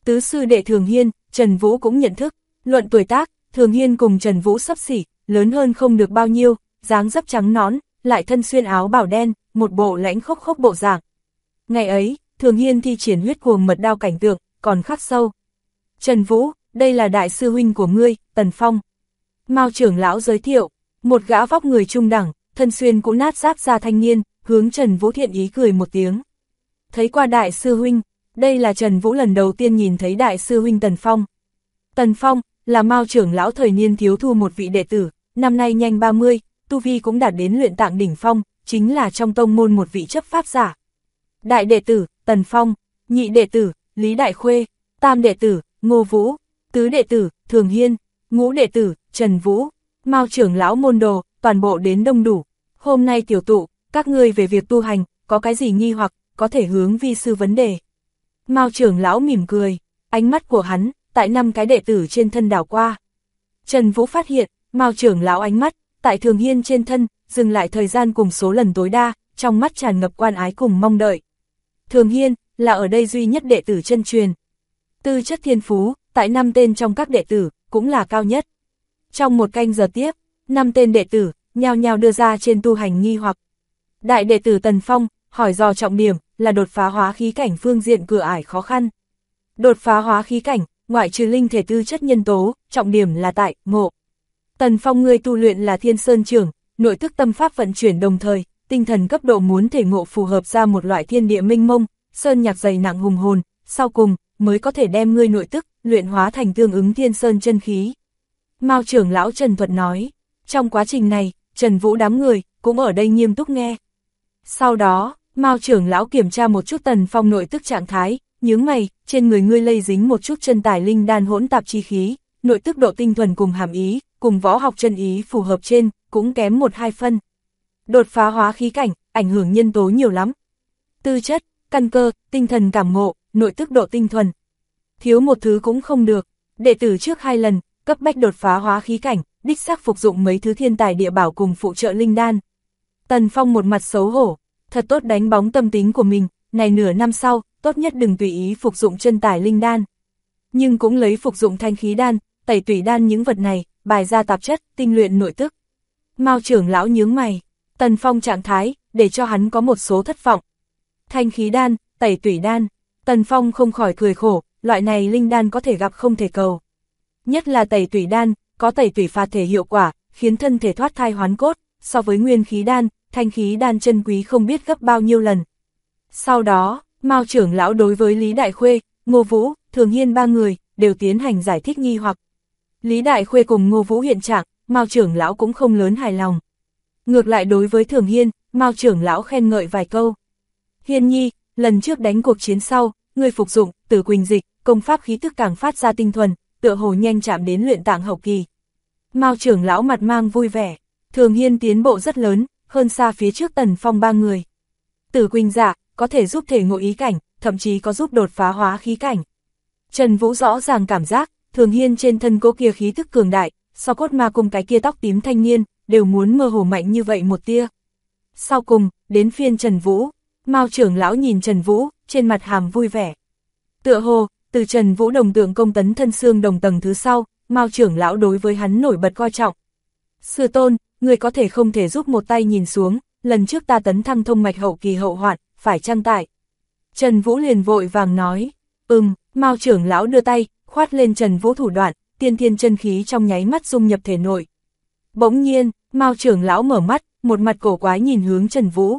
Speaker 1: Tứ sư đệ Thường Hiên, Trần Vũ cũng nhận thức, luận tuổi tác, Thường Hiên cùng Trần Vũ xấp xỉ, lớn hơn không được bao nhiêu, dáng dấp trắng nõn, lại thân xuyên áo bảo đen, một bộ lãnh khốc khốc bộ dạng. Ngày ấy, Thường Hiên thi triển huyết cuồng mật đao cảnh tượng, còn khắc sâu. Trần Vũ, đây là đại sư huynh của ngươi, Tần Phong. Mao trưởng lão giới thiệu, một gã vóc người trung đẳng, thân xuyên cũ nát giáp da thanh niên, hướng Trần Vũ thiện ý cười một tiếng. Thấy qua đại sư huynh, đây là Trần Vũ lần đầu tiên nhìn thấy đại sư huynh Tần Phong. Tần Phong, là Mao trưởng lão thời niên thiếu thu một vị đệ tử, năm nay nhanh 30, tu vi cũng đạt đến luyện tạng đỉnh phong, chính là trong tông môn một vị chấp pháp giả. Đại đệ tử, Tần Phong, nhị đệ tử, Lý Đại Khuê, tam đệ tử, Ngô Vũ, tứ đệ tử, Thường Hiên, ngũ đệ tử, Trần Vũ, Mao trưởng lão môn đồ, toàn bộ đến đông đủ. Hôm nay tiểu tụ, các ngươi về việc tu hành, có cái gì nghi hoặc, có thể hướng vi sư vấn đề. Mao trưởng lão mỉm cười, ánh mắt của hắn, tại 5 cái đệ tử trên thân đảo qua. Trần Vũ phát hiện, Mao trưởng lão ánh mắt, tại Thường Hiên trên thân, dừng lại thời gian cùng số lần tối đa, trong mắt tràn ngập quan ái cùng mong đợi. Thường Hiên, là ở đây duy nhất đệ tử chân truyền. Tư chất thiên phú, tại 5 tên trong các đệ tử, cũng là cao nhất. Trong một canh giờ tiếp, 5 tên đệ tử, nhao nhao đưa ra trên tu hành nghi hoặc. Đại đệ tử Tần Phong, hỏi dò trọng điểm, là đột phá hóa khí cảnh phương diện cửa ải khó khăn. Đột phá hóa khí cảnh, ngoại trừ linh thể tư chất nhân tố, trọng điểm là tại, ngộ. Tần Phong ngươi tu luyện là Thiên Sơn Trưởng, nội thức tâm pháp vận chuyển đồng thời, tinh thần cấp độ muốn thể ngộ phù hợp ra một loại thiên địa minh mông, sơn nhạc dày nặng hùng hồn, sau cùng, mới có thể đem ngươi nội tức, luyện hóa thành tương ứng Thiên Sơn chân khí. Mao trưởng lão Trần Thuật nói, trong quá trình này, Trần Vũ đám người, cũng ở đây nghiêm túc nghe. Sau đó, Mao trưởng lão kiểm tra một chút Tần Phong nội tức trạng thái, nhướng mày, trên người ngươi lây dính một chút chân tài linh đan hỗn tạp chi khí, nội tức độ tinh thuần cùng hàm ý, cùng võ học chân ý phù hợp trên, cũng kém 1-2 phân. Đột phá hóa khí cảnh, ảnh hưởng nhân tố nhiều lắm. Tư chất, căn cơ, tinh thần cảm ngộ, nội tức độ tinh thuần. Thiếu một thứ cũng không được, đệ tử trước 2 lần, cấp bách đột phá hóa khí cảnh, đích xác phục dụng mấy thứ thiên tài địa bảo cùng phụ trợ linh đan. Tần Phong một mặt xấu hổ, thật tốt đánh bóng tâm tính của mình, này nửa năm sau, tốt nhất đừng tùy ý phục dụng chân tài linh đan. Nhưng cũng lấy phục dụng thanh khí đan, tẩy tủy đan những vật này, bài ra tạp chất, tinh luyện nội tức. Mao trưởng lão nhướng mày, Tần Phong trạng thái, để cho hắn có một số thất vọng. Thanh khí đan, tẩy tủy đan, Tần Phong không khỏi cười khổ, loại này linh đan có thể gặp không thể cầu. Nhất là tẩy tủy đan, có tẩy tủy phạt thể hiệu quả, khiến thân thể thoát thai hoán cốt, so với nguyên khí đan, thanh khí đan chân quý không biết gấp bao nhiêu lần. Sau đó, Mao trưởng lão đối với Lý Đại Khuê, Ngô Vũ, Thường Hiên 3 người, đều tiến hành giải thích nghi hoặc. Lý Đại Khuê cùng Ngô Vũ hiện trạng, Mao trưởng lão cũng không lớn hài lòng. Ngược lại đối với Thường Hiên, Mao trưởng lão khen ngợi vài câu. Hiên nhi, lần trước đánh cuộc chiến sau, ngươi phục dụng Tử Quỳnh dịch, công pháp khí tức càng phát ra tinh thuần, tựa hồ nhanh chạm đến luyện tạng hậu kỳ. Mao trưởng lão mặt mang vui vẻ, Thường Hiên tiến bộ rất lớn, hơn xa phía trước Tần Phong 3 người. Tử Quỳnh dạ, có thể giúp thể ngộ ý cảnh, thậm chí có giúp đột phá hóa khí cảnh. Trần Vũ rõ ràng cảm giác, Thường Hiên trên thân cố kia khí tức cường đại, so cốt ma cùng cái kia tóc tím thanh niên, đều muốn mơ hồ mạnh như vậy một tia. Sau cùng, đến phiên Trần Vũ, Mao trưởng lão nhìn Trần Vũ, trên mặt hàm vui vẻ. Tựa hồ, từ Trần Vũ đồng tượng công tấn thân xương đồng tầng thứ sau, Mao trưởng lão đối với hắn nổi bật coi trọng. Sư tôn, người có thể không thể giúp một tay nhìn xuống, lần trước ta tấn thăng thông mạch hậu kỳ hậu hoạn, phải chăng tại? Trần Vũ liền vội vàng nói, Mao trưởng lão đưa tay, khoát lên Trần Vũ thủ đoạn, tiên thiên chân khí trong nháy mắt dung nhập thể nội. Bỗng nhiên, Mao trưởng lão mở mắt, một mặt cổ quái nhìn hướng Trần Vũ.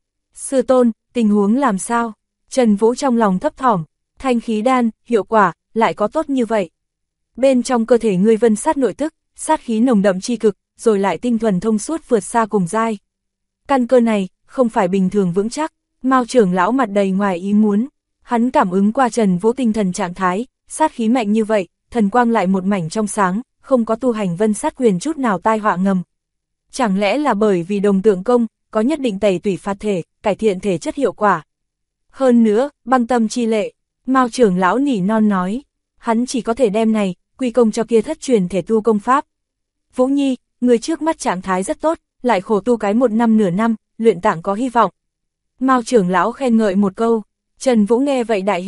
Speaker 1: Sư tôn, tình huống làm sao? Trần Vũ trong lòng thấp thỏm, thanh khí đan, hiệu quả, lại có tốt như vậy. Bên trong cơ thể ngươi vân sát nội tức, sát khí nồng đậm chi cực, rồi lại tinh thuần thông suốt vượt xa cùng giai. Căn cơ này, không phải bình thường vững chắc, Mao trưởng lão mặt đầy ngoài ý muốn. Hắn cảm ứng qua Trần Vũ tinh thần trạng thái, sát khí mạnh như vậy, thần quang lại một mảnh trong sáng, không có tu hành vân sát quyền chút nào tai họa ngầm. Chẳng lẽ là bởi vì đồng tượng công, có nhất định tẩy tủy phạt thể, cải thiện thể chất hiệu quả. Hơn nữa, băng tâm chi lệ, Mao trưởng lão nỉ non nói, hắn chỉ có thể đem này, quy công cho kia thất truyền thể tu công pháp. Vũ Nhi, người trước mắt trạng thái rất tốt, lại khổ tu cái 1 năm nửa năm, luyện tạng có hy vọng. Mao trưởng lão khen ngợi một câu, Trần Vũ nghe vậy đại hỉ,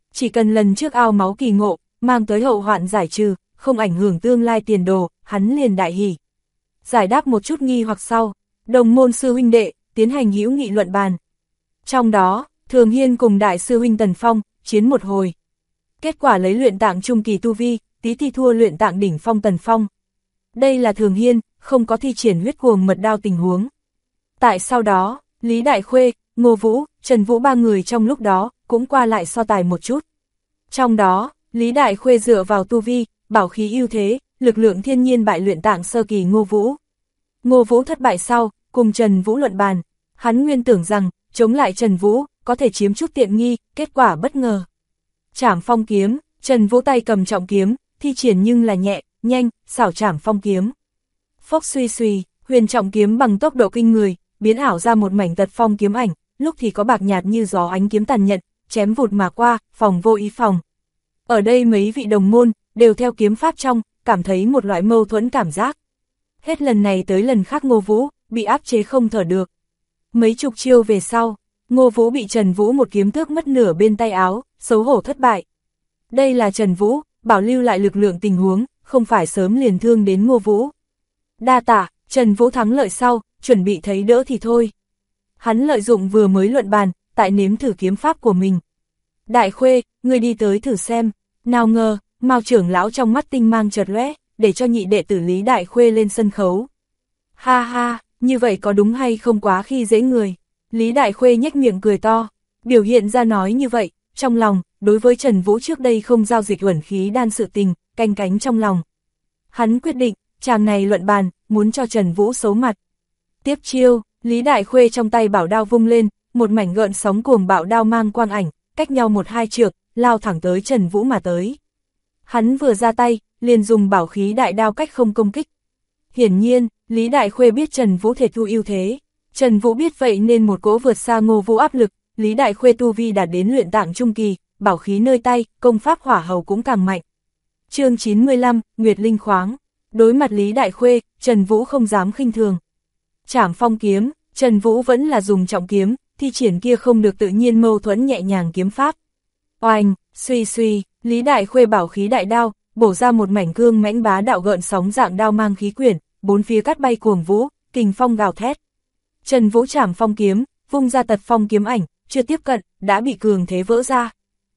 Speaker 1: Chỉ cần lần trước ao máu kỳ ngộ, mang tới hậu hoạn giải trừ, không ảnh hưởng tương lai tiền đồ, hắn liền đại hỉ. Giải đáp một chút nghi hoặc sau, đồng môn sư huynh đệ, tiến hành hữu nghị luận bàn. Trong đó, Thường Hiên cùng đại sư huynh Tần Phong, chiến một hồi. Kết quả lấy luyện tạng trung kỳ tu vi, tí thi thua luyện tạng đỉnh phong Tần Phong. Đây là Thường Hiên, không có thi triển huyết cuồng mật đao tình huống. Tại sau đó, Lý Đại Khuê, Ngô Vũ, Trần Vũ ba người trong lúc đó, cũng qua lại so tài một chút. Trong đó, Lý Đại Khuê dựa vào tu vi, bảo khí ưu thế, lực lượng thiên nhiên bại luyện tạng sơ kỳ Ngô Vũ. Ngô Vũ thất bại sau, cùng Trần Vũ luận bàn, hắn nguyên tưởng rằng, chống lại Trần Vũ, có thể chiếm chút tiện nghi, kết quả bất ngờ. Trảm phong kiếm, Trần Vũ tay cầm trọng kiếm, thi triển nhưng là nhẹ, nhanh, xảo trảm phong kiếm. Phốc suy suy, huyền trọng kiếm bằng tốc độ kinh người, biến ảo ra một mảnh tật phong kiếm ảnh, lúc thì có bạc nhạt như gió ánh kiếm tàn nhẫn, chém vụt mà qua, phòng vô ý phòng. Ở đây mấy vị đồng môn, đều theo kiếm pháp trong, cảm thấy một loại mâu thuẫn cảm giác. Hết lần này tới lần khác Ngô Vũ, bị áp chế không thở được. Mấy chục chiêu về sau, Ngô Vũ bị Trần Vũ một kiếm tước mất nửa bên tay áo, xấu hổ thất bại. Đây là Trần Vũ, bảo lưu lại lực lượng tình huống, không phải sớm liền thương đến Ngô Vũ. Đa tạ, Trần Vũ thắng lợi sau, chuẩn bị thấy đỡ thì thôi. Hắn lợi dụng vừa mới luận bàn, tại nếm thử kiếm pháp của mình. Đại Khuê, ngươi đi tới thử xem, nào ngờ, Mao trưởng lão trong mắt tinh mang chợt lóe, để cho nhị đệ tử Lý Đại Khuê lên sân khấu. Ha ha, như vậy có đúng hay không quá khi dễ người? Lý Đại Khuê nhếch miệng cười to, biểu hiện ra nói như vậy, trong lòng, đối với Trần Vũ trước đây không giao dịch uẩn khí đan sự tình, canh cánh trong lòng. Hắn quyết định, chàng này luận bàn, muốn cho Trần Vũ xấu mặt. Tiếp chiêu, Lý Đại Khuê trong tay bảo đao vung lên, một mảnh gợn sóng cuồng bạo đao mang quang ảnh, cách nhau 1-2 trượng, lao thẳng tới Trần Vũ mà tới. Hắn vừa ra tay, liền dùng bảo khí đại đao cách không công kích. Hiển nhiên, Lý Đại Khuê biết Trần Vũ thể thu ưu thế. Trần Vũ biết vậy nên một cỗ vượt xa Ngô Vũ áp lực, Lý Đại Khuê tu vi đạt đến luyện tạng trung kỳ, bảo khí nơi tay, công pháp hỏa hầu cũng càng mạnh. Chương 95, Nguyệt Linh khoáng. Đối mặt Lý Đại Khuê, Trần Vũ không dám khinh thường. Trảm phong kiếm, Trần Vũ vẫn là dùng trọng kiếm, thi triển kia không được tự nhiên mâu thuẫn nhẹ nhàng kiếm pháp. Oanh, suy suy, Lý Đại Khuê bảo khí đại đao, bổ ra một mảnh cương mãnh bá đạo gợn sóng dạng đao mang khí quyển, bốn phía cắt bay cuồng vũ, kình phong gào thét. Trần Vũ trảm phong kiếm, vung ra tật phong kiếm ảnh, chưa tiếp cận, đã bị cường thế vỡ ra.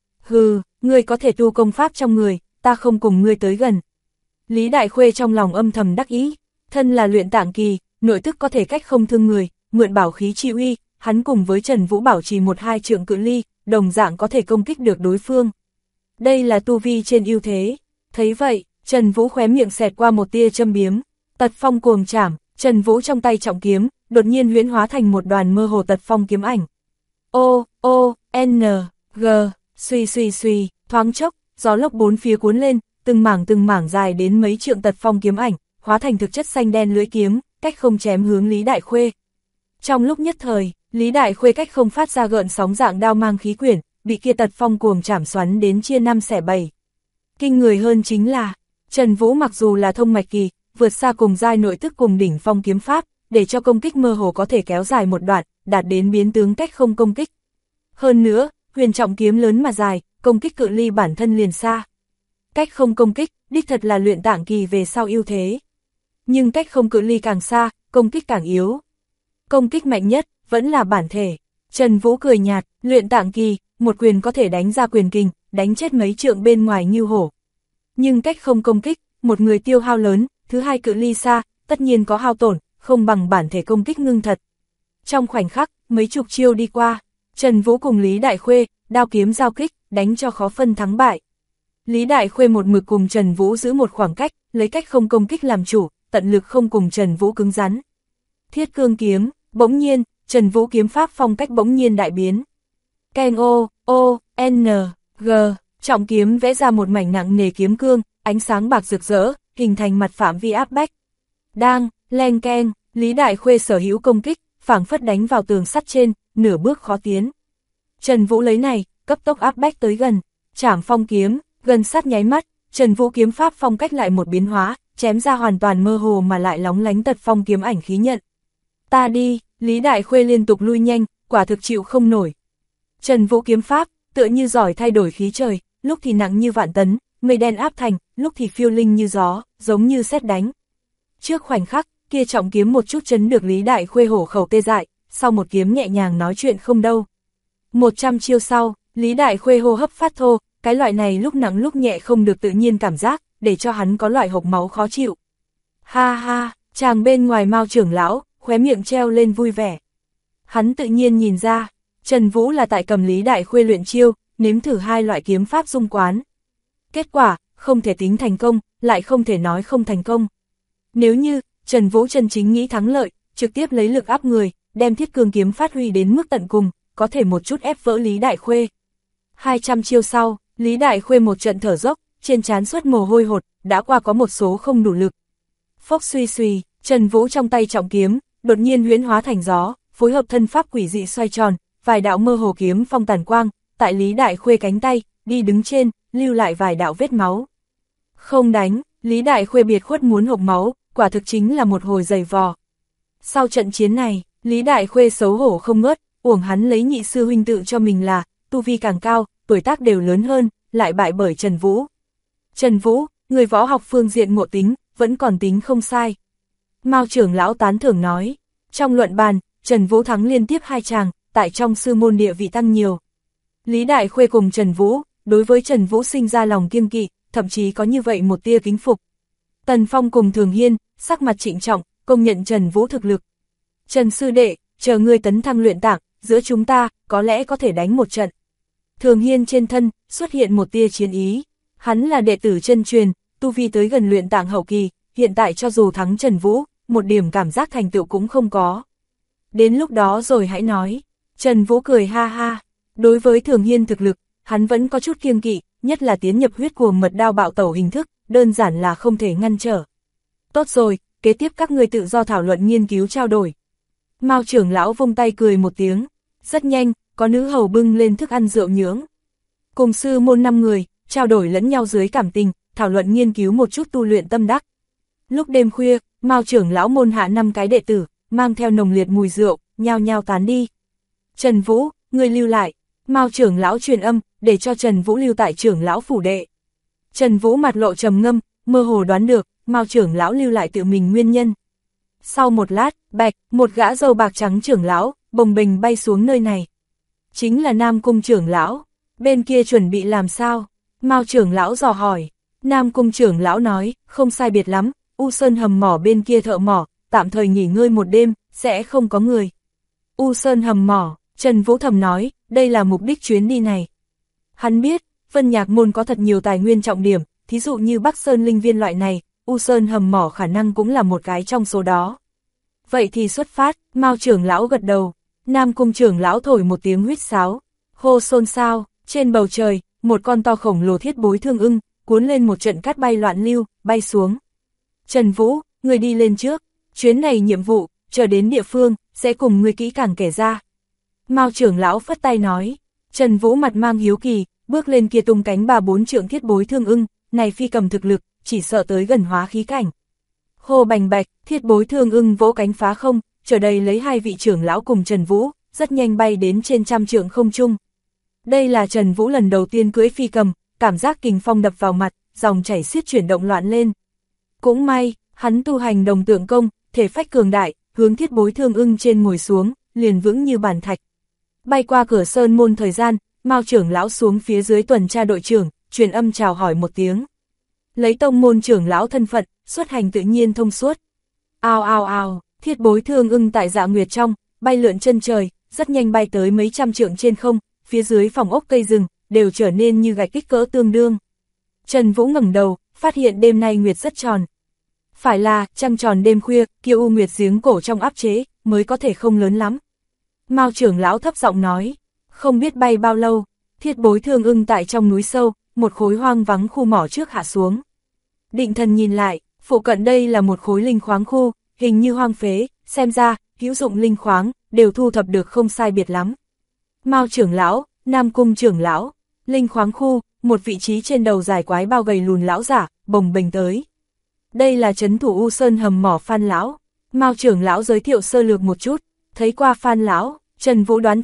Speaker 1: Hừ, ngươi có thể tu công pháp trong người, ta không cùng ngươi tới gần. Lý Đại Khuê trong lòng âm thầm đắc ý, thân là luyện tạng kỳ, nội tức có thể cách không thương người, mượn bảo khí chi uy, hắn cùng với Trần Vũ bảo trì 1-2 trượng cự ly, đồng dạng có thể công kích được đối phương. Đây là tu vi trên ưu thế. Thấy vậy, Trần Vũ khóe miệng xẹt qua một tia châm biếm, tật phong cuồng trảm, Trần Vũ trong tay trọng kiếm, đột nhiên huyễn hóa thành một đoàn mơ hồ tật phong kiếm ảnh. O, O, N, G, suy suy suy, thoáng chốc, gió lốc bốn phía cuốn lên, từng mảng dài đến mấy trượng tật phong kiếm ảnh, hóa thành thực chất xanh đen lưỡi kiếm, cách không chém hướng Lý Đại Khuê. Trong lúc nhất thời, Lý Đại Khuê cách không phát ra gợn sóng dạng đao mang khí quyển, bị kia tật phong cuồng trảm xoắn đến chia 5 xẻ 7. Kinh người hơn chính là, Trần Vũ mặc dù là thông mạch kỳ, vượt xa cùng giai nội tức cùng đỉnh phong kiếm pháp, để cho công kích mơ hồ có thể kéo dài một đoạn, đạt đến biến tướng cách không công kích. Hơn nữa, huyền trọng kiếm lớn mà dài, công kích cự ly bản thân liền xa. Cách không công kích, đích thật là luyện tạng kỳ về sau ưu thế. Nhưng cách không cự ly càng xa, công kích càng yếu. Công kích mạnh nhất, vẫn là bản thể. Trần Vũ cười nhạt, luyện tạng kỳ, một quyền có thể đánh ra quyền kình, đánh chết mấy trượng bên ngoài như hổ. Nhưng cách không công kích, một người tiêu hao lớn, thứ hai cự ly xa, tất nhiên có hao tổn, không bằng bản thể công kích ngưng thật. Trong khoảnh khắc, mấy chục chiêu đi qua, Trần Vũ cùng Lý Đại Khuê, đao kiếm giao kích, đánh cho khó phân thắng bại. Lý Đại Khuê một mực cùng Trần Vũ giữ một khoảng cách, lấy cách không công kích làm chủ, tận lực không cùng Trần Vũ cứng rắn. Thiết cương kiếm, bỗng nhiên, Trần Vũ kiếm pháp phong cách bỗng nhiên đại biến. Keng O, N, G, trọng kiếm vẽ ra một mảnh nặng nề kiếm cương, ánh sáng bạc rực rỡ, hình thành mặt phạm vi áp bách. Đang, leng keng, Lý Đại Khuê sở hữu công kích, phảng phất đánh vào tường sắt trên, nửa bước khó tiến. Trần Vũ lấy này, cấp tốc áp bách tới gần, trảm phong kiếm, gần sát nháy mắt, Trần Vũ kiếm pháp phong cách lại một biến hóa, chém ra hoàn toàn mơ hồ mà lại lóng lánh tật phong kiếm ảnh khí nhận. Ta đi, Lý Đại Khuê liên tục lui nhanh, quả thực chịu không nổi. Trần Vũ kiếm pháp, tựa như giỏi thay đổi khí trời, lúc thì nặng như vạn tấn, mây đen áp thành, lúc thì phiêu linh như gió, giống như sét đánh. Trước khoảnh khắc, kia trọng kiếm một chút chấn được Lý Đại Khuê hổ khẩu tê dại, sau một kiếm nhẹ nhàng nói chuyện không đâu. 100 chiêu sau, Lý Đại Khuê hô hấp phát thô, cái loại này lúc nặng lúc nhẹ không được tự nhiên cảm giác, để cho hắn có loại hộc máu khó chịu. Ha ha, chàng bên ngoài Mao trưởng lão, khóe miệng treo lên vui vẻ. Hắn tự nhiên nhìn ra, Trần Vũ là tại cầm Lý Đại Khuê luyện chiêu, nếm thử hai loại kiếm pháp dung quán. Kết quả, không thể tính thành công, lại không thể nói không thành công. Nếu như, Trần Vũ chân chính nghĩ thắng lợi, trực tiếp lấy lực áp người, đem thiết cương kiếm phát huy đến mức tận cùng, có thể một chút ép vỡ Lý Đại Khuê. 200 chiêu sau, Lý Đại Khuê một trận thở dốc, trên trán xuất mồ hôi hột, đã qua có một số không đủ lực. Phốc suy suy, Trần Vũ trong tay trọng kiếm, đột nhiên huyễn hóa thành gió, phối hợp thân pháp quỷ dị xoay tròn, vài đạo mơ hồ kiếm phong tàn quang, tại Lý Đại Khuê cánh tay, đi đứng trên, lưu lại vài đạo vết máu. Không đánh, Lý Đại Khuê biệt khuất muốn hộc máu, quả thực chính là một hồi giày vò. Sau trận chiến này, Lý Đại Khuê xấu hổ không ngớt, uổng hắn lấy nhị sư huynh tự cho mình là, tu vi càng cao, tuổi tác đều lớn hơn, lại bại bởi Trần Vũ. Trần Vũ, người võ học phương diện ngộ tính, vẫn còn tính không sai. Mao trưởng lão tán thưởng nói, trong luận bàn, Trần Vũ thắng liên tiếp 2 tràng, tại trong sư môn địa vị tăng nhiều. Lý Đại Khuê cùng Trần Vũ, đối với Trần Vũ sinh ra lòng kiêng kỵ, thậm chí có như vậy một tia kính phục. Tần Phong cùng Thường Hiên, sắc mặt trịnh trọng, công nhận Trần Vũ thực lực. Trần sư đệ, chờ ngươi tấn thăng luyện tạng, giữa chúng ta, có lẽ có thể đánh một trận. Thường Hiên trên thân, xuất hiện một tia chiến ý. Hắn là đệ tử chân truyền, tu vi tới gần luyện tạng hậu kỳ, hiện tại cho dù thắng Trần Vũ, một điểm cảm giác thành tựu cũng không có. Đến lúc đó rồi hãy nói. Trần Vũ cười ha ha. Đối với Thường Hiên thực lực, hắn vẫn có chút kiêng kỵ, nhất là tiến nhập huyết cuồng mật đao bạo tẩu hình thức, đơn giản là không thể ngăn trở. Tốt rồi, kế tiếp các ngươi tự do thảo luận nghiên cứu trao đổi. Mao trưởng lão vung tay cười một tiếng. Rất nhanh, có nữ hầu bưng lên thức ăn rượu nhưỡng. Cùng sư môn 5 người, trao đổi lẫn nhau dưới cảm tình, thảo luận nghiên cứu một chút tu luyện tâm đắc. Lúc đêm khuya, Mao trưởng lão môn hạ 5 cái đệ tử, mang theo nồng liệt mùi rượu, nhao nhao tán đi. Trần Vũ, ngươi lưu lại. Mao trưởng lão truyền âm, để cho Trần Vũ lưu tại trưởng lão phủ đệ. Trần Vũ mặt lộ trầm ngâm, mơ hồ đoán được, Mao trưởng lão lưu lại tự mình nguyên nhân. Sau một lát, bạch, một gã râu bạc trắng trưởng lão, bồng bềnh bay xuống nơi này. Chính là Nam Cung trưởng lão. Bên kia chuẩn bị làm sao? Mao trưởng lão dò hỏi. Nam Cung trưởng lão nói, không sai biệt lắm, U Sơn hầm mỏ bên kia thợ mỏ, tạm thời nghỉ ngơi một đêm, sẽ không có người. U Sơn hầm mỏ, Trần Vũ thầm nói, đây là mục đích chuyến đi này. Hắn biết, Vân Nhạc Môn có thật nhiều tài nguyên trọng điểm, thí dụ như Bắc Sơn linh viên loại này, U Sơn hầm mỏ khả năng cũng là một cái trong số đó. Vậy thì xuất phát, Mao trưởng lão gật đầu. Nam Cung trưởng lão thổi một tiếng huýt sáo. Hô xôn xao, trên bầu trời, một con to khổng lồ thiết bối thương ưng, cuốn lên một trận cát bay loạn lưu, bay xuống. Trần Vũ, người đi lên trước, chuyến này nhiệm vụ, chờ đến địa phương, sẽ cùng người kỹ càng kể ra. Mao trưởng lão phất tay nói. Trần Vũ mặt mang hiếu kỳ, bước lên kia tung cánh 3-4 trượng thiết bối thương ưng, này phi cầm thực lực, chỉ sợ tới gần hóa khí cảnh. Hô bành bạch, thiết bối thương ưng vỗ cánh phá không, chờ đây lấy 2 vị trưởng lão cùng Trần Vũ, rất nhanh bay đến trên 100 trượng không trung. Đây là Trần Vũ lần đầu tiên cưỡi phi cầm, cảm giác kình phong đập vào mặt, dòng chảy xiết chuyển động loạn lên. Cũng may, hắn tu hành đồng tượng công, thể phách cường đại, hướng thiết bối thương ưng trên ngồi xuống, liền vững như bàn thạch. Bay qua cửa sơn môn thời gian, Mao trưởng lão xuống phía dưới tuần tra đội trưởng, truyền âm chào hỏi một tiếng. Lấy tông môn trưởng lão thân phận, xuất hành tự nhiên thông suốt. Ao ao ao, thiết bối thương ưng tại Dạ Nguyệt trong, bay lượn chân trời, rất nhanh bay tới mấy trăm trượng trên không, phía dưới phòng ốc cây rừng, đều trở nên như gạch kích cỡ tương đương. Trần Vũ ngẩng đầu, phát hiện đêm nay nguyệt rất tròn. Phải là, trăng tròn đêm khuya, kia u nguyệt giếng cổ trong áp chế, mới có thể không lớn lắm. Mao trưởng lão thấp giọng nói, không biết bay bao lâu, thiết bối thương ưng tại trong núi sâu, một khối hoang vắng khu mỏ trước hạ xuống. Định thần nhìn lại, phụ cận đây là một khối linh khoáng khu, hình như hoang phế, xem ra, hữu dụng linh khoáng, đều thu thập được không sai biệt lắm. Mao trưởng lão, Nam Cung trưởng lão, linh khoáng khu, một vị trí trên đầu dài quái bao gầy lùn lão giả, bồng bềnh tới. Đây là trấn thủ U Sơn hầm mỏ Phan lão. Mao trưởng lão giới thiệu sơ lược một chút, thấy qua Phan lão, Trần Vũ đoán chừng,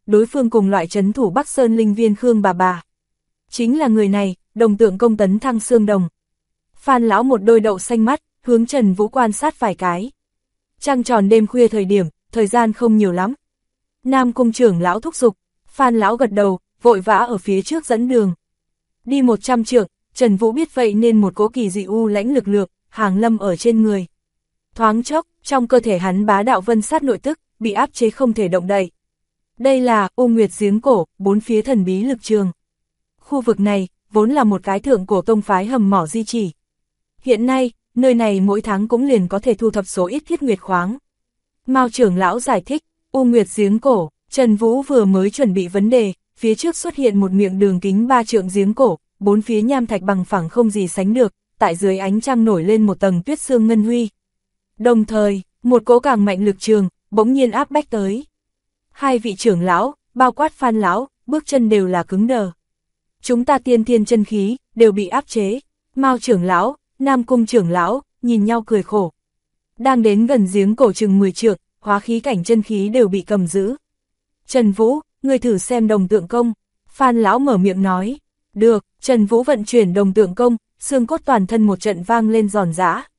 Speaker 1: đối phương cùng loại trấn thủ Bắc Sơn linh viên Khương bà. Chính là người này, đồng tượng công tấn thăng xương đồng. Phan lão một đôi đậu xanh mắt, hướng Trần Vũ quan sát vài cái. Trăng tròn đêm khuya thời điểm, thời gian không nhiều lắm. Nam cung trưởng lão thúc giục, Phan lão gật đầu, vội vã ở phía trước dẫn đường. Đi 100 trượng, Trần Vũ biết vậy nên một cỗ kỳ dị u lãnh lực lượng, hàng lâm ở trên người. Thoáng chốc, trong cơ thể hắn bá đạo vân sát nội tức, bị áp chế không thể động đậy. Đây là U Nguyệt giếng cổ, bốn phía thần bí lực trường. Khu vực này, vốn là một cái thượng cổ tông phái hầm mỏ di chỉ. Hiện nay, nơi này mỗi tháng cũng liền có thể thu thập số ít thiết nguyệt khoáng. Mao trưởng lão giải thích, U Nguyệt giếng cổ, Trần Vũ vừa mới chuẩn bị vấn đề, phía trước xuất hiện một miệng đường kính 3 trượng giếng cổ, bốn phía nham thạch bằng phẳng không gì sánh được, tại dưới ánh trăng nổi lên một tầng tuyết sương ngân huy. Đồng thời, một cỗ càng mạnh lực trường, bỗng nhiên áp bách tới. Hai vị trưởng lão, bao quát Phan lão, bước chân đều là cứng đờ. Chúng ta tiên thiên chân khí, đều bị áp chế. Mao trưởng lão, Nam cung trưởng lão, nhìn nhau cười khổ. Đang đến gần giếng cổ chừng 10 trượng, hóa khí cảnh chân khí đều bị cầm giữ. Trần Vũ, ngươi thử xem đồng tượng công. Phan lão mở miệng nói. Được, Trần Vũ vận chuyển đồng tượng công, xương cốt toàn thân một trận vang lên giòn giã.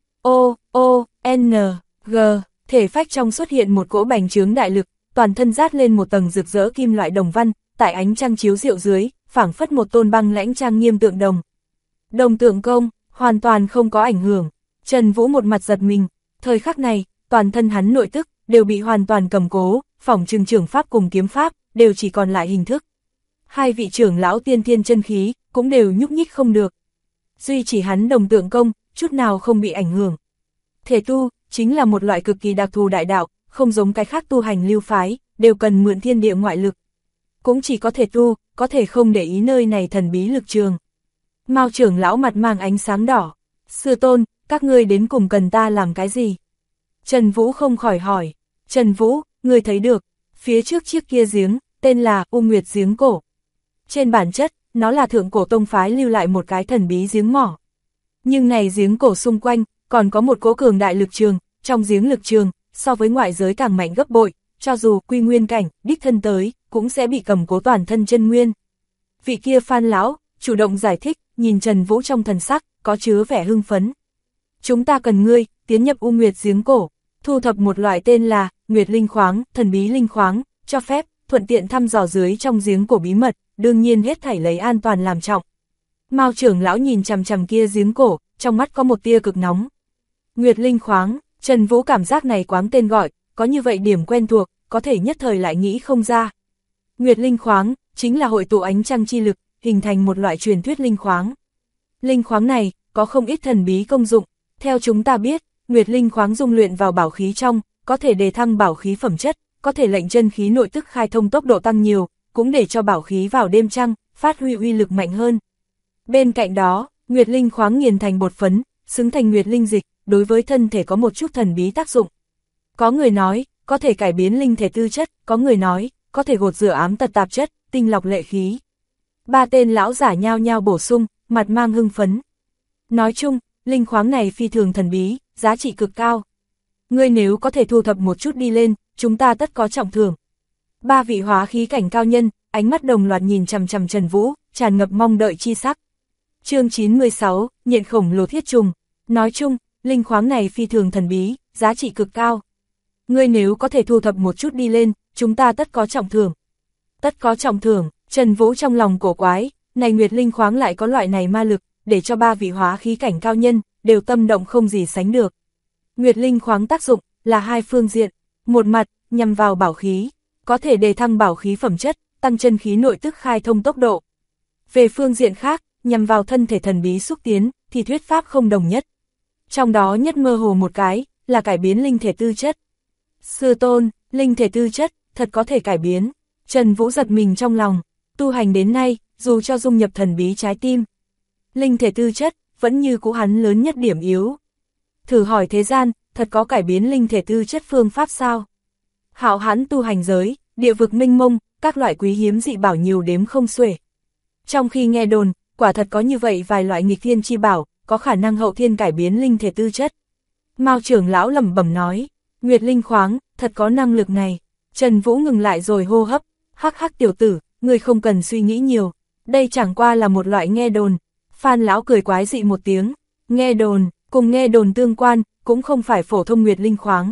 Speaker 1: G, thể phách trong xuất hiện một cỗ bành trướng đại lực, toàn thân rát lên một tầng rực rỡ kim loại đồng văn, tại ánh trăng chiếu rượu dưới, phảng phất một tôn băng lãnh trang nghiêm tượng đồng. Đồng tượng công, hoàn toàn không có ảnh hưởng. Trần Vũ một mặt giật mình, thời khắc này, toàn thân hắn nội tức, đều bị hoàn toàn cầm cố, phỏng chừng trưởng pháp cùng kiếm pháp, đều chỉ còn lại hình thức. Hai vị trưởng lão tiên thiên chân khí, cũng đều nhúc nhích không được. Duy chỉ hắn đồng tượng công, chút nào không bị ảnh hưởng. Thể tu, chính là một loại cực kỳ đặc thù đại đạo, không giống cái khác tu hành lưu phái, đều cần mượn thiên địa ngoại lực. Cũng chỉ có thể tu, có thể không để ý nơi này thần bí lực trường. Mao trưởng lão mặt mang ánh sáng đỏ. Sư tôn, các ngươi đến cùng cần ta làm cái gì? Trần Vũ không khỏi hỏi. Trần Vũ, ngươi thấy được, phía trước chiếc kia giếng, tên là U Nguyệt giếng cổ. Trên bản chất, nó là thượng cổ tông phái lưu lại một cái thần bí giếng mỏ. Nhưng này giếng cổ xung quanh, còn có một cỗ cường đại lực trường, trong giếng lực trường, so với ngoại giới càng mạnh gấp bội, cho dù quy nguyên cảnh, đích thân tới, cũng sẽ bị cầm cố toàn thân chân nguyên. Vị kia Phan lão, chủ động giải thích, nhìn Trần Vũ trong thần sắc, có chứa vẻ hưng phấn. Chúng ta cần ngươi, tiến nhập U Nguyệt giếng cổ, thu thập một loại tên là Nguyệt linh khoáng, thần bí linh khoáng, cho phép, thuận tiện thăm dò dưới trong giếng cổ bí mật, đương nhiên hết thảy lấy an toàn làm trọng. Mao trưởng lão nhìn chằm chằm kia giếng cổ, trong mắt có một tia cực nóng. Nguyệt linh khoáng, Trần Vũ cảm giác này quáng tên gọi, có như vậy điểm quen thuộc, có thể nhất thời lại nghĩ không ra. Nguyệt linh khoáng, chính là hội tụ ánh trăng chi lực, hình thành một loại truyền thuyết linh khoáng. Linh khoáng này, có không ít thần bí công dụng, theo chúng ta biết, Nguyệt linh khoáng dung luyện vào bảo khí trong, có thể đề thăng bảo khí phẩm chất, có thể lệnh chân khí nội tức khai thông tốc độ tăng nhiều, cũng để cho bảo khí vào đêm trăng, phát huy uy lực mạnh hơn. Bên cạnh đó, Nguyệt linh khoáng nghiền thành bột phấn, xứng thành Nguyệt linh dịch, đối với thân thể có một chút thần bí tác dụng. Có người nói, có thể cải biến linh thể tư chất, có người nói, có thể gột rửa ám tật tạp chất, tinh lọc lệ khí. Ba tên lão giả nhao nhao bổ sung, mặt mang hưng phấn. Nói chung, linh khoáng này phi thường thần bí, giá trị cực cao. Ngươi nếu có thể thu thập một chút đi lên, chúng ta tất có trọng thưởng. Ba vị hóa khí cảnh cao nhân, ánh mắt đồng loạt nhìn chằm chằm Trần Vũ, tràn ngập mong đợi chi sắc. Chương 96, nhện khổng lồ thiết trùng. Nói chung, linh khoáng này phi thường thần bí, giá trị cực cao. Ngươi nếu có thể thu thập một chút đi lên, chúng ta tất có trọng thưởng. Tất có trọng thưởng, Trần Vũ trong lòng cổ quái, này Nguyệt linh khoáng lại có loại này ma lực, để cho ba vị hóa khí cảnh cao nhân, đều tâm động không gì sánh được. Nguyệt linh khoáng tác dụng, là hai phương diện, một mặt, nhằm vào bảo khí, có thể đề thăng bảo khí phẩm chất, tăng chân khí nội tức khai thông tốc độ. Về phương diện khác, nhằm vào thân thể thần bí xúc tiến, thì thuyết pháp không đồng nhất. Trong đó nhất mơ hồ một cái, là cải biến linh thể tư chất. Sư tôn, linh thể tư chất, thật có thể cải biến. Trần Vũ giật mình trong lòng, tu hành đến nay, dù cho dung nhập thần bí trái tim. Linh thể tư chất, vẫn như cũ hắn lớn nhất điểm yếu. Thử hỏi thế gian, thật có cải biến linh thể tư chất phương pháp sao? Hạo hãn tu hành giới, địa vực mênh mông, các loại quý hiếm dị bảo nhiều đếm không xuể. Trong khi nghe đồn, quả thật có như vậy vài loại nghịch thiên chi bảo, có khả năng hậu thiên cải biến linh thể tư chất. Mao trưởng lão lẩm bẩm nói, Nguyệt linh khoáng, thật có năng lực này. Trần Vũ ngừng lại rồi hô hấp, Hắc hắc tiểu tử, ngươi không cần suy nghĩ nhiều, đây chẳng qua là một loại nghe đồn. Phan lão cười quái dị một tiếng, nghe đồn, cùng nghe đồn tương quan, cũng không phải phổ thông nguyệt linh khoáng,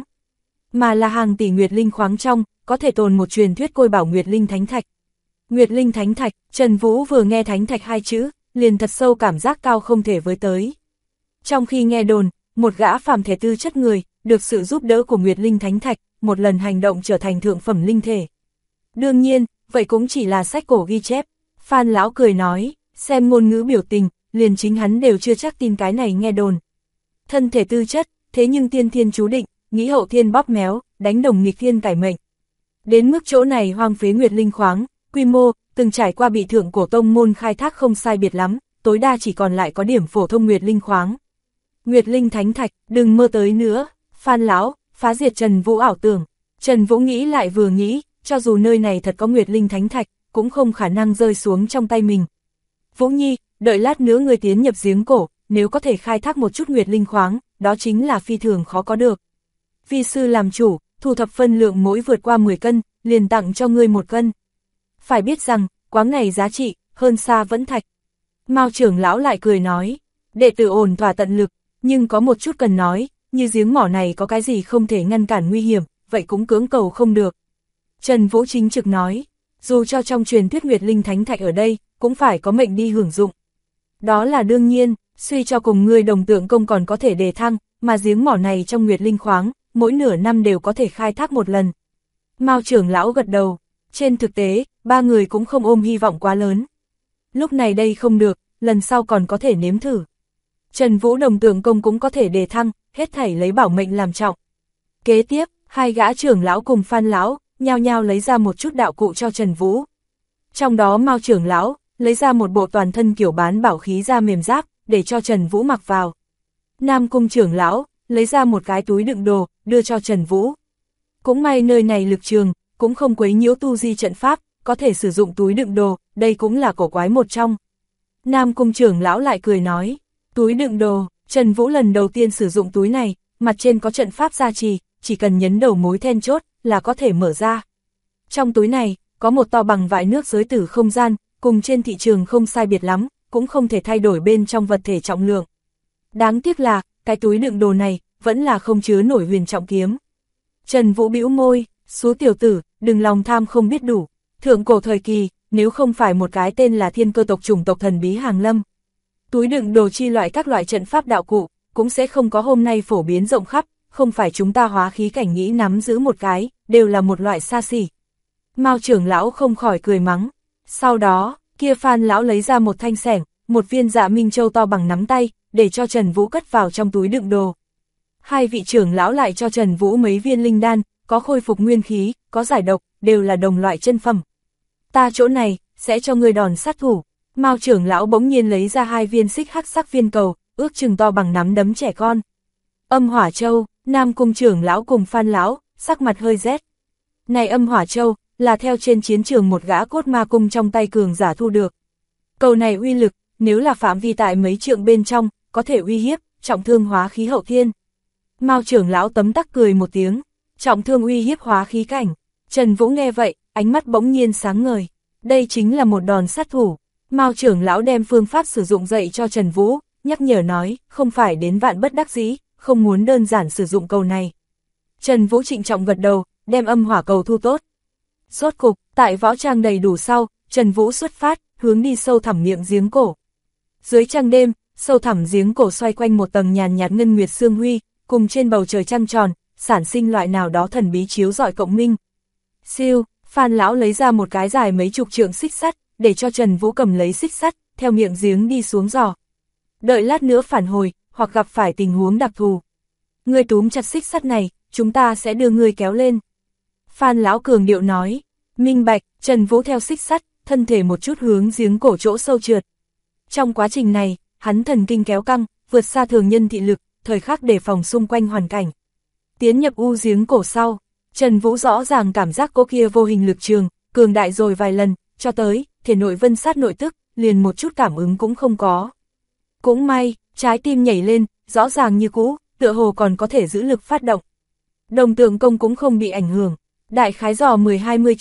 Speaker 1: mà là hàng tỷ nguyệt linh khoáng trong, có thể tồn một truyền thuyết côi bảo nguyệt linh thánh thạch. Nguyệt linh thánh thạch, Trần Vũ vừa nghe thánh thạch hai chữ, liền thật sâu cảm giác cao không thể với tới. Trong khi nghe đồn, một gã phàm thể tư chất người, được sự giúp đỡ của nguyệt linh thánh thạch, một lần hành động trở thành thượng phẩm linh thể. Đương nhiên, vậy cũng chỉ là sách cổ ghi chép. Phan lão cười nói, xem ngôn ngữ biểu tình, liền chính hắn đều chưa chắc tin cái này nghe đồn. Thân thể tư chất, thế nhưng tiên thiên chú định, nghĩ hậu thiên bóp méo, đánh đồng nghịch thiên cải mệnh. Đến mức chỗ này hoang phế nguyệt linh khoáng, quy mô, từng trải qua bị thượng cổ tông môn khai thác không sai biệt lắm, tối đa chỉ còn lại có điểm phổ thông nguyệt linh khoáng. Nguyệt linh thánh thạch, đừng mơ tới nữa. Phan lão, phá diệt Trần Vũ ảo tưởng. Trần Vũ nghĩ lại vừa nghĩ, cho dù nơi này thật có nguyệt linh thánh thạch, cũng không khả năng rơi xuống trong tay mình. Vũ Nhi, đợi lát nữa người tiến nhập giếng cổ, nếu có thể khai thác một chút nguyệt linh khoáng, đó chính là phi thường khó có được. Vi sư làm chủ, thu thập phân lượng mỗi vượt qua 10 cân, liền tặng cho ngươi 1 cân. Phải biết rằng, quáng này giá trị, hơn xa vẫn thạch. Mao trưởng lão lại cười nói, đệ tử ổn thỏa tận lực, nhưng có một chút cần nói, như giếng mỏ này có cái gì không thể ngăn cản nguy hiểm, vậy cũng cưỡng cầu không được. Trần Vũ chính trực nói, dù cho trong truyền thuyết nguyệt linh thánh thạch ở đây, cũng phải có mệnh đi hưởng dụng. Đó là đương nhiên, suy cho cùng ngươi đồng tượng công còn có thể đề thăng, mà giếng mỏ này trong nguyệt linh khoáng, mỗi nửa năm đều có thể khai thác một lần. Mao trưởng lão gật đầu, trên thực tế, ba người cũng không ôm hy vọng quá lớn. Lúc này đây không được, lần sau còn có thể nếm thử. Trần Vũ đồng tượng công cũng có thể đề thăng, hết thảy lấy bảo mệnh làm trọng. Kế tiếp, hai gã trưởng lão cùng Phan lão, nhao nhao lấy ra một chút đạo cụ cho Trần Vũ. Trong đó Mao trưởng lão, lấy ra một bộ toàn thân kiểu bán bảo khí da mềm giáp, để cho Trần Vũ mặc vào. Nam Cung trưởng lão, lấy ra một cái túi đựng đồ, đưa cho Trần Vũ. Cũng may nơi này lực trường, cũng không quấy nhiễu tu di trận pháp, có thể sử dụng túi đựng đồ, đây cũng là cổ quái một trong. Nam Cung trưởng lão lại cười nói, túi đựng đồ, Trần Vũ lần đầu tiên sử dụng túi này, mặt trên có trận pháp gia trì, chỉ cần nhấn đầu mối then chốt, là có thể mở ra. Trong túi này, có một to bằng vại nước giới tử không gian, cùng trên thị trường không sai biệt lắm, cũng không thể thay đổi bên trong vật thể trọng lượng. Đáng tiếc là, cái túi đựng đồ này, vẫn là không chứa nổi huyền trọng kiếm. Trần Vũ bĩu môi, số tiểu tử, đừng lòng tham không biết đủ. Thượng cổ thời kỳ, nếu không phải một cái tên là thiên cơ tộc chủng tộc thần bí hàng lâm, túi đựng đồ chi loại các loại trận pháp đạo cụ, cũng sẽ không có hôm nay phổ biến rộng khắp, không phải chúng ta hóa khí cảnh nghĩ nắm giữ một cái, đều là một loại xa xỉ. Mao trưởng lão không khỏi cười mắng. Sau đó, kia Phan lão lấy ra một thanh xẻng, một viên Dạ Minh Châu to bằng nắm tay, để cho Trần Vũ cất vào trong túi đựng đồ. Hai vị trưởng lão lại cho Trần Vũ mấy viên linh đan, có khôi phục nguyên khí, có giải độc, đều là đồng loại chân phẩm. Ta chỗ này, sẽ cho ngươi đòn sát thủ. Mao trưởng lão bỗng nhiên lấy ra 2 viên xích hắc sắc viên cầu, ước chừng to bằng nắm đấm trẻ con. Âm hỏa châu, Nam Cung trưởng lão cùng Phan lão, sắc mặt hơi rét. Này âm hỏa châu, là theo trên chiến trường một gã cốt ma cung trong tay cường giả thu được. Cầu này uy lực, nếu là phạm vi tại mấy trượng bên trong, có thể uy hiếp, trọng thương hóa khí hậu thiên. Mao trưởng lão tấm tắc cười một tiếng, trọng thương uy hiếp hóa khí cảnh. Trần Vũ nghe vậy, ánh mắt bỗng nhiên sáng ngời. Đây chính là một đòn sát thủ. Mao trưởng lão đem phương pháp sử dụng dạy cho Trần Vũ, nhắc nhở nói, không phải đến vạn bất đắc dĩ, không muốn đơn giản sử dụng cầu này. Trần Vũ trịnh trọng gật đầu, đem âm hỏa cầu thu tốt. Rốt cục, tại võ trang đầy đủ sau, Trần Vũ xuất phát, hướng đi sâu thẳm miệng giếng cổ. Dưới trăng đêm, sâu thẳm giếng cổ xoay quanh một tầng nhàn nhạt ngân nguyệt sương huy, cùng trên bầu trời trăng tròn, sản sinh loại nào đó thần bí chiếu rọi cộng minh. Siêu, Phan lão lấy ra một cái dài mấy chục trượng xích sắt, để cho Trần Vũ cầm lấy xích sắt, theo miệng giếng đi xuống giò. Đợi lát nữa phản hồi, hoặc gặp phải tình huống đặc thù. Ngươi túm chặt xích sắt này, chúng ta sẽ đưa ngươi kéo lên. Phan lão cường điệu nói, minh bạch. Trần Vũ theo xích sắt, thân thể một chút hướng giếng cổ chỗ sâu trượt. Trong quá trình này, hắn thần kinh kéo căng, vượt xa thường nhân thị lực, thời khắc đề phòng xung quanh hoàn cảnh. Tiến nhập u giếng cổ sau, Trần Vũ rõ ràng cảm giác cô kia vô hình lực trường, cường đại rồi vài lần, cho tới, thể nội vân sát nội tức, liền một chút cảm ứng cũng không có. Cũng may, trái tim nhảy lên, rõ ràng như cũ, tựa hồ còn có thể giữ lực phát động. Đồng tượng công cũng không bị ảnh hưởng, đại khái dò 10-20 trượng,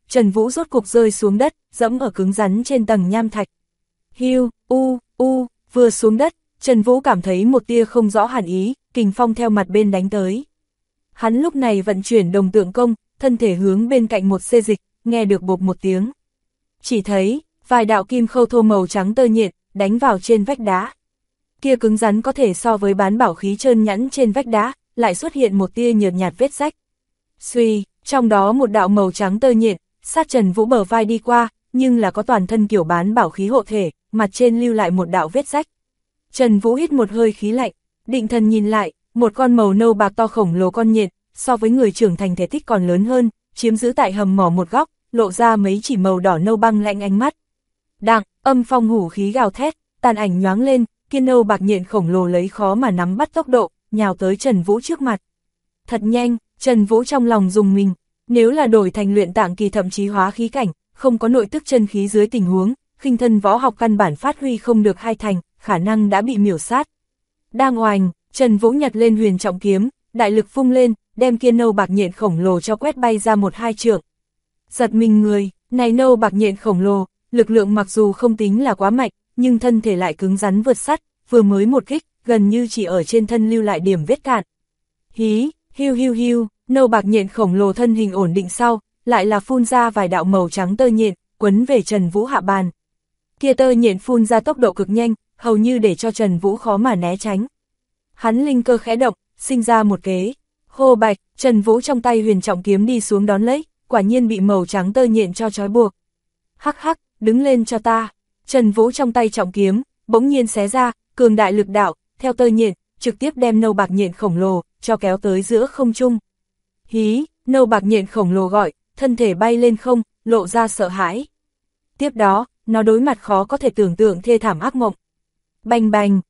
Speaker 1: Trần Vũ rốt cục rơi xuống đất, dẫm ở cứng rắn trên tầng nham thạch. Hiu, vừa xuống đất, Trần Vũ cảm thấy một tia không rõ hàn ý, kình phong theo mặt bên đánh tới. Hắn lúc này vận chuyển đồng tượng công, thân thể hướng bên cạnh một xê dịch, nghe được bộp một tiếng. Chỉ thấy, vài đạo kim khâu thô màu trắng tơ nhện, đánh vào trên vách đá. Kia cứng rắn có thể so với bán bảo khí trơn nhẵn trên vách đá, lại xuất hiện một tia nhợt nhạt vết rách. Xuy, trong đó một đạo màu trắng tơ nhện, sát Trần Vũ bờ vai đi qua, nhưng là có toàn thân kiểu bán bảo khí hộ thể, mặt trên lưu lại một đạo vết rách. Trần Vũ hít một hơi khí lạnh, định thần nhìn lại, một con màu nâu bạc to khổng lồ con nhện, so với người trưởng thành thể tích còn lớn hơn, chiếm giữ tại hầm mỏ một góc, lộ ra mấy chỉ màu đỏ nâu băng lạnh ánh mắt. Đặng, âm phong hủ khí gào thét, tàn ảnh nhoáng lên, kia nâu bạc nhện khổng lồ lấy khó mà nắm bắt tốc độ, nhào tới Trần Vũ trước mặt. Thật nhanh, Trần Vũ trong lòng rùng mình, nếu là đổi thành luyện tạng kỳ thậm chí hóa khí cảnh, không có nội tức chân khí dưới tình huống, khinh thân võ học căn bản phát huy không được hai thành, khả năng đã bị miểu sát. Đang oành, Trần Vũ nhặt lên huyền trọng kiếm, đại lực vung lên, đem kia nâu bạc nhện khổng lồ cho quét bay ra 1-2 trượng. Giật mình người, này nâu bạc nhện khổng lồ, lực lượng mặc dù không tính là quá mạnh, nhưng thân thể lại cứng rắn vượt sắt, vừa mới một kích, gần như chỉ ở trên thân lưu lại điểm vết cạn. Hí, hiu, nâu bạc nhện khổng lồ thân hình ổn định sau, lại là phun ra vài đạo màu trắng tơ nhện, quấn về Trần Vũ hạ bàn. Kia tơ nhện phun ra tốc độ cực nhanh, hầu như để cho Trần Vũ khó mà né tránh. Hắn linh cơ khẽ động, sinh ra một kế. Hô bạch, Trần Vũ trong tay huyền trọng kiếm đi xuống đón lấy, quả nhiên bị màu trắng tơ nhện cho trói buộc. Hắc hắc, đứng lên cho ta. Trần Vũ trong tay trọng kiếm, bỗng nhiên xé ra, cường đại lực đạo, theo tơ nhện, trực tiếp đem nâu bạc nhện khổng lồ, cho kéo tới giữa không trung. Hí, nâu bạc nhện khổng lồ gọi, thân thể bay lên không, lộ ra sợ hãi. Tiếp đó, nó đối mặt khó có thể tưởng tượng thê thảm ác mộng. Bành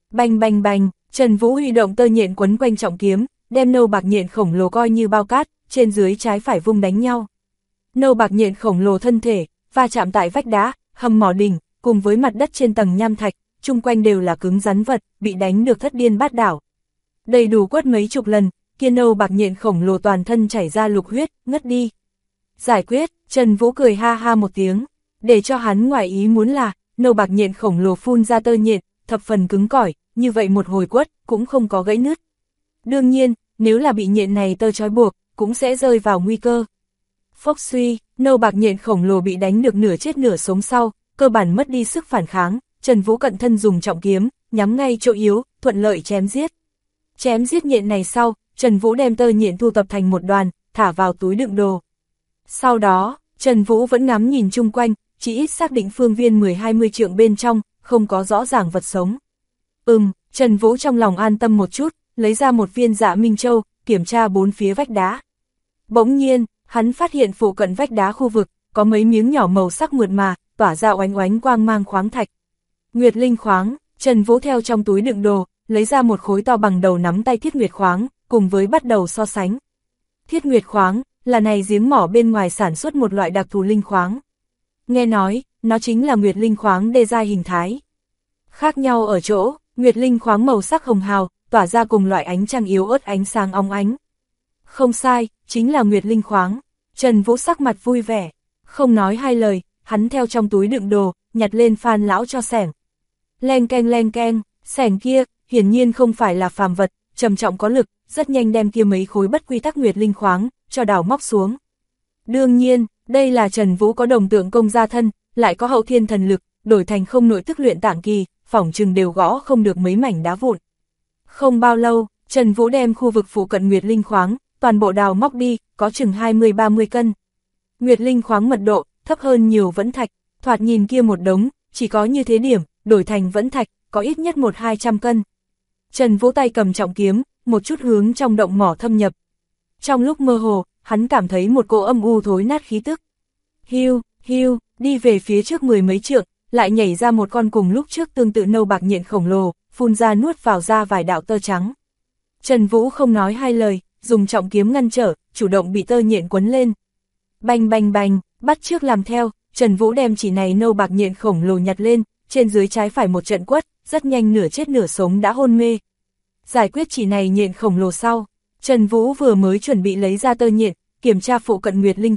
Speaker 1: bành, Trần Vũ huy động tơ nhện quấn quanh trọng kiếm, đem nâu bạc nhện khổng lồ coi như bao cát, trên dưới trái phải vung đánh nhau. Nâu bạc nhện khổng lồ thân thể, va chạm tại vách đá, hầm mỏ đỉnh, cùng với mặt đất trên tầng nham thạch, chung quanh đều là cứng rắn vật, bị đánh được thất điên bát đảo. Đầy đủ quất mấy chục lần, kia nâu bạc nhện khổng lồ toàn thân chảy ra lục huyết, ngất đi. Giải quyết, Trần Vũ cười ha ha một tiếng, để cho hắn ngoài ý muốn là, nâu bạc nhện khổng lồ phun ra tơ nhện, thập phần cứng cỏi, như vậy một hồi quất, cũng không có gãy nứt. Đương nhiên, nếu là bị nhện này tơ trói buộc, cũng sẽ rơi vào nguy cơ. Phốc suy, nâu bạc nhện khổng lồ bị đánh được nửa chết nửa sống sau, cơ bản mất đi sức phản kháng, Trần Vũ cận thân dùng trọng kiếm, nhắm ngay chỗ yếu, thuận lợi chém giết. Chém giết nhện này sau, Trần Vũ đem tơ nhện thu tập thành một đoàn, thả vào túi đựng đồ. Sau đó, Trần Vũ vẫn ngắm nhìn chung quanh, chỉ ít xác định phương viên 10-20 trượng bên trong, không có rõ ràng vật sống. Trần Vũ trong lòng an tâm một chút, lấy ra một viên Dạ Minh Châu, kiểm tra bốn phía vách đá. Bỗng nhiên, hắn phát hiện phụ cận vách đá khu vực, có mấy miếng nhỏ màu sắc mượt mà, tỏa ra oánh oánh quang mang khoáng thạch. Nguyệt linh khoáng, Trần Vũ theo trong túi đựng đồ, lấy ra một khối to bằng đầu nắm tay thiết nguyệt khoáng, cùng với bắt đầu so sánh. Thiết nguyệt khoáng, là này giếng mỏ bên ngoài sản xuất một loại đặc thù linh khoáng. Nghe nói, nó chính là nguyệt linh khoáng đê giai hình thái. Khác nhau ở chỗ, nguyệt linh khoáng màu sắc hồng hào, tỏa ra cùng loại ánh trăng yếu ớt ánh sáng óng ánh. Không sai, chính là nguyệt linh khoáng. Trần Vũ sắc mặt vui vẻ, không nói hai lời, hắn theo trong túi đựng đồ, nhặt lên Phan lão cho xẻng. Len keng, xẻng kia, hiển nhiên không phải là phàm vật, trầm trọng có lực, rất nhanh đem kia mấy khối bất quy tắc nguyệt linh khoáng, cho đào móc xuống. Đương nhiên, đây là Trần Vũ có đồng tượng công gia thân, lại có hậu thiên thần lực, đổi thành không nội tức luyện tạng kỳ, phỏng chừng đều gõ không được mấy mảnh đá vụn. Không bao lâu, Trần Vũ đem khu vực phụ cận nguyệt linh khoáng, toàn bộ đào móc đi, có chừng 20-30 cân. Nguyệt linh khoáng mật độ, thấp hơn nhiều vẫn thạch, thoạt nhìn kia một đống, chỉ có như thế điểm, đổi thành vẫn thạch, có ít nhất 100-200 cân. Trần Vũ tay cầm trọng kiếm, một chút hướng trong động mỏ thâm nhập. Trong lúc mơ hồ, hắn cảm thấy một cỗ âm u thối nát khí tức. Hiu, đi về phía trước 10 mấy trượng, lại nhảy ra một con cùng lúc trước tương tự nâu bạc nhện khổng lồ, phun ra nuốt vào ra vài đạo tơ trắng. Trần Vũ không nói hai lời, dùng trọng kiếm ngăn trở, chủ động bị tơ nhện quấn lên. Bành, bắt trước làm theo, Trần Vũ đem chỉ này nâu bạc nhện khổng lồ nhặt lên, trên dưới trái phải một trận quất, rất nhanh nửa chết nửa sống đã hôn mê. Giải quyết chỉ này nhện khổng lồ sau, Trần Vũ vừa mới chuẩn bị lấy ra tơ nhện, kiểm tra phụ cận nguyệt linh khoáng,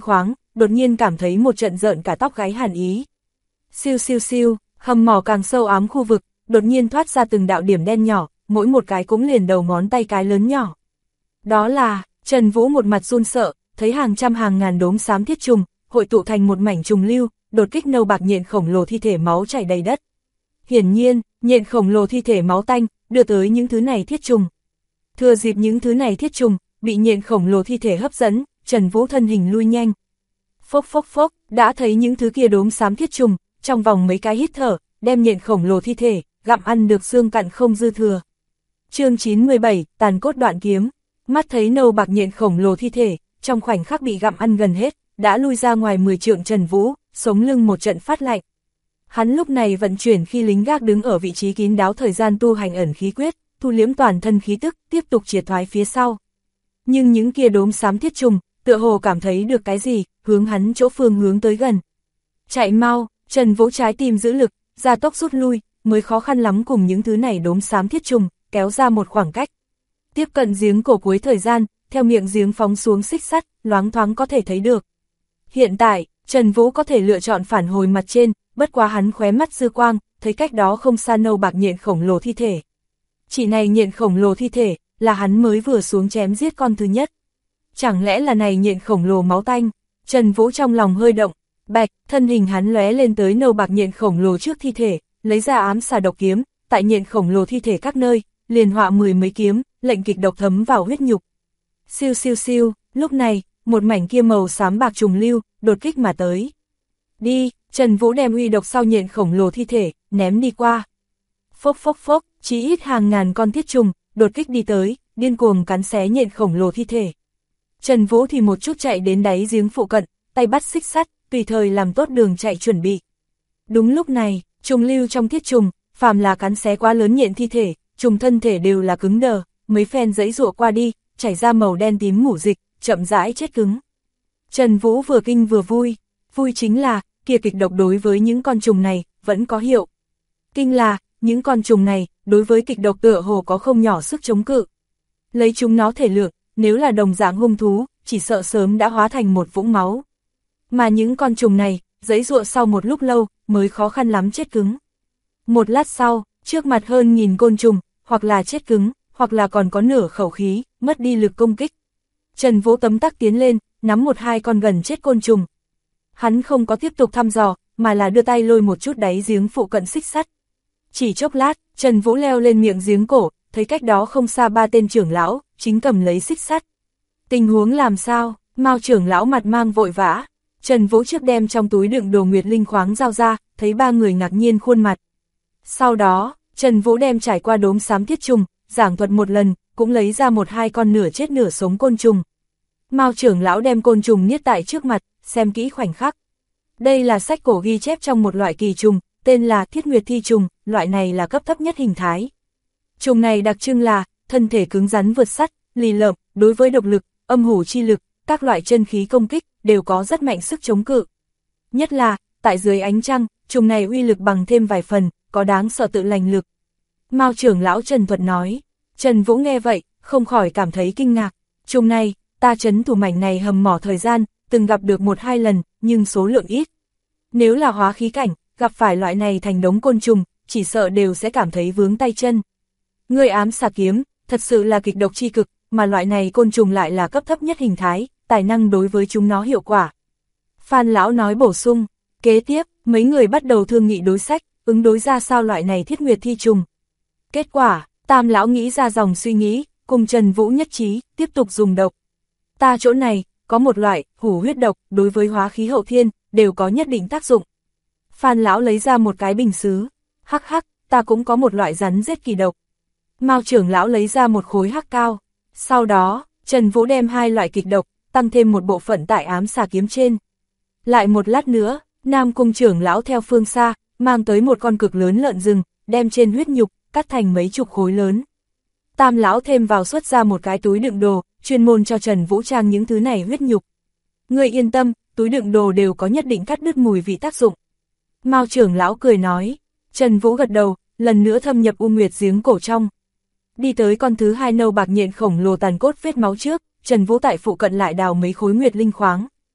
Speaker 1: đột nhiên cảm thấy một trận rợn cả tóc gáy hàn ý. Siêu siêu siêu, hầm mỏ càng sâu ám khu vực, đột nhiên thoát ra từng đạo điểm đen nhỏ, mỗi một cái cũng liền đầu ngón tay cái lớn nhỏ. Đó là, Trần Vũ một mặt run sợ, thấy hàng trăm hàng ngàn đốm xám thiết trùng, hội tụ thành một mảnh trùng lưu, đột kích nâu bạc nhện khổng lồ thi thể máu chảy đầy đất. Hiển nhiên, nhện khổng lồ thi thể máu tanh, đưa tới những thứ này thiết trùng. Thừa dịp những thứ này thiết trùng, bị nhện khổng lồ thi thể hấp dẫn, Trần Vũ thân hình lui nhanh. Phốc phốc phốc, đã thấy những thứ kia đốm xám thiết trùng, trong vòng mấy cái hít thở, đem nhện khổng lồ thi thể, gặm ăn được xương cặn không dư thừa. Chương 97, tàn cốt đoạn kiếm. Mắt thấy nâu bạc nhện khổng lồ thi thể, trong khoảnh khắc bị gặm ăn gần hết, đã lui ra ngoài 10 trượng Trần Vũ, sống lưng một trận phát lạnh. Hắn lúc này vận chuyển khi lính gác đứng ở vị trí kín đáo thời gian tu hành ẩn khí quyết, thu liếm toàn thân khí tức, tiếp tục triệt thoái phía sau. Nhưng những kia đốm xám thiết trùng, tựa hồ cảm thấy được cái gì, hướng hắn chỗ phương hướng tới gần. Chạy mau, Trần Vũ trái tim giữ lực, gia tốc rút lui, mới khó khăn lắm cùng những thứ này đốm xám thiết trùng, kéo ra một khoảng cách. Tiếp cận giếng cổ cuối thời gian, theo miệng giếng phóng xuống xích sắt, loáng thoáng có thể thấy được. Hiện tại, Trần Vũ có thể lựa chọn phản hồi mặt trên, bất quá hắn khóe mắt dư quang, thấy cách đó không xa nâu bạc nhện khổng lồ thi thể. Chỉ này nhện khổng lồ thi thể, là hắn mới vừa xuống chém giết con thứ nhất. Chẳng lẽ là này nhện khổng lồ máu tanh? Trần Vũ trong lòng hơi động, bạch, thân hình hắn lóe lên tới nâu bạc nhện khổng lồ trước thi thể, lấy ra ám xà độc kiếm, tại nhện khổng lồ thi thể các nơi, liền họa 10 mấy kiếm, lệnh kịch độc thấm vào huyết nhục. Siêu siêu siêu, lúc này, một mảnh kia màu xám bạc trùng lưu, đột kích mà tới. Đi, Trần Vũ đem uy độc sau nhện khổng lồ thi thể, ném đi qua. Phốc phốc phốc, chỉ ít hàng ngàn con thiết trùng, đột kích đi tới, điên cuồng cắn xé nhện khổng lồ thi thể. Trần Vũ thì một chút chạy đến đáy giếng phụ cận, tay bắt xích sắt, tùy thời làm tốt đường chạy chuẩn bị. Đúng lúc này, trùng lưu trong thiết trùng, phàm là cắn xé quá lớn nhện thi thể, trùng thân thể đều là cứng đờ, mấy phen giãy giụa qua đi, chảy ra màu đen tím mủ dịch, chậm rãi chết cứng. Trần Vũ vừa kinh vừa vui, vui chính là, kia kịch độc đối với những con trùng này, vẫn có hiệu. Kinh là, những con trùng này, đối với kịch độc tựa hồ có không nhỏ sức chống cự. Lấy chúng nó thể lượng, nếu là đồng dạng hung thú, chỉ sợ sớm đã hóa thành một vũng máu. Mà những con trùng này, giãy giụa sau một lúc lâu, mới khó khăn lắm chết cứng. Một lát sau, trước mặt hơn 1000 côn trùng, hoặc là chết cứng, hoặc là còn có nửa khẩu khí, mất đi lực công kích. Trần Vũ tấm tắc tiến lên, nắm một hai con gần chết côn trùng. Hắn không có tiếp tục thăm dò, mà là đưa tay lôi một chút đáy giếng phụ cận xích sắt. Chỉ chốc lát, Trần Vũ leo lên miệng giếng cổ, thấy cách đó không xa 3 tên trưởng lão, chính cầm lấy xích sắt. Tình huống làm sao? Mao trưởng lão mặt mang vội vã. Trần Vũ trước đem trong túi đựng đồ nguyệt linh khoáng giao ra, thấy 3 người ngạc nhiên khuôn mặt. Sau đó, Trần Vũ đem trải qua đốm xám thiết trùng, giảng thuật một lần, cũng lấy ra một hai con nửa chết nửa sống côn trùng. Mao trưởng lão đem côn trùng niết tại trước mặt, xem kỹ khoảnh khắc. Đây là sách cổ ghi chép trong một loại kỳ trùng, tên là Thiết Nguyệt Thi trùng, loại này là cấp thấp nhất hình thái. Trùng này đặc trưng là, thân thể cứng rắn vượt sắt, lì lợm, đối với độc lực, âm hủ chi lực, các loại chân khí công kích, đều có rất mạnh sức chống cự. Nhất là, tại dưới ánh trăng, trùng này uy lực bằng thêm vài phần, có đáng sợ tự lành lực. Mao trưởng lão Trần Thuật nói. Trần Vũ nghe vậy, không khỏi cảm thấy kinh ngạc. Trùng này, ta trấn thủ mảnh này hầm mỏ thời gian, từng gặp được 1-2 lần, nhưng số lượng ít. Nếu là hóa khí cảnh, gặp phải loại này thành đống côn trùng, chỉ sợ đều sẽ cảm thấy vướng tay chân. Ngươi ám xà kiếm, thật sự là kịch độc chi cực, mà loại này côn trùng lại là cấp thấp nhất hình thái, tài năng đối với chúng nó hiệu quả. Phan lão nói bổ sung, kế tiếp, mấy người bắt đầu thương nghị đối sách, ứng đối ra sao loại này Thiết Nguyệt Thi trùng. Kết quả, Tam lão nghĩ ra dòng suy nghĩ, cùng Trần Vũ nhất trí, tiếp tục dùng độc. Ta chỗ này, có một loại, hủ huyết độc, đối với hóa khí hậu thiên, đều có nhất định tác dụng. Phan lão lấy ra một cái bình sứ, hắc hắc, ta cũng có một loại rắn rết kỳ độc. Mao trưởng lão lấy ra một khối hắc cao. Sau đó, Trần Vũ đem 2 loại kịch độc, tăng thêm một bộ phận tại ám xà kiếm trên. Lại một lát nữa, Nam Cung trưởng lão theo phương xa, mang tới một con cực lớn lợn rừng, đem trên huyết nhục, cắt thành mấy chục khối lớn. Tam lão thêm vào xuất ra một cái túi đựng đồ, chuyên môn cho Trần Vũ trang những thứ này huyết nhục. Ngươi yên tâm, túi đựng đồ đều có nhất định cắt đứt mùi vị tác dụng. Mao trưởng lão cười nói. Trần Vũ gật đầu, lần nữa thâm nhập U Nguyệt giếng cổ trong. Đi tới con thứ 2 nâu bạc nhện khổng lồ tàn cốt vết máu trước, Trần Vũ tại phụ cận lại đào mấy khối nguyệt linh khoáng.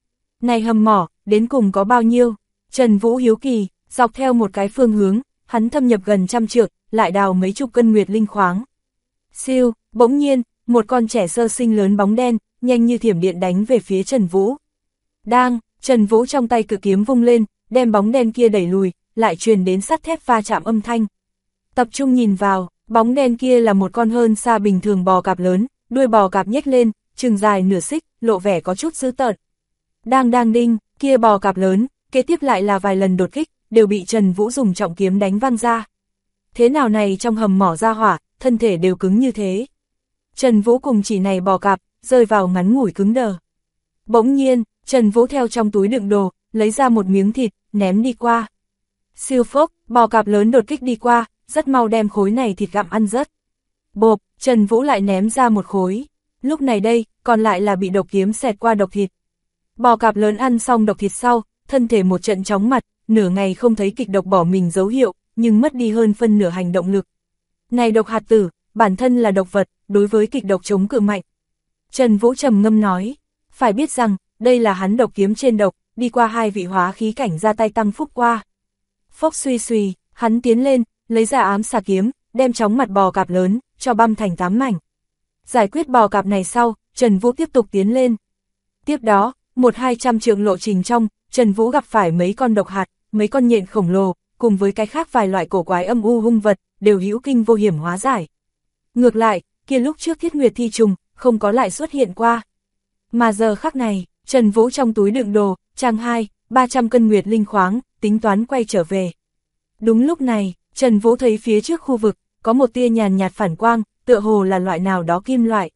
Speaker 1: Này hầm mỏ, đến cùng có bao nhiêu? Trần Vũ hiếu kỳ, dọc theo một cái phương hướng, hắn thâm nhập gần 100 trượng, lại đào mấy chục cân nguyệt linh khoáng. Siêu, bỗng nhiên, một con trẻ sơ sinh lớn bóng đen, nhanh như thiểm điện đánh về phía Trần Vũ. Đang, Trần Vũ trong tay cự kiếm vung lên, đem bóng đen kia đẩy lùi, lại truyền đến sắt thép va chạm âm thanh. Tập trung nhìn vào, bóng đen kia là một con hơn xa bình thường bò cạp lớn, đuôi bò cạp nhếch lên, chừng dài nửa xích, lộ vẻ có chút dữ tợn. Đang đinh, kia bò cạp lớn, kế tiếp lại là vài lần đột kích, đều bị Trần Vũ dùng trọng kiếm đánh văng ra. Thế nào này trong hầm mỏ ra hỏa, thân thể đều cứng như thế. Trần Vũ cùng chỉ này bò cạp, rơi vào ngắn ngủi cứng đờ. Bỗng nhiên, Trần Vũ theo trong túi đựng đồ, lấy ra một miếng thịt, ném đi qua. Siêu phốc, bò cạp lớn đột kích đi qua, rất mau đem khối này thịt gặm ăn rớt. Bộp, Trần Vũ lại ném ra một khối. Lúc này đây, còn lại là bị độc kiếm xẹt qua độc thịt. Bò cạp lớn ăn xong độc thịt sau, thân thể một trận chóng mặt, nửa ngày không thấy kịch độc bỏ mình dấu hiệu, nhưng mất đi hơn phân nửa hành động lực. Này độc hạt tử, bản thân là độc vật, đối với kịch độc chống cự mạnh. Trần Vũ trầm ngâm nói, phải biết rằng, đây là hắn độc kiếm trên độc, đi qua 2 vị hóa khí cảnh ra tay tăng phúc qua. Phốc suy suy, hắn tiến lên, lấy ra ám xà kiếm, đem chóng mặt bò cạp lớn, cho băm thành 8 mảnh. Giải quyết bò cạp này sau, Trần Vũ tiếp tục tiến lên. Tiếp đó, 1-200 trượng lộ trình trong, Trần Vũ gặp phải mấy con độc hạt, mấy con nhện khổng lồ, cùng với cái khác vài loại cổ quái âm u hung vật, đều hữu kinh vô hiểm hóa giải. Ngược lại, kia lúc trước Thiết Nguyệt thi trùng, không có lại xuất hiện qua. Mà giờ khắc này, Trần Vũ trong túi đựng đồ, trang 2-300 cân nguyệt linh khoáng, tính toán quay trở về. Đúng lúc này, Trần Vũ thấy phía trước khu vực, có một tia nhàn nhạt phản quang, tựa hồ là loại nào đó kim loại.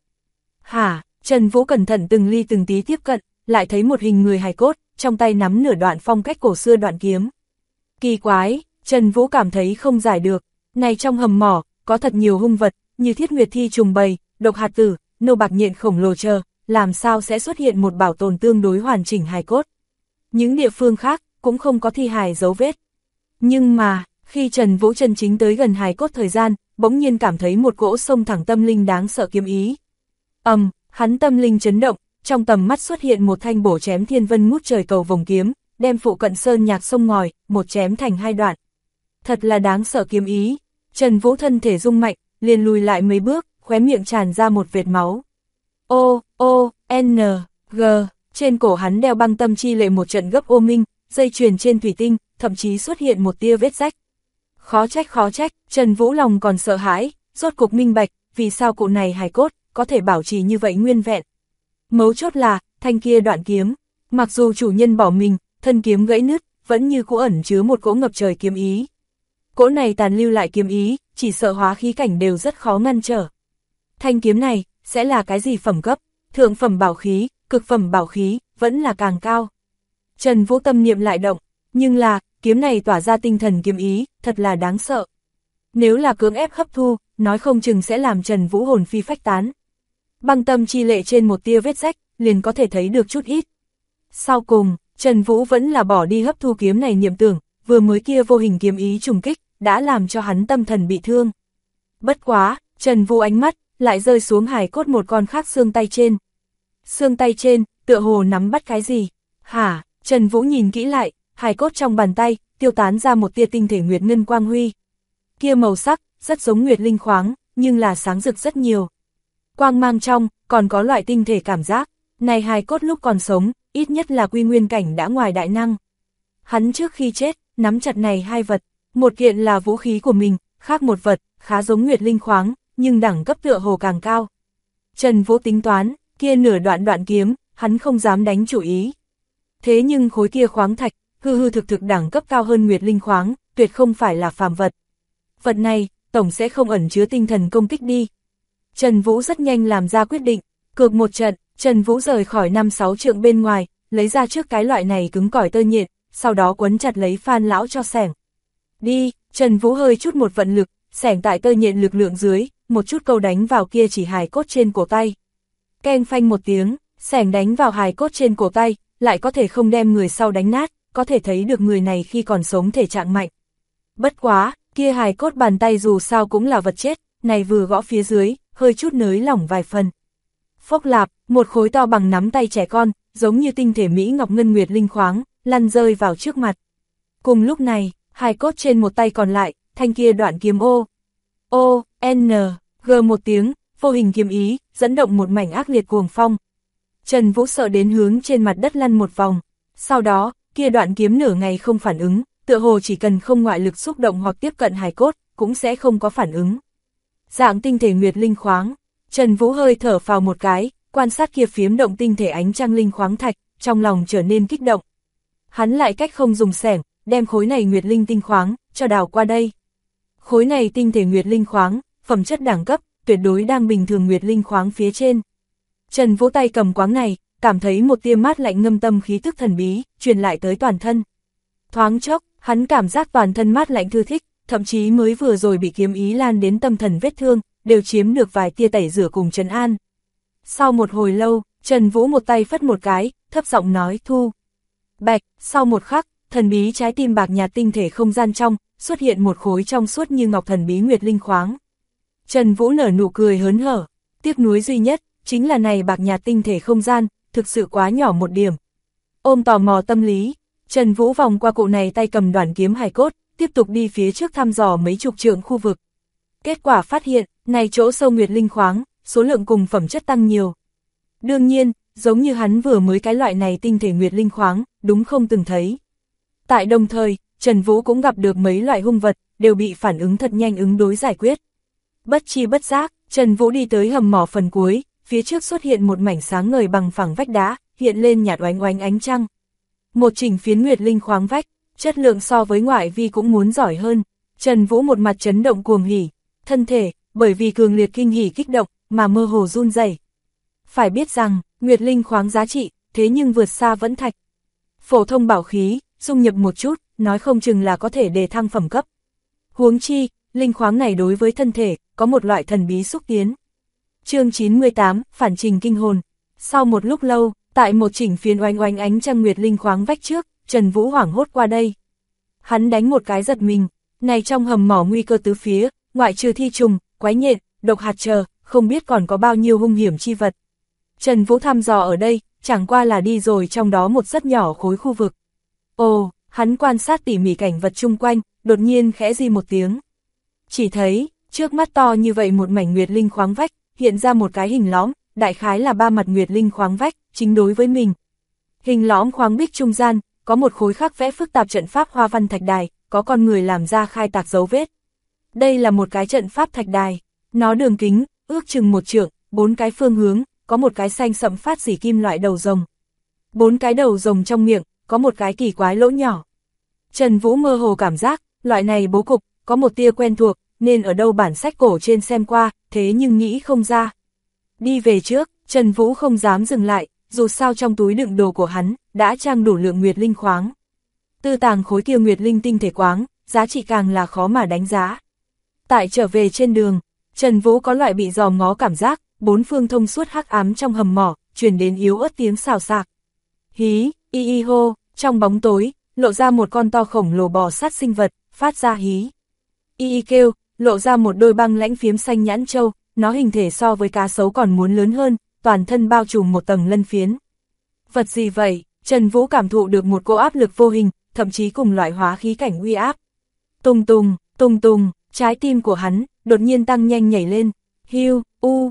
Speaker 1: Hả, Trần Vũ cẩn thận từng ly từng tí tiếp cận, lại thấy một hình người hài cốt, trong tay nắm nửa đoạn phong cách cổ xưa đoạn kiếm. Kỳ quái, Trần Vũ cảm thấy không giải được, này trong hầm mỏ, có thật nhiều hung vật, như Thiết Nguyệt thi trùng bầy, độc hạt tử, nô bạc nhện khổng lồ chờ, làm sao sẽ xuất hiện một bảo tồn tương đối hoàn chỉnh hài cốt. Những địa phương khác, cũng không có thi hài dấu vết. Nhưng mà, khi Trần Vũ chân chính tới gần hài cốt thời gian, bỗng nhiên cảm thấy một cỗ xông thẳng tâm linh đáng sợ kiếm ý. Hắn tâm linh chấn động, trong tầm mắt xuất hiện một thanh bổ chém thiên vân ngút trời cầu vồng kiếm, đem phụ cận sơn nhạc sông ngòi, một chém thành 2 đoạn. Thật là đáng sợ kiếm ý. Trần Vũ thân thể rung mạnh, liền lùi lại mấy bước, khóe miệng tràn ra một vệt máu. G, trên cổ hắn đeo băng tâm chi lệ một trận gấp ô minh, dây chuyền trên thủy tinh, thậm chí xuất hiện một tia vết rách. Khó trách, Trần Vũ lòng còn sợ hãi, rốt cục minh bạch, vì sao cụ này hài cốt, có thể bảo trì như vậy nguyên vẹn. Mấu chốt là, thanh kia đoạn kiếm, mặc dù chủ nhân bỏ mình, thân kiếm gãy nứt, vẫn như cũ ẩn chứa một cỗ ngập trời kiếm ý. Cỗ này tàn lưu lại kiếm ý, chỉ sợ hóa khí cảnh đều rất khó ngăn trở. Thanh kiếm này, sẽ là cái gì phẩm cấp, thượng phẩm bảo khí, cực phẩm bảo khí, vẫn là càng cao. Trần Vũ tâm niệm lại động, nhưng là, kiếm này tỏa ra tinh thần kiếm ý, thật là đáng sợ. Nếu là cưỡng ép hấp thu, nói không chừng sẽ làm Trần Vũ hồn phi phách tán. Băng tâm chi lệ trên một tia vết rách, liền có thể thấy được chút ít. Sau cùng, Trần Vũ vẫn là bỏ đi hấp thu kiếm này niệm tưởng, vừa mới kia vô hình kiếm ý trùng kích, đã làm cho hắn tâm thần bị thương. Bất quá, Trần Vũ ánh mắt, lại rơi xuống hài cốt một con khác xương tay trên. Xương tay trên, tựa hồ nắm bắt cái gì? Hả, Trần Vũ nhìn kỹ lại, hài cốt trong bàn tay, tiêu tán ra một tia tinh thể nguyệt ngân quang huy. Kia màu sắc, rất giống nguyệt linh khoáng, nhưng là sáng rực rất nhiều. Quang mang trong, còn có loại tinh thể cảm giác, này hài cốt lúc còn sống, ít nhất là quy nguyên cảnh đã ngoài đại năng. Hắn trước khi chết, nắm chặt này 2 vật, một kiện là vũ khí của mình, khác một vật, khá giống nguyệt linh khoáng, nhưng đẳng cấp tựa hồ càng cao. Trần Vũ tính toán, kia nửa đoạn kiếm, hắn không dám đánh chủ ý. Thế nhưng khối kia khoáng thạch, hư thực đẳng cấp cao hơn nguyệt linh khoáng, tuyệt không phải là phàm vật. Vật này, tổng sẽ không ẩn chứa tinh thần công kích đi. Trần Vũ rất nhanh làm ra quyết định, cược một trận, Trần Vũ rời khỏi 5-6 trượng bên ngoài, lấy ra trước cái loại này cứng cỏi tơ nhện, sau đó quấn chặt lấy Phan lão cho xẻng. Đi, Trần Vũ hơi chút một vận lực, xẻng tại tơ nhện lực lượng dưới, một chút câu đánh vào kia chỉ hài cốt trên cổ tay. Keng phanh một tiếng, xẻng đánh vào hài cốt trên cổ tay, lại có thể không đem người sau đánh nát, có thể thấy được người này khi còn sống thể trạng mạnh. Bất quá, kia hài cốt bàn tay dù sao cũng là vật chết, này vừa gõ phía dưới, hơi chút nới lỏng vài phần. Phốc lạp, một khối to bằng nắm tay trẻ con, giống như tinh thể Mỹ Ngọc Ngân Nguyệt Linh khoáng, lăn rơi vào trước mặt. Cùng lúc này, hài cốt trên một tay còn lại, thanh kia đoạn kiếm G một tiếng, vô hình kiếm ý, dẫn động một mảnh ác liệt cuồng phong. Trần Vũ sợ đến hướng trên mặt đất lăn một vòng, sau đó, kia đoạn kiếm nửa ngày không phản ứng, tựa hồ chỉ cần không ngoại lực xúc động hoặc tiếp cận hài cốt, cũng sẽ không có phản ứng. Dạng tinh thể Nguyệt Linh khoáng, Trần Vũ hơi thở phào một cái, quan sát kia phiếm động tinh thể ánh trăng linh khoáng thạch, trong lòng trở nên kích động. Hắn lại cách không dùng xẻng, đem khối này Nguyệt Linh tinh khoáng, cho đào qua đây. Khối này tinh thể Nguyệt Linh khoáng, phẩm chất đẳng cấp, tuyệt đối đang bình thường Nguyệt Linh khoáng phía trên. Trần Vũ tay cầm quáng này, cảm thấy một tia mát lạnh ngâm tâm khí tức thần bí, truyền lại tới toàn thân. Thoáng chốc, hắn cảm giác toàn thân mát lạnh thư thích, thậm chí mới vừa rồi bị kiếm ý lan đến tâm thần vết thương, đều chiếm được vài tia tẩy rửa cùng trấn an. Sau một hồi lâu, Trần Vũ một tay phất một cái, thấp giọng nói thu. Bạch, sau một khắc, thần bí trái tim bạc nhạt tinh thể không gian trong, xuất hiện một khối trong suốt như ngọc thần bí Nguyệt Linh khoáng. Trần Vũ nở nụ cười hớn hở, tiếc nuối duy nhất, chính là này bạc nhạt tinh thể không gian, thực sự quá nhỏ một điểm. Ôm tò mò tâm lý, Trần Vũ vòng qua cụ này tay cầm đoàn kiếm hài cốt, tiếp tục đi phía trước thăm dò mấy chục trượng khu vực. Kết quả phát hiện, này chỗ sâu Nguyệt Linh khoáng, số lượng cùng phẩm chất tăng nhiều. Đương nhiên, giống như hắn vừa mới cái loại này tinh thể Nguyệt Linh khoáng, đúng không từng thấy. Tại đồng thời, Trần Vũ cũng gặp được mấy loại hung vật, đều bị phản ứng thật nhanh ứng đối giải quyết. Bất chi bất giác, Trần Vũ đi tới hầm mỏ phần cuối, phía trước xuất hiện một mảnh sáng ngời bằng phẳng vách đá, hiện lên nhạt oánh oánh ánh trăng. Một chỉnh phiến Nguyệt Linh khoáng vách, chất lượng so với ngoại vi cũng muốn giỏi hơn. Trần Vũ một mặt chấn động cuồng hỉ, thân thể, bởi vì cường liệt kinh hỉ kích động, mà mơ hồ run rẩy. Phải biết rằng, Nguyệt Linh khoáng giá trị, thế nhưng vượt xa vẫn thạch. Phổ thông bảo khí, dung nhập một chút, nói không chừng là có thể đề thăng phẩm cấp. Huống chi, linh khoáng này đối với thân thể, có một loại thần bí xúc tiến. Chương 98, phản trình kinh hồn. Sau một lúc lâu, tại một chỉnh phiến oanh oanh ánh trăng Nguyệt Linh khoáng vách trước, Trần Vũ hoảng hốt qua đây. Hắn đánh một cái giật mình, này trong hầm mỏ nguy cơ tứ phía, ngoại trừ thi trùng, quái nhện, độc hạt chờ, không biết còn có bao nhiêu hung hiểm chi vật. Trần Vũ thăm dò ở đây, chẳng qua là đi rồi trong đó một rất nhỏ khối khu vực. Ồ, hắn quan sát tỉ mỉ cảnh vật chung quanh, đột nhiên khẽ di một tiếng. Chỉ thấy, trước mắt to như vậy một mảnh Nguyệt Linh khoáng vách, hiện ra một cái hình lõm, đại khái là 3 mặt Nguyệt Linh khoáng vách, chính đối với mình. Hình lõm khoáng bích trung gian, có một khối khắc vẽ phức tạp trận pháp hoa văn thạch đài, có con người làm ra khai tạc dấu vết. Đây là một cái trận pháp thạch đài, nó đường kính, ước chừng 1 trượng, 4 cái phương hướng, có một cái xanh sẫm phát rỉ kim loại đầu rồng. 4 cái đầu rồng trong miệng, có một cái kỳ quái lỗ nhỏ. Trần Vũ mơ hồ cảm giác, loại này bố cục, có một tia quen thuộc, nên ở đâu bản sách cổ trên xem qua, thế nhưng nghĩ không ra. Đi về trước, Trần Vũ không dám dừng lại, dù sao trong túi đựng đồ của hắn, đã trang đủ lượng Nguyệt Linh khoáng. Tư tàng khối kia Nguyệt Linh tinh thể quáng, giá trị càng là khó mà đánh giá. Tại trở về trên đường, Trần Vũ có loại bị dòm ngó cảm giác, bốn phương thông suốt hắc ám trong hầm mỏ, truyền đến yếu ớt tiếng xào xạc. Hí, y hô, trong bóng tối, lộ ra một con to khổng lồ bò sát sinh vật, phát ra hí. Y kêu, lộ ra một đôi băng lãnh phiếm xanh nhãn châu, nó hình thể so với cá sấu còn muốn lớn hơn, toàn thân bao trùm một tầng lân phiến. Vật gì vậy? Trần Vũ cảm thụ được một cỗ áp lực vô hình, thậm chí cùng loại hóa khí cảnh uy áp. Tùng tùng, tùng tùng, trái tim của hắn, đột nhiên tăng nhanh nhảy lên. Hiu,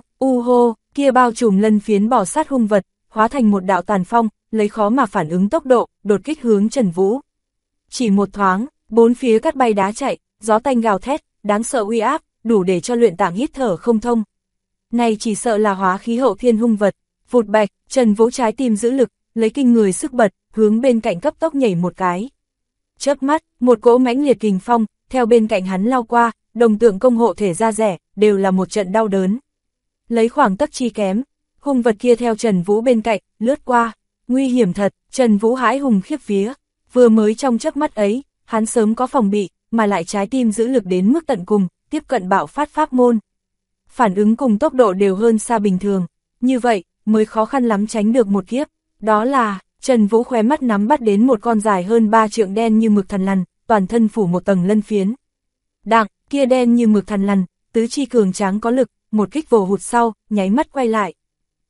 Speaker 1: hô, kia bao trùm lân phiến bò sát hung vật, hóa thành một đạo tàn phong, lấy khó mà phản ứng tốc độ, đột kích hướng Trần Vũ. Chỉ một thoáng, bốn phía cát bay đá chạy, gió tanh gào thét, đáng sợ uy áp, đủ để cho luyện tạng hít thở không thông. Này chỉ sợ là hóa khí hậu thiên hung vật. Vụt bạch, Trần Vũ trái tim giữ lực, lấy kinh người sức bật, hướng bên cạnh cấp tốc nhảy một cái. Chớp mắt, một cỗ mãnh liệt kình phong, theo bên cạnh hắn lao qua, đồng tượng công hộ thể ra rẻ, đều là một trận đau đớn. Lấy khoảng tấc chi kém, hung vật kia theo Trần Vũ bên cạnh, lướt qua. Nguy hiểm thật, Trần Vũ hãi hùng khiếp vía. Vừa mới trong chớp mắt ấy, hắn sớm có phòng bị, mà lại trái tim giữ lực đến mức tận cùng, tiếp cận bạo phát pháp môn. Phản ứng cùng tốc độ đều hơn xa bình thường, như vậy, mới khó khăn lắm tránh được một kiếp. Đó là, Trần Vũ khóe mắt nắm bắt đến một con dài hơn 3 trượng đen như mực thần lằn, toàn thân phủ một tầng lân phiến. Đặng, kia đen như mực thần lằn, tứ chi cường tráng có lực, một kích vồ hụt sau, nháy mắt quay lại.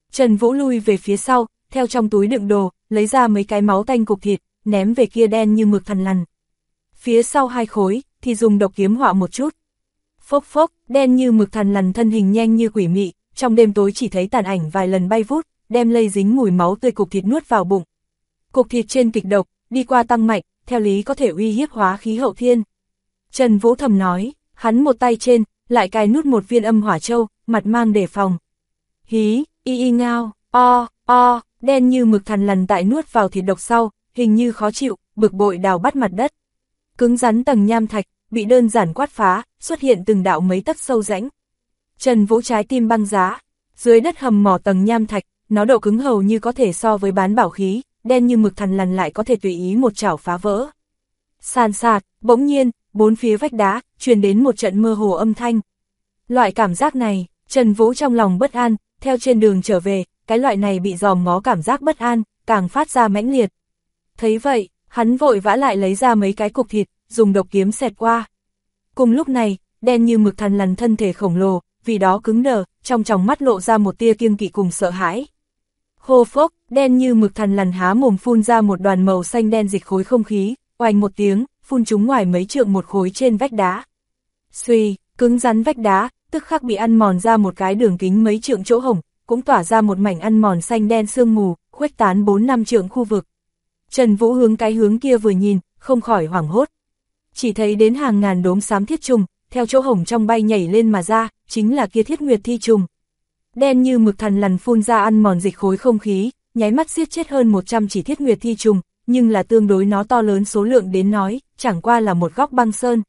Speaker 1: Trần Vũ lui về phía sau, theo trong túi đựng đồ, lấy ra mấy cái máu tanh cục thịt, ném về kia đen như mực thằn lằn. Phía sau 2 khối, thì dùng độc kiếm họa một chút. Phốc phốc, đen như mực thằn lằn thân hình nhanh như quỷ mị, trong đêm tối chỉ thấy tàn ảnh vài lần bay vút, đem lây dính mùi máu tươi cục thịt nuốt vào bụng. Cục thịt trên kịch độc, đi qua tăng mạnh, theo lý có thể uy hiếp hóa khí hậu thiên. Trần Vũ thầm nói, hắn một tay trên, lại cài nút một viên âm hỏa châu, mặt mang đề phòng. Hí, y ngao, o, đen như mực thằn lằn tại nuốt vào thịt độc sau, hình như khó chịu, bực bội đào bắt mặt đất. Cứng rắn tầng nham thạch, bị đơn giản quát phá, xuất hiện từng đạo mấy tấc sâu rãnh. Trần Vũ trái tim băng giá, dưới đất hầm mỏ tầng nham thạch, nó độ cứng hầu như có thể so với bán bảo khí, đen như mực thằn lằn lại có thể tùy ý một chảo phá vỡ. Sàn sạt, bỗng nhiên, bốn phía vách đá, truyền đến một trận mơ hồ âm thanh. Loại cảm giác này, Trần Vũ trong lòng bất an, theo trên đường trở về, cái loại này bị dòm ngó cảm giác bất an, càng phát ra mãnh liệt. Thấy vậy, hắn vội vã lại lấy ra mấy cái cục thịt, dùng độc kiếm xẹt qua. Cùng lúc này, đen như mực thằn lằn thân thể khổng lồ, vì đó cứng đờ, trong tròng mắt lộ ra một tia kiêng kỵ cùng sợ hãi. Hô phốc, đen như mực thằn lằn há mồm phun ra một đoàn màu xanh đen dịch khối không khí, oanh một tiếng, phun trúng ngoài mấy trượng một khối trên vách đá. Xuy, cứng rắn vách đá, tức khắc bị ăn mòn ra một cái đường kính mấy trượng chỗ hổng, cũng tỏa ra một mảnh ăn mòn xanh đen sương mù, khuếch tán 4-5 trượng khu vực. Trần Vũ hướng cái hướng kia vừa nhìn, không khỏi hoảng hốt. Chỉ thấy đến hàng ngàn đốm xám thiết trùng, theo chỗ hổng trong bay nhảy lên mà ra, chính là kia thiết nguyệt thi trùng. Đen như mực thằn lằn phun ra ăn mòn dịch khối không khí, nháy mắt giết chết hơn 100 chỉ thiết nguyệt thi trùng, nhưng là tương đối nó to lớn số lượng đến nói, chẳng qua là một góc băng sơn.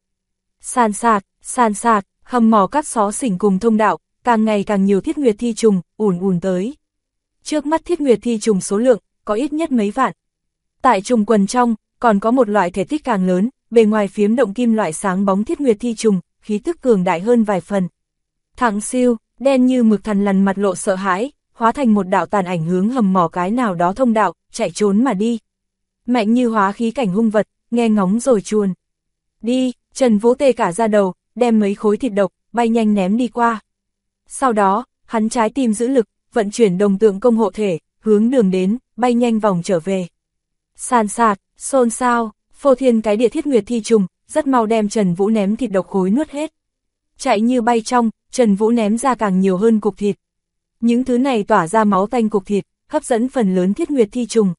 Speaker 1: Sàn sạt, hầm mỏ các xó xỉnh cùng thông đạo, càng ngày càng nhiều thiết nguyệt thi trùng, ùn tới. Trước mắt thiết nguyệt thi trùng số lượng, có ít nhất mấy vạn. Tại trùng quần trong, còn có một loại thể tích càng lớn, bề ngoài phiếm động kim loại sáng bóng thiết nguyệt thi trùng, khí tức cường đại hơn vài phần. Thẳng siêu, đen như mực thằn lằn mặt lộ sợ hãi, hóa thành một đạo tàn ảnh hướng hầm mỏ cái nào đó thông đạo, chạy trốn mà đi. Mạnh như hóa khí cảnh hung vật, nghe ngóng rồi chuồn. Đi, Trần Vũ tê cả ra đầu, đem mấy khối thịt độc, bay nhanh ném đi qua. Sau đó, hắn trái tim giữ lực, vận chuyển đồng tượng công hộ thể, hướng đường đến, bay nhanh vòng trở về. Sàn sạt, xôn xao, phô thiên cái địa thiết nguyệt thi trùng, rất mau đem Trần Vũ ném thịt độc khối nuốt hết. Chạy như bay trong, Trần Vũ ném ra càng nhiều hơn cục thịt. Những thứ này tỏa ra máu tanh cục thịt, hấp dẫn phần lớn thiết nguyệt thi trùng.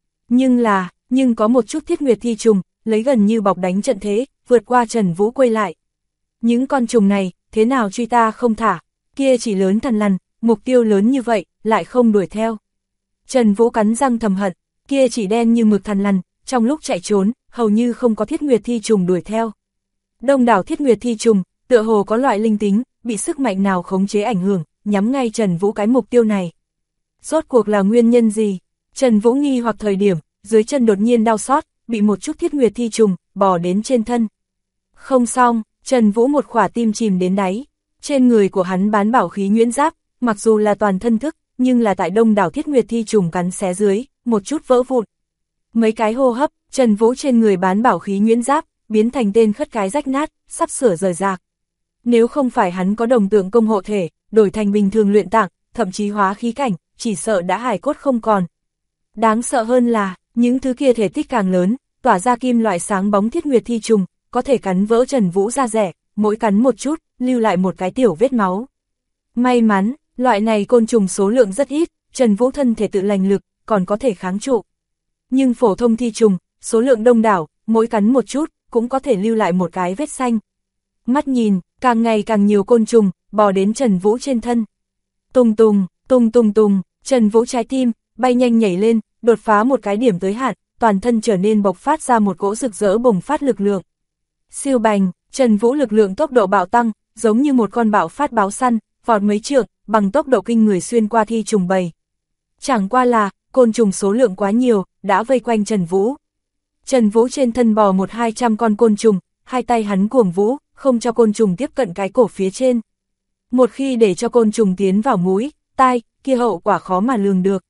Speaker 1: Nhưng có một chút thiết nguyệt thi trùng, lấy gần như bọc đánh trận thế, vượt qua Trần Vũ quay lại. Những con trùng này, thế nào truy ta không thả, kia chỉ lớn thằn lằn, mục tiêu lớn như vậy, lại không đuổi theo. Trần Vũ cắn răng thầm hận, kia chỉ đen như mực thằn lằn, trong lúc chạy trốn, hầu như không có thiết nguyệt thi trùng đuổi theo. Đông đảo thiết nguyệt thi trùng, tựa hồ có loại linh tính, bị sức mạnh nào khống chế ảnh hưởng, nhắm ngay Trần Vũ cái mục tiêu này. Rốt cuộc là nguyên nhân gì? Trần Vũ nghi hoặc thời điểm, dưới chân đột nhiên đau xót, bị một chút thiết nguyệt thi trùng, bò đến trên thân. Không xong, Trần Vũ một khỏa tim chìm đến đáy. Trên người của hắn bán bảo khí nhuyễn giáp, mặc dù là toàn thân thức, nhưng là tại đông đảo thiết nguyệt thi trùng cắn xé dưới, một chút vỡ vụn. Mấy cái hô hấp, Trần Vũ trên người bán bảo khí nhuyễn giáp, biến thành tên khất cái rách nát, sắp sửa rời rạc. Nếu không phải hắn có đồng tượng công hộ thể, đổi thành bình thường luyện tạng, thậm chí hóa khí cảnh, chỉ sợ đã hài cốt không còn. Đáng sợ hơn là, những thứ kia thể tích càng lớn, tỏa ra kim loại sáng bóng thiết nguyệt thi trùng, có thể cắn vỡ Trần Vũ da rẻ, mỗi cắn một chút, lưu lại một cái tiểu vết máu. May mắn, loại này côn trùng số lượng rất ít, Trần Vũ thân thể tự lành lực, còn có thể kháng trụ. Nhưng phổ thông thi trùng, số lượng đông đảo, mỗi cắn một chút, cũng có thể lưu lại một cái vết xanh. Mắt nhìn, càng ngày càng nhiều côn trùng, bò đến Trần Vũ trên thân. Tùng tùng, Trần Vũ trái tim, bay nhanh nhảy lên, đột phá một cái điểm tới hạn, toàn thân trở nên bộc phát ra một cỗ rực rỡ bùng phát lực lượng. Siêu bành, Trần Vũ lực lượng tốc độ bạo tăng, giống như một con bạo phát báo săn, vọt mấy trượng, bằng tốc độ kinh người xuyên qua thi trùng bầy. Chẳng qua là, côn trùng số lượng quá nhiều, đã vây quanh Trần Vũ. Trần Vũ trên thân bò 100-200 con côn trùng, hai tay hắn cuồng vũ, không cho côn trùng tiếp cận cái cổ phía trên. Một khi để cho côn trùng tiến vào mũi, tai, kia hậu quả khó mà lường được.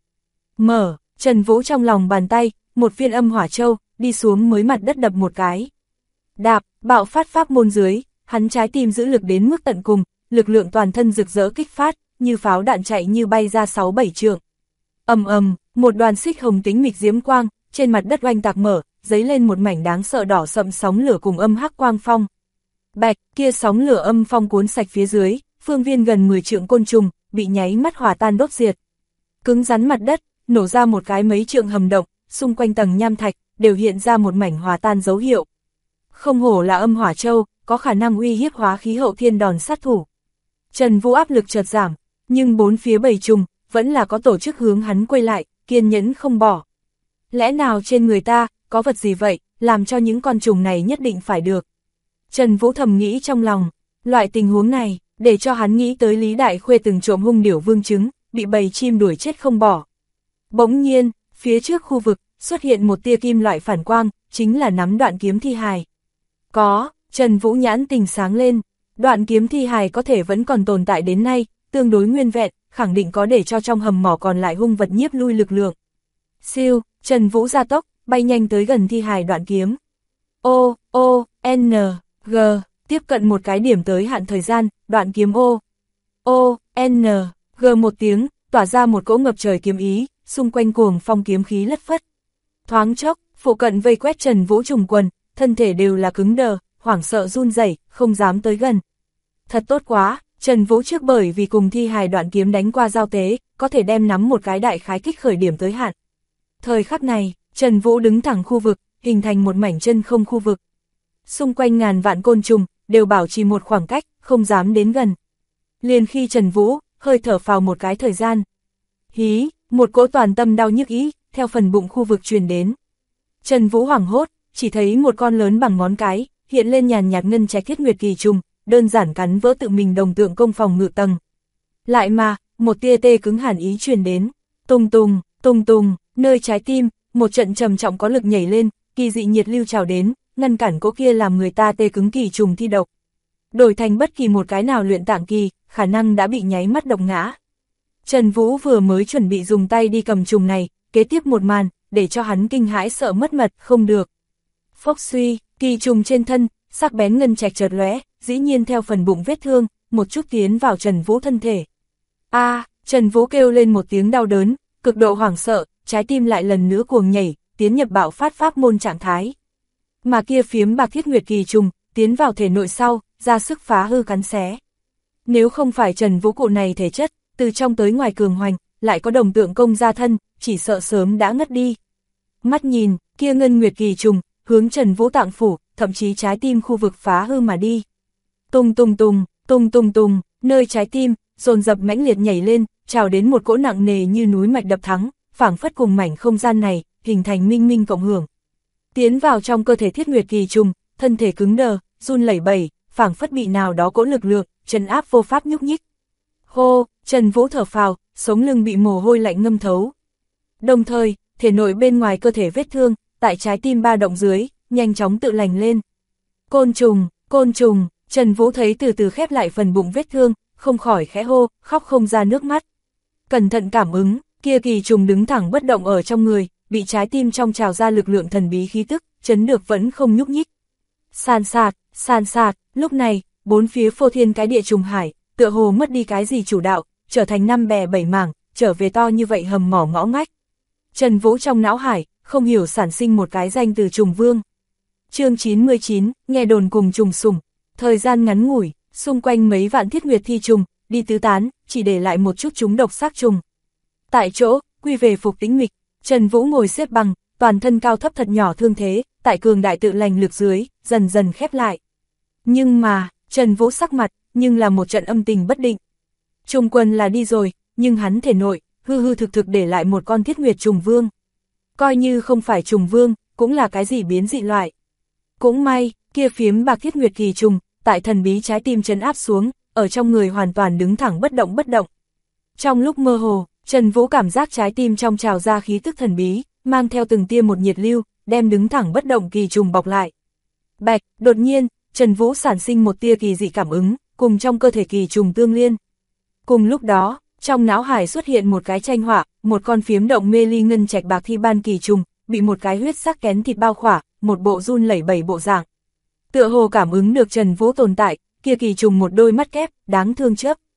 Speaker 1: Trần Vũ trong lòng bàn tay, một viên âm hỏa châu, đi xuống mới mặt đất đập một cái. Đạp, bạo phát pháp môn dưới, hắn trái tim giữ lực đến mức tận cùng, lực lượng toàn thân rực rỡ kích phát, như pháo đạn chạy như bay ra 6-7 trượng. Ầm ầm, một đoàn xích hồng tính mịch diễm quang, trên mặt đất oanh tạc mở, dấy lên một mảnh đáng sợ đỏ sậm sóng lửa cùng âm hắc quang phong. Bạch, kia sóng lửa âm phong cuốn sạch phía dưới, phương viên gần 10 trượng côn trùng, bị nháy mắt hòa tan đốt diệt. Cứng rắn mặt đất, nổ ra một cái mấy trượng hầm động, xung quanh tầng nham thạch, đều hiện ra một mảnh hòa tan dấu hiệu. Không hổ là âm hỏa châu, có khả năng uy hiếp hóa khí hậu thiên đòn sát thủ. Trần Vũ áp lực chợt giảm, nhưng bốn phía bầy trùng, vẫn là có tổ chức hướng hắn quay lại, kiên nhẫn không bỏ. Lẽ nào trên người ta, có vật gì vậy, làm cho những con trùng này nhất định phải được. Trần Vũ thầm nghĩ trong lòng, loại tình huống này, để cho hắn nghĩ tới Lý Đại Khuê từng trộm hung điểu vương trứng, bị bầy chim đuổi chết không bỏ. Bỗng nhiên, phía trước khu vực, xuất hiện một tia kim loại phản quang, chính là nắm đoạn kiếm thi hài. Có, Trần Vũ nhãn tình sáng lên, đoạn kiếm thi hài có thể vẫn còn tồn tại đến nay, tương đối nguyên vẹn, khẳng định có để cho trong hầm mỏ còn lại hung vật nhiếp lui lực lượng. Siêu, Trần Vũ gia tốc, bay nhanh tới gần thi hài đoạn kiếm. N, G, tiếp cận một cái điểm tới hạn thời gian, đoạn kiếm N, G một tiếng, tỏa ra một cỗ ngập trời kiếm ý, xung quanh cuồng phong kiếm khí lất phất. Thoáng chốc, phụ cận vây quét Trần Vũ trùng quần, thân thể đều là cứng đờ, hoảng sợ run rẩy, không dám tới gần. Thật tốt quá, Trần Vũ trước bởi vì cùng thi hài đoạn kiếm đánh qua giao tế, có thể đem nắm một cái đại khái kích khởi điểm tới hạn. Thời khắc này, Trần Vũ đứng thẳng khu vực, hình thành một mảnh chân không khu vực. Xung quanh ngàn vạn côn trùng, đều bảo trì một khoảng cách, không dám đến gần. Liền khi Trần Vũ, hơi thở phào một cái thời gian. Hí, một cỗ toàn tâm đau nhức ý, theo phần bụng khu vực truyền đến. Trần Vũ hoảng hốt, chỉ thấy một con lớn bằng ngón cái, hiện lên nhàn nhạt ngân trạch thiết nguyệt kỳ trùng, đơn giản cắn vỡ tự mình đồng tượng công phòng ngự tầng. Lại mà, một tia tê cứng hàn ý truyền đến. Tùng tùng, tùng tùng, nơi trái tim, một trận trầm trọng có lực nhảy lên, kỳ dị nhiệt lưu trào đến, ngăn cản cỗ kia làm người ta tê cứng kỳ trùng thi độc. Đổi thành bất kỳ một cái nào luyện tạng kỳ, khả năng đã bị nháy mắt độc ngã. Trần Vũ vừa mới chuẩn bị dùng tay đi cầm trùng này, kế tiếp một màn, để cho hắn kinh hãi sợ mất mật, không được. Phốc suy, kỳ trùng trên thân, sắc bén ngân trạch chợt lóe, dĩ nhiên theo phần bụng vết thương, một chút tiến vào Trần Vũ thân thể. Trần Vũ kêu lên một tiếng đau đớn, cực độ hoảng sợ, trái tim lại lần nữa cuồng nhảy, tiến nhập bạo phát pháp môn trạng thái. Mà kia phiếm bạc thiết nguyệt kỳ trùng, tiến vào thể nội sau, ra sức phá hư cắn xé. Nếu không phải Trần Vũ cụ này thể chất, từ trong tới ngoài cường hoành, lại có đồng tượng công gia thân, chỉ sợ sớm đã ngất đi. Mắt nhìn, kia ngân nguyệt kỳ trùng, hướng Trần Vũ tạng phủ, thậm chí trái tim khu vực phá hư mà đi. Tung tung tung, tung tung tung, nơi trái tim, dồn dập mãnh liệt nhảy lên, trào đến một cỗ nặng nề như núi mạch đập thắng, phảng phất cùng mảnh không gian này, hình thành minh minh cộng hưởng. Tiến vào trong cơ thể thiết nguyệt kỳ trùng, thân thể cứng đờ, run lẩy bẩy, phảng phất bị nào đó cỗ lực lượng, trấn áp vô pháp nhúc nhích. Hô, Trần Vũ thở phào, sống lưng bị mồ hôi lạnh ngâm thấu. Đồng thời, thể nội bên ngoài cơ thể vết thương, tại trái tim ba động dưới, nhanh chóng tự lành lên. Côn trùng, Trần Vũ thấy từ từ khép lại phần bụng vết thương, không khỏi khẽ hô, khóc không ra nước mắt. Cẩn thận cảm ứng, kia kỳ trùng đứng thẳng bất động ở trong người, bị trái tim trong trào ra lực lượng thần bí khí tức, chấn được vẫn không nhúc nhích. San sạt, lúc này, bốn phía phô thiên cái địa trùng hải, tựa hồ mất đi cái gì chủ đạo, trở thành năm bè bảy mảng, trở về to như vậy hầm mỏ ngõ ngách. Trần Vũ trong não hải, không hiểu sản sinh một cái danh từ trùng vương. Chương 99, nghe đồn cùng trùng sủng. Thời gian ngắn ngủi, xung quanh mấy vạn thiết nguyệt thi trùng, đi tứ tán, chỉ để lại một chút chúng độc xác trùng. Tại chỗ, quy về phục tĩnh mịch, Trần Vũ ngồi xếp bằng, toàn thân cao thấp thật nhỏ thương thế, tại cường đại tự lành lực dưới, dần dần khép lại. Nhưng mà, Trần Vũ sắc mặt, nhưng là một trận âm tình bất định. Trùng quân là đi rồi, nhưng hắn thể nội, hư hư thực thực để lại một con thiết nguyệt trùng vương. Coi như không phải trùng vương, cũng là cái gì biến dị loại. Cũng may, kia phiếm bạc thiết nguyệt kỳ trùng, tại thần bí trái tim trấn áp xuống, ở trong người hoàn toàn đứng thẳng bất động. Trong lúc mơ hồ, Trần Vũ cảm giác trái tim trong trào ra khí tức thần bí, mang theo từng tia một nhiệt lưu, đem đứng thẳng bất động kỳ trùng bọc lại. Bạch, đột nhiên, Trần Vũ sản sinh một tia kỳ dị cảm ứng, cùng trong cơ thể kỳ trùng tương liên. Cùng lúc đó, trong não hải xuất hiện một cái tranh họa, một con phiếm động mê ly ngân trạch bạc thi ban kỳ trùng, bị một cái huyết sắc kén thịt bao khỏa, một bộ run lẩy bẩy bộ dạng. Tựa hồ cảm ứng được Trần Vũ tồn tại, kia kỳ trùng một đôi mắt kép, đáng thương chớp.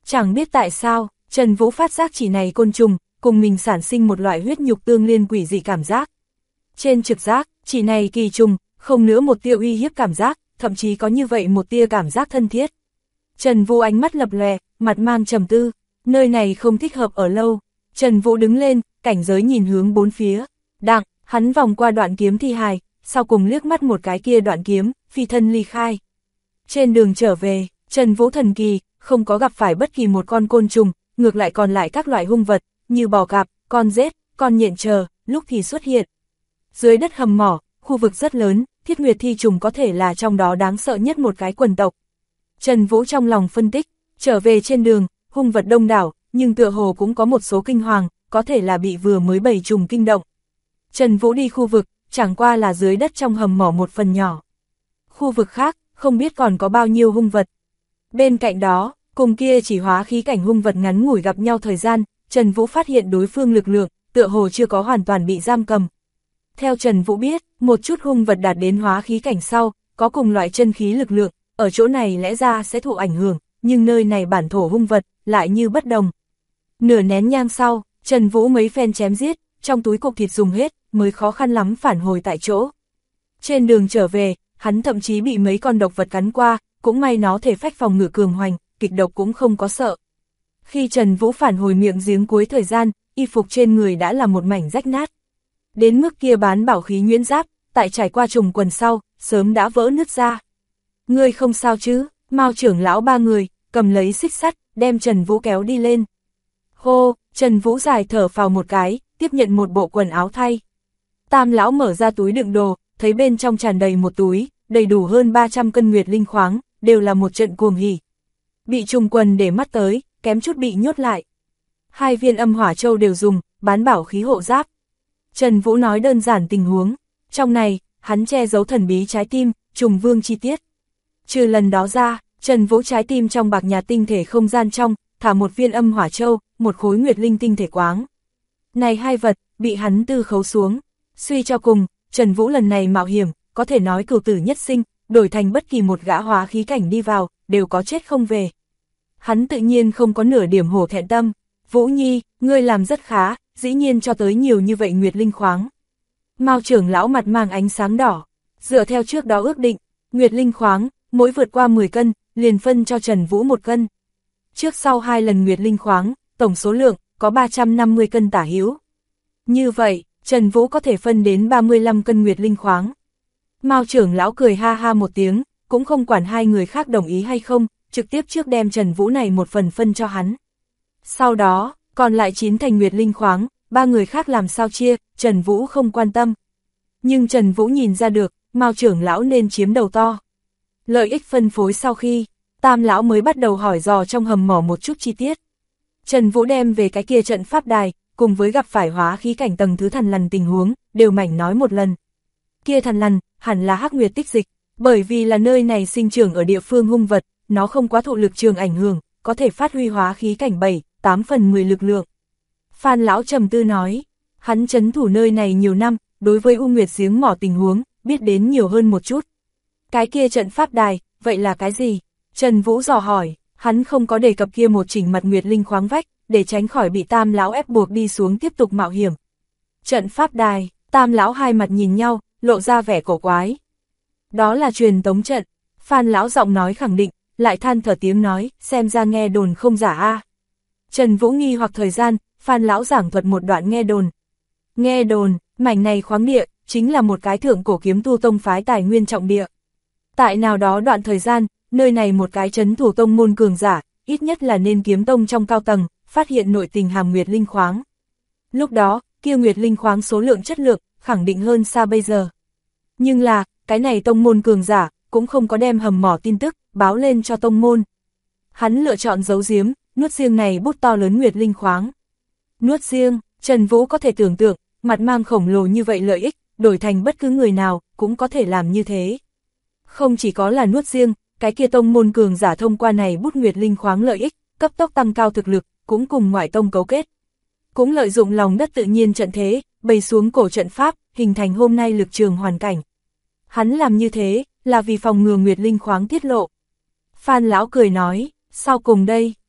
Speaker 1: Chẳng biết tại sao, Trần Vũ phát giác chỉ này côn trùng, cùng mình sản sinh một loại huyết nhục tương liên quỷ dị cảm giác. Trên trực giác, chỉ này kỳ trùng, không nữa một tia uy hiếp cảm giác, thậm chí có như vậy một tia cảm giác thân thiết. Trần Vũ ánh mắt lập lòe, mặt mang trầm tư, nơi này không thích hợp ở lâu. Trần Vũ đứng lên, cảnh giới nhìn hướng bốn phía. Đặng, hắn vòng qua đoạn kiếm thi hài, sau cùng liếc mắt một cái kia đoạn kiếm, phi thân ly khai. Trên đường trở về, Trần Vũ thần kỳ, không có gặp phải bất kỳ một con côn trùng, ngược lại còn lại các loại hung vật, như bò cạp, con rết, con nhện chờ, lúc thì xuất hiện. Dưới đất hầm mỏ, khu vực rất lớn, Thiết Nguyệt thi trùng có thể là trong đó đáng sợ nhất một cái quần tộc. Trần Vũ trong lòng phân tích, trở về trên đường, hung vật đông đảo, nhưng tựa hồ cũng có một số kinh hoàng, có thể là bị vừa mới bầy trùng kinh động. Trần Vũ đi khu vực, chẳng qua là dưới đất trong hầm mỏ một phần nhỏ. Khu vực khác, không biết còn có bao nhiêu hung vật. Bên cạnh đó, cùng kia chỉ hóa khí cảnh hung vật ngắn ngủi gặp nhau thời gian, Trần Vũ phát hiện đối phương lực lượng, tựa hồ chưa có hoàn toàn bị giam cầm. Theo Trần Vũ biết, một chút hung vật đạt đến hóa khí cảnh sau, có cùng loại chân khí lực lượng, ở chỗ này lẽ ra sẽ thụ ảnh hưởng, nhưng nơi này bản thổ hung vật, lại như bất đồng. Nửa nén nhang sau, Trần Vũ mấy phen chém giết, trong túi cục thịt dùng hết, mới khó khăn lắm phản hồi tại chỗ. Trên đường trở về, hắn thậm chí bị mấy con độc vật cắn qua, cũng may nó thể phách phòng ngự cường hoành, kịch độc cũng không có sợ. Khi Trần Vũ phản hồi miệng giếng cuối thời gian, y phục trên người đã là một mảnh rách nát. Đến mức kia bán bảo khí nhuyễn giáp, tại trải qua trùng quần sau, sớm đã vỡ nứt ra. Ngươi không sao chứ? Mao trưởng lão ba người, cầm lấy xích sắt, đem Trần Vũ kéo đi lên. Hô, Trần Vũ dài thở phào một cái, tiếp nhận một bộ quần áo thay. Tam lão mở ra túi đựng đồ, thấy bên trong tràn đầy một túi, đầy đủ hơn 300 cân nguyệt linh khoáng, đều là một trận cuồng hỉ. Bị trùng quần để mắt tới, kém chút bị nhốt lại. 2 viên âm hỏa châu đều dùng, bán bảo khí hộ giáp. Trần Vũ nói đơn giản tình huống, trong này, hắn che giấu thần bí trái tim, trùng vương chi tiết. Trừ lần đó ra, Trần Vũ trái tim trong bạc nhà tinh thể không gian trong, thả một viên âm hỏa châu, một khối nguyệt linh tinh thể quáng. Này 2 vật, bị hắn tư khấu xuống. Suy cho cùng, Trần Vũ lần này mạo hiểm, có thể nói cửu tử nhất sinh, đổi thành bất kỳ một gã hóa khí cảnh đi vào, đều có chết không về. Hắn tự nhiên không có nửa điểm hổ thẹn tâm. Vũ Nhi, ngươi làm rất khá, dĩ nhiên cho tới nhiều như vậy nguyệt linh khoáng. Mao trưởng lão mặt mang ánh sáng đỏ, dựa theo trước đó ước định, nguyệt linh khoáng, mỗi vượt qua 10 cân, liền phân cho Trần Vũ 1 cân. Trước sau 2 lần nguyệt linh khoáng, tổng số lượng, có 350 cân tả hữu. Như vậy, Trần Vũ có thể phân đến 35 cân nguyệt linh khoáng. Mao trưởng lão cười ha ha một tiếng, cũng không quản hai người khác đồng ý hay không, trực tiếp trước đem Trần Vũ này một phần phân cho hắn. Sau đó, còn lại 9 thành nguyệt linh khoáng, 3 người khác làm sao chia, Trần Vũ không quan tâm. Nhưng Trần Vũ nhìn ra được, Mao trưởng lão nên chiếm đầu to. Lợi ích phân phối sau khi, Tam lão mới bắt đầu hỏi dò trong hầm mỏ một chút chi tiết. Trần Vũ đem về cái kia trận pháp đài, cùng với gặp phải hóa khí cảnh tầng thứ thần lằn tình huống, đều mảnh nói một lần. Kia thần lằn, hẳn là hắc nguyệt tích dịch, bởi vì là nơi này sinh trưởng ở địa phương hung vật, nó không quá thụ lực trường ảnh hưởng, có thể phát huy hóa khí cảnh 7-8 phần 10 lực lượng. Phan lão trầm tư nói, hắn trấn thủ nơi này nhiều năm, đối với U Nguyệt giếng mỏ tình huống, biết đến nhiều hơn một chút. Cái kia trận pháp đài, vậy là cái gì? Trần Vũ dò hỏi, hắn không có đề cập kia một chỉnh mặt nguyệt linh khoáng vách, để tránh khỏi bị Tam lão ép buộc đi xuống tiếp tục mạo hiểm. Trận pháp đài, Tam lão hai mặt nhìn nhau, lộ ra vẻ cổ quái. Đó là truyền tống trận. Phan lão giọng nói khẳng định, lại than thở tiếng nói, xem ra nghe đồn không giả a. Trần Vũ nghi hoặc thời gian, Phan lão giảng thuật một đoạn nghe đồn. Nghe đồn, mảnh này khoáng địa, chính là một cái thượng cổ kiếm tu tông phái tài nguyên trọng địa. Tại nào đó đoạn thời gian, nơi này một cái trấn thủ tông môn cường giả, ít nhất là nên kiếm tông trong cao tầng, phát hiện nội tình hàm nguyệt linh khoáng. Lúc đó, kia nguyệt linh khoáng số lượng chất lượng, khẳng định hơn xa bây giờ. Nhưng là, cái này tông môn cường giả, cũng không có đem hầm mỏ tin tức, báo lên cho tông môn. Hắn lựa chọn giấu giếm, nuốt riêng này bút to lớn nguyệt linh khoáng. Nuốt riêng, Trần Vũ có thể tưởng tượng, mặt mang khổng lồ như vậy lợi ích, đổi thành bất cứ người nào, cũng có thể làm như thế. Không chỉ có là nuốt riêng, cái kia tông môn cường giả thông qua này bút nguyệt linh khoáng lợi ích, cấp tốc tăng cao thực lực, cũng cùng ngoại tông cấu kết. Cũng lợi dụng lòng đất tự nhiên trận thế, bày xuống cổ trận pháp, hình thành hôm nay lực trường hoàn cảnh. Hắn làm như thế, là vì phòng ngừa nguyệt linh khoáng tiết lộ. Phan lão cười nói, sau cùng đây,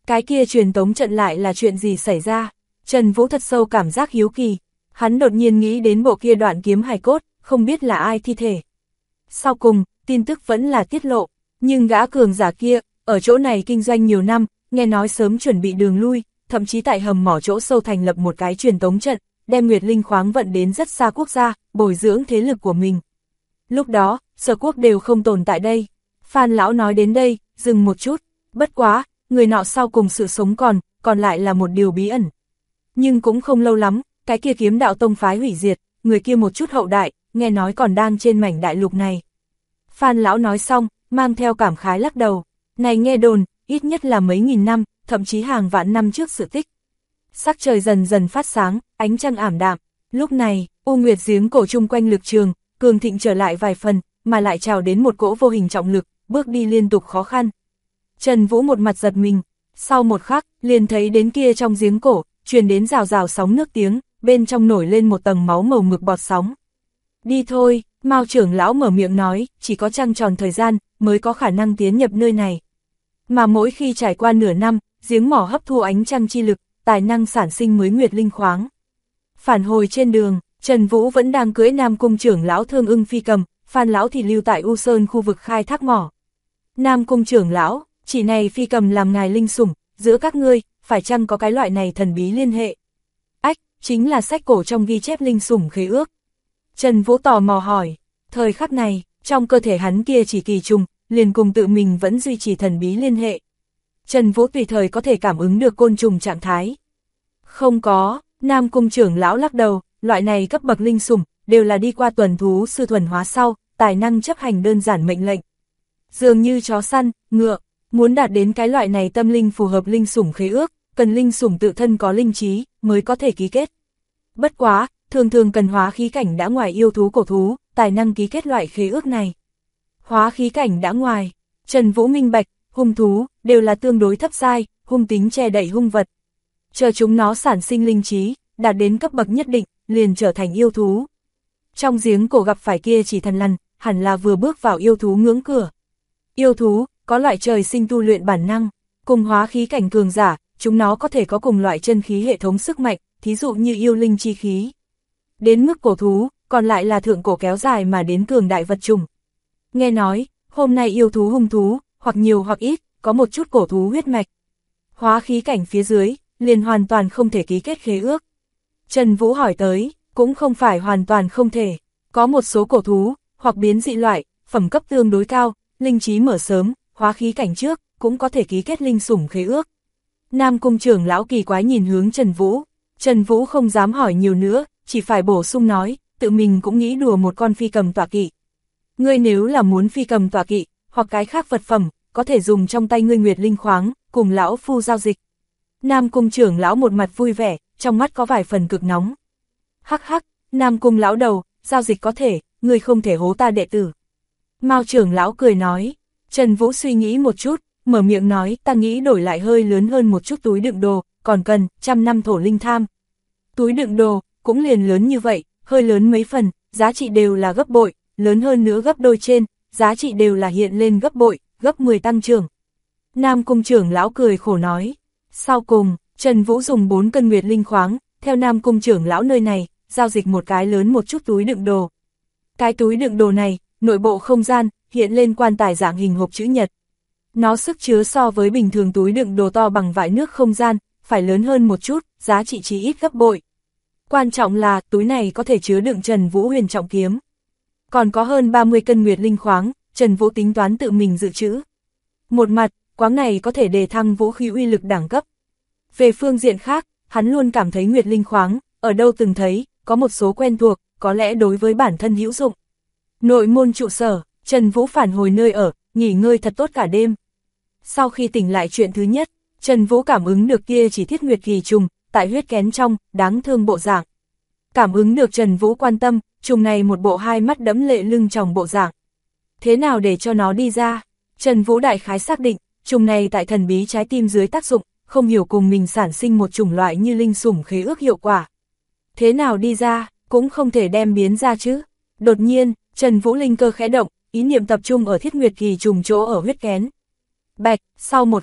Speaker 1: Cái kia truyền tống trận lại là chuyện gì xảy ra? Trần Vũ thật sâu cảm giác hiếu kỳ. Hắn đột nhiên nghĩ đến bộ kia đoạn kiếm hài cốt, không biết là ai thi thể. Sau cùng, tin tức vẫn là tiết lộ, nhưng gã cường giả kia, ở chỗ này kinh doanh nhiều năm, nghe nói sớm chuẩn bị đường lui, thậm chí tại hầm mỏ chỗ sâu thành lập một cái truyền tống trận, đem Nguyệt Linh khoáng vận đến rất xa quốc gia, bồi dưỡng thế lực của mình. Lúc đó, Sở Quốc đều không tồn tại đây. Phan lão nói đến đây, dừng một chút, bất quá, người nọ sau cùng sự sống còn lại là một điều bí ẩn. Nhưng cũng không lâu lắm, cái kia Kiếm Đạo tông phái hủy diệt, người kia một chút hậu đại, nghe nói còn đang trên mảnh đại lục này. Phan lão nói xong, mang theo cảm khái lắc đầu, này nghe đồn, ít nhất là mấy nghìn năm, thậm chí hàng vạn năm trước sự tích. Sắc trời dần dần phát sáng, ánh trăng ảm đạm, lúc này, U Nguyệt giếng cổ chung quanh lực trường, cường thịnh trở lại vài phần, mà lại trào đến một cỗ vô hình trọng lực, bước đi liên tục khó khăn. Trần Vũ một mặt giật mình, sau một khắc, liền thấy đến kia trong giếng cổ, truyền đến rào rào sóng nước tiếng, bên trong nổi lên một tầng máu màu mực bọt sóng. Đi thôi, Mao trưởng lão mở miệng nói, chỉ có trăng tròn thời gian, mới có khả năng tiến nhập nơi này. Mà mỗi khi trải qua nửa năm, giếng mỏ hấp thu ánh trăng chi lực, tài năng sản sinh mới Nguyệt Linh khoáng. Phản hồi trên đường, Trần Vũ vẫn đang cưỡi Nam Cung trưởng lão Thương Ưng phi cầm, Phan lão thì lưu tại U Sơn khu vực khai thác mỏ. Nam Cung trưởng lão, chỉ này phi cầm làm ngài linh sủng, giữa các ngươi, phải chăng có cái loại này thần bí liên hệ? Ách, chính là sách cổ trong ghi chép linh sủng khế ước. Trần Vũ tò mò hỏi, thời khắc này, trong cơ thể hắn kia chỉ kỳ trùng, liền cùng tự mình vẫn duy trì thần bí liên hệ. Trần Vũ tùy thời có thể cảm ứng được côn trùng trạng thái. Không có, Nam Cung trưởng lão lắc đầu, loại này cấp bậc linh sủng, đều là đi qua tuần thú sư thuần hóa sau, tài năng chấp hành đơn giản mệnh lệnh. Dường như chó săn, ngựa, muốn đạt đến cái loại này tâm linh phù hợp linh sủng khế ước, cần linh sủng tự thân có linh trí, mới có thể ký kết. Bất quá, thường thường cần hóa khí cảnh đã ngoài yêu thú cổ thú, tài năng ký kết loại khế ước này. Hóa khí cảnh đã ngoài, Trần Vũ minh bạch, hung thú, đều là tương đối thấp giai, hung tính che đậy hung vật. Chờ chúng nó sản sinh linh trí, đạt đến cấp bậc nhất định, liền trở thành yêu thú. Trong giếng cổ gặp phải kia chỉ thần lằn, hẳn là vừa bước vào yêu thú ngưỡng cửa. Yêu thú, có loại trời sinh tu luyện bản năng, cùng hóa khí cảnh cường giả, chúng nó có thể có cùng loại chân khí hệ thống sức mạnh, thí dụ như yêu linh chi khí. Đến mức cổ thú, còn lại là thượng cổ kéo dài mà đến cường đại vật chủng. Nghe nói, hôm nay yêu thú hung thú, hoặc nhiều hoặc ít, có một chút cổ thú huyết mạch. Hóa khí cảnh phía dưới, liền hoàn toàn không thể ký kết khế ước. Trần Vũ hỏi tới, cũng không phải hoàn toàn không thể, có một số cổ thú, hoặc biến dị loại, phẩm cấp tương đối cao, linh trí mở sớm, hóa khí cảnh trước, cũng có thể ký kết linh sủng khế ước. Nam Cung trưởng lão kỳ quái nhìn hướng Trần Vũ không dám hỏi nhiều nữa, chỉ phải bổ sung nói, tự mình cũng nghĩ đùa một con phi cầm tọa kỵ. Ngươi nếu là muốn phi cầm tọa kỵ, hoặc cái khác vật phẩm, có thể dùng trong tay ngươi Nguyệt Linh khoáng, cùng lão phu giao dịch. Nam Cung trưởng lão một mặt vui vẻ, trong mắt có vài phần cực nóng. Hắc hắc, Nam Cung lão đầu, giao dịch có thể, ngươi không thể hố ta đệ tử. Mao trưởng lão cười nói. Trần Vũ suy nghĩ một chút, mở miệng nói, ta nghĩ đổi lại hơi lớn hơn một chút túi đựng đồ, còn cần 100 năm thổ linh tham. Túi đựng đồ, cũng liền lớn như vậy, hơi lớn mấy phần, giá trị đều là gấp bội, lớn hơn nữa gấp đôi trên, giá trị đều là hiện lên gấp bội, gấp 10 tăng trưởng. Nam Cung trưởng lão cười khổ nói. Sau cùng, Trần Vũ dùng 4 cân Nguyệt Linh khoáng, theo Nam Cung trưởng lão nơi này, giao dịch một cái lớn một chút túi đựng đồ. Cái túi đựng đồ này, nội bộ không gian, hiện lên quan tài dạng hình hộp chữ nhật. Nó sức chứa so với bình thường túi đựng đồ to bằng vại nước không gian, phải lớn hơn một chút, giá trị chí ít gấp bội. Quan trọng là, túi này có thể chứa đựng Trần Vũ huyền trọng kiếm. Còn có hơn 30 cân Nguyệt Linh khoáng, Trần Vũ tính toán tự mình dự trữ. Một mặt, khoáng này có thể đề thăng vũ khí uy lực đẳng cấp. Về phương diện khác, hắn luôn cảm thấy Nguyệt Linh khoáng, ở đâu từng thấy, có một số quen thuộc, có lẽ đối với bản thân hữu dụng. Nội môn trụ sở, Trần Vũ phản hồi nơi ở, nghỉ ngơi thật tốt cả đêm. Sau khi tỉnh lại chuyện thứ nhất, Trần Vũ cảm ứng được kia chỉ thiết nguyệt kỳ trùng, tại huyết kén trong, đáng thương bộ dạng. Cảm ứng được Trần Vũ quan tâm, trùng này một bộ hai mắt đẫm lệ lưng tròng bộ dạng. Thế nào để cho nó đi ra? Trần Vũ đại khái xác định, trùng này tại thần bí trái tim dưới tác dụng, không hiểu cùng mình sản sinh một chủng loại như linh sủng khế ước hiệu quả. Thế nào đi ra, cũng không thể đem biến ra chứ. Đột nhiên, Trần Vũ linh cơ khẽ động, ý niệm tập trung ở thiết nguyệt kỳ trùng chỗ ở huyết kén. Bạch, sau một khắc,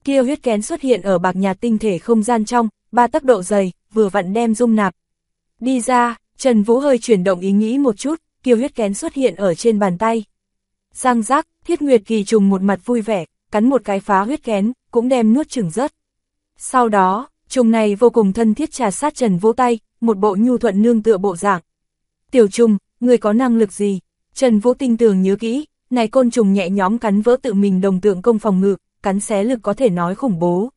Speaker 1: Kia huyết kén xuất hiện ở bạc nhạt tinh thể không gian trong, 3 tấc độ dày, vừa vặn đem dung nạp. Đi ra, Trần Vũ hơi chuyển động ý nghĩ một chút, kia huyết kén xuất hiện ở trên bàn tay. Răng rác, Thiết Nguyệt Kỳ trùng một mặt vui vẻ, cắn một cái phá huyết kén, cũng đem nuốt chửng rớt. Sau đó, trùng này vô cùng thân thiết trà sát Trần Vũ tay, một bộ nhu thuận nương tựa bộ dạng. Tiểu trùng, người có năng lực gì? Trần Vũ tinh tường nhớ kỹ, này côn trùng nhẹ nhõm cắn vỡ tự mình đồng tượng công phòng ngự, cắn xé lực có thể nói khủng bố.